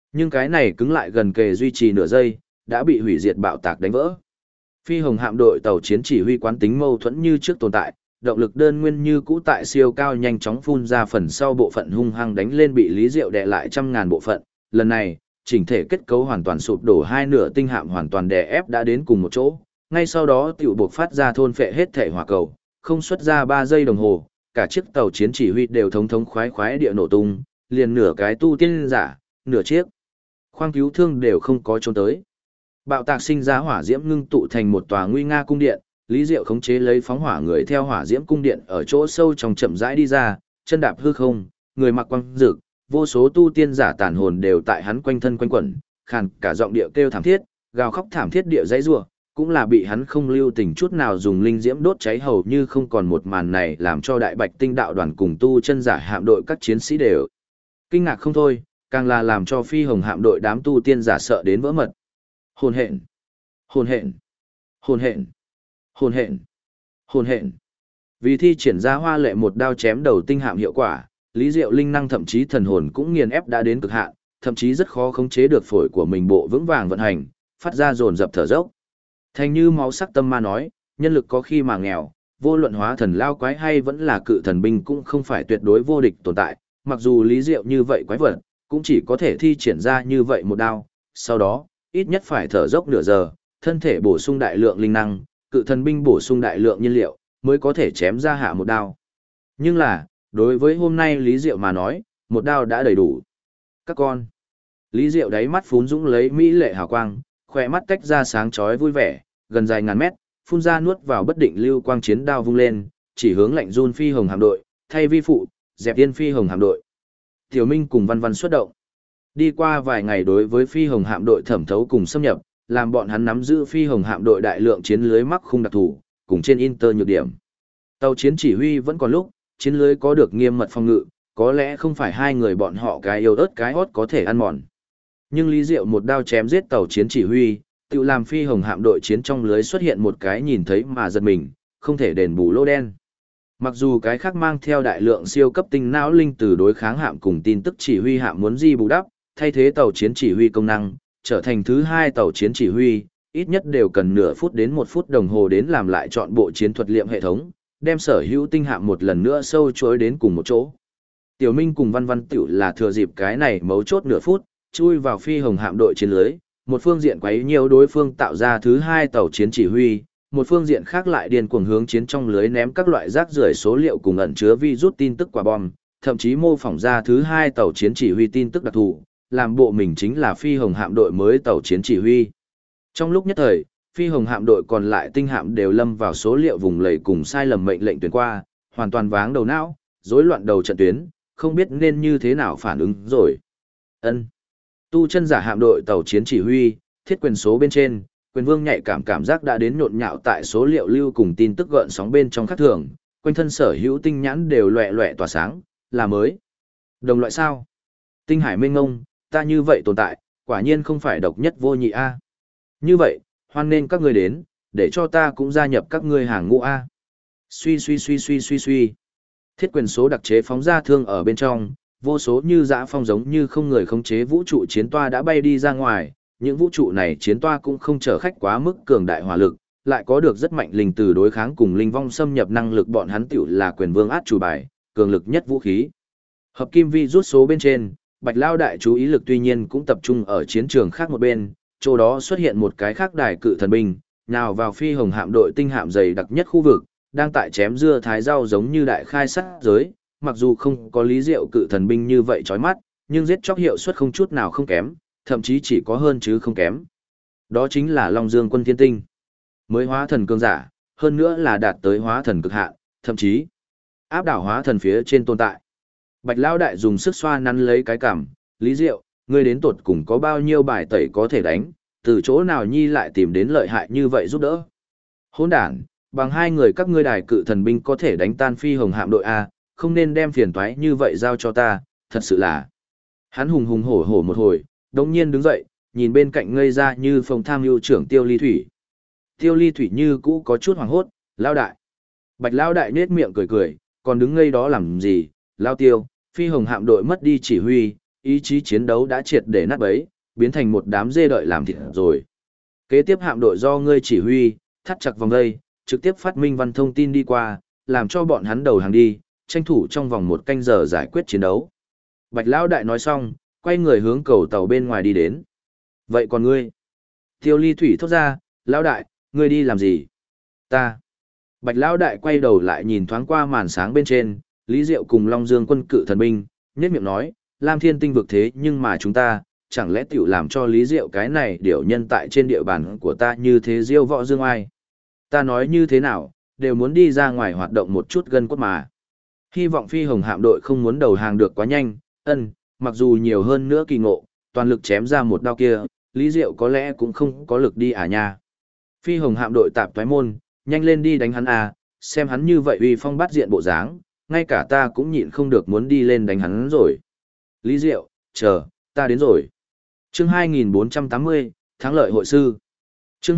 Nhưng cái này cứng lại gần kề duy trì nửa giây, đã bị hủy diệt bạo tạc đánh vỡ. Phi Hồng hạm đội tàu chiến chỉ huy quán tính mâu thuẫn như trước tồn tại, động lực đơn nguyên như cũ tại siêu cao nhanh chóng phun ra phần sau bộ phận hung hăng đánh lên bị Lý Diệu đè lại trăm ngàn bộ phận. Lần này, chỉnh thể kết cấu hoàn toàn sụp đổ, hai nửa tinh hạm hoàn toàn đè ép đã đến cùng một chỗ. Ngay sau đó tiểu buộc phát ra thôn phệ hết thể hỏa cầu, không xuất ra 3 giây đồng hồ, cả chiếc tàu chiến chỉ huy đều thống thống khoái khoái địa nổ tung, liền nửa cái tu tiên giả, nửa chiếc khoang cứu thương đều không có trốn tới. Bạo tạc sinh ra hỏa diễm ngưng tụ thành một tòa nguy nga cung điện, Lý Diệu khống chế lấy phóng hỏa người theo hỏa diễm cung điện ở chỗ sâu trong chậm rãi đi ra, chân đạp hư không, người mặc quang dực, vô số tu tiên giả tàn hồn đều tại hắn quanh thân quanh quẩn, khàn cả giọng địa kêu thảm thiết, gào khóc thảm thiết địa dãy rủa, cũng là bị hắn không lưu tình chút nào dùng linh diễm đốt cháy hầu như không còn một màn này, làm cho Đại Bạch Tinh đạo đoàn cùng tu chân giả hạm đội các chiến sĩ đều kinh ngạc không thôi, càng là làm cho Phi Hồng hạm đội đám tu tiên giả sợ đến vỡ mật. Hồn hện, hồn hện, hồn hện, hồn hện, hồn hện. Vì thi triển ra hoa lệ một đao chém đầu tinh hạm hiệu quả, Lý Diệu linh năng thậm chí thần hồn cũng nghiền ép đã đến cực hạn, thậm chí rất khó khống chế được phổi của mình bộ vững vàng vận hành, phát ra dồn dập thở dốc. Thành như máu sắc tâm ma nói, nhân lực có khi mà nghèo, vô luận hóa thần lao quái hay vẫn là cự thần binh cũng không phải tuyệt đối vô địch tồn tại, mặc dù Lý Diệu như vậy quái vật, cũng chỉ có thể thi triển ra như vậy một đao, sau đó, ít nhất phải thở dốc nửa giờ, thân thể bổ sung đại lượng linh năng, cự thần binh bổ sung đại lượng nhiên liệu, mới có thể chém ra hạ một đao. Nhưng là, đối với hôm nay Lý Diệu mà nói, một đao đã đầy đủ. Các con. Lý Diệu đáy mắt phún dũng lấy mỹ lệ hào quang, khỏe mắt tách ra sáng chói vui vẻ, gần dài ngàn mét, phun ra nuốt vào bất định lưu quang chiến đao vung lên, chỉ hướng lạnh run Phi Hồng hạm đội, thay vi phụ, dẹp yên Phi Hồng hạm đội. Tiểu Minh cùng Văn Văn xuất động. Đi qua vài ngày đối với Phi Hồng hạm đội thẩm thấu cùng xâm nhập, làm bọn hắn nắm giữ Phi Hồng hạm đội đại lượng chiến lưới mắc khung đặc thù, cùng trên Inter nhược điểm. Tàu chiến chỉ huy vẫn còn lúc, chiến lưới có được nghiêm mật phòng ngự, có lẽ không phải hai người bọn họ cái yêu ớt cái hót có thể ăn mòn. Nhưng Lý Diệu một đao chém giết tàu chiến chỉ huy, tự làm Phi Hồng hạm đội chiến trong lưới xuất hiện một cái nhìn thấy mà giật mình, không thể đền bù lỗ đen. Mặc dù cái khác mang theo đại lượng siêu cấp tinh não linh từ đối kháng hạm cùng tin tức chỉ huy hạm muốn di bù đắp, thay thế tàu chiến chỉ huy công năng, trở thành thứ hai tàu chiến chỉ huy, ít nhất đều cần nửa phút đến 1 phút đồng hồ đến làm lại chọn bộ chiến thuật liệm hệ thống, đem sở hữu tinh hạm một lần nữa sâu chuỗi đến cùng một chỗ. Tiểu Minh cùng Văn Văn tiểu là thừa dịp cái này mấu chốt nửa phút, chui vào Phi Hồng hạm đội chiến lưới, một phương diện quấy nhiều đối phương tạo ra thứ hai tàu chiến chỉ huy, một phương diện khác lại điên cuồng hướng chiến trong lưới ném các loại rác rưởi số liệu cùng ẩn chứa virus tin tức quả bom, thậm chí mô phỏng ra thứ hai tàu chiến chỉ huy tin tức đặc thù, làm bộ mình chính là Phi Hồng hạm đội mới tàu chiến chỉ huy. Trong lúc nhất thời, Phi Hồng hạm đội còn lại tinh hạm đều lâm vào số liệu vùng lầy cùng sai lầm mệnh lệnh tuyển qua, hoàn toàn váng đầu não, rối loạn đầu trận tuyến, không biết nên như thế nào phản ứng rồi. Ân. Tu chân giả hạm đội tàu chiến chỉ huy, thiết quyền số bên trên, quyền vương nhạy cảm giác đã đến nhộn nhạo tại số liệu lưu cùng tin tức gợn sóng bên trong khác thường, quanh thân sở hữu tinh nhãn đều loẹ loẹ tỏa sáng, là mới. Đồng loại sao? Tinh hải mênh ngông, ta như vậy tồn tại, quả nhiên không phải độc nhất vô nhị a. Như vậy, hoan nên các ngươi đến, để cho ta cũng gia nhập các ngươi hàng ngũ a. Suy. Thiết quyền số đặc chế phóng ra thương ở bên trong, vô số như dã phong giống như không người khống chế vũ trụ chiến toa đã bay đi ra ngoài, những vũ trụ này chiến toa cũng không chở khách quá mức cường đại hỏa lực, lại có được rất mạnh linh từ đối kháng cùng linh vong xâm nhập năng lực, bọn hắn tiểu là quyền vương át chủ bài, cường lực nhất vũ khí. Hợp kim vi rút số bên trên, Bạch Lao đại chú ý lực tuy nhiên cũng tập trung ở chiến trường khác một bên, chỗ đó xuất hiện một cái khác đài cự thần binh, nào vào Phi Hồng hạm đội tinh hạm dày đặc nhất khu vực, đang tại chém dưa thái rau giống như đại khai sát giới, mặc dù không có Lý Diệu cự thần binh như vậy chói mắt, nhưng giết chóc hiệu suất không chút nào không kém, thậm chí chỉ có hơn chứ không kém. Đó chính là Long Dương quân thiên tinh. Mới hóa thần cường giả, hơn nữa là đạt tới hóa thần cực hạn, thậm chí áp đảo hóa thần phía trên tồn tại. Bạch Lao đại dùng sức xoa nắn lấy cái cằm, Lý Diệu, ngươi đến tột cùng có bao nhiêu bài tẩy có thể đánh, từ chỗ nào nhi lại tìm đến lợi hại như vậy giúp đỡ. Hỗn đản, bằng hai người các ngươi đài cự thần binh có thể đánh tan Phi Hồng hạm đội A, không nên đem phiền toái như vậy giao cho ta, thật sự là. Hắn hùng hùng hổ hổ một hồi, đống nhiên đứng dậy, nhìn bên cạnh ngây ra như phòng tham mưu trưởng Tiêu Ly Thủy. Tiêu Ly Thủy như cũ có chút hoảng hốt, Lao đại. Bạch Lao đại nết miệng cười cười, còn đứng ngây đó làm gì, Lao Tiêu, Phi Hồng hạm đội mất đi chỉ huy, ý chí chiến đấu đã triệt để nát bấy, biến thành một đám dê đợi làm thịt rồi. Kế tiếp hạm đội do ngươi chỉ huy, thắt chặt vòng dây, trực tiếp phát minh văn thông tin đi qua, làm cho bọn hắn đầu hàng đi, tranh thủ trong vòng 1 canh giờ giải quyết chiến đấu. Bạch Lão Đại nói xong, quay người hướng cầu tàu bên ngoài đi đến. Vậy còn ngươi? Tiêu Ly Thủy thốt ra, Lão Đại, ngươi đi làm gì? Ta. Bạch Lão Đại quay đầu lại nhìn thoáng qua màn sáng bên trên, Lý Diệu cùng Long Dương quân cự thần binh, nhếch miệng nói, Lam Thiên Tinh vực thế nhưng mà chúng ta, chẳng lẽ tiểu làm cho Lý Diệu cái này điểu nhân tại trên địa bàn của ta như thế diêu võ dương ai? Ta nói như thế nào, đều muốn đi ra ngoài hoạt động một chút gân cốt mà. Hy vọng phi hồng hạm đội không muốn đầu hàng được quá nhanh, mặc dù nhiều hơn nữa kỳ ngộ, toàn lực chém ra một đao kia, Lý Diệu có lẽ cũng không có lực đi à nha. Phi hồng hạm đội tạp thoái môn, nhanh lên đi đánh hắn à, xem hắn như vậy uy phong bát diện bộ dáng, ngay cả ta cũng nhịn không được muốn đi lên đánh hắn rồi. Lý Diệu, chờ, ta đến rồi. Chương 2480, Thắng lợi hội sư. Chương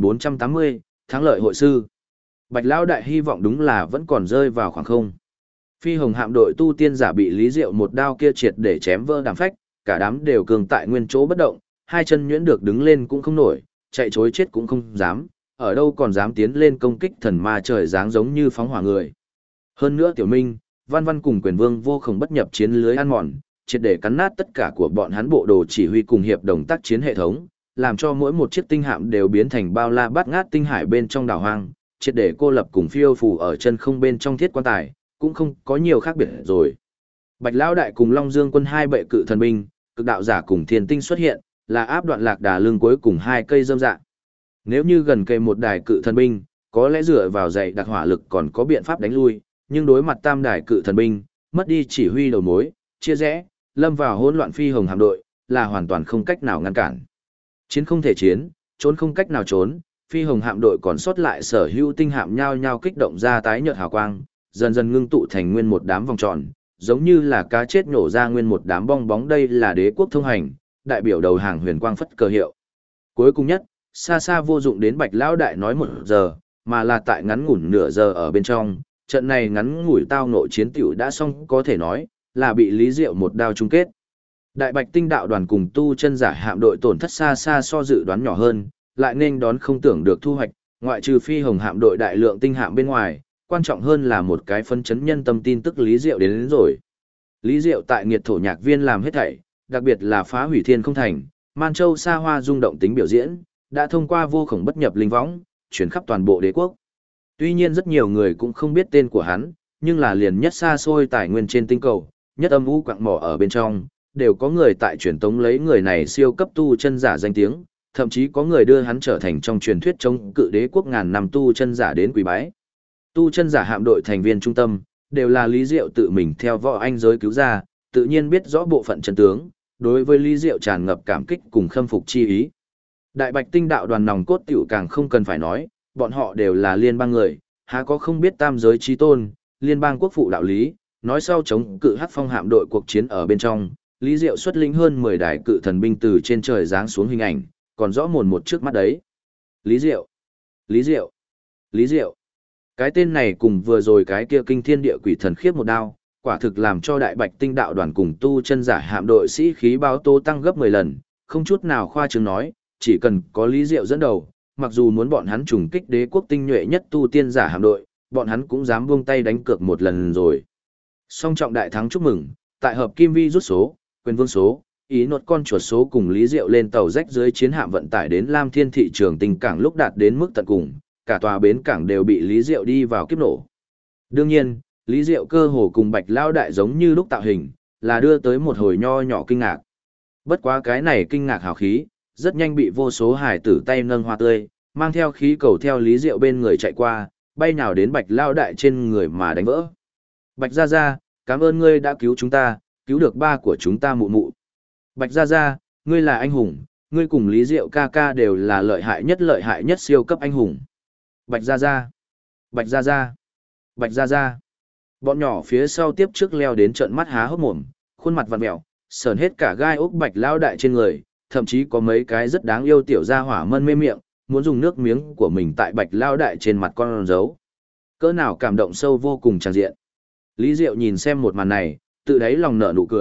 2480, Thắng lợi hội sư. Bạch Lão Đại hy vọng đúng là vẫn còn rơi vào khoảng không. Phi hồng hạm đội tu tiên giả bị Lý Diệu một đao kia triệt để chém vỡ đàm phách, cả đám đều cường tại nguyên chỗ bất động, hai chân nhuyễn được đứng lên cũng không nổi, chạy chối chết cũng không dám, ở đâu còn dám tiến lên công kích thần ma trời dáng giống như phóng hỏa người. Hơn nữa Tiểu Minh, Văn Văn cùng Quyền Vương vô không bất nhập chiến lưới ăn mòn, triệt để cắn nát tất cả của bọn hắn bộ đồ chỉ huy cùng hiệp đồng tác chiến hệ thống, làm cho mỗi một chiếc tinh hạm đều biến thành bao la bát ngát tinh hải bên trong đảo hoang, triệt để cô lập cùng phiêu phù ở chân không bên trong thiết quan tài, cũng không có nhiều khác biệt rồi. Bạch Lão Đại cùng Long Dương quân hai bệ cự thần binh, cực đạo giả cùng thiên tinh xuất hiện, là áp đoạn lạc đà lưng cuối cùng hai cây dâm dạ. Nếu như gần cây một đài cự thần binh, có lẽ dựa vào dạy đặc hỏa lực còn có biện pháp đánh lui, nhưng đối mặt tam đài cự thần binh, mất đi chỉ huy đầu mối, chia rẽ, lâm vào hỗn loạn phi hồng hạm đội, là hoàn toàn không cách nào ngăn cản. Chiến không thể chiến, trốn không cách nào trốn, phi hồng hạm đội còn sót lại sở hữu tinh hạm nhao nhao kích động ra tái nhợt hào quang, dần dần ngưng tụ thành nguyên một đám vòng tròn, giống như là cá chết nổ ra nguyên một đám bong bóng. Đây là đế quốc thông hành, đại biểu đầu hàng huyền quang phất cờ hiệu. Cuối cùng nhất, xa xa vô dụng đến Bạch Lão Đại nói 1 giờ, mà là tại ngắn ngủn nửa giờ ở bên trong, trận này ngắn ngủi tao nội chiến tiểu đã xong, có thể nói là bị Lý Diệu một đao chung kết. Đại Bạch Tinh đạo đoàn cùng tu chân giả hạm đội tổn thất xa xa so dự đoán nhỏ hơn, lại nên đón không tưởng được thu hoạch, ngoại trừ phi hồng hạm đội đại lượng tinh hạm bên ngoài, quan trọng hơn là một cái phân chấn nhân tâm tin tức Lý Diệu đến rồi. Lý Diệu tại Nghiệt Thổ Nhạc Viên làm hết thảy, đặc biệt là phá hủy Thiên Không Thành, Man Châu xa hoa rung động tính biểu diễn, đã thông qua vô khổng bất nhập linh võng, chuyển khắp toàn bộ đế quốc. Tuy nhiên rất nhiều người cũng không biết tên của hắn, nhưng là liền nhất xa xôi tài nguyên trên tinh cầu, nhất âm u quặng mỏ ở bên trong, đều có người tại truyền tống lấy người này siêu cấp tu chân giả danh tiếng, thậm chí có người đưa hắn trở thành trong truyền thuyết chống cự đế quốc ngàn năm tu chân giả đến quỳ bái. Tu chân giả hạm đội thành viên trung tâm, đều là Lý Diệu tự mình theo võ anh giới cứu ra, tự nhiên biết rõ bộ phận chân tướng, đối với Lý Diệu tràn ngập cảm kích cùng khâm phục chi ý. Đại Bạch Tinh đạo đoàn nòng cốt tiểu càng không cần phải nói, bọn họ đều là liên bang người, há có không biết tam giới chí tôn, liên bang quốc phụ đạo lý, nói sau chống cự Hắc Phong hạm đội cuộc chiến ở bên trong, Lý Diệu xuất lĩnh hơn 10 đài cự thần binh từ trên trời giáng xuống hình ảnh, còn rõ mồn một trước mắt đấy. Lý Diệu, Lý Diệu, Lý Diệu. Cái tên này cùng vừa rồi cái kia kinh thiên địa quỷ thần khiếp một đao, quả thực làm cho Đại Bạch Tinh đạo đoàn cùng tu chân giả hạm đội sĩ khí báo tố tăng gấp 10 lần, không chút nào khoa trương nói, chỉ cần có Lý Diệu dẫn đầu, mặc dù muốn bọn hắn trùng kích đế quốc tinh nhuệ nhất tu tiên giả hạm đội, bọn hắn cũng dám buông tay đánh cược một lần rồi. Song trọng đại thắng chúc mừng, tại hợp kim vi rút số, quyền vương số, ý nốt con chuột số cùng Lý Diệu lên tàu rách dưới chiến hạm vận tải đến Lam Thiên thị trường tình cảng lúc đạt đến mức tận cùng, cả tòa bến cảng đều bị Lý Diệu đi vào kiếp nổ. Đương nhiên, Lý Diệu cơ hồ cùng Bạch Lão Đại giống như lúc tạo hình, là đưa tới một hồi nho nhỏ kinh ngạc. Bất quá cái này kinh ngạc hào khí, rất nhanh bị vô số hải tử tay nâng hoa tươi, mang theo khí cầu theo Lý Diệu bên người chạy qua, bay nào đến Bạch Lão Đại trên người mà đánh vỡ. Bạch Gia Gia, cảm ơn ngươi đã cứu chúng ta, cứu được ba của chúng ta mụ mụ. Bạch Gia Gia, ngươi là anh hùng, ngươi cùng Lý Diệu ca ca đều là lợi hại nhất siêu cấp anh hùng. Bạch Gia Gia, Bạch Gia Gia, Bạch Gia Gia. Bọn nhỏ phía sau tiếp trước leo đến trợn mắt há hốc mồm, khuôn mặt vặn mẹo, sờn hết cả gai ốc Bạch Lão Đại trên người, thậm chí có mấy cái rất đáng yêu tiểu gia hỏa mân mê miệng, muốn dùng nước miếng của mình tại Bạch Lão Đại trên mặt con dấu. Cỡ nào cảm động sâu vô cùng tràn diện. Lý Diệu nhìn xem một màn này, tự đáy lòng nở nụ cười,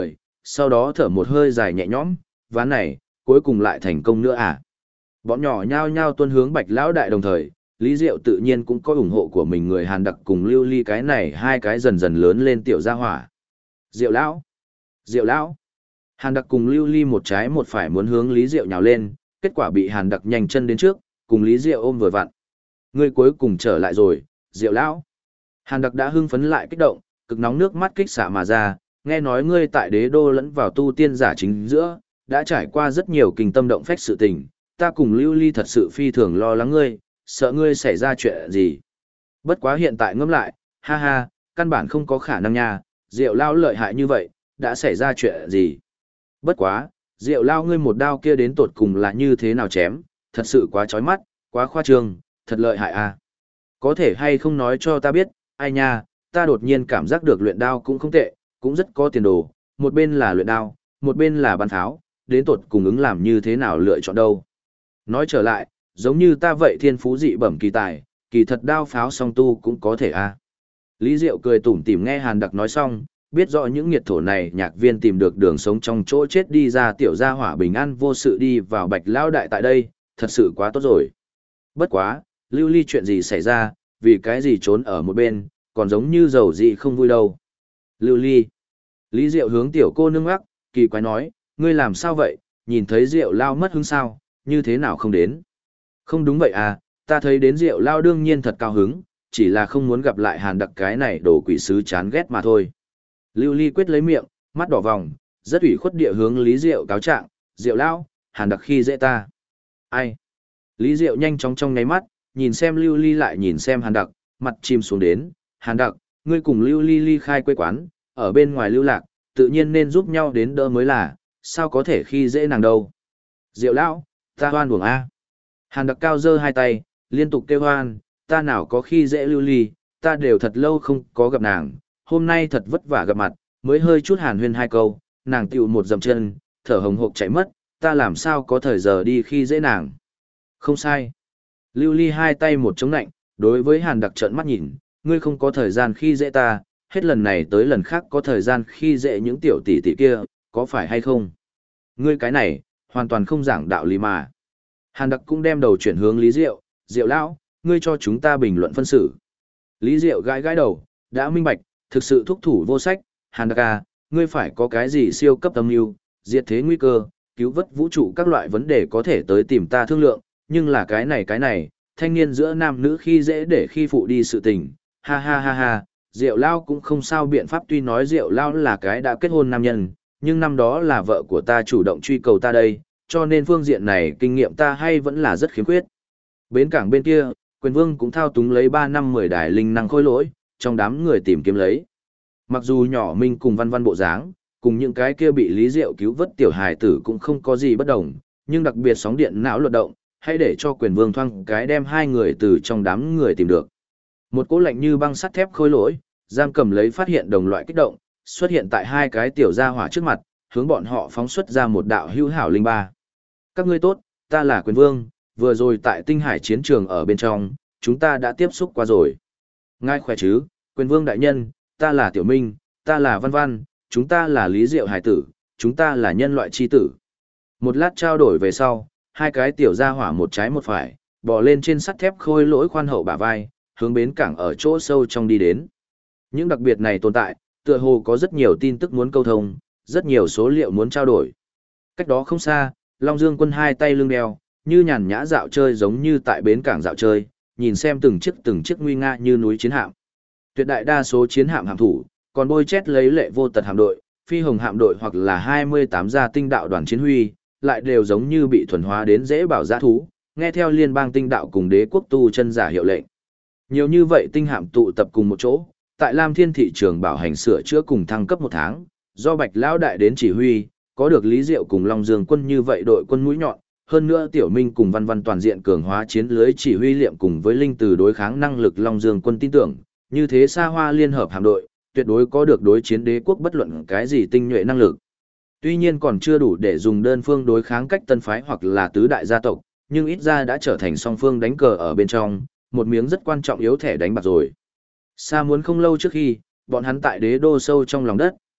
sau đó thở một hơi dài nhẹ nhõm, ván này, cuối cùng lại thành công nữa à. Bọn nhỏ nhao nhao tuân hướng Bạch Lão Đại đồng thời, Lý Diệu tự nhiên cũng có ủng hộ của mình người Hàn Đặc cùng Lưu Ly cái này hai cái dần dần lớn lên tiểu gia hỏa. Diệu Lão! Diệu Lão! Hàn Đặc cùng Lưu Ly một trái một phải muốn hướng Lý Diệu nhào lên, kết quả bị Hàn Đặc nhanh chân đến trước, cùng Lý Diệu ôm vừa vặn. Ngươi cuối cùng trở lại rồi, Diệu Lão! Hàn Đặc đã hưng phấn lại kích động, cực nóng nước mắt kích xạ mà ra, nghe nói ngươi tại đế đô lẫn vào tu tiên giả chính giữa, đã trải qua rất nhiều kinh tâm động phách sự tình, ta cùng Lưu Ly thật sự phi thường lo lắng ngươi, sợ ngươi xảy ra chuyện gì. Bất quá hiện tại ngẫm lại, ha ha, căn bản không có khả năng nha, Diệu Lao lợi hại như vậy, đã xảy ra chuyện gì. Bất quá, Diệu Lao ngươi một đao kia đến tột cùng là như thế nào chém, thật sự quá chói mắt, quá khoa trương, thật lợi hại à. Có thể hay không nói cho ta biết, ai nha, ta đột nhiên cảm giác được luyện đao cũng không tệ, cũng rất có tiền đồ, một bên là luyện đao, một bên là bắn pháo, đến tột cùng ứng làm như thế nào lựa chọn đâu. Nói trở lại, giống như ta vậy thiên phú dị bẩm kỳ tài, kỳ thật đao pháo song tu cũng có thể a. Lý Diệu cười tủm tỉm nghe Hàn Đặc nói xong, biết rõ những nghiệt thổ này nhạc viên tìm được đường sống trong chỗ chết đi ra tiểu gia hỏa bình an vô sự đi vào Bạch Lão Đại tại đây, thật sự quá tốt rồi. Bất quá, Lưu Ly chuyện gì xảy ra, vì cái gì trốn ở một bên, còn giống như dầu gì không vui đâu. Lưu Ly. Lý Diệu hướng tiểu cô nương ngắc, kỳ quái nói, ngươi làm sao vậy, nhìn thấy Diệu Lao mất hứng sao, như thế nào không đến. Không đúng vậy à, ta thấy đến Diệu Lao đương nhiên thật cao hứng, chỉ là không muốn gặp lại Hàn Đặc cái này đồ quỷ sứ chán ghét mà thôi. Lưu Ly quyết lấy miệng, mắt đỏ vòng, rất ủy khuất địa hướng Lý Diệu cáo trạng, Diệu Lao, Hàn Đặc khi dễ ta. Ai? Lý Diệu nhanh chóng trong ngáy mắt, nhìn xem Lưu Ly lại nhìn xem Hàn Đặc, mặt chìm xuống đến, Hàn Đặc, ngươi cùng Lưu Ly ly khai quê quán, ở bên ngoài lưu lạc, tự nhiên nên giúp nhau đến đỡ mới là, sao có thể khi dễ nàng đâu. Diệu Lão, ta hoan uổng a. Hàn Đặc cao giơ hai tay, liên tục kêu hoan, ta nào có khi dễ Lưu Ly, ta đều thật lâu không có gặp nàng, hôm nay thật vất vả gặp mặt, mới hơi chút hàn huyên hai câu, nàng tựu một dầm chân, thở hồng hộc chạy mất, ta làm sao có thời giờ đi khi dễ nàng. Không sai. Lưu Ly hai tay một chống nạnh, đối với Hàn Đặc trợn mắt nhìn, ngươi không có thời gian khi dễ ta, hết lần này tới lần khác có thời gian khi dễ những tiểu tỷ tỷ kia, có phải hay không? Ngươi cái này, hoàn toàn không giảng đạo lý mà. Hàn Đặc cũng đem đầu chuyển hướng Lý Diệu, Diệu Lão, ngươi cho chúng ta bình luận phân xử. Lý Diệu gãi gãi đầu, đã minh bạch, thực sự thúc thủ vô sách, Hàn Đặc à, ngươi phải có cái gì siêu cấp âm mưu, diệt thế nguy cơ, cứu vớt vũ trụ các loại vấn đề có thể tới tìm ta thương lượng, nhưng là cái này, thanh niên giữa nam nữ khi dễ để khi phụ đi sự tình, ha ha ha ha, Diệu Lao cũng không sao biện pháp tuy nói Diệu Lao là cái đã kết hôn nam nhân, nhưng năm đó là vợ của ta chủ động truy cầu ta đây, cho nên phương diện này kinh nghiệm ta hay vẫn là rất khiếm khuyết. Bến cảng bên kia, Quyền Vương cũng thao túng lấy 3 năm 10 đài linh năng khôi lỗi, trong đám người tìm kiếm lấy. Mặc dù nhỏ Minh cùng Văn Văn bộ dáng, cùng những cái kia bị Lý Diệu cứu vớt tiểu hài tử cũng không có gì bất đồng, nhưng đặc biệt sóng điện não luật động, hãy để cho Quyền Vương thoang cái đem hai người từ trong đám người tìm được. Một cỗ lạnh như băng sắt thép khôi lỗi, giam cầm lấy phát hiện đồng loại kích động, xuất hiện tại hai cái tiểu gia hỏa trước mặt, hướng bọn họ phóng xuất ra một đạo hữu hảo linh ba. Các ngươi tốt, ta là Quyền Vương, vừa rồi tại Tinh Hải chiến trường ở bên trong, chúng ta đã tiếp xúc qua rồi. Ngài khỏe chứ, Quyền Vương đại nhân, ta là Tiểu Minh, ta là Văn Văn, chúng ta là Lý Diệu hải tử, chúng ta là nhân loại chi tử. Một lát trao đổi về sau, hai cái tiểu gia hỏa một trái một phải, bò lên trên sắt thép khôi lỗi khoan hậu bả vai, hướng bến cảng ở chỗ sâu trong đi đến. Những đặc biệt này tồn tại, tựa hồ có rất nhiều tin tức muốn câu thông, rất nhiều số liệu muốn trao đổi. Cách đó không xa, Long Dương Quân hai tay lưng đeo, như nhàn nhã dạo chơi giống như tại bến cảng dạo chơi, nhìn xem từng chiếc nguy nga như núi chiến hạm. Tuyệt đại đa số chiến hạm hạm thủ, còn bôi chét lấy lệ vô tật hạm đội, phi hồng hạm đội hoặc là 28 gia tinh đạo đoàn chiến huy, lại đều giống như bị thuần hóa đến dễ bảo giã thú, nghe theo liên bang tinh đạo cùng đế quốc tu chân giả hiệu lệnh. Nhiều như vậy tinh hạm tụ tập cùng một chỗ, tại Lam Thiên thị trường bảo hành sửa chữa cùng thăng cấp một tháng, do Bạch Lão Đại đến chỉ huy, có được Lý Diệu cùng Long Dương Quân như vậy đội quân mũi nhọn, hơn nữa Tiểu Minh cùng Văn Văn toàn diện cường hóa chiến lưới chỉ huy liệm cùng với linh từ đối kháng năng lực Long Dương Quân tin tưởng, như thế xa hoa liên hợp hạm đội, tuyệt đối có được đối chiến đế quốc bất luận cái gì tinh nhuệ năng lực. Tuy nhiên còn chưa đủ để dùng đơn phương đối kháng cách tân phái hoặc là tứ đại gia tộc, nhưng ít ra đã trở thành song phương đánh cờ ở bên trong, một miếng rất quan trọng yếu thẻ đánh bạc rồi. Xa muốn không lâu trước khi, bọn hắn tại đế đô sâu trong lòng đất,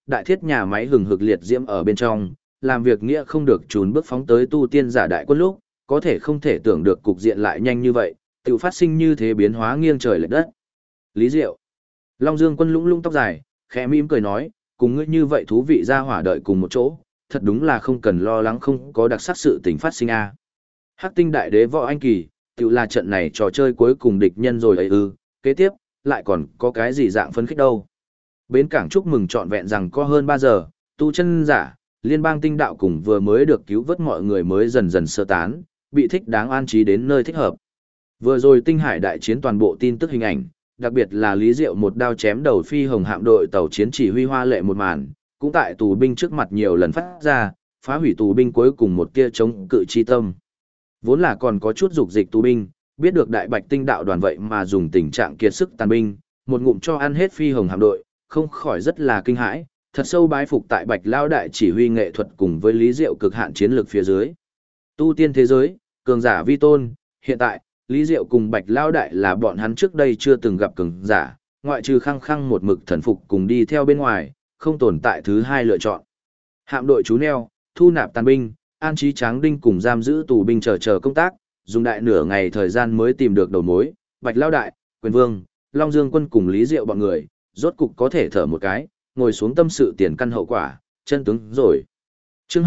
đại thiết nhà máy hừng hực liệt diễm ở bên trong, làm việc nghĩa không được trốn bước phóng tới tu tiên giả đại quân lúc, có thể không thể tưởng được cục diện lại nhanh như vậy, tự phát sinh như thế biến hóa nghiêng trời lệch đất. Lý Diệu. Long Dương Quân lũng lũng tóc dài, khẽ mỉm cười nói, cùng ngươi như vậy thú vị ra hỏa đợi cùng một chỗ, thật đúng là không cần lo lắng không có đặc sắc sự tình phát sinh a. Hắc Tinh Đại Đế Võ Anh Kỳ, tự là trận này trò chơi cuối cùng địch nhân rồi ấy ư, kế tiếp, lại còn có cái gì dạng phấn khích đâu. Bến cảng chúc mừng trọn vẹn rằng có hơn 3 giờ, tu chân giả, liên bang tinh đạo cùng vừa mới được cứu vớt mọi người mới dần dần sơ tán, bị thích đáng an trí đến nơi thích hợp. Vừa rồi tinh hải đại chiến toàn bộ tin tức hình ảnh, đặc biệt là Lý Diệu một đao chém đầu phi hồng hạm đội tàu chiến chỉ huy hoa lệ một màn, cũng tại tù binh trước mặt nhiều lần phát ra, phá hủy tù binh cuối cùng một tia chống cự chi tâm. Vốn là còn có chút dục dịch tù binh, biết được đại bạch tinh đạo đoàn vậy mà dùng tình trạng kiệt sức tàn binh, một ngụm cho ăn hết phi hồng hạm đội, không khỏi rất là kinh hãi, thật sâu bái phục tại bạch lao đại chỉ huy nghệ thuật cùng với Lý Diệu cực hạn chiến lược phía dưới. Tu tiên thế giới, cường giả vi tôn, hiện tại, Lý Diệu cùng bạch lao đại là bọn hắn trước đây chưa từng gặp cường giả, ngoại trừ khăng khăng một mực thần phục cùng đi theo bên ngoài, không tồn tại thứ hai lựa chọn. Hạm đội chú neo, thu nạp tàn binh, an trí tráng đinh cùng giam giữ tù binh chờ công tác, dùng đại nửa ngày thời gian mới tìm được đầu mối, bạch lao đại, quyền vương, Long Dương Quân cùng Lý Diệu bọn người, rốt cục có thể thở một cái, ngồi xuống tâm sự tiền căn hậu quả, chân tướng rồi. Chương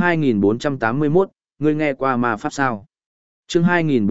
2481, ngươi nghe qua ma pháp sao? Chương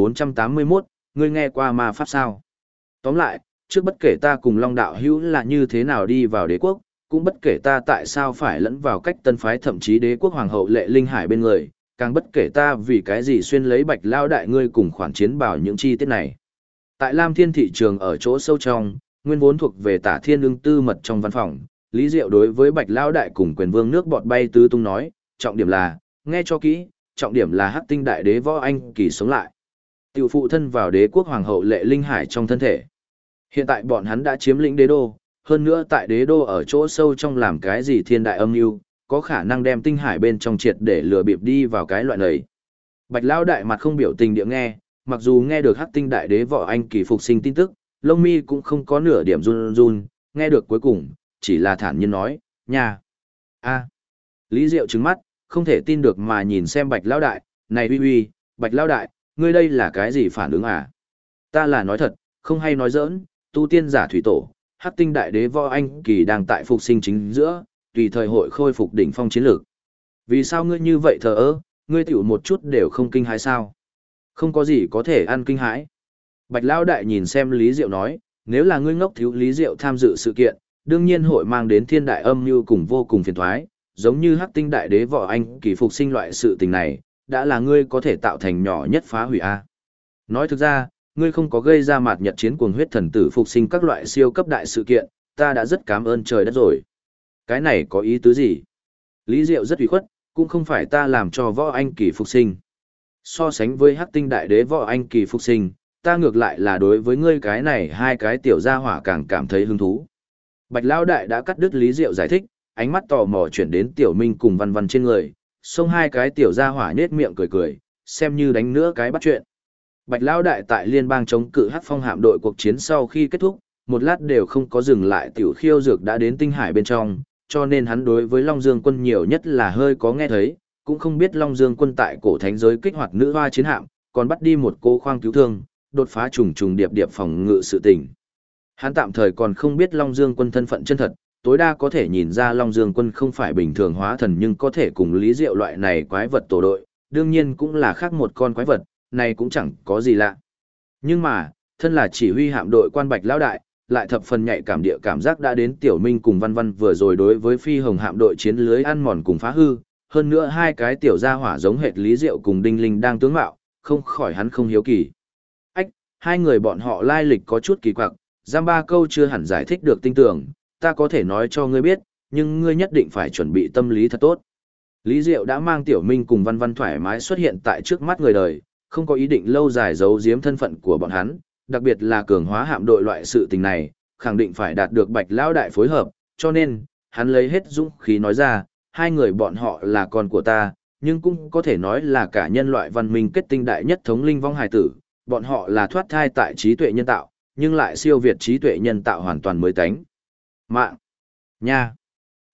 2481, ngươi nghe qua ma pháp sao? Tóm lại, trước bất kể ta cùng Long đạo hữu là như thế nào đi vào đế quốc, cũng bất kể ta tại sao phải lẫn vào cách tân phái thậm chí đế quốc hoàng hậu Lệ Linh Hải bên người, càng bất kể ta vì cái gì xuyên lấy bạch lao đại ngươi cùng khoản chiến bảo những chi tiết này. Tại Lam Thiên thị trường ở chỗ sâu trong, nguyên vốn thuộc về Tả Thiên Ưng tư mật trong văn phòng, Lý Diệu đối với bạch lao đại cùng quyền vương nước bọt bay tứ tung nói, trọng điểm là, nghe cho kỹ, trọng điểm là Hắc Tinh Đại Đế Võ Anh Kỳ sống lại. Tiểu phụ thân vào đế quốc hoàng hậu Lệ Linh Hải trong thân thể. Hiện tại bọn hắn đã chiếm lĩnh đế đô, hơn nữa tại đế đô ở chỗ sâu trong làm cái gì thiên đại âm mưu, có khả năng đem tinh hải bên trong triệt để lừa bịp đi vào cái loại này. Bạch lão đại mặt không biểu tình địa nghe, mặc dù nghe được Hắc Tinh Đại Đế Võ Anh Kỳ phục sinh tin tức, lông mi cũng không có nửa điểm run run, nghe được cuối cùng, chỉ là thản nhiên nói, nha, a. Lý Diệu trừng mắt, không thể tin được mà nhìn xem Bạch lão đại, này uy uy, Bạch lão đại, ngươi đây là cái gì phản ứng à? Ta là nói thật, không hay nói giỡn, tu tiên giả thủy tổ, Hắc Tinh Đại Đế Võ Anh Kỳ đang tại phục sinh chính giữa, tùy thời hội khôi phục đỉnh phong chiến lược. Vì sao ngươi như vậy thờ ơ, ngươi tiểu một chút đều không kinh hãi sao? Không có gì có thể ăn kinh hãi. Bạch lão đại nhìn xem Lý Diệu nói, nếu là ngươi ngốc thiếu Lý Diệu tham dự sự kiện, đương nhiên hội mang đến thiên đại âm mưu cùng vô cùng phiền toái, giống như Hắc Tinh Đại Đế Võ Anh Kỳ phục sinh loại sự tình này, đã là ngươi có thể tạo thành nhỏ nhất phá hủy a. Nói thực ra, ngươi không có gây ra mạt nhật chiến cuồng huyết thần tử phục sinh các loại siêu cấp đại sự kiện, ta đã rất cảm ơn trời đất rồi. Cái này có ý tứ gì? Lý Diệu rất ủy khuất, cũng không phải ta làm cho Võ Anh Kỳ phục sinh. So sánh với Hắc Tinh Đại Đế Võ Anh Kỳ phục sinh, ta ngược lại là đối với ngươi cái này hai cái tiểu gia hỏa càng cảm thấy hứng thú. Bạch Lão Đại đã cắt đứt Lý Diệu giải thích, ánh mắt tò mò chuyển đến Tiểu Minh cùng Văn Văn trên người, xông hai cái tiểu gia hỏa nhếch miệng cười cười, xem như đánh nữa cái bắt chuyện. Bạch Lão Đại tại liên bang chống cự Hắc Phong hạm đội cuộc chiến sau khi kết thúc, một lát đều không có dừng lại tiểu khiêu dược đã đến tinh hải bên trong, cho nên hắn đối với Long Dương Quân nhiều nhất là hơi có nghe thấy, cũng không biết Long Dương Quân tại cổ thánh giới kích hoạt nữ hoa chiến hạm, còn bắt đi một cô khoang cứu thương, đột phá trùng trùng điệp điệp phòng ngự sự tình. Hắn tạm thời còn không biết Long Dương Quân thân phận chân thật, tối đa có thể nhìn ra Long Dương Quân không phải bình thường hóa thần nhưng có thể cùng Lý Diệu loại này quái vật tổ đội, đương nhiên cũng là khác một con quái vật, này cũng chẳng có gì lạ. Nhưng mà, thân là chỉ huy hạm đội quan Bạch Lão Đại, lại thập phần nhạy cảm địa cảm giác đã đến Tiểu Minh cùng Văn Văn vừa rồi đối với phi hồng hạm đội chiến lưới ăn mòn cùng phá hư, hơn nữa hai cái tiểu gia hỏa giống hệt Lý Diệu cùng Đinh Linh đang tướng mạo, không khỏi hắn không hiếu kỳ. Ách, hai người bọn họ lai lịch có chút kỳ quặc, giam ba câu chưa hẳn giải thích được tinh tường, ta có thể nói cho ngươi biết, nhưng ngươi nhất định phải chuẩn bị tâm lý thật tốt. Lý Diệu đã mang Tiểu Minh cùng Văn Văn thoải mái xuất hiện tại trước mắt người đời, không có ý định lâu dài giấu giếm thân phận của bọn hắn, đặc biệt là cường hóa hạm đội loại sự tình này, khẳng định phải đạt được Bạch Lão Đại phối hợp, cho nên, hắn lấy hết dũng khí nói ra, hai người bọn họ là con của ta, nhưng cũng có thể nói là cả nhân loại văn minh kết tinh đại nhất thống linh vong hài tử, bọn họ là thoát thai tại trí tuệ nhân tạo, nhưng lại siêu việt trí tuệ nhân tạo hoàn toàn mới tánh. Mạng. Nha.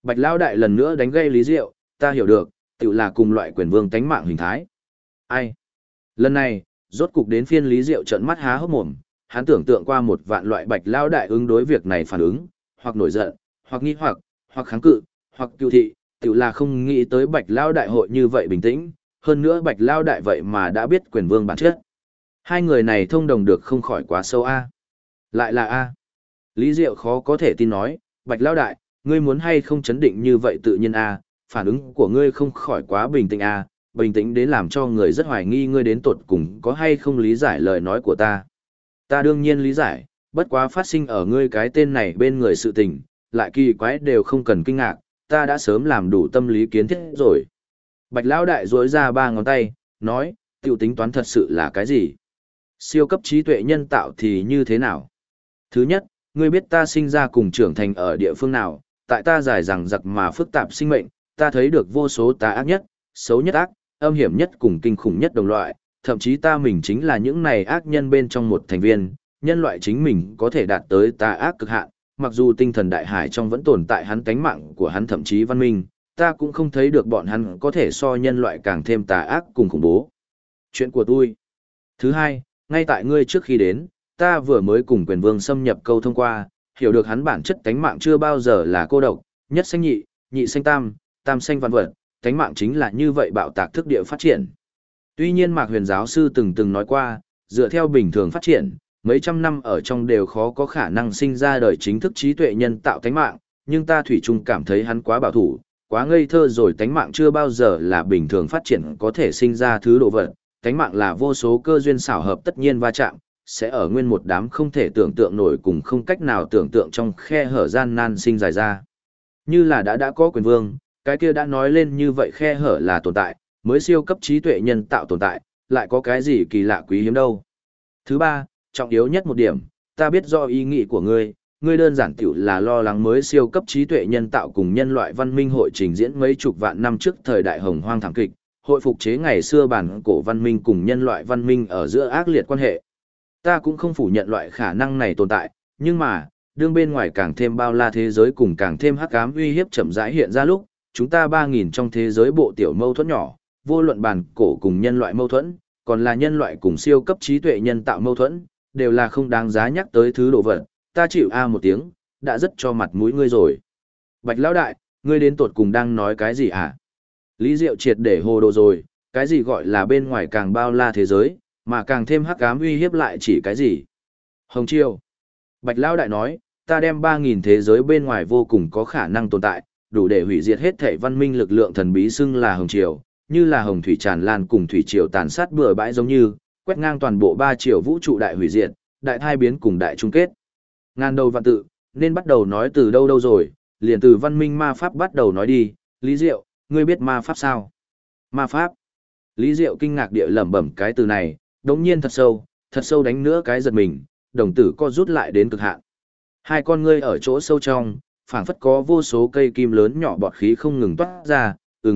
Bạch Lão Đại lần nữa đánh gây Lý Diệu, ta hiểu được, tự là cùng loại quyền vương tánh mạng hình thái. Ai? Lần này, rốt cục đến phiên Lý Diệu trợn mắt há hốc mồm, hắn tưởng tượng qua một vạn loại Bạch Lão Đại ứng đối việc này phản ứng, hoặc nổi giận, hoặc nghi hoặc kháng cự, hoặc cựu thị, tự là không nghĩ tới Bạch Lão Đại hội như vậy bình tĩnh, hơn nữa Bạch Lão Đại vậy mà đã biết quyền vương bản chất. Hai người này thông đồng được không khỏi quá sâu a. Lại là a. Lý Diệu khó có thể tin nói, Bạch Lão Đại, ngươi muốn hay không chấn định như vậy tự nhiên a, phản ứng của ngươi không khỏi quá bình tĩnh a, bình tĩnh đến làm cho người rất hoài nghi ngươi đến tột cùng có hay không lý giải lời nói của ta. Ta đương nhiên lý giải, bất quá phát sinh ở ngươi cái tên này bên người sự tình, lại kỳ quái đều không cần kinh ngạc, ta đã sớm làm đủ tâm lý kiến thiết rồi. Bạch Lão Đại duỗi ra ba ngón tay, nói, tiểu tính toán thật sự là cái gì? Siêu cấp trí tuệ nhân tạo thì như thế nào? Thứ nhất, ngươi biết ta sinh ra cùng trưởng thành ở địa phương nào, tại ta dài dằng dặc mà phức tạp sinh mệnh, ta thấy được vô số tà ác nhất, xấu nhất ác, âm hiểm nhất cùng kinh khủng nhất đồng loại, thậm chí ta mình chính là những này ác nhân bên trong một thành viên, nhân loại chính mình có thể đạt tới tà ác cực hạn, mặc dù tinh thần đại hải trong vẫn tồn tại hắn tánh mạng của hắn thậm chí văn minh, ta cũng không thấy được bọn hắn có thể so nhân loại càng thêm tà ác cùng khủng bố. Chuyện của tôi. Thứ hai, ngay tại ngươi trước khi đến, ta vừa mới cùng quyền vương xâm nhập câu thông qua, hiểu được hắn bản chất tánh mạng chưa bao giờ là cô độc, nhất sanh nhị, nhị sanh tam, tam sanh vạn vật, tánh mạng chính là như vậy bạo tạc thức địa phát triển. Tuy nhiên Mạc Huyền giáo sư từng nói qua, dựa theo bình thường phát triển, mấy trăm năm ở trong đều khó có khả năng sinh ra đời chính thức trí tuệ nhân tạo tánh mạng, nhưng ta thủy chung cảm thấy hắn quá bảo thủ, quá ngây thơ rồi, tánh mạng chưa bao giờ là bình thường phát triển có thể sinh ra thứ đồ vật, tánh mạng là vô số cơ duyên xảo hợp tất nhiên va chạm, sẽ ở nguyên một đám không thể tưởng tượng nổi cùng không cách nào tưởng tượng trong khe hở gian nan sinh dài ra. Như là đã có quyền vương, cái kia đã nói lên như vậy khe hở là tồn tại, mới siêu cấp trí tuệ nhân tạo tồn tại, lại có cái gì kỳ lạ quý hiếm đâu. Thứ ba, trọng yếu nhất một điểm, ta biết do ý nghĩ của ngươi đơn giản tiểu là lo lắng mới siêu cấp trí tuệ nhân tạo cùng nhân loại văn minh hội trình diễn mấy chục vạn năm trước thời đại hồng hoang thảm kịch, hội phục chế ngày xưa bản cổ văn minh cùng nhân loại văn minh ở giữa ác liệt quan hệ. Ta cũng không phủ nhận loại khả năng này tồn tại, nhưng mà, đương bên ngoài càng thêm bao la thế giới cùng càng thêm hắc ám uy hiếp chậm rãi hiện ra lúc, chúng ta 3.000 trong thế giới bộ tiểu mâu thuẫn nhỏ, vô luận bản cổ cùng nhân loại mâu thuẫn, còn là nhân loại cùng siêu cấp trí tuệ nhân tạo mâu thuẫn, đều là không đáng giá nhắc tới thứ đồ vật, ta chịu một tiếng, đã rất cho mặt mũi ngươi rồi. Bạch Lão Đại, ngươi đến tột cùng đang nói cái gì hả? Lý Diệu triệt để hồ đồ rồi, cái gì gọi là bên ngoài càng bao la thế giới, mà càng thêm hắc ám uy hiếp lại chỉ cái gì? Hồng Chiêu. Bạch Lão Đại nói, ta đem 3.000 thế giới bên ngoài vô cùng có khả năng tồn tại, đủ để hủy diệt hết thể văn minh lực lượng thần bí xưng là Hồng Triều, như là hồng thủy tràn lan cùng thủy triều tàn sát bừa bãi giống như, quét ngang toàn bộ 3 triều vũ trụ đại hủy diệt, đại thai biến cùng đại chung kết. Ngàn đầu vạn tự, nên bắt đầu nói từ đâu rồi, liền từ văn minh ma pháp bắt đầu nói đi. Lý Diệu, ngươi biết ma pháp sao? Ma pháp. Lý Diệu kinh ngạc địa lẩm bẩm cái từ này, đống nhiên thật sâu đánh nữa cái giật mình, đồng tử co rút lại đến cực hạn. Hai con ngươi ở chỗ sâu trong, phảng phất có vô số cây kim lớn nhỏ bọt khí không ngừng toát ra, từ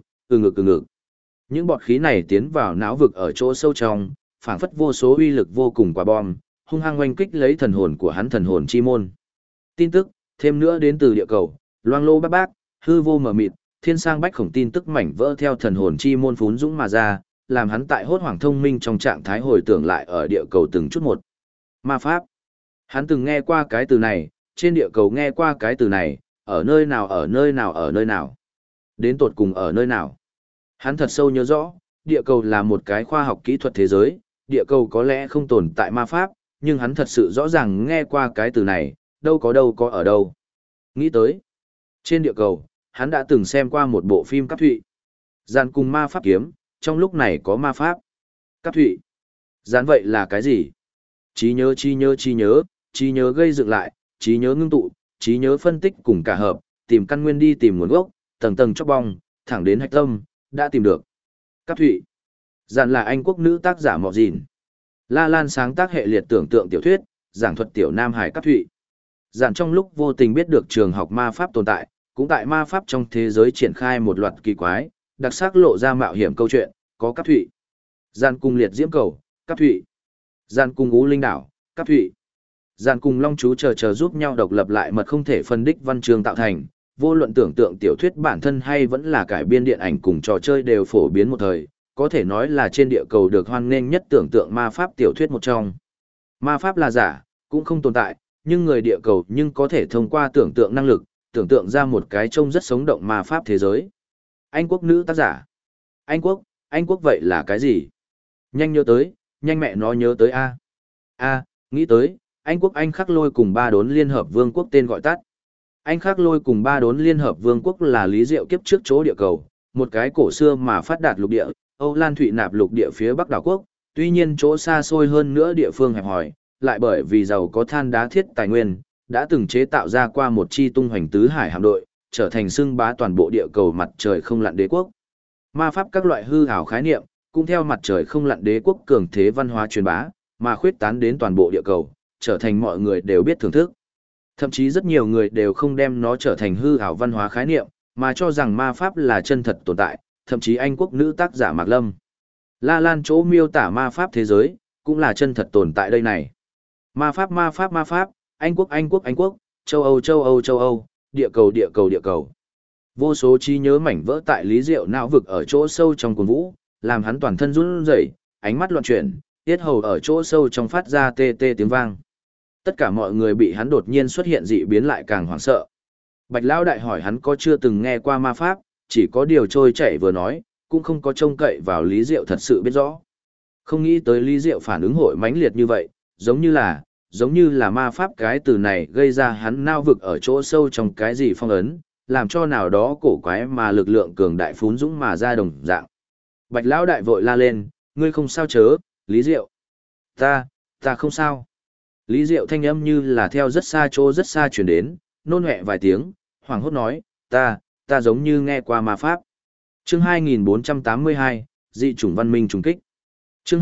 ngực. Những bọt khí này tiến vào não vực ở chỗ sâu trong, phảng phất vô số uy lực vô cùng quả bom, hung hăng oanh kích lấy thần hồn của hắn thần hồn chi môn. Tin tức, thêm nữa đến từ địa cầu, loang lô bác bác, hư vô mờ mịt, thiên sang bách khổng tin tức mảnh vỡ theo thần hồn chi môn phún dũng mà ra, làm hắn tại hốt hoảng thông minh trong trạng thái hồi tưởng lại ở địa cầu từng chút một. Ma pháp. Hắn từng nghe qua cái từ này, trên địa cầu nghe qua cái từ này, ở nơi nào. Đến tột cùng ở nơi nào. Hắn thật sâu nhớ rõ, địa cầu là một cái khoa học kỹ thuật thế giới, địa cầu có lẽ không tồn tại ma pháp, nhưng hắn thật sự rõ ràng nghe qua cái từ này, đâu có ở đâu. Nghĩ tới, trên địa cầu, hắn đã từng xem qua một bộ phim Cáp Thụy. Giàn cùng ma pháp kiếm, trong lúc này có ma pháp. Cáp Thụy. Giàn vậy là cái gì? Trí nhớ gây dựng lại, trí nhớ ngưng tụ, trí nhớ phân tích cùng cả hợp, tìm căn nguyên đi tìm nguồn gốc, tầng tầng chóc bong, thẳng đến hạch tâm, đã tìm được. Cáp Thụy. Giàn là Anh quốc nữ tác giả Mọ Dìn. La Lan sáng tác hệ liệt tưởng tượng tiểu thuyết, giảng thuật tiểu Nam Hải Cáp Thụy. Giàn trong lúc vô tình biết được trường học ma pháp tồn tại, cũng tại ma pháp trong thế giới triển khai một loạt kỳ quái, đặc sắc lộ ra mạo hiểm câu chuyện, có Cáp Thụy. Giàn cùng liệt diễm cầu, Cáp Thụy. Giàn cùng Ú Linh đảo, Cáp Thụy. Giàn cùng Long chú chờ giúp nhau độc lập lại mật không thể phân đích văn chương tạo thành, Vô luận tưởng tượng tiểu thuyết bản thân hay vẫn là cải biên điện ảnh cùng trò chơi đều phổ biến một thời, có thể nói là trên địa cầu được hoan nghênh nhất tưởng tượng ma pháp tiểu thuyết một trong. Ma pháp là giả, cũng không tồn tại, nhưng người địa cầu nhưng có thể thông qua tưởng tượng năng lực, tưởng tượng ra một cái trông rất sống động ma pháp thế giới. Anh quốc nữ tác giả. Anh quốc vậy là cái gì? Nhanh nhớ tới, nhanh mẹ nó nhớ tới A. Nghĩ tới, Anh quốc Anh Khắc Lôi cùng Ba Đốn Liên Hợp Vương quốc tên gọi tắt. Anh Khắc Lôi cùng Ba Đốn Liên Hợp Vương quốc là Lý Diệu kiếp trước chỗ địa cầu, một cái cổ xưa mà phát đạt lục địa, Âu Lan Thụy Nạp lục địa phía Bắc đảo quốc, tuy nhiên chỗ xa xôi hơn nữa địa phương hẹp hòi, lại bởi vì giàu có than đá thiết tài nguyên, đã từng chế tạo ra qua một chi tung hoành tứ hải hạm đội, trở thành xưng bá toàn bộ địa cầu mặt trời không lặn đế quốc. Ma pháp các loại hư ảo khái niệm, cũng theo mặt trời không lặn đế quốc cường thế văn hóa truyền bá, mà khuyết tán đến toàn bộ địa cầu, trở thành mọi người đều biết thưởng thức. Thậm chí rất nhiều người đều không đem nó trở thành hư ảo văn hóa khái niệm, mà cho rằng ma pháp là chân thật tồn tại, thậm chí Anh quốc nữ tác giả Mạc Lâm. La Lan chỗ miêu tả ma pháp thế giới, cũng là chân thật tồn tại đây này. Ma pháp, Anh quốc, châu Âu, địa cầu. Vô số trí nhớ mảnh vỡ tại Lý Diệu não vực ở chỗ sâu trong cuồng vũ, làm hắn toàn thân run rẩy, ánh mắt loạn chuyển, tiết hầu ở chỗ sâu trong phát ra tê tê tiếng vang. Tất cả mọi người bị hắn đột nhiên xuất hiện dị biến lại càng hoảng sợ. Bạch Lão Đại hỏi hắn có chưa từng nghe qua ma pháp, chỉ có điều trôi chảy vừa nói, cũng không có trông cậy vào Lý Diệu thật sự biết rõ. Không nghĩ tới Lý Diệu phản ứng hội mãnh liệt như vậy, giống như là ma pháp cái từ này gây ra hắn nao vực ở chỗ sâu trong cái gì phong ấn, làm cho nào đó cổ quái mà lực lượng cường đại phún dũng mà ra đồng dạng. Bạch Lão Đại vội la lên, ngươi không sao chớ, Lý Diệu. Ta không sao. Lý Diệu thanh âm như là theo rất xa chỗ rất xa chuyển đến, nôn hẹ vài tiếng, hoảng hốt nói, ta giống như nghe qua ma pháp. Chương 2482, dị chủng văn minh trùng kích. Chương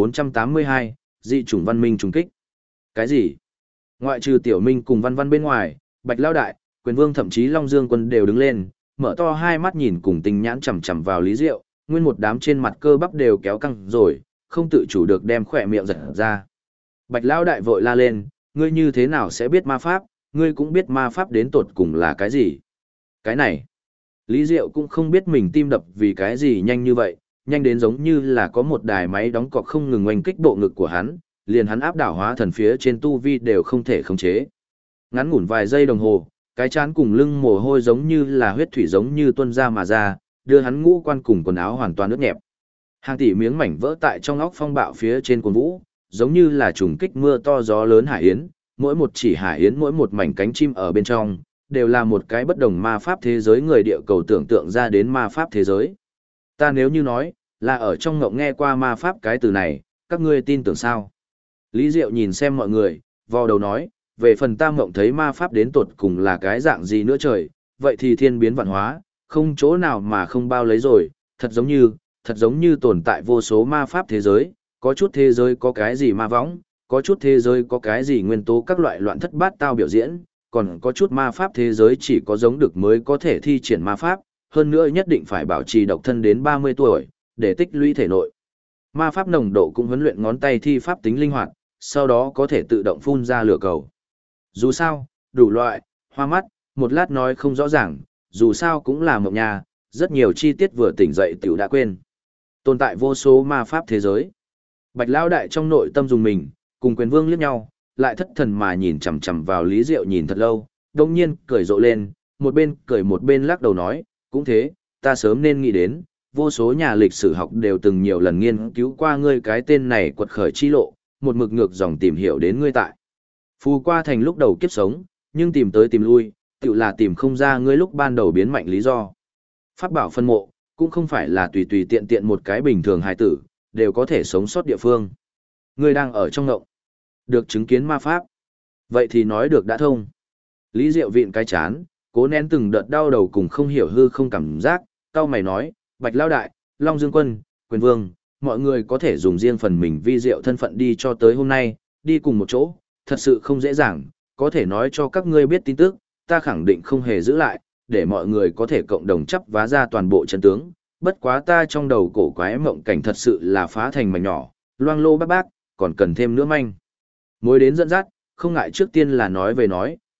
2482, dị chủng văn minh trùng kích. Cái gì? Ngoại trừ Tiểu Minh cùng Văn Văn bên ngoài, Bạch Lão Đại, Quyền Vương thậm chí Long Dương Quân đều đứng lên, mở to hai mắt nhìn cùng tinh nhãn chằm chằm vào Lý Diệu, nguyên một đám trên mặt cơ bắp đều kéo căng rồi, không tự chủ được đem khỏe miệng giật ra. Bạch Lão Đại vội la lên, ngươi như thế nào sẽ biết ma pháp, ngươi cũng biết ma pháp đến tột cùng là cái gì? Cái này, Lý Diệu cũng không biết mình tim đập vì cái gì nhanh như vậy, nhanh đến giống như là có một đài máy đóng cọc không ngừng oanh kích bộ ngực của hắn, liền hắn áp đảo hóa thần phía trên tu vi đều không thể khống chế. Ngắn ngủn vài giây đồng hồ, cái trán cùng lưng mồ hôi giống như là huyết thủy giống như tuôn ra mà ra, đưa hắn ngũ quan cùng quần áo hoàn toàn ướt nhẹp. Hàng tỷ miếng mảnh vỡ tại trong óc phong bạo phía trên cuồng vũ, giống như là trùng kích mưa to gió lớn hải yến, mỗi một chỉ hải yến mỗi một mảnh cánh chim ở bên trong, đều là một cái bất đồng ma pháp thế giới người địa cầu tưởng tượng ra đến ma pháp thế giới. Ta nếu như nói, là ở trong ngộng nghe qua ma pháp cái từ này, các ngươi tin tưởng sao? Lý Diệu nhìn xem mọi người, vò đầu nói, về phần ta ngộng thấy ma pháp đến tột cùng là cái dạng gì nữa trời, vậy thì thiên biến vạn hóa, không chỗ nào mà không bao lấy rồi, thật giống như tồn tại vô số ma pháp thế giới, có chút thế giới có cái gì ma võng, có chút thế giới có cái gì nguyên tố các loại loạn thất bát tao biểu diễn, còn có chút ma pháp thế giới chỉ có giống được mới có thể thi triển ma pháp, hơn nữa nhất định phải bảo trì độc thân đến 30 tuổi, để tích lũy thể nội. Ma pháp nồng độ cũng huấn luyện ngón tay thi pháp tính linh hoạt, sau đó có thể tự động phun ra lửa cầu. Dù sao, đủ loại, hoa mắt, một lát nói không rõ ràng, dù sao cũng là mộng nhà, rất nhiều chi tiết vừa tỉnh dậy tiểu đã quên. Tồn tại vô số ma pháp thế giới. Bạch Lão Đại trong nội tâm dùng mình, cùng Quyền Vương liếc nhau, lại thất thần mà nhìn chằm chằm vào Lý Diệu nhìn thật lâu, đồng nhiên cười rộ lên, một bên cười một bên lắc đầu nói, cũng thế, ta sớm nên nghĩ đến, vô số nhà lịch sử học đều từng nhiều lần nghiên cứu qua ngươi cái tên này quật khởi chi lộ, một mực ngược dòng tìm hiểu đến ngươi tại. Phù qua thành lúc đầu kiếp sống, nhưng tìm tới tìm lui, tự là tìm không ra ngươi lúc ban đầu biến mạnh lý do. Pháp bảo phân mộ, cũng không phải là tùy tùy tiện tiện một cái bình thường hài tử, đều có thể sống sót địa phương. Ngươi đang ở trong ngộng, được chứng kiến ma pháp. Vậy thì nói được đã thông. Lý Diệu vịn cái chán, cố nén từng đợt đau đầu cùng không hiểu hư không cảm giác, cau mày nói, Bạch Lão Đại, Long Dương Quân, Quyền Vương, mọi người có thể dùng riêng phần mình vi diệu thân phận đi cho tới hôm nay, đi cùng một chỗ, thật sự không dễ dàng, có thể nói cho các ngươi biết tin tức, ta khẳng định không hề giữ lại, để mọi người có thể cộng đồng chấp vá ra toàn bộ chân tướng. Bất quá ta trong đầu cổ quái mộng cảnh thật sự là phá thành mảnh nhỏ, loang lô bác bác, còn cần thêm nữa manh. Mối đến dẫn dắt, không ngại trước tiên là nói về nói,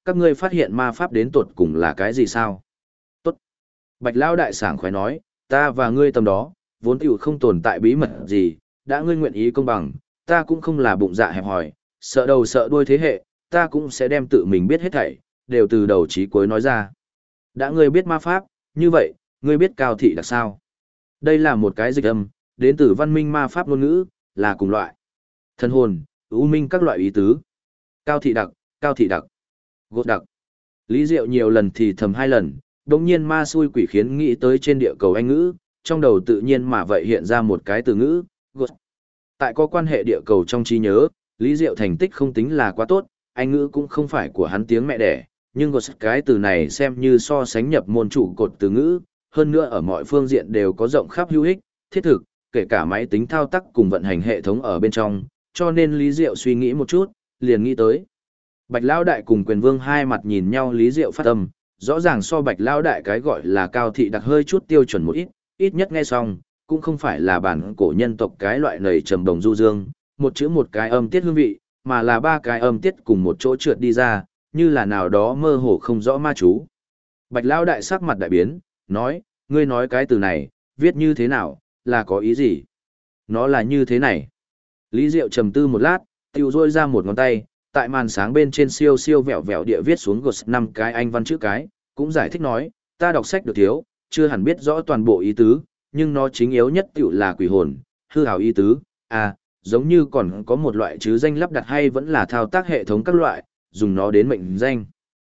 các ngươi phát hiện ma pháp đến tột cùng là cái gì sao? Tốt. Bạch Lão đại sảng khoái nói, ta và ngươi tầm đó, vốn tiểu không tồn tại bí mật gì, đã ngươi nguyện ý công bằng, ta cũng không là bụng dạ hẹp hòi, sợ đầu sợ đuôi thế hệ, ta cũng sẽ đem tự mình biết hết thảy, đều từ đầu chí cuối nói ra. Đã ngươi biết ma pháp, như vậy, ngươi biết cao thị đặc sao? Đây là một cái dịch âm, đến từ văn minh ma pháp ngôn ngữ, là cùng loại. Thân hồn, ưu minh các loại ý tứ. Cao thị đặc, gột đặc. Lý Diệu nhiều lần thì thầm 2 lần, đồng nhiên ma xui quỷ khiến nghĩ tới trên địa cầu Anh ngữ, trong đầu tự nhiên mà vậy hiện ra một cái từ ngữ, gột. Tại có quan hệ địa cầu trong trí nhớ, Lý Diệu thành tích không tính là quá tốt, Anh ngữ cũng không phải của hắn tiếng mẹ đẻ, nhưng gột cái từ này xem như so sánh nhập môn trụ cột từ ngữ, hơn nữa ở mọi phương diện đều có rộng khắp hữu ích, thiết thực, kể cả máy tính thao tác cùng vận hành hệ thống ở bên trong, cho nên Lý Diệu suy nghĩ một chút, liền nghĩ tới. Bạch Lão đại cùng Quyền Vương hai mặt nhìn nhau, Lý Diệu phát âm, rõ ràng so Bạch Lão đại cái gọi là cao thị đặc hơi chút tiêu chuẩn một ít, ít nhất nghe xong, cũng không phải là bản cổ nhân tộc cái loại nầy trầm đồng du dương, một chữ một cái âm tiết hương vị, mà là 3 cái âm tiết cùng một chỗ trượt đi ra, như là nào đó mơ hồ không rõ ma chú. Bạch Lão đại sắc mặt đại biến, nói, ngươi nói cái từ này, viết như thế nào, là có ý gì? Nó là như thế này. Lý Diệu trầm tư một lát, tiêu rôi ra một ngón tay, tại màn sáng bên trên siêu siêu vẹo vẹo địa viết xuống gột 5 cái anh văn chữ cái, cũng giải thích nói, ta đọc sách được thiếu, chưa hẳn biết rõ toàn bộ ý tứ, nhưng nó chính yếu nhất tiểu là quỷ hồn, hư hào ý tứ, giống như còn có một loại chứ danh lắp đặt hay vẫn là thao tác hệ thống các loại, dùng nó đến mệnh danh.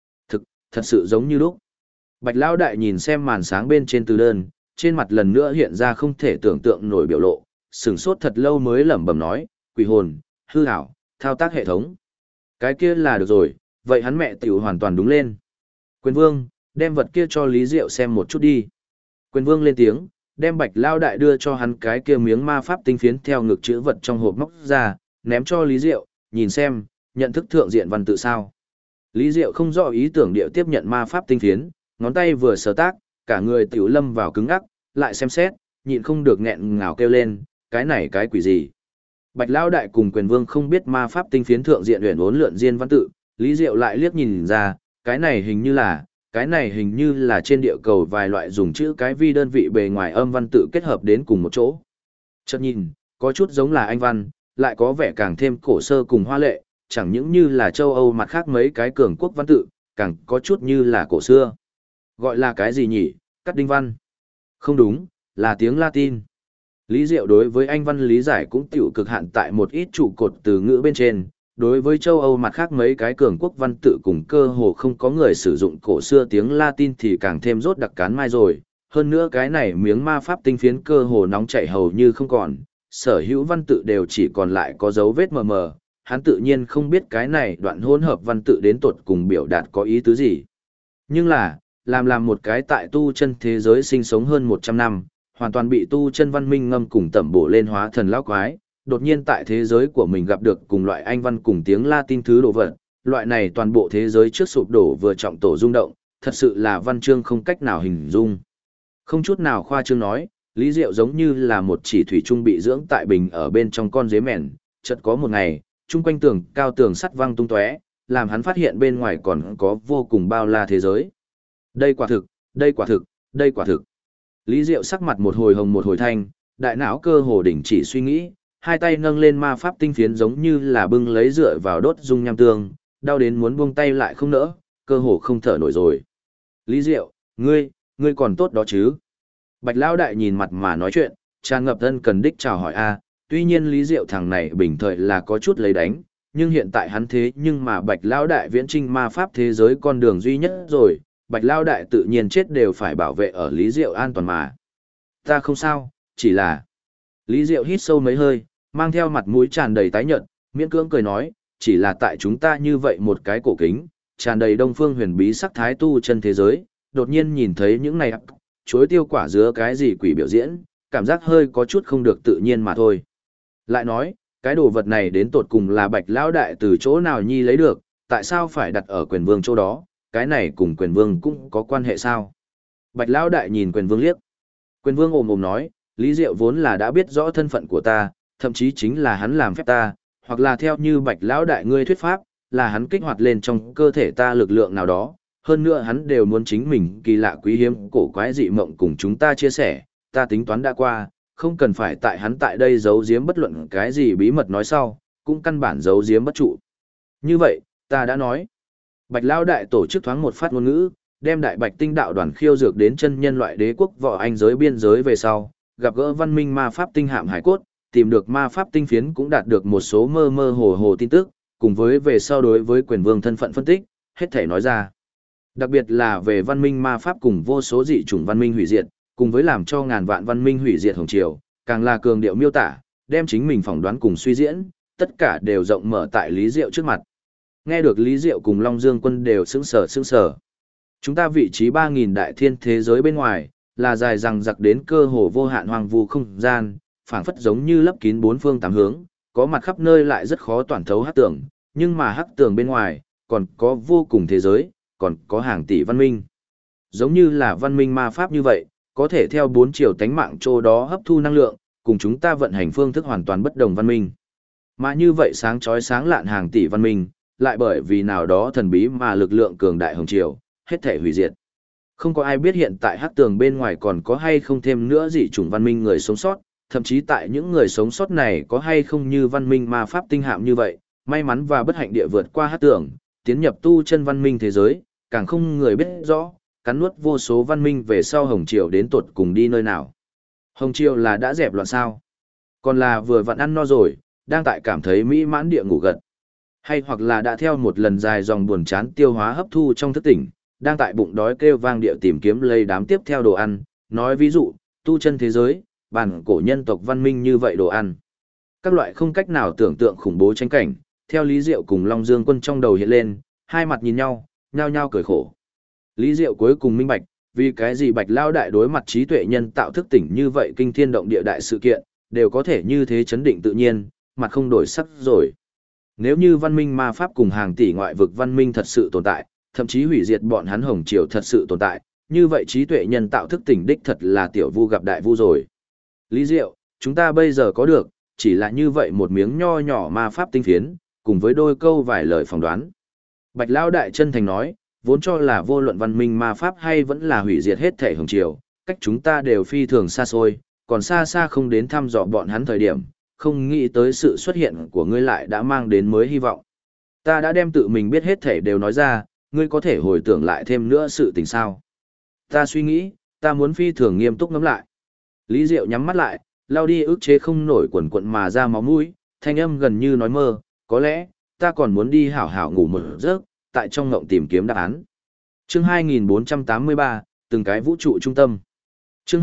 Thật sự giống như lúc. Bạch Lão đại nhìn xem màn sáng bên trên từ đơn, trên mặt lần nữa hiện ra không thể tưởng tượng nổi biểu lộ, sửng sốt thật lâu mới lẩm bẩm nói, quỷ hồn, hư ảo, thao tác hệ thống. Cái kia là được rồi, vậy hắn mẹ tiểu hoàn toàn đúng lên. Quyền Vương, đem vật kia cho Lý Diệu xem một chút đi. Quyền Vương lên tiếng, đem Bạch Lão đại đưa cho hắn cái kia miếng ma pháp tinh phiến theo ngực chữ vật trong hộp móc ra, ném cho Lý Diệu, nhìn xem, nhận thức thượng diện văn tự sao. Lý Diệu không rõ ý tưởng điệu tiếp nhận ma pháp tinh phiến, ngón tay vừa sờ tác, cả người tiểu lâm vào cứng ngắc, lại xem xét, nhịn không được nghẹn ngào kêu lên, cái này cái quỷ gì. Bạch Lão đại cùng Quyền Vương không biết ma pháp tinh phiến thượng diện uyển uốn lượn diên văn tự, Lý Diệu lại liếc nhìn ra, cái này hình như là trên địa cầu vài loại dùng chữ cái vi đơn vị bề ngoài âm văn tự kết hợp đến cùng một chỗ. Chợt nhìn, có chút giống là Anh văn, lại có vẻ càng thêm cổ sơ cùng hoa lệ, chẳng những như là châu Âu mặt khác mấy cái cường quốc văn tự, càng có chút như là cổ xưa. Gọi là cái gì nhỉ? Cắt đinh văn. Không đúng, là tiếng Latin. Lý Diệu đối với Anh văn lý giải cũng tiểu cực hạn tại một ít trụ cột từ ngữ bên trên, đối với châu Âu mặt khác mấy cái cường quốc văn tự cùng cơ hồ không có người sử dụng cổ xưa tiếng Latin thì càng thêm rốt đặc cán mai rồi. Hơn nữa cái này miếng ma pháp tinh phiến cơ hồ nóng chảy hầu như không còn, sở hữu văn tự đều chỉ còn lại có dấu vết mờ mờ, hắn tự nhiên không biết cái này đoạn hỗn hợp văn tự đến tột cùng biểu đạt có ý tứ gì. Nhưng là, làm một cái tại tu chân thế giới sinh sống hơn 100 năm, hoàn toàn bị tu chân văn minh ngâm cùng tẩm bổ lên hóa thần lão quái, đột nhiên tại thế giới của mình gặp được cùng loại Anh văn cùng tiếng Latin thứ đồ vật, loại này toàn bộ thế giới trước sụp đổ vừa trọng tổ rung động, thật sự là văn chương không cách nào hình dung. Không chút nào khoa trương nói, Lý Diệu giống như là một chỉ thủy trung bị dưỡng tại bình ở bên trong con dế mèn, chợt có một ngày, chung quanh tường cao tường sắt văng tung tóe, làm hắn phát hiện bên ngoài còn có vô cùng bao la thế giới. Đây quả thực, đây quả thực, đây quả thực. Lý Diệu sắc mặt một hồi hồng một hồi thanh, đại não cơ hồ đình chỉ suy nghĩ, hai tay nâng lên ma pháp tinh phiến giống như là bưng lấy dựa vào đốt dung nham tương, đau đến muốn buông tay lại không nỡ, cơ hồ không thở nổi rồi. Lý Diệu, ngươi còn tốt đó chứ? Bạch Lão đại nhìn mặt mà nói chuyện, tràn ngập thân cần đích chào hỏi a. Tuy nhiên Lý Diệu thằng này bình thời là có chút lấy đánh, nhưng hiện tại hắn thế nhưng mà Bạch Lão đại viễn trinh ma pháp thế giới con đường duy nhất rồi, Bạch Lão đại tự nhiên chết đều phải bảo vệ ở Lý Diệu an toàn mà. Ta không sao, chỉ là... Lý Diệu hít sâu mấy hơi, mang theo mặt mũi tràn đầy tái nhợt, miễn cưỡng cười nói, chỉ là tại chúng ta như vậy một cái cổ kính, tràn đầy đông phương huyền bí sắc thái tu chân thế giới, đột nhiên nhìn thấy những này chuối tiêu quả dứa cái gì quỷ biểu diễn, cảm giác hơi có chút không được tự nhiên mà thôi. Lại nói, cái đồ vật này đến tột cùng là Bạch Lão đại từ chỗ nào nhi lấy được, tại sao phải đặt ở Quyền Vương chỗ đó, cái này cùng Quyền Vương cũng có quan hệ sao? Bạch Lão đại nhìn Quyền Vương liếc. Quyền Vương ồm ồm nói, Lý Diệu vốn là đã biết rõ thân phận của ta, thậm chí chính là hắn làm phép ta, hoặc là theo như Bạch Lão đại ngươi thuyết pháp, là hắn kích hoạt lên trong cơ thể ta lực lượng nào đó, hơn nữa hắn đều muốn chính mình kỳ lạ quý hiếm cổ quái dị mộng cùng chúng ta chia sẻ, ta tính toán đã qua, không cần phải tại hắn tại đây giấu giếm bất luận cái gì bí mật nói sau, cũng căn bản giấu giếm bất trụ. Như vậy, ta đã nói. Bạch Lão đại tổ chức thoáng một phát ngôn ngữ, đem Đại Bạch Tinh đạo đoàn khiêu dược đến chân nhân loại đế quốc võ anh giới biên giới về sau, gặp gỡ văn minh ma pháp tinh hạm hải cốt, tìm được ma pháp tinh phiến cũng đạt được một số mơ mơ hồ hồ tin tức, cùng với về sau đối với quyền vương thân phận phân tích, hết thể nói ra. Đặc biệt là về văn minh ma pháp cùng vô số dị chủng văn minh hủy diệt, cùng với làm cho ngàn vạn văn minh hủy diệt hồng triều, càng là cường điệu miêu tả, đem chính mình phỏng đoán cùng suy diễn, tất cả đều rộng mở tại Lý Diệu trước mặt. Nghe được Lý Diệu cùng Long Dương Quân đều sững sờ. Chúng ta vị trí 3.000 đại thiên thế giới bên ngoài, là dài rằng giặc đến cơ hồ vô hạn hoang vu không gian, phảng phất giống như lấp kín bốn phương tám hướng, có mặt khắp nơi lại rất khó toàn thấu hắc tường, nhưng mà hắc tường bên ngoài, còn có vô cùng thế giới, còn có hàng tỷ văn minh. Giống như là văn minh ma pháp như vậy, có thể theo 4 chiều tánh mạng chỗ đó hấp thu năng lượng, cùng chúng ta vận hành phương thức hoàn toàn bất đồng văn minh. Mà như vậy sáng chói sáng lạn hàng tỷ văn minh, lại bởi vì nào đó thần bí mà lực lượng cường đại hồng triều, hết thể hủy diệt. Không có ai biết hiện tại hắc tường bên ngoài còn có hay không thêm nữa dị chủng văn minh người sống sót, thậm chí tại những người sống sót này có hay không như văn minh ma pháp tinh hạm như vậy, may mắn và bất hạnh địa vượt qua hắc tường, tiến nhập tu chân văn minh thế giới, càng không người biết rõ, cắn nuốt vô số văn minh về sau hồng triều đến tột cùng đi nơi nào. Hồng triều là đã dẹp loạn sao? Còn là vừa vặn ăn no rồi, đang tại cảm thấy mỹ mãn địa ngủ gật. Hay hoặc là đã theo một lần dài dòng buồn chán tiêu hóa hấp thu trong thức tỉnh, đang tại bụng đói kêu vang địa tìm kiếm lấy đám tiếp theo đồ ăn, nói ví dụ, tu chân thế giới, bản cổ nhân tộc văn minh như vậy đồ ăn. Các loại không cách nào tưởng tượng khủng bố tranh cảnh, theo Lý Diệu cùng Long Dương Quân trong đầu hiện lên, hai mặt nhìn nhau, nhao nhao cười khổ. Lý Diệu cuối cùng minh bạch, vì cái gì Bạch Lao đại đối mặt trí tuệ nhân tạo thức tỉnh như vậy kinh thiên động địa đại sự kiện, đều có thể như thế chấn định tự nhiên, mặt không đổi sắc rồi. Nếu như văn minh ma pháp cùng hàng tỷ ngoại vực văn minh thật sự tồn tại, thậm chí hủy diệt bọn hắn hồng triều thật sự tồn tại, như vậy trí tuệ nhân tạo thức tỉnh đích thật là tiểu vu gặp đại vu rồi. Lý Diệu, chúng ta bây giờ có được, chỉ là như vậy một miếng nho nhỏ ma pháp tinh phiến, cùng với đôi câu vài lời phỏng đoán. Bạch Lao đại chân thành nói, vốn cho là vô luận văn minh ma pháp hay vẫn là hủy diệt hết thể hồng triều, cách chúng ta đều phi thường xa xôi, còn xa xa không đến thăm dò bọn hắn thời điểm, không nghĩ tới sự xuất hiện của ngươi lại đã mang đến mới hy vọng. Ta đã đem tự mình biết hết thể đều nói ra, ngươi có thể hồi tưởng lại thêm nữa sự tình sao. Ta suy nghĩ, ta muốn phi thường nghiêm túc ngẫm lại. Lý Diệu nhắm mắt lại, lao đi ức chế không nổi quần quận mà ra máu mũi, thanh âm gần như nói mơ, có lẽ, ta còn muốn đi hảo hảo ngủ một giấc, tại trong ngộng tìm kiếm đáp án. Chương 2483, từng cái vũ trụ trung tâm. Chương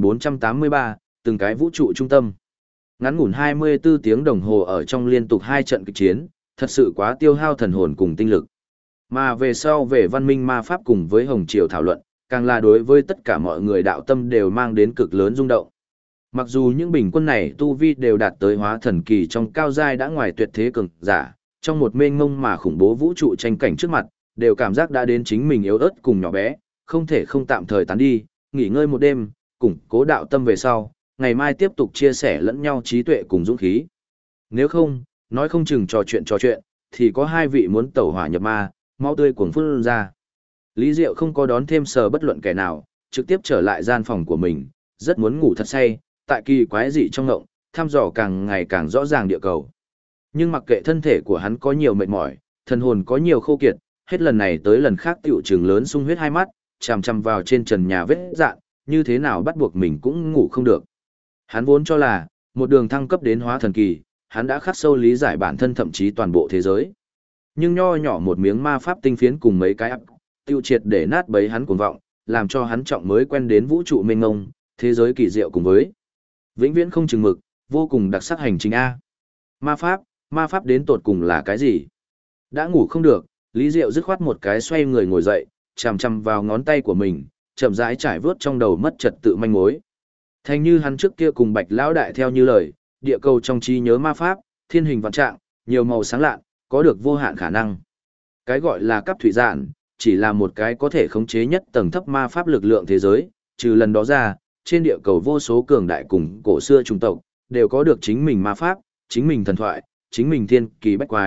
2483, từng cái vũ trụ trung tâm. Ngắn ngủn 24 tiếng đồng hồ ở trong liên tục 2 trận kịch chiến, thật sự quá tiêu hao thần hồn cùng tinh lực. Mà về sau về văn minh ma pháp cùng với Hồng Triều thảo luận, càng là đối với tất cả mọi người đạo tâm đều mang đến cực lớn rung động. Mặc dù những bình quân này tu vi đều đạt tới hóa thần kỳ trong cao giai đã ngoài tuyệt thế cường giả, trong một mênh mông mà khủng bố vũ trụ tranh cảnh trước mặt, đều cảm giác đã đến chính mình yếu ớt cùng nhỏ bé, không thể không tạm thời tán đi, nghỉ ngơi một đêm, củng cố đạo tâm về sau, ngày mai tiếp tục chia sẻ lẫn nhau trí tuệ cùng dũng khí. Nếu không, nói không chừng trò chuyện, thì có hai vị muốn tẩu hỏa nhập ma, máu tươi cuồng phun ra. Lý Diệu không có đón thêm sờ bất luận kẻ nào, trực tiếp trở lại gian phòng của mình, rất muốn ngủ thật say, tại kỳ quái dị trong ngộng, thăm dò càng ngày càng rõ ràng địa cầu. Nhưng mặc kệ thân thể của hắn có nhiều mệt mỏi, thần hồn có nhiều khô kiệt, hết lần này tới lần khác tiểu trường lớn sung huyết hai mắt, chằm chằm vào trên trần nhà vết dạn, như thế nào bắt buộc mình cũng ngủ không được. Hắn vốn cho là, một đường thăng cấp đến hóa thần kỳ, hắn đã khắc sâu lý giải bản thân thậm chí toàn bộ thế giới. Nhưng nho nhỏ một miếng ma pháp tinh phiến cùng mấy cái ắp, tiêu triệt để nát bấy hắn cuồng vọng, làm cho hắn trọng mới quen đến vũ trụ mênh mông, thế giới kỳ diệu cùng với vĩnh viễn không chừng mực, vô cùng đặc sắc hành trình A. Ma pháp đến tột cùng là cái gì? Đã ngủ không được, Lý Diệu dứt khoát một cái xoay người ngồi dậy, chằm chằm vào ngón tay của mình, chậm rãi trải vớt trong đầu mất trật tự manh mối. Thành như hắn trước kia cùng Bạch Lão đại theo như lời, địa cầu trong trí nhớ ma pháp, thiên hình vạn trạng, nhiều màu sáng lạ, có được vô hạn khả năng. Cái gọi là cấp thủy giản, chỉ là một cái có thể khống chế nhất tầng thấp ma pháp lực lượng thế giới, trừ lần đó ra, trên địa cầu vô số cường đại cùng cổ xưa chủng tộc, đều có được chính mình ma pháp, chính mình thần thoại, chính mình thiên kỳ bách quái,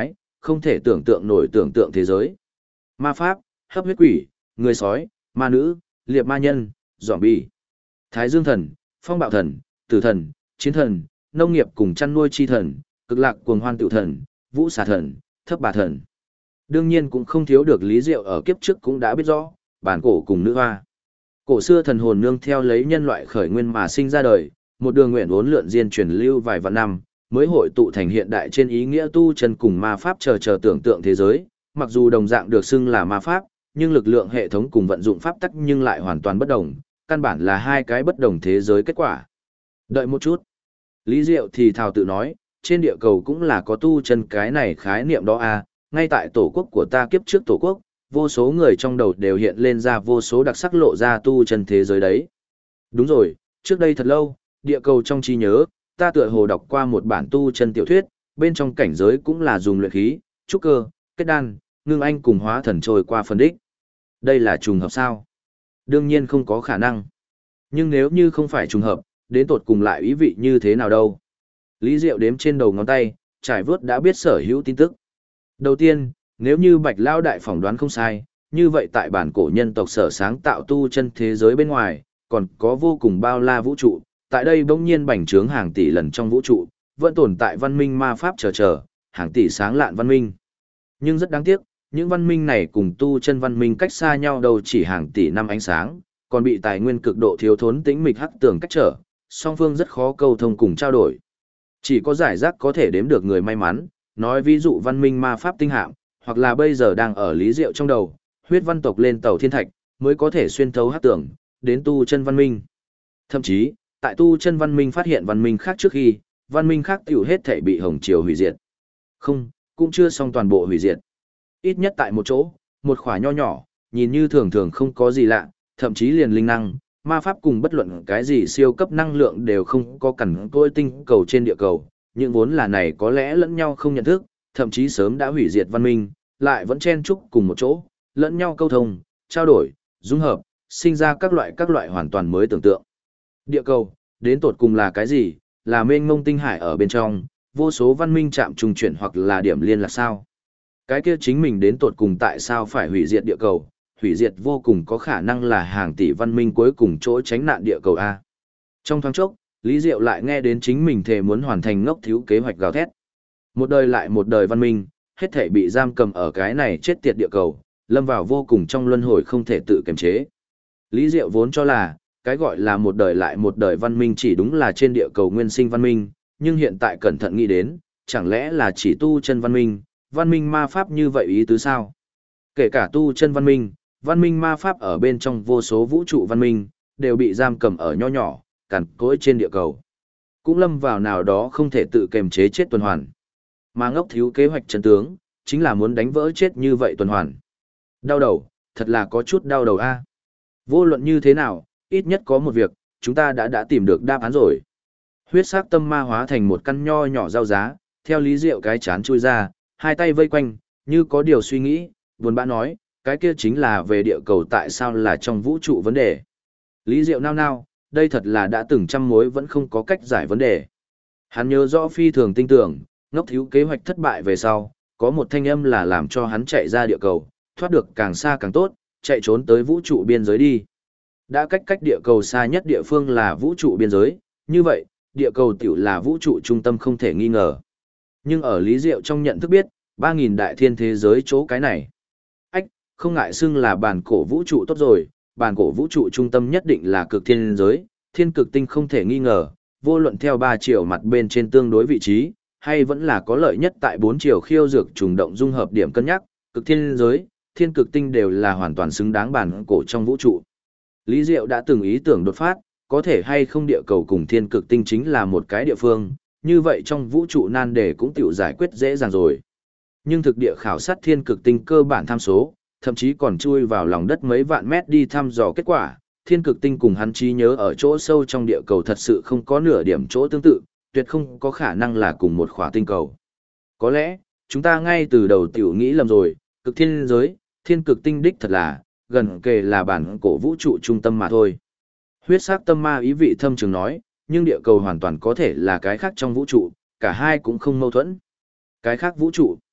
không thể tưởng tượng nổi tưởng tượng thế giới. Ma pháp, hấp huyết quỷ, người sói, ma nữ, liệp ma nhân, zombie, thái dương thần, phong bạo thần, tử thần, chiến thần, nông nghiệp cùng chăn nuôi chi thần, cực lạc cuồng hoan tiểu thần, vũ xà thần, thấp bà thần. Đương nhiên cũng không thiếu được Lý Diệu ở kiếp trước cũng đã biết rõ, bản cổ cùng nữ hoa. Cổ xưa thần hồn nương theo lấy nhân loại khởi nguyên mà sinh ra đời, một đường nguyện uốn lượn diên truyền lưu vài vạn năm, mới hội tụ thành hiện đại trên ý nghĩa tu chân cùng ma pháp chờ tưởng tượng thế giới, mặc dù đồng dạng được xưng là ma pháp, nhưng lực lượng hệ thống cùng vận dụng pháp tắc nhưng lại hoàn toàn bất đồng, căn bản là hai cái bất đồng thế giới kết quả. Đợi một chút. Lý Diệu thì thào tự nói, trên địa cầu cũng là có tu chân cái này khái niệm đó à, ngay tại tổ quốc của ta kiếp trước tổ quốc, vô số người trong đầu đều hiện lên ra vô số đặc sắc lộ ra tu chân thế giới đấy. Đúng rồi, trước đây thật lâu, địa cầu trong trí nhớ, ta tựa hồ đọc qua một bản tu chân tiểu thuyết, bên trong cảnh giới cũng là dùng luyện khí, trúc cơ, kết đan, ngưng anh cùng hóa thần trôi qua phân đích. Đây là trùng hợp sao? Đương nhiên không có khả năng. Nhưng nếu như không phải trùng hợp, đến tột cùng lại ý vị như thế nào đâu? Lý Diệu đếm trên đầu ngón tay, trải vớt đã biết sở hữu tin tức. Đầu tiên, nếu như Bạch Lao Đại phỏng đoán không sai, như vậy tại bản cổ nhân tộc sở sáng tạo tu chân thế giới bên ngoài, còn có vô cùng bao la vũ trụ, tại đây bỗng nhiên bành trướng hàng tỷ lần trong vũ trụ, vẫn tồn tại văn minh ma pháp chờ, hàng tỷ sáng lạn văn minh. Nhưng rất đáng tiếc, những văn minh này cùng tu chân văn minh cách xa nhau đâu chỉ hàng tỷ năm ánh sáng, còn bị tài nguyên cực độ thiếu thốn tĩnh mịch hắc tường cách trở, song phương rất khó câu thông cùng trao đổi. Chỉ có giải rác có thể đếm được người may mắn, nói ví dụ văn minh ma pháp tinh hạm, hoặc là bây giờ đang ở Lý Diệu trong đầu, huyết văn tộc lên tàu thiên thạch, mới có thể xuyên thấu hắc tường, đến tu chân văn minh. Thậm chí, tại tu chân văn minh phát hiện văn minh khác trước khi, văn minh khác tiểu hết thể bị hồng triều hủy diệt. Không, cũng chưa xong toàn bộ hủy diệt. Ít nhất tại một chỗ, một khỏa nho nhỏ, nhìn như thường thường không có gì lạ, thậm chí liền linh năng, ma pháp cùng bất luận cái gì siêu cấp năng lượng đều không có cẩn côi tinh cầu trên địa cầu, những vốn là này có lẽ lẫn nhau không nhận thức, thậm chí sớm đã hủy diệt văn minh, lại vẫn chen chúc cùng một chỗ, lẫn nhau câu thông, trao đổi, dung hợp, sinh ra các loại hoàn toàn mới tưởng tượng. Địa cầu, đến tột cùng là cái gì? Là mênh mông tinh hải ở bên trong, vô số văn minh chạm trùng chuyển hoặc là điểm liên là sao? Cái kia chính mình đến tột cùng tại sao phải hủy diệt địa cầu? Hủy diệt vô cùng có khả năng là hàng tỷ văn minh cuối cùng chỗ tránh nạn địa cầu A. Trong thoáng chốc, Lý Diệu lại nghe đến chính mình thề muốn hoàn thành ngốc thiếu kế hoạch gào thét. Một đời lại một đời văn minh, hết thể bị giam cầm ở cái này chết tiệt địa cầu, lâm vào vô cùng trong luân hồi không thể tự kiềm chế. Lý Diệu vốn cho là, cái gọi là một đời lại một đời văn minh chỉ đúng là trên địa cầu nguyên sinh văn minh, nhưng hiện tại cẩn thận nghĩ đến, chẳng lẽ là chỉ tu chân văn minh ma pháp như vậy ý tứ sao? Kể cả tu chân văn minh ma pháp ở bên trong vô số vũ trụ văn minh, đều bị giam cầm ở nho nhỏ, cằn cỗi trên địa cầu. Cũng lâm vào nào đó không thể tự kiềm chế chết tuần hoàn. Mà ngốc thiếu kế hoạch chân tướng, chính là muốn đánh vỡ chết như vậy tuần hoàn. Đau đầu, thật là có chút đau đầu a. Vô luận như thế nào, ít nhất có một việc, chúng ta đã tìm được đáp án rồi. Huyết sắc tâm ma hóa thành một căn nho nhỏ dao giá, theo Lý Diệu cái chán chui ra, hai tay vây quanh, như có điều suy nghĩ, buồn bã nói, cái kia chính là về địa cầu tại sao là trong vũ trụ vấn đề. Lý Diệu nao nao, đây thật là đã từng trăm mối vẫn không có cách giải vấn đề. Hắn nhớ rõ phi thường tinh tưởng, ngốc thiếu kế hoạch thất bại về sau, có một thanh âm là làm cho hắn chạy ra địa cầu, thoát được càng xa càng tốt, chạy trốn tới vũ trụ biên giới đi. Đã cách địa cầu xa nhất địa phương là vũ trụ biên giới, như vậy, địa cầu tiểu là vũ trụ trung tâm không thể nghi ngờ. Nhưng ở Lý Diệu trong nhận thức biết, 3.000 đại thiên thế giới chỗ cái này. Ách, không ngại xưng là bản cổ vũ trụ tốt rồi, bản cổ vũ trụ trung tâm nhất định là cực thiên giới, thiên cực tinh không thể nghi ngờ, vô luận theo 3 chiều mặt bên trên tương đối vị trí, hay vẫn là có lợi nhất tại 4 chiều khiêu dược trùng động dung hợp điểm cân nhắc, cực thiên giới, thiên cực tinh đều là hoàn toàn xứng đáng bản cổ trong vũ trụ. Lý Diệu đã từng ý tưởng đột phát, có thể hay không địa cầu cùng thiên cực tinh chính là một cái địa phương, như vậy trong vũ trụ nan đề cũng tiểu giải quyết dễ dàng rồi. Nhưng thực địa khảo sát thiên cực tinh cơ bản tham số, thậm chí còn chui vào lòng đất mấy vạn mét đi thăm dò kết quả, thiên cực tinh cùng hắn trí nhớ ở chỗ sâu trong địa cầu thật sự không có nửa điểm chỗ tương tự, tuyệt không có khả năng là cùng một khỏa tinh cầu. Có lẽ, chúng ta ngay từ đầu tiểu nghĩ lầm rồi, cực thiên giới, thiên cực tinh đích thật là, gần kề là bản cổ vũ trụ trung tâm mà thôi. Huyết sắc tâm ma ý vị thâm trường nói, nhưng địa cầu hoàn toàn có thể là cái khác trong vũ trụ, cả hai cũng không mâu thuẫn. Cái khác vũ trụ.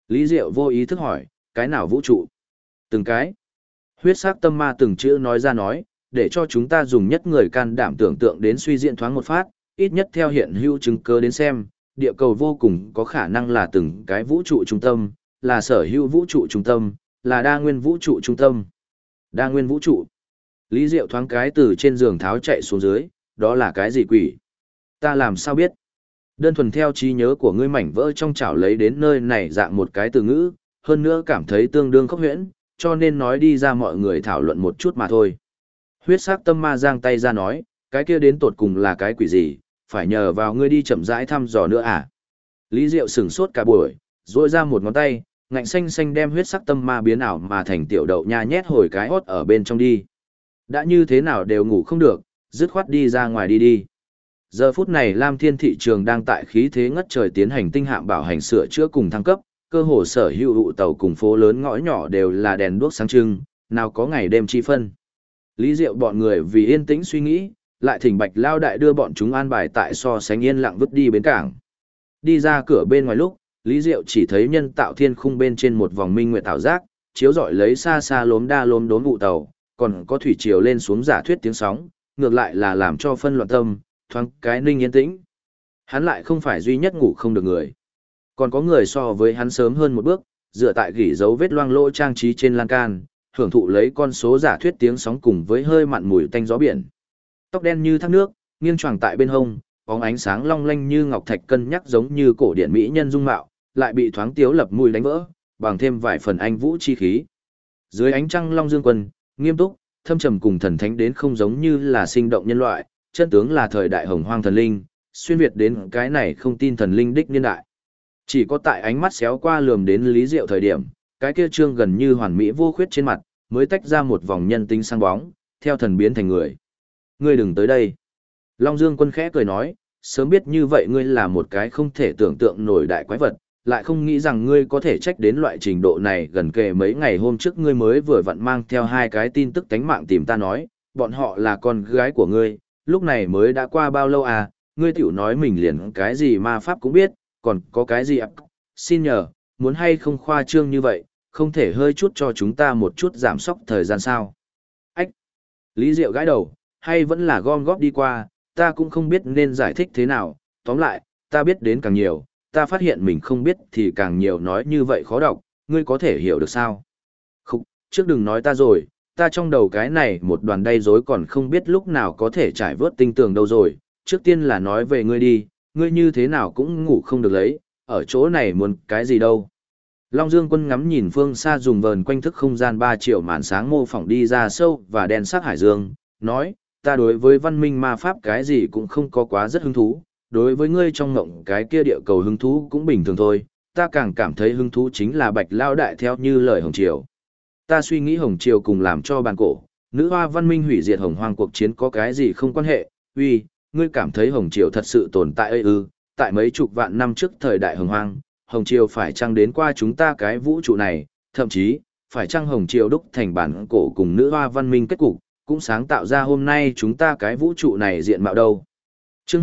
Lý Diệu vô ý thức hỏi, cái nào vũ trụ? Từng cái. Huyết sắc tâm ma từng chữ nói ra nói, để cho chúng ta dùng nhất người can đảm tưởng tượng đến suy diễn thoáng một phát, ít nhất theo hiện hữu chứng cứ đến xem, địa cầu vô cùng có khả năng là từng cái vũ trụ trung tâm, là sở hữu vũ trụ trung tâm, là đa nguyên vũ trụ trung tâm. Đa nguyên vũ trụ. Lý Diệu thoáng cái từ trên giường tháo chạy xuống dưới, đó là cái gì quỷ? Ta làm sao biết? Đơn thuần theo trí nhớ của ngươi mảnh vỡ trong chảo lấy đến nơi này dạng một cái từ ngữ, hơn nữa cảm thấy tương đương khốc huyễn, cho nên nói đi ra mọi người thảo luận một chút mà thôi. Huyết sắc tâm ma giang tay ra nói, cái kia đến tột cùng là cái quỷ gì, phải nhờ vào ngươi đi chậm rãi thăm dò nữa à? Lý Diệu sửng sốt cả buổi, rỗi ra một ngón tay, ngạnh xanh xanh đem huyết sắc tâm ma biến ảo mà thành tiểu đậu nha nhét hồi cái hót ở bên trong đi. Đã như thế nào đều ngủ không được, dứt khoát đi ra ngoài đi đi. Giờ phút này Lam Thiên thị trường đang tại khí thế ngất trời tiến hành tinh hạm bảo hành sửa chữa cùng thăng cấp, cơ hồ sở hữu ụ tàu cùng phố lớn ngõ nhỏ đều là đèn đuốc sáng trưng, nào có ngày đêm chi phân. Lý Diệu bọn người vì yên tĩnh suy nghĩ, lại thỉnh Bạch Lao Đại đưa bọn chúng an bài tại so sánh yên lặng vứt đi bến cảng. Đi ra cửa bên ngoài lúc, Lý Diệu chỉ thấy nhân tạo thiên khung bên trên một vòng minh nguyệt tạo giác, chiếu rọi lấy xa xa lốm đa lốm đốm ụ tàu, còn có thủy triều lên xuống giả thuyết tiếng sóng, ngược lại là làm cho phân loạn tâm, thoáng cái ninh yên tĩnh. Hắn lại không phải duy nhất ngủ không được người. Còn có người so với hắn sớm hơn một bước, dựa tại gỉ dấu vết loang lỗ trang trí trên lan can, hưởng thụ lấy con số giả thuyết tiếng sóng cùng với hơi mặn mùi tanh gió biển. Tóc đen như thác nước, nghiêng choàng tại bên hông, bóng ánh sáng long lanh như ngọc thạch cân nhắc giống như cổ điển mỹ nhân dung mạo, lại bị thoáng tiếu lập mùi đánh vỡ, bằng thêm vài phần anh vũ chi khí. Dưới ánh trăng long dương quân, nghiêm túc, thâm trầm cùng thần thánh đến không giống như là sinh động nhân loại, chân tướng là thời đại hồng hoang thần linh, xuyên việt đến cái này không tin thần linh đích niên đại. Chỉ có tại ánh mắt xéo qua lườm đến Lý Diệu thời điểm, cái kia trương gần như hoàn mỹ vô khuyết trên mặt, mới tách ra một vòng nhân tính sang bóng, theo thần biến thành người. Ngươi đừng tới đây. Long Dương Quân khẽ cười nói, sớm biết như vậy ngươi là một cái không thể tưởng tượng nổi đại quái vật, lại không nghĩ rằng ngươi có thể trách đến loại trình độ này. Gần kề mấy ngày hôm trước ngươi mới vừa vặn mang theo hai cái tin tức tánh mạng tìm ta nói, bọn họ là con gái của ngươi, lúc này mới đã qua bao lâu à, ngươi tiểu nói mình liền cái gì ma pháp cũng biết, còn có cái gì ạ, xin nhờ, muốn hay không khoa trương như vậy, không thể hơi chút cho chúng ta một chút giảm sốc thời gian sao. Ách! Lý Diệu gãi đầu, hay vẫn là gom góp đi qua, ta cũng không biết nên giải thích thế nào, tóm lại, ta biết đến càng nhiều, ta phát hiện mình không biết thì càng nhiều, nói như vậy khó đọc, ngươi có thể hiểu được sao? Không, trước đừng nói ta rồi, ta trong đầu cái này một đoàn đầy rối còn không biết lúc nào có thể trải vớt tinh tường đâu rồi, trước tiên là nói về ngươi đi, ngươi như thế nào cũng ngủ không được lấy, ở chỗ này muốn cái gì đâu. Long Dương Quân ngắm nhìn phương xa dùng vờn quanh thức không gian 3 triệu màn sáng mô phỏng đi ra sâu và đen sắc hải dương, nói, ta đối với văn minh ma pháp cái gì cũng không có quá rất hứng thú, đối với ngươi trong ngộng cái kia địa cầu hứng thú cũng bình thường thôi, ta càng cảm thấy hứng thú chính là Bạch Lao Đại theo như lời Hồng Triều. Ta suy nghĩ Hồng Triều cùng làm cho bàn cổ, nữ hoa văn minh hủy diệt hồng hoang cuộc chiến có cái gì không quan hệ, uy, ngươi cảm thấy Hồng Triều thật sự tồn tại ư? Tại mấy chục vạn năm trước thời đại hồng hoang, Hồng Triều phải chăng đến qua chúng ta cái vũ trụ này, thậm chí, phải chăng Hồng Triều đúc thành bản cổ cùng nữ hoa văn minh kết cục, cũng sáng tạo ra hôm nay chúng ta cái vũ trụ này diện mạo đâu. Chương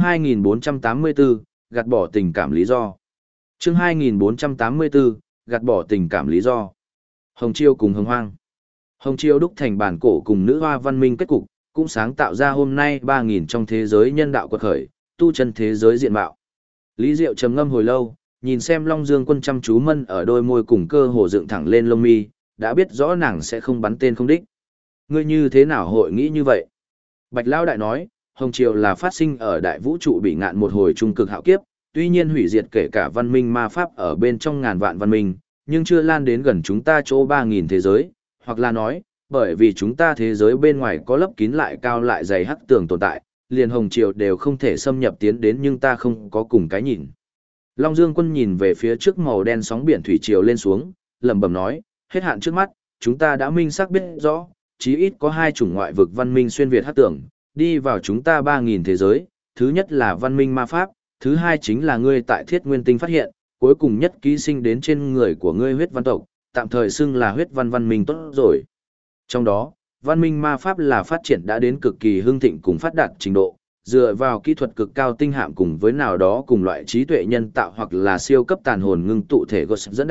2484, gạt bỏ tình cảm lý do. Chương 2484, gạt bỏ tình cảm lý do. Hồng Triều cùng hồng hoang. Hồng Triều đúc thành bản cổ cùng nữ hoa văn minh kết cục, cũng sáng tạo ra hôm nay 3.000 trong thế giới nhân đạo quật khởi, tu chân thế giới diện mạo. Lý Diệu trầm ngâm hồi lâu, nhìn xem Long Dương Quân chăm chú mân ở đôi môi cùng cơ hồ dựng thẳng lên lông mi, đã biết rõ nàng sẽ không bắn tên không đích. Ngươi như thế nào hội nghĩ như vậy? Bạch Lão Đại nói, Hồng Triều là phát sinh ở đại vũ trụ bị ngạn một hồi trung cực hạo kiếp, tuy nhiên hủy diệt kể cả văn minh ma pháp ở bên trong ngàn vạn văn minh, nhưng chưa lan đến gần chúng ta chỗ 3.000 thế giới, hoặc là nói, bởi vì chúng ta thế giới bên ngoài có lấp kín lại cao lại dày hắc tường tồn tại, liền Hồng Triều đều không thể xâm nhập tiến đến, nhưng ta không có cùng cái nhìn. Long Dương Quân nhìn về phía trước màu đen sóng biển thủy triều lên xuống, lẩm bẩm nói, hết hạn trước mắt, chúng ta đã minh xác biết rõ, chí ít có 2 chủng ngoại vực văn minh xuyên việt hắc tường, đi vào chúng ta 3.000 thế giới, thứ nhất là văn minh ma pháp, thứ hai chính là ngươi tại Thiết Nguyên Tinh phát hiện, cuối cùng nhất ký sinh đến trên người của ngươi huyết văn tộc, tạm thời xưng là huyết văn văn minh tốt rồi. Trong đó, văn minh ma pháp là phát triển đã đến cực kỳ hưng thịnh cùng phát đạt trình độ, dựa vào kỹ thuật cực cao tinh hạm cùng với nào đó cùng loại trí tuệ nhân tạo hoặc là siêu cấp tàn hồn ngưng tụ thể gột dẫn đạo,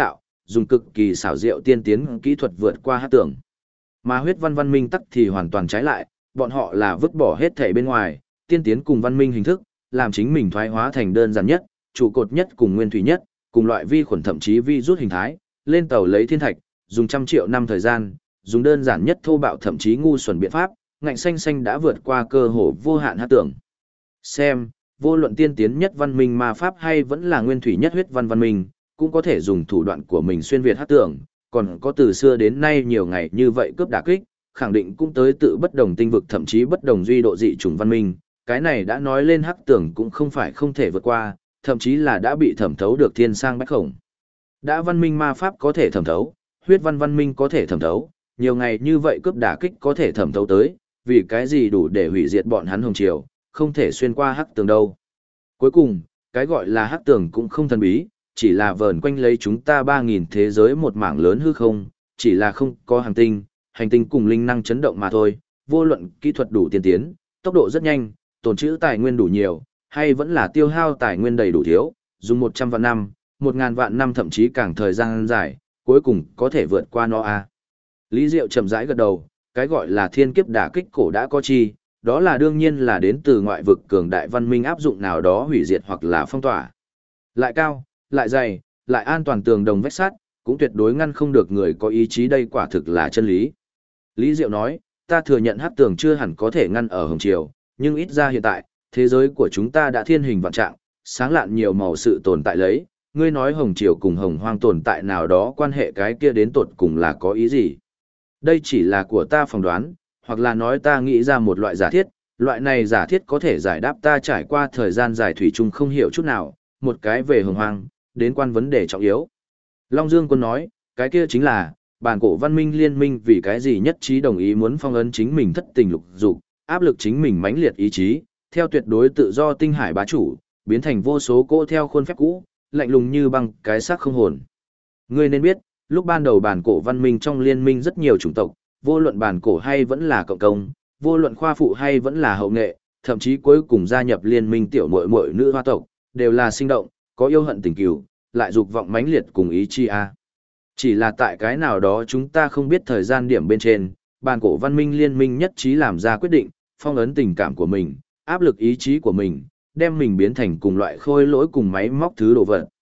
dùng cực kỳ xảo diệu tiên tiến kỹ thuật vượt qua hắc tường. Mà huyết văn minh tắc thì hoàn toàn trái lại, bọn họ là vứt bỏ hết thảy bên ngoài, tiên tiến cùng văn minh hình thức, làm chính mình thoái hóa thành đơn giản nhất, trụ cột nhất cùng nguyên thủy nhất, cùng loại vi khuẩn thậm chí vi rút hình thái, lên tàu lấy thiên thạch, dùng trăm triệu năm thời gian, dùng đơn giản nhất thô bạo thậm chí ngu xuẩn biện pháp, ngạnh xanh xanh đã vượt qua cơ hồ vô hạn hắc tưởng. Xem, vô luận tiên tiến nhất văn minh ma pháp hay vẫn là nguyên thủy nhất huyết văn minh, cũng có thể dùng thủ đoạn của mình xuyên việt hắc tưởng, còn có từ xưa đến nay nhiều ngày như vậy cướp đả kích, khẳng định cũng tới tự bất đồng tinh vực thậm chí bất đồng duy độ dị chủng văn minh, cái này đã nói lên hắc tưởng cũng không phải không thể vượt qua, thậm chí là đã bị thẩm thấu được thiên sang bách khổng. Đã văn minh ma pháp có thể thẩm thấu, huyết văn minh có thể thẩm thấu, nhiều ngày như vậy cướp đả kích có thể thẩm thấu tới, vì cái gì đủ để hủy diệt bọn hắn hồng triều, không thể xuyên qua hắc tường đâu. Cuối cùng, cái gọi là hắc tường cũng không thần bí, chỉ là vờn quanh lấy chúng ta 3.000 thế giới một mảng lớn hư không, chỉ là không có hành tinh cùng linh năng chấn động mà thôi, vô luận kỹ thuật đủ tiên tiến, tốc độ rất nhanh, tồn trữ tài nguyên đủ nhiều, hay vẫn là tiêu hao tài nguyên đầy đủ thiếu, dùng 100 vạn năm, 1.000 vạn năm thậm chí càng thời gian dài, cuối cùng có thể vượt qua nó à. Lý Diệu chậm rãi gật đầu, cái gọi là thiên kiếp đả kích cổ đã có chi, đó là đương nhiên là đến từ ngoại vực cường đại văn minh áp dụng nào đó hủy diệt hoặc là phong tỏa. Lại cao, lại dày, lại an toàn tường đồng vách sắt, cũng tuyệt đối ngăn không được người có ý chí, đây quả thực là chân lý. Lý Diệu nói, ta thừa nhận hắc tường chưa hẳn có thể ngăn ở Hồng Triều, nhưng ít ra hiện tại, thế giới của chúng ta đã thiên hình vạn trạng, sáng lạn nhiều màu sự tồn tại lấy, ngươi nói Hồng Triều cùng Hồng Hoang tồn tại nào đó quan hệ cái kia đến tột cùng là có ý gì? Đây chỉ là của ta phỏng đoán, hoặc là nói ta nghĩ ra một loại giả thiết, loại này giả thiết có thể giải đáp ta trải qua thời gian dài thủy chung không hiểu chút nào, một cái về Hồng Hoang, đến quan vấn đề trọng yếu. Long Dương Quân nói, cái kia chính là, bản cổ văn minh liên minh vì cái gì nhất trí đồng ý muốn phong ấn chính mình thất tình lục dục, áp lực chính mình mãnh liệt ý chí, theo tuyệt đối tự do tinh hải bá chủ, biến thành vô số cỗ theo khuôn phép cũ, lạnh lùng như băng cái xác không hồn. Ngươi nên biết, lúc ban đầu bản cổ văn minh trong liên minh rất nhiều chủng tộc, vô luận bản cổ hay vẫn là cộng công, vô luận khoa phụ hay vẫn là hậu nghệ, thậm chí cuối cùng gia nhập liên minh tiểu muội muội nữ hoa tộc, đều là sinh động, có yêu hận tình cừu, lại dục vọng mãnh liệt cùng ý chi a. Chỉ là tại cái nào đó chúng ta không biết thời gian điểm bên trên, bản cổ văn minh liên minh nhất trí làm ra quyết định, phong ấn tình cảm của mình, áp lực ý chí của mình, đem mình biến thành cùng loại khôi lỗi cùng máy móc thứ đồ vật,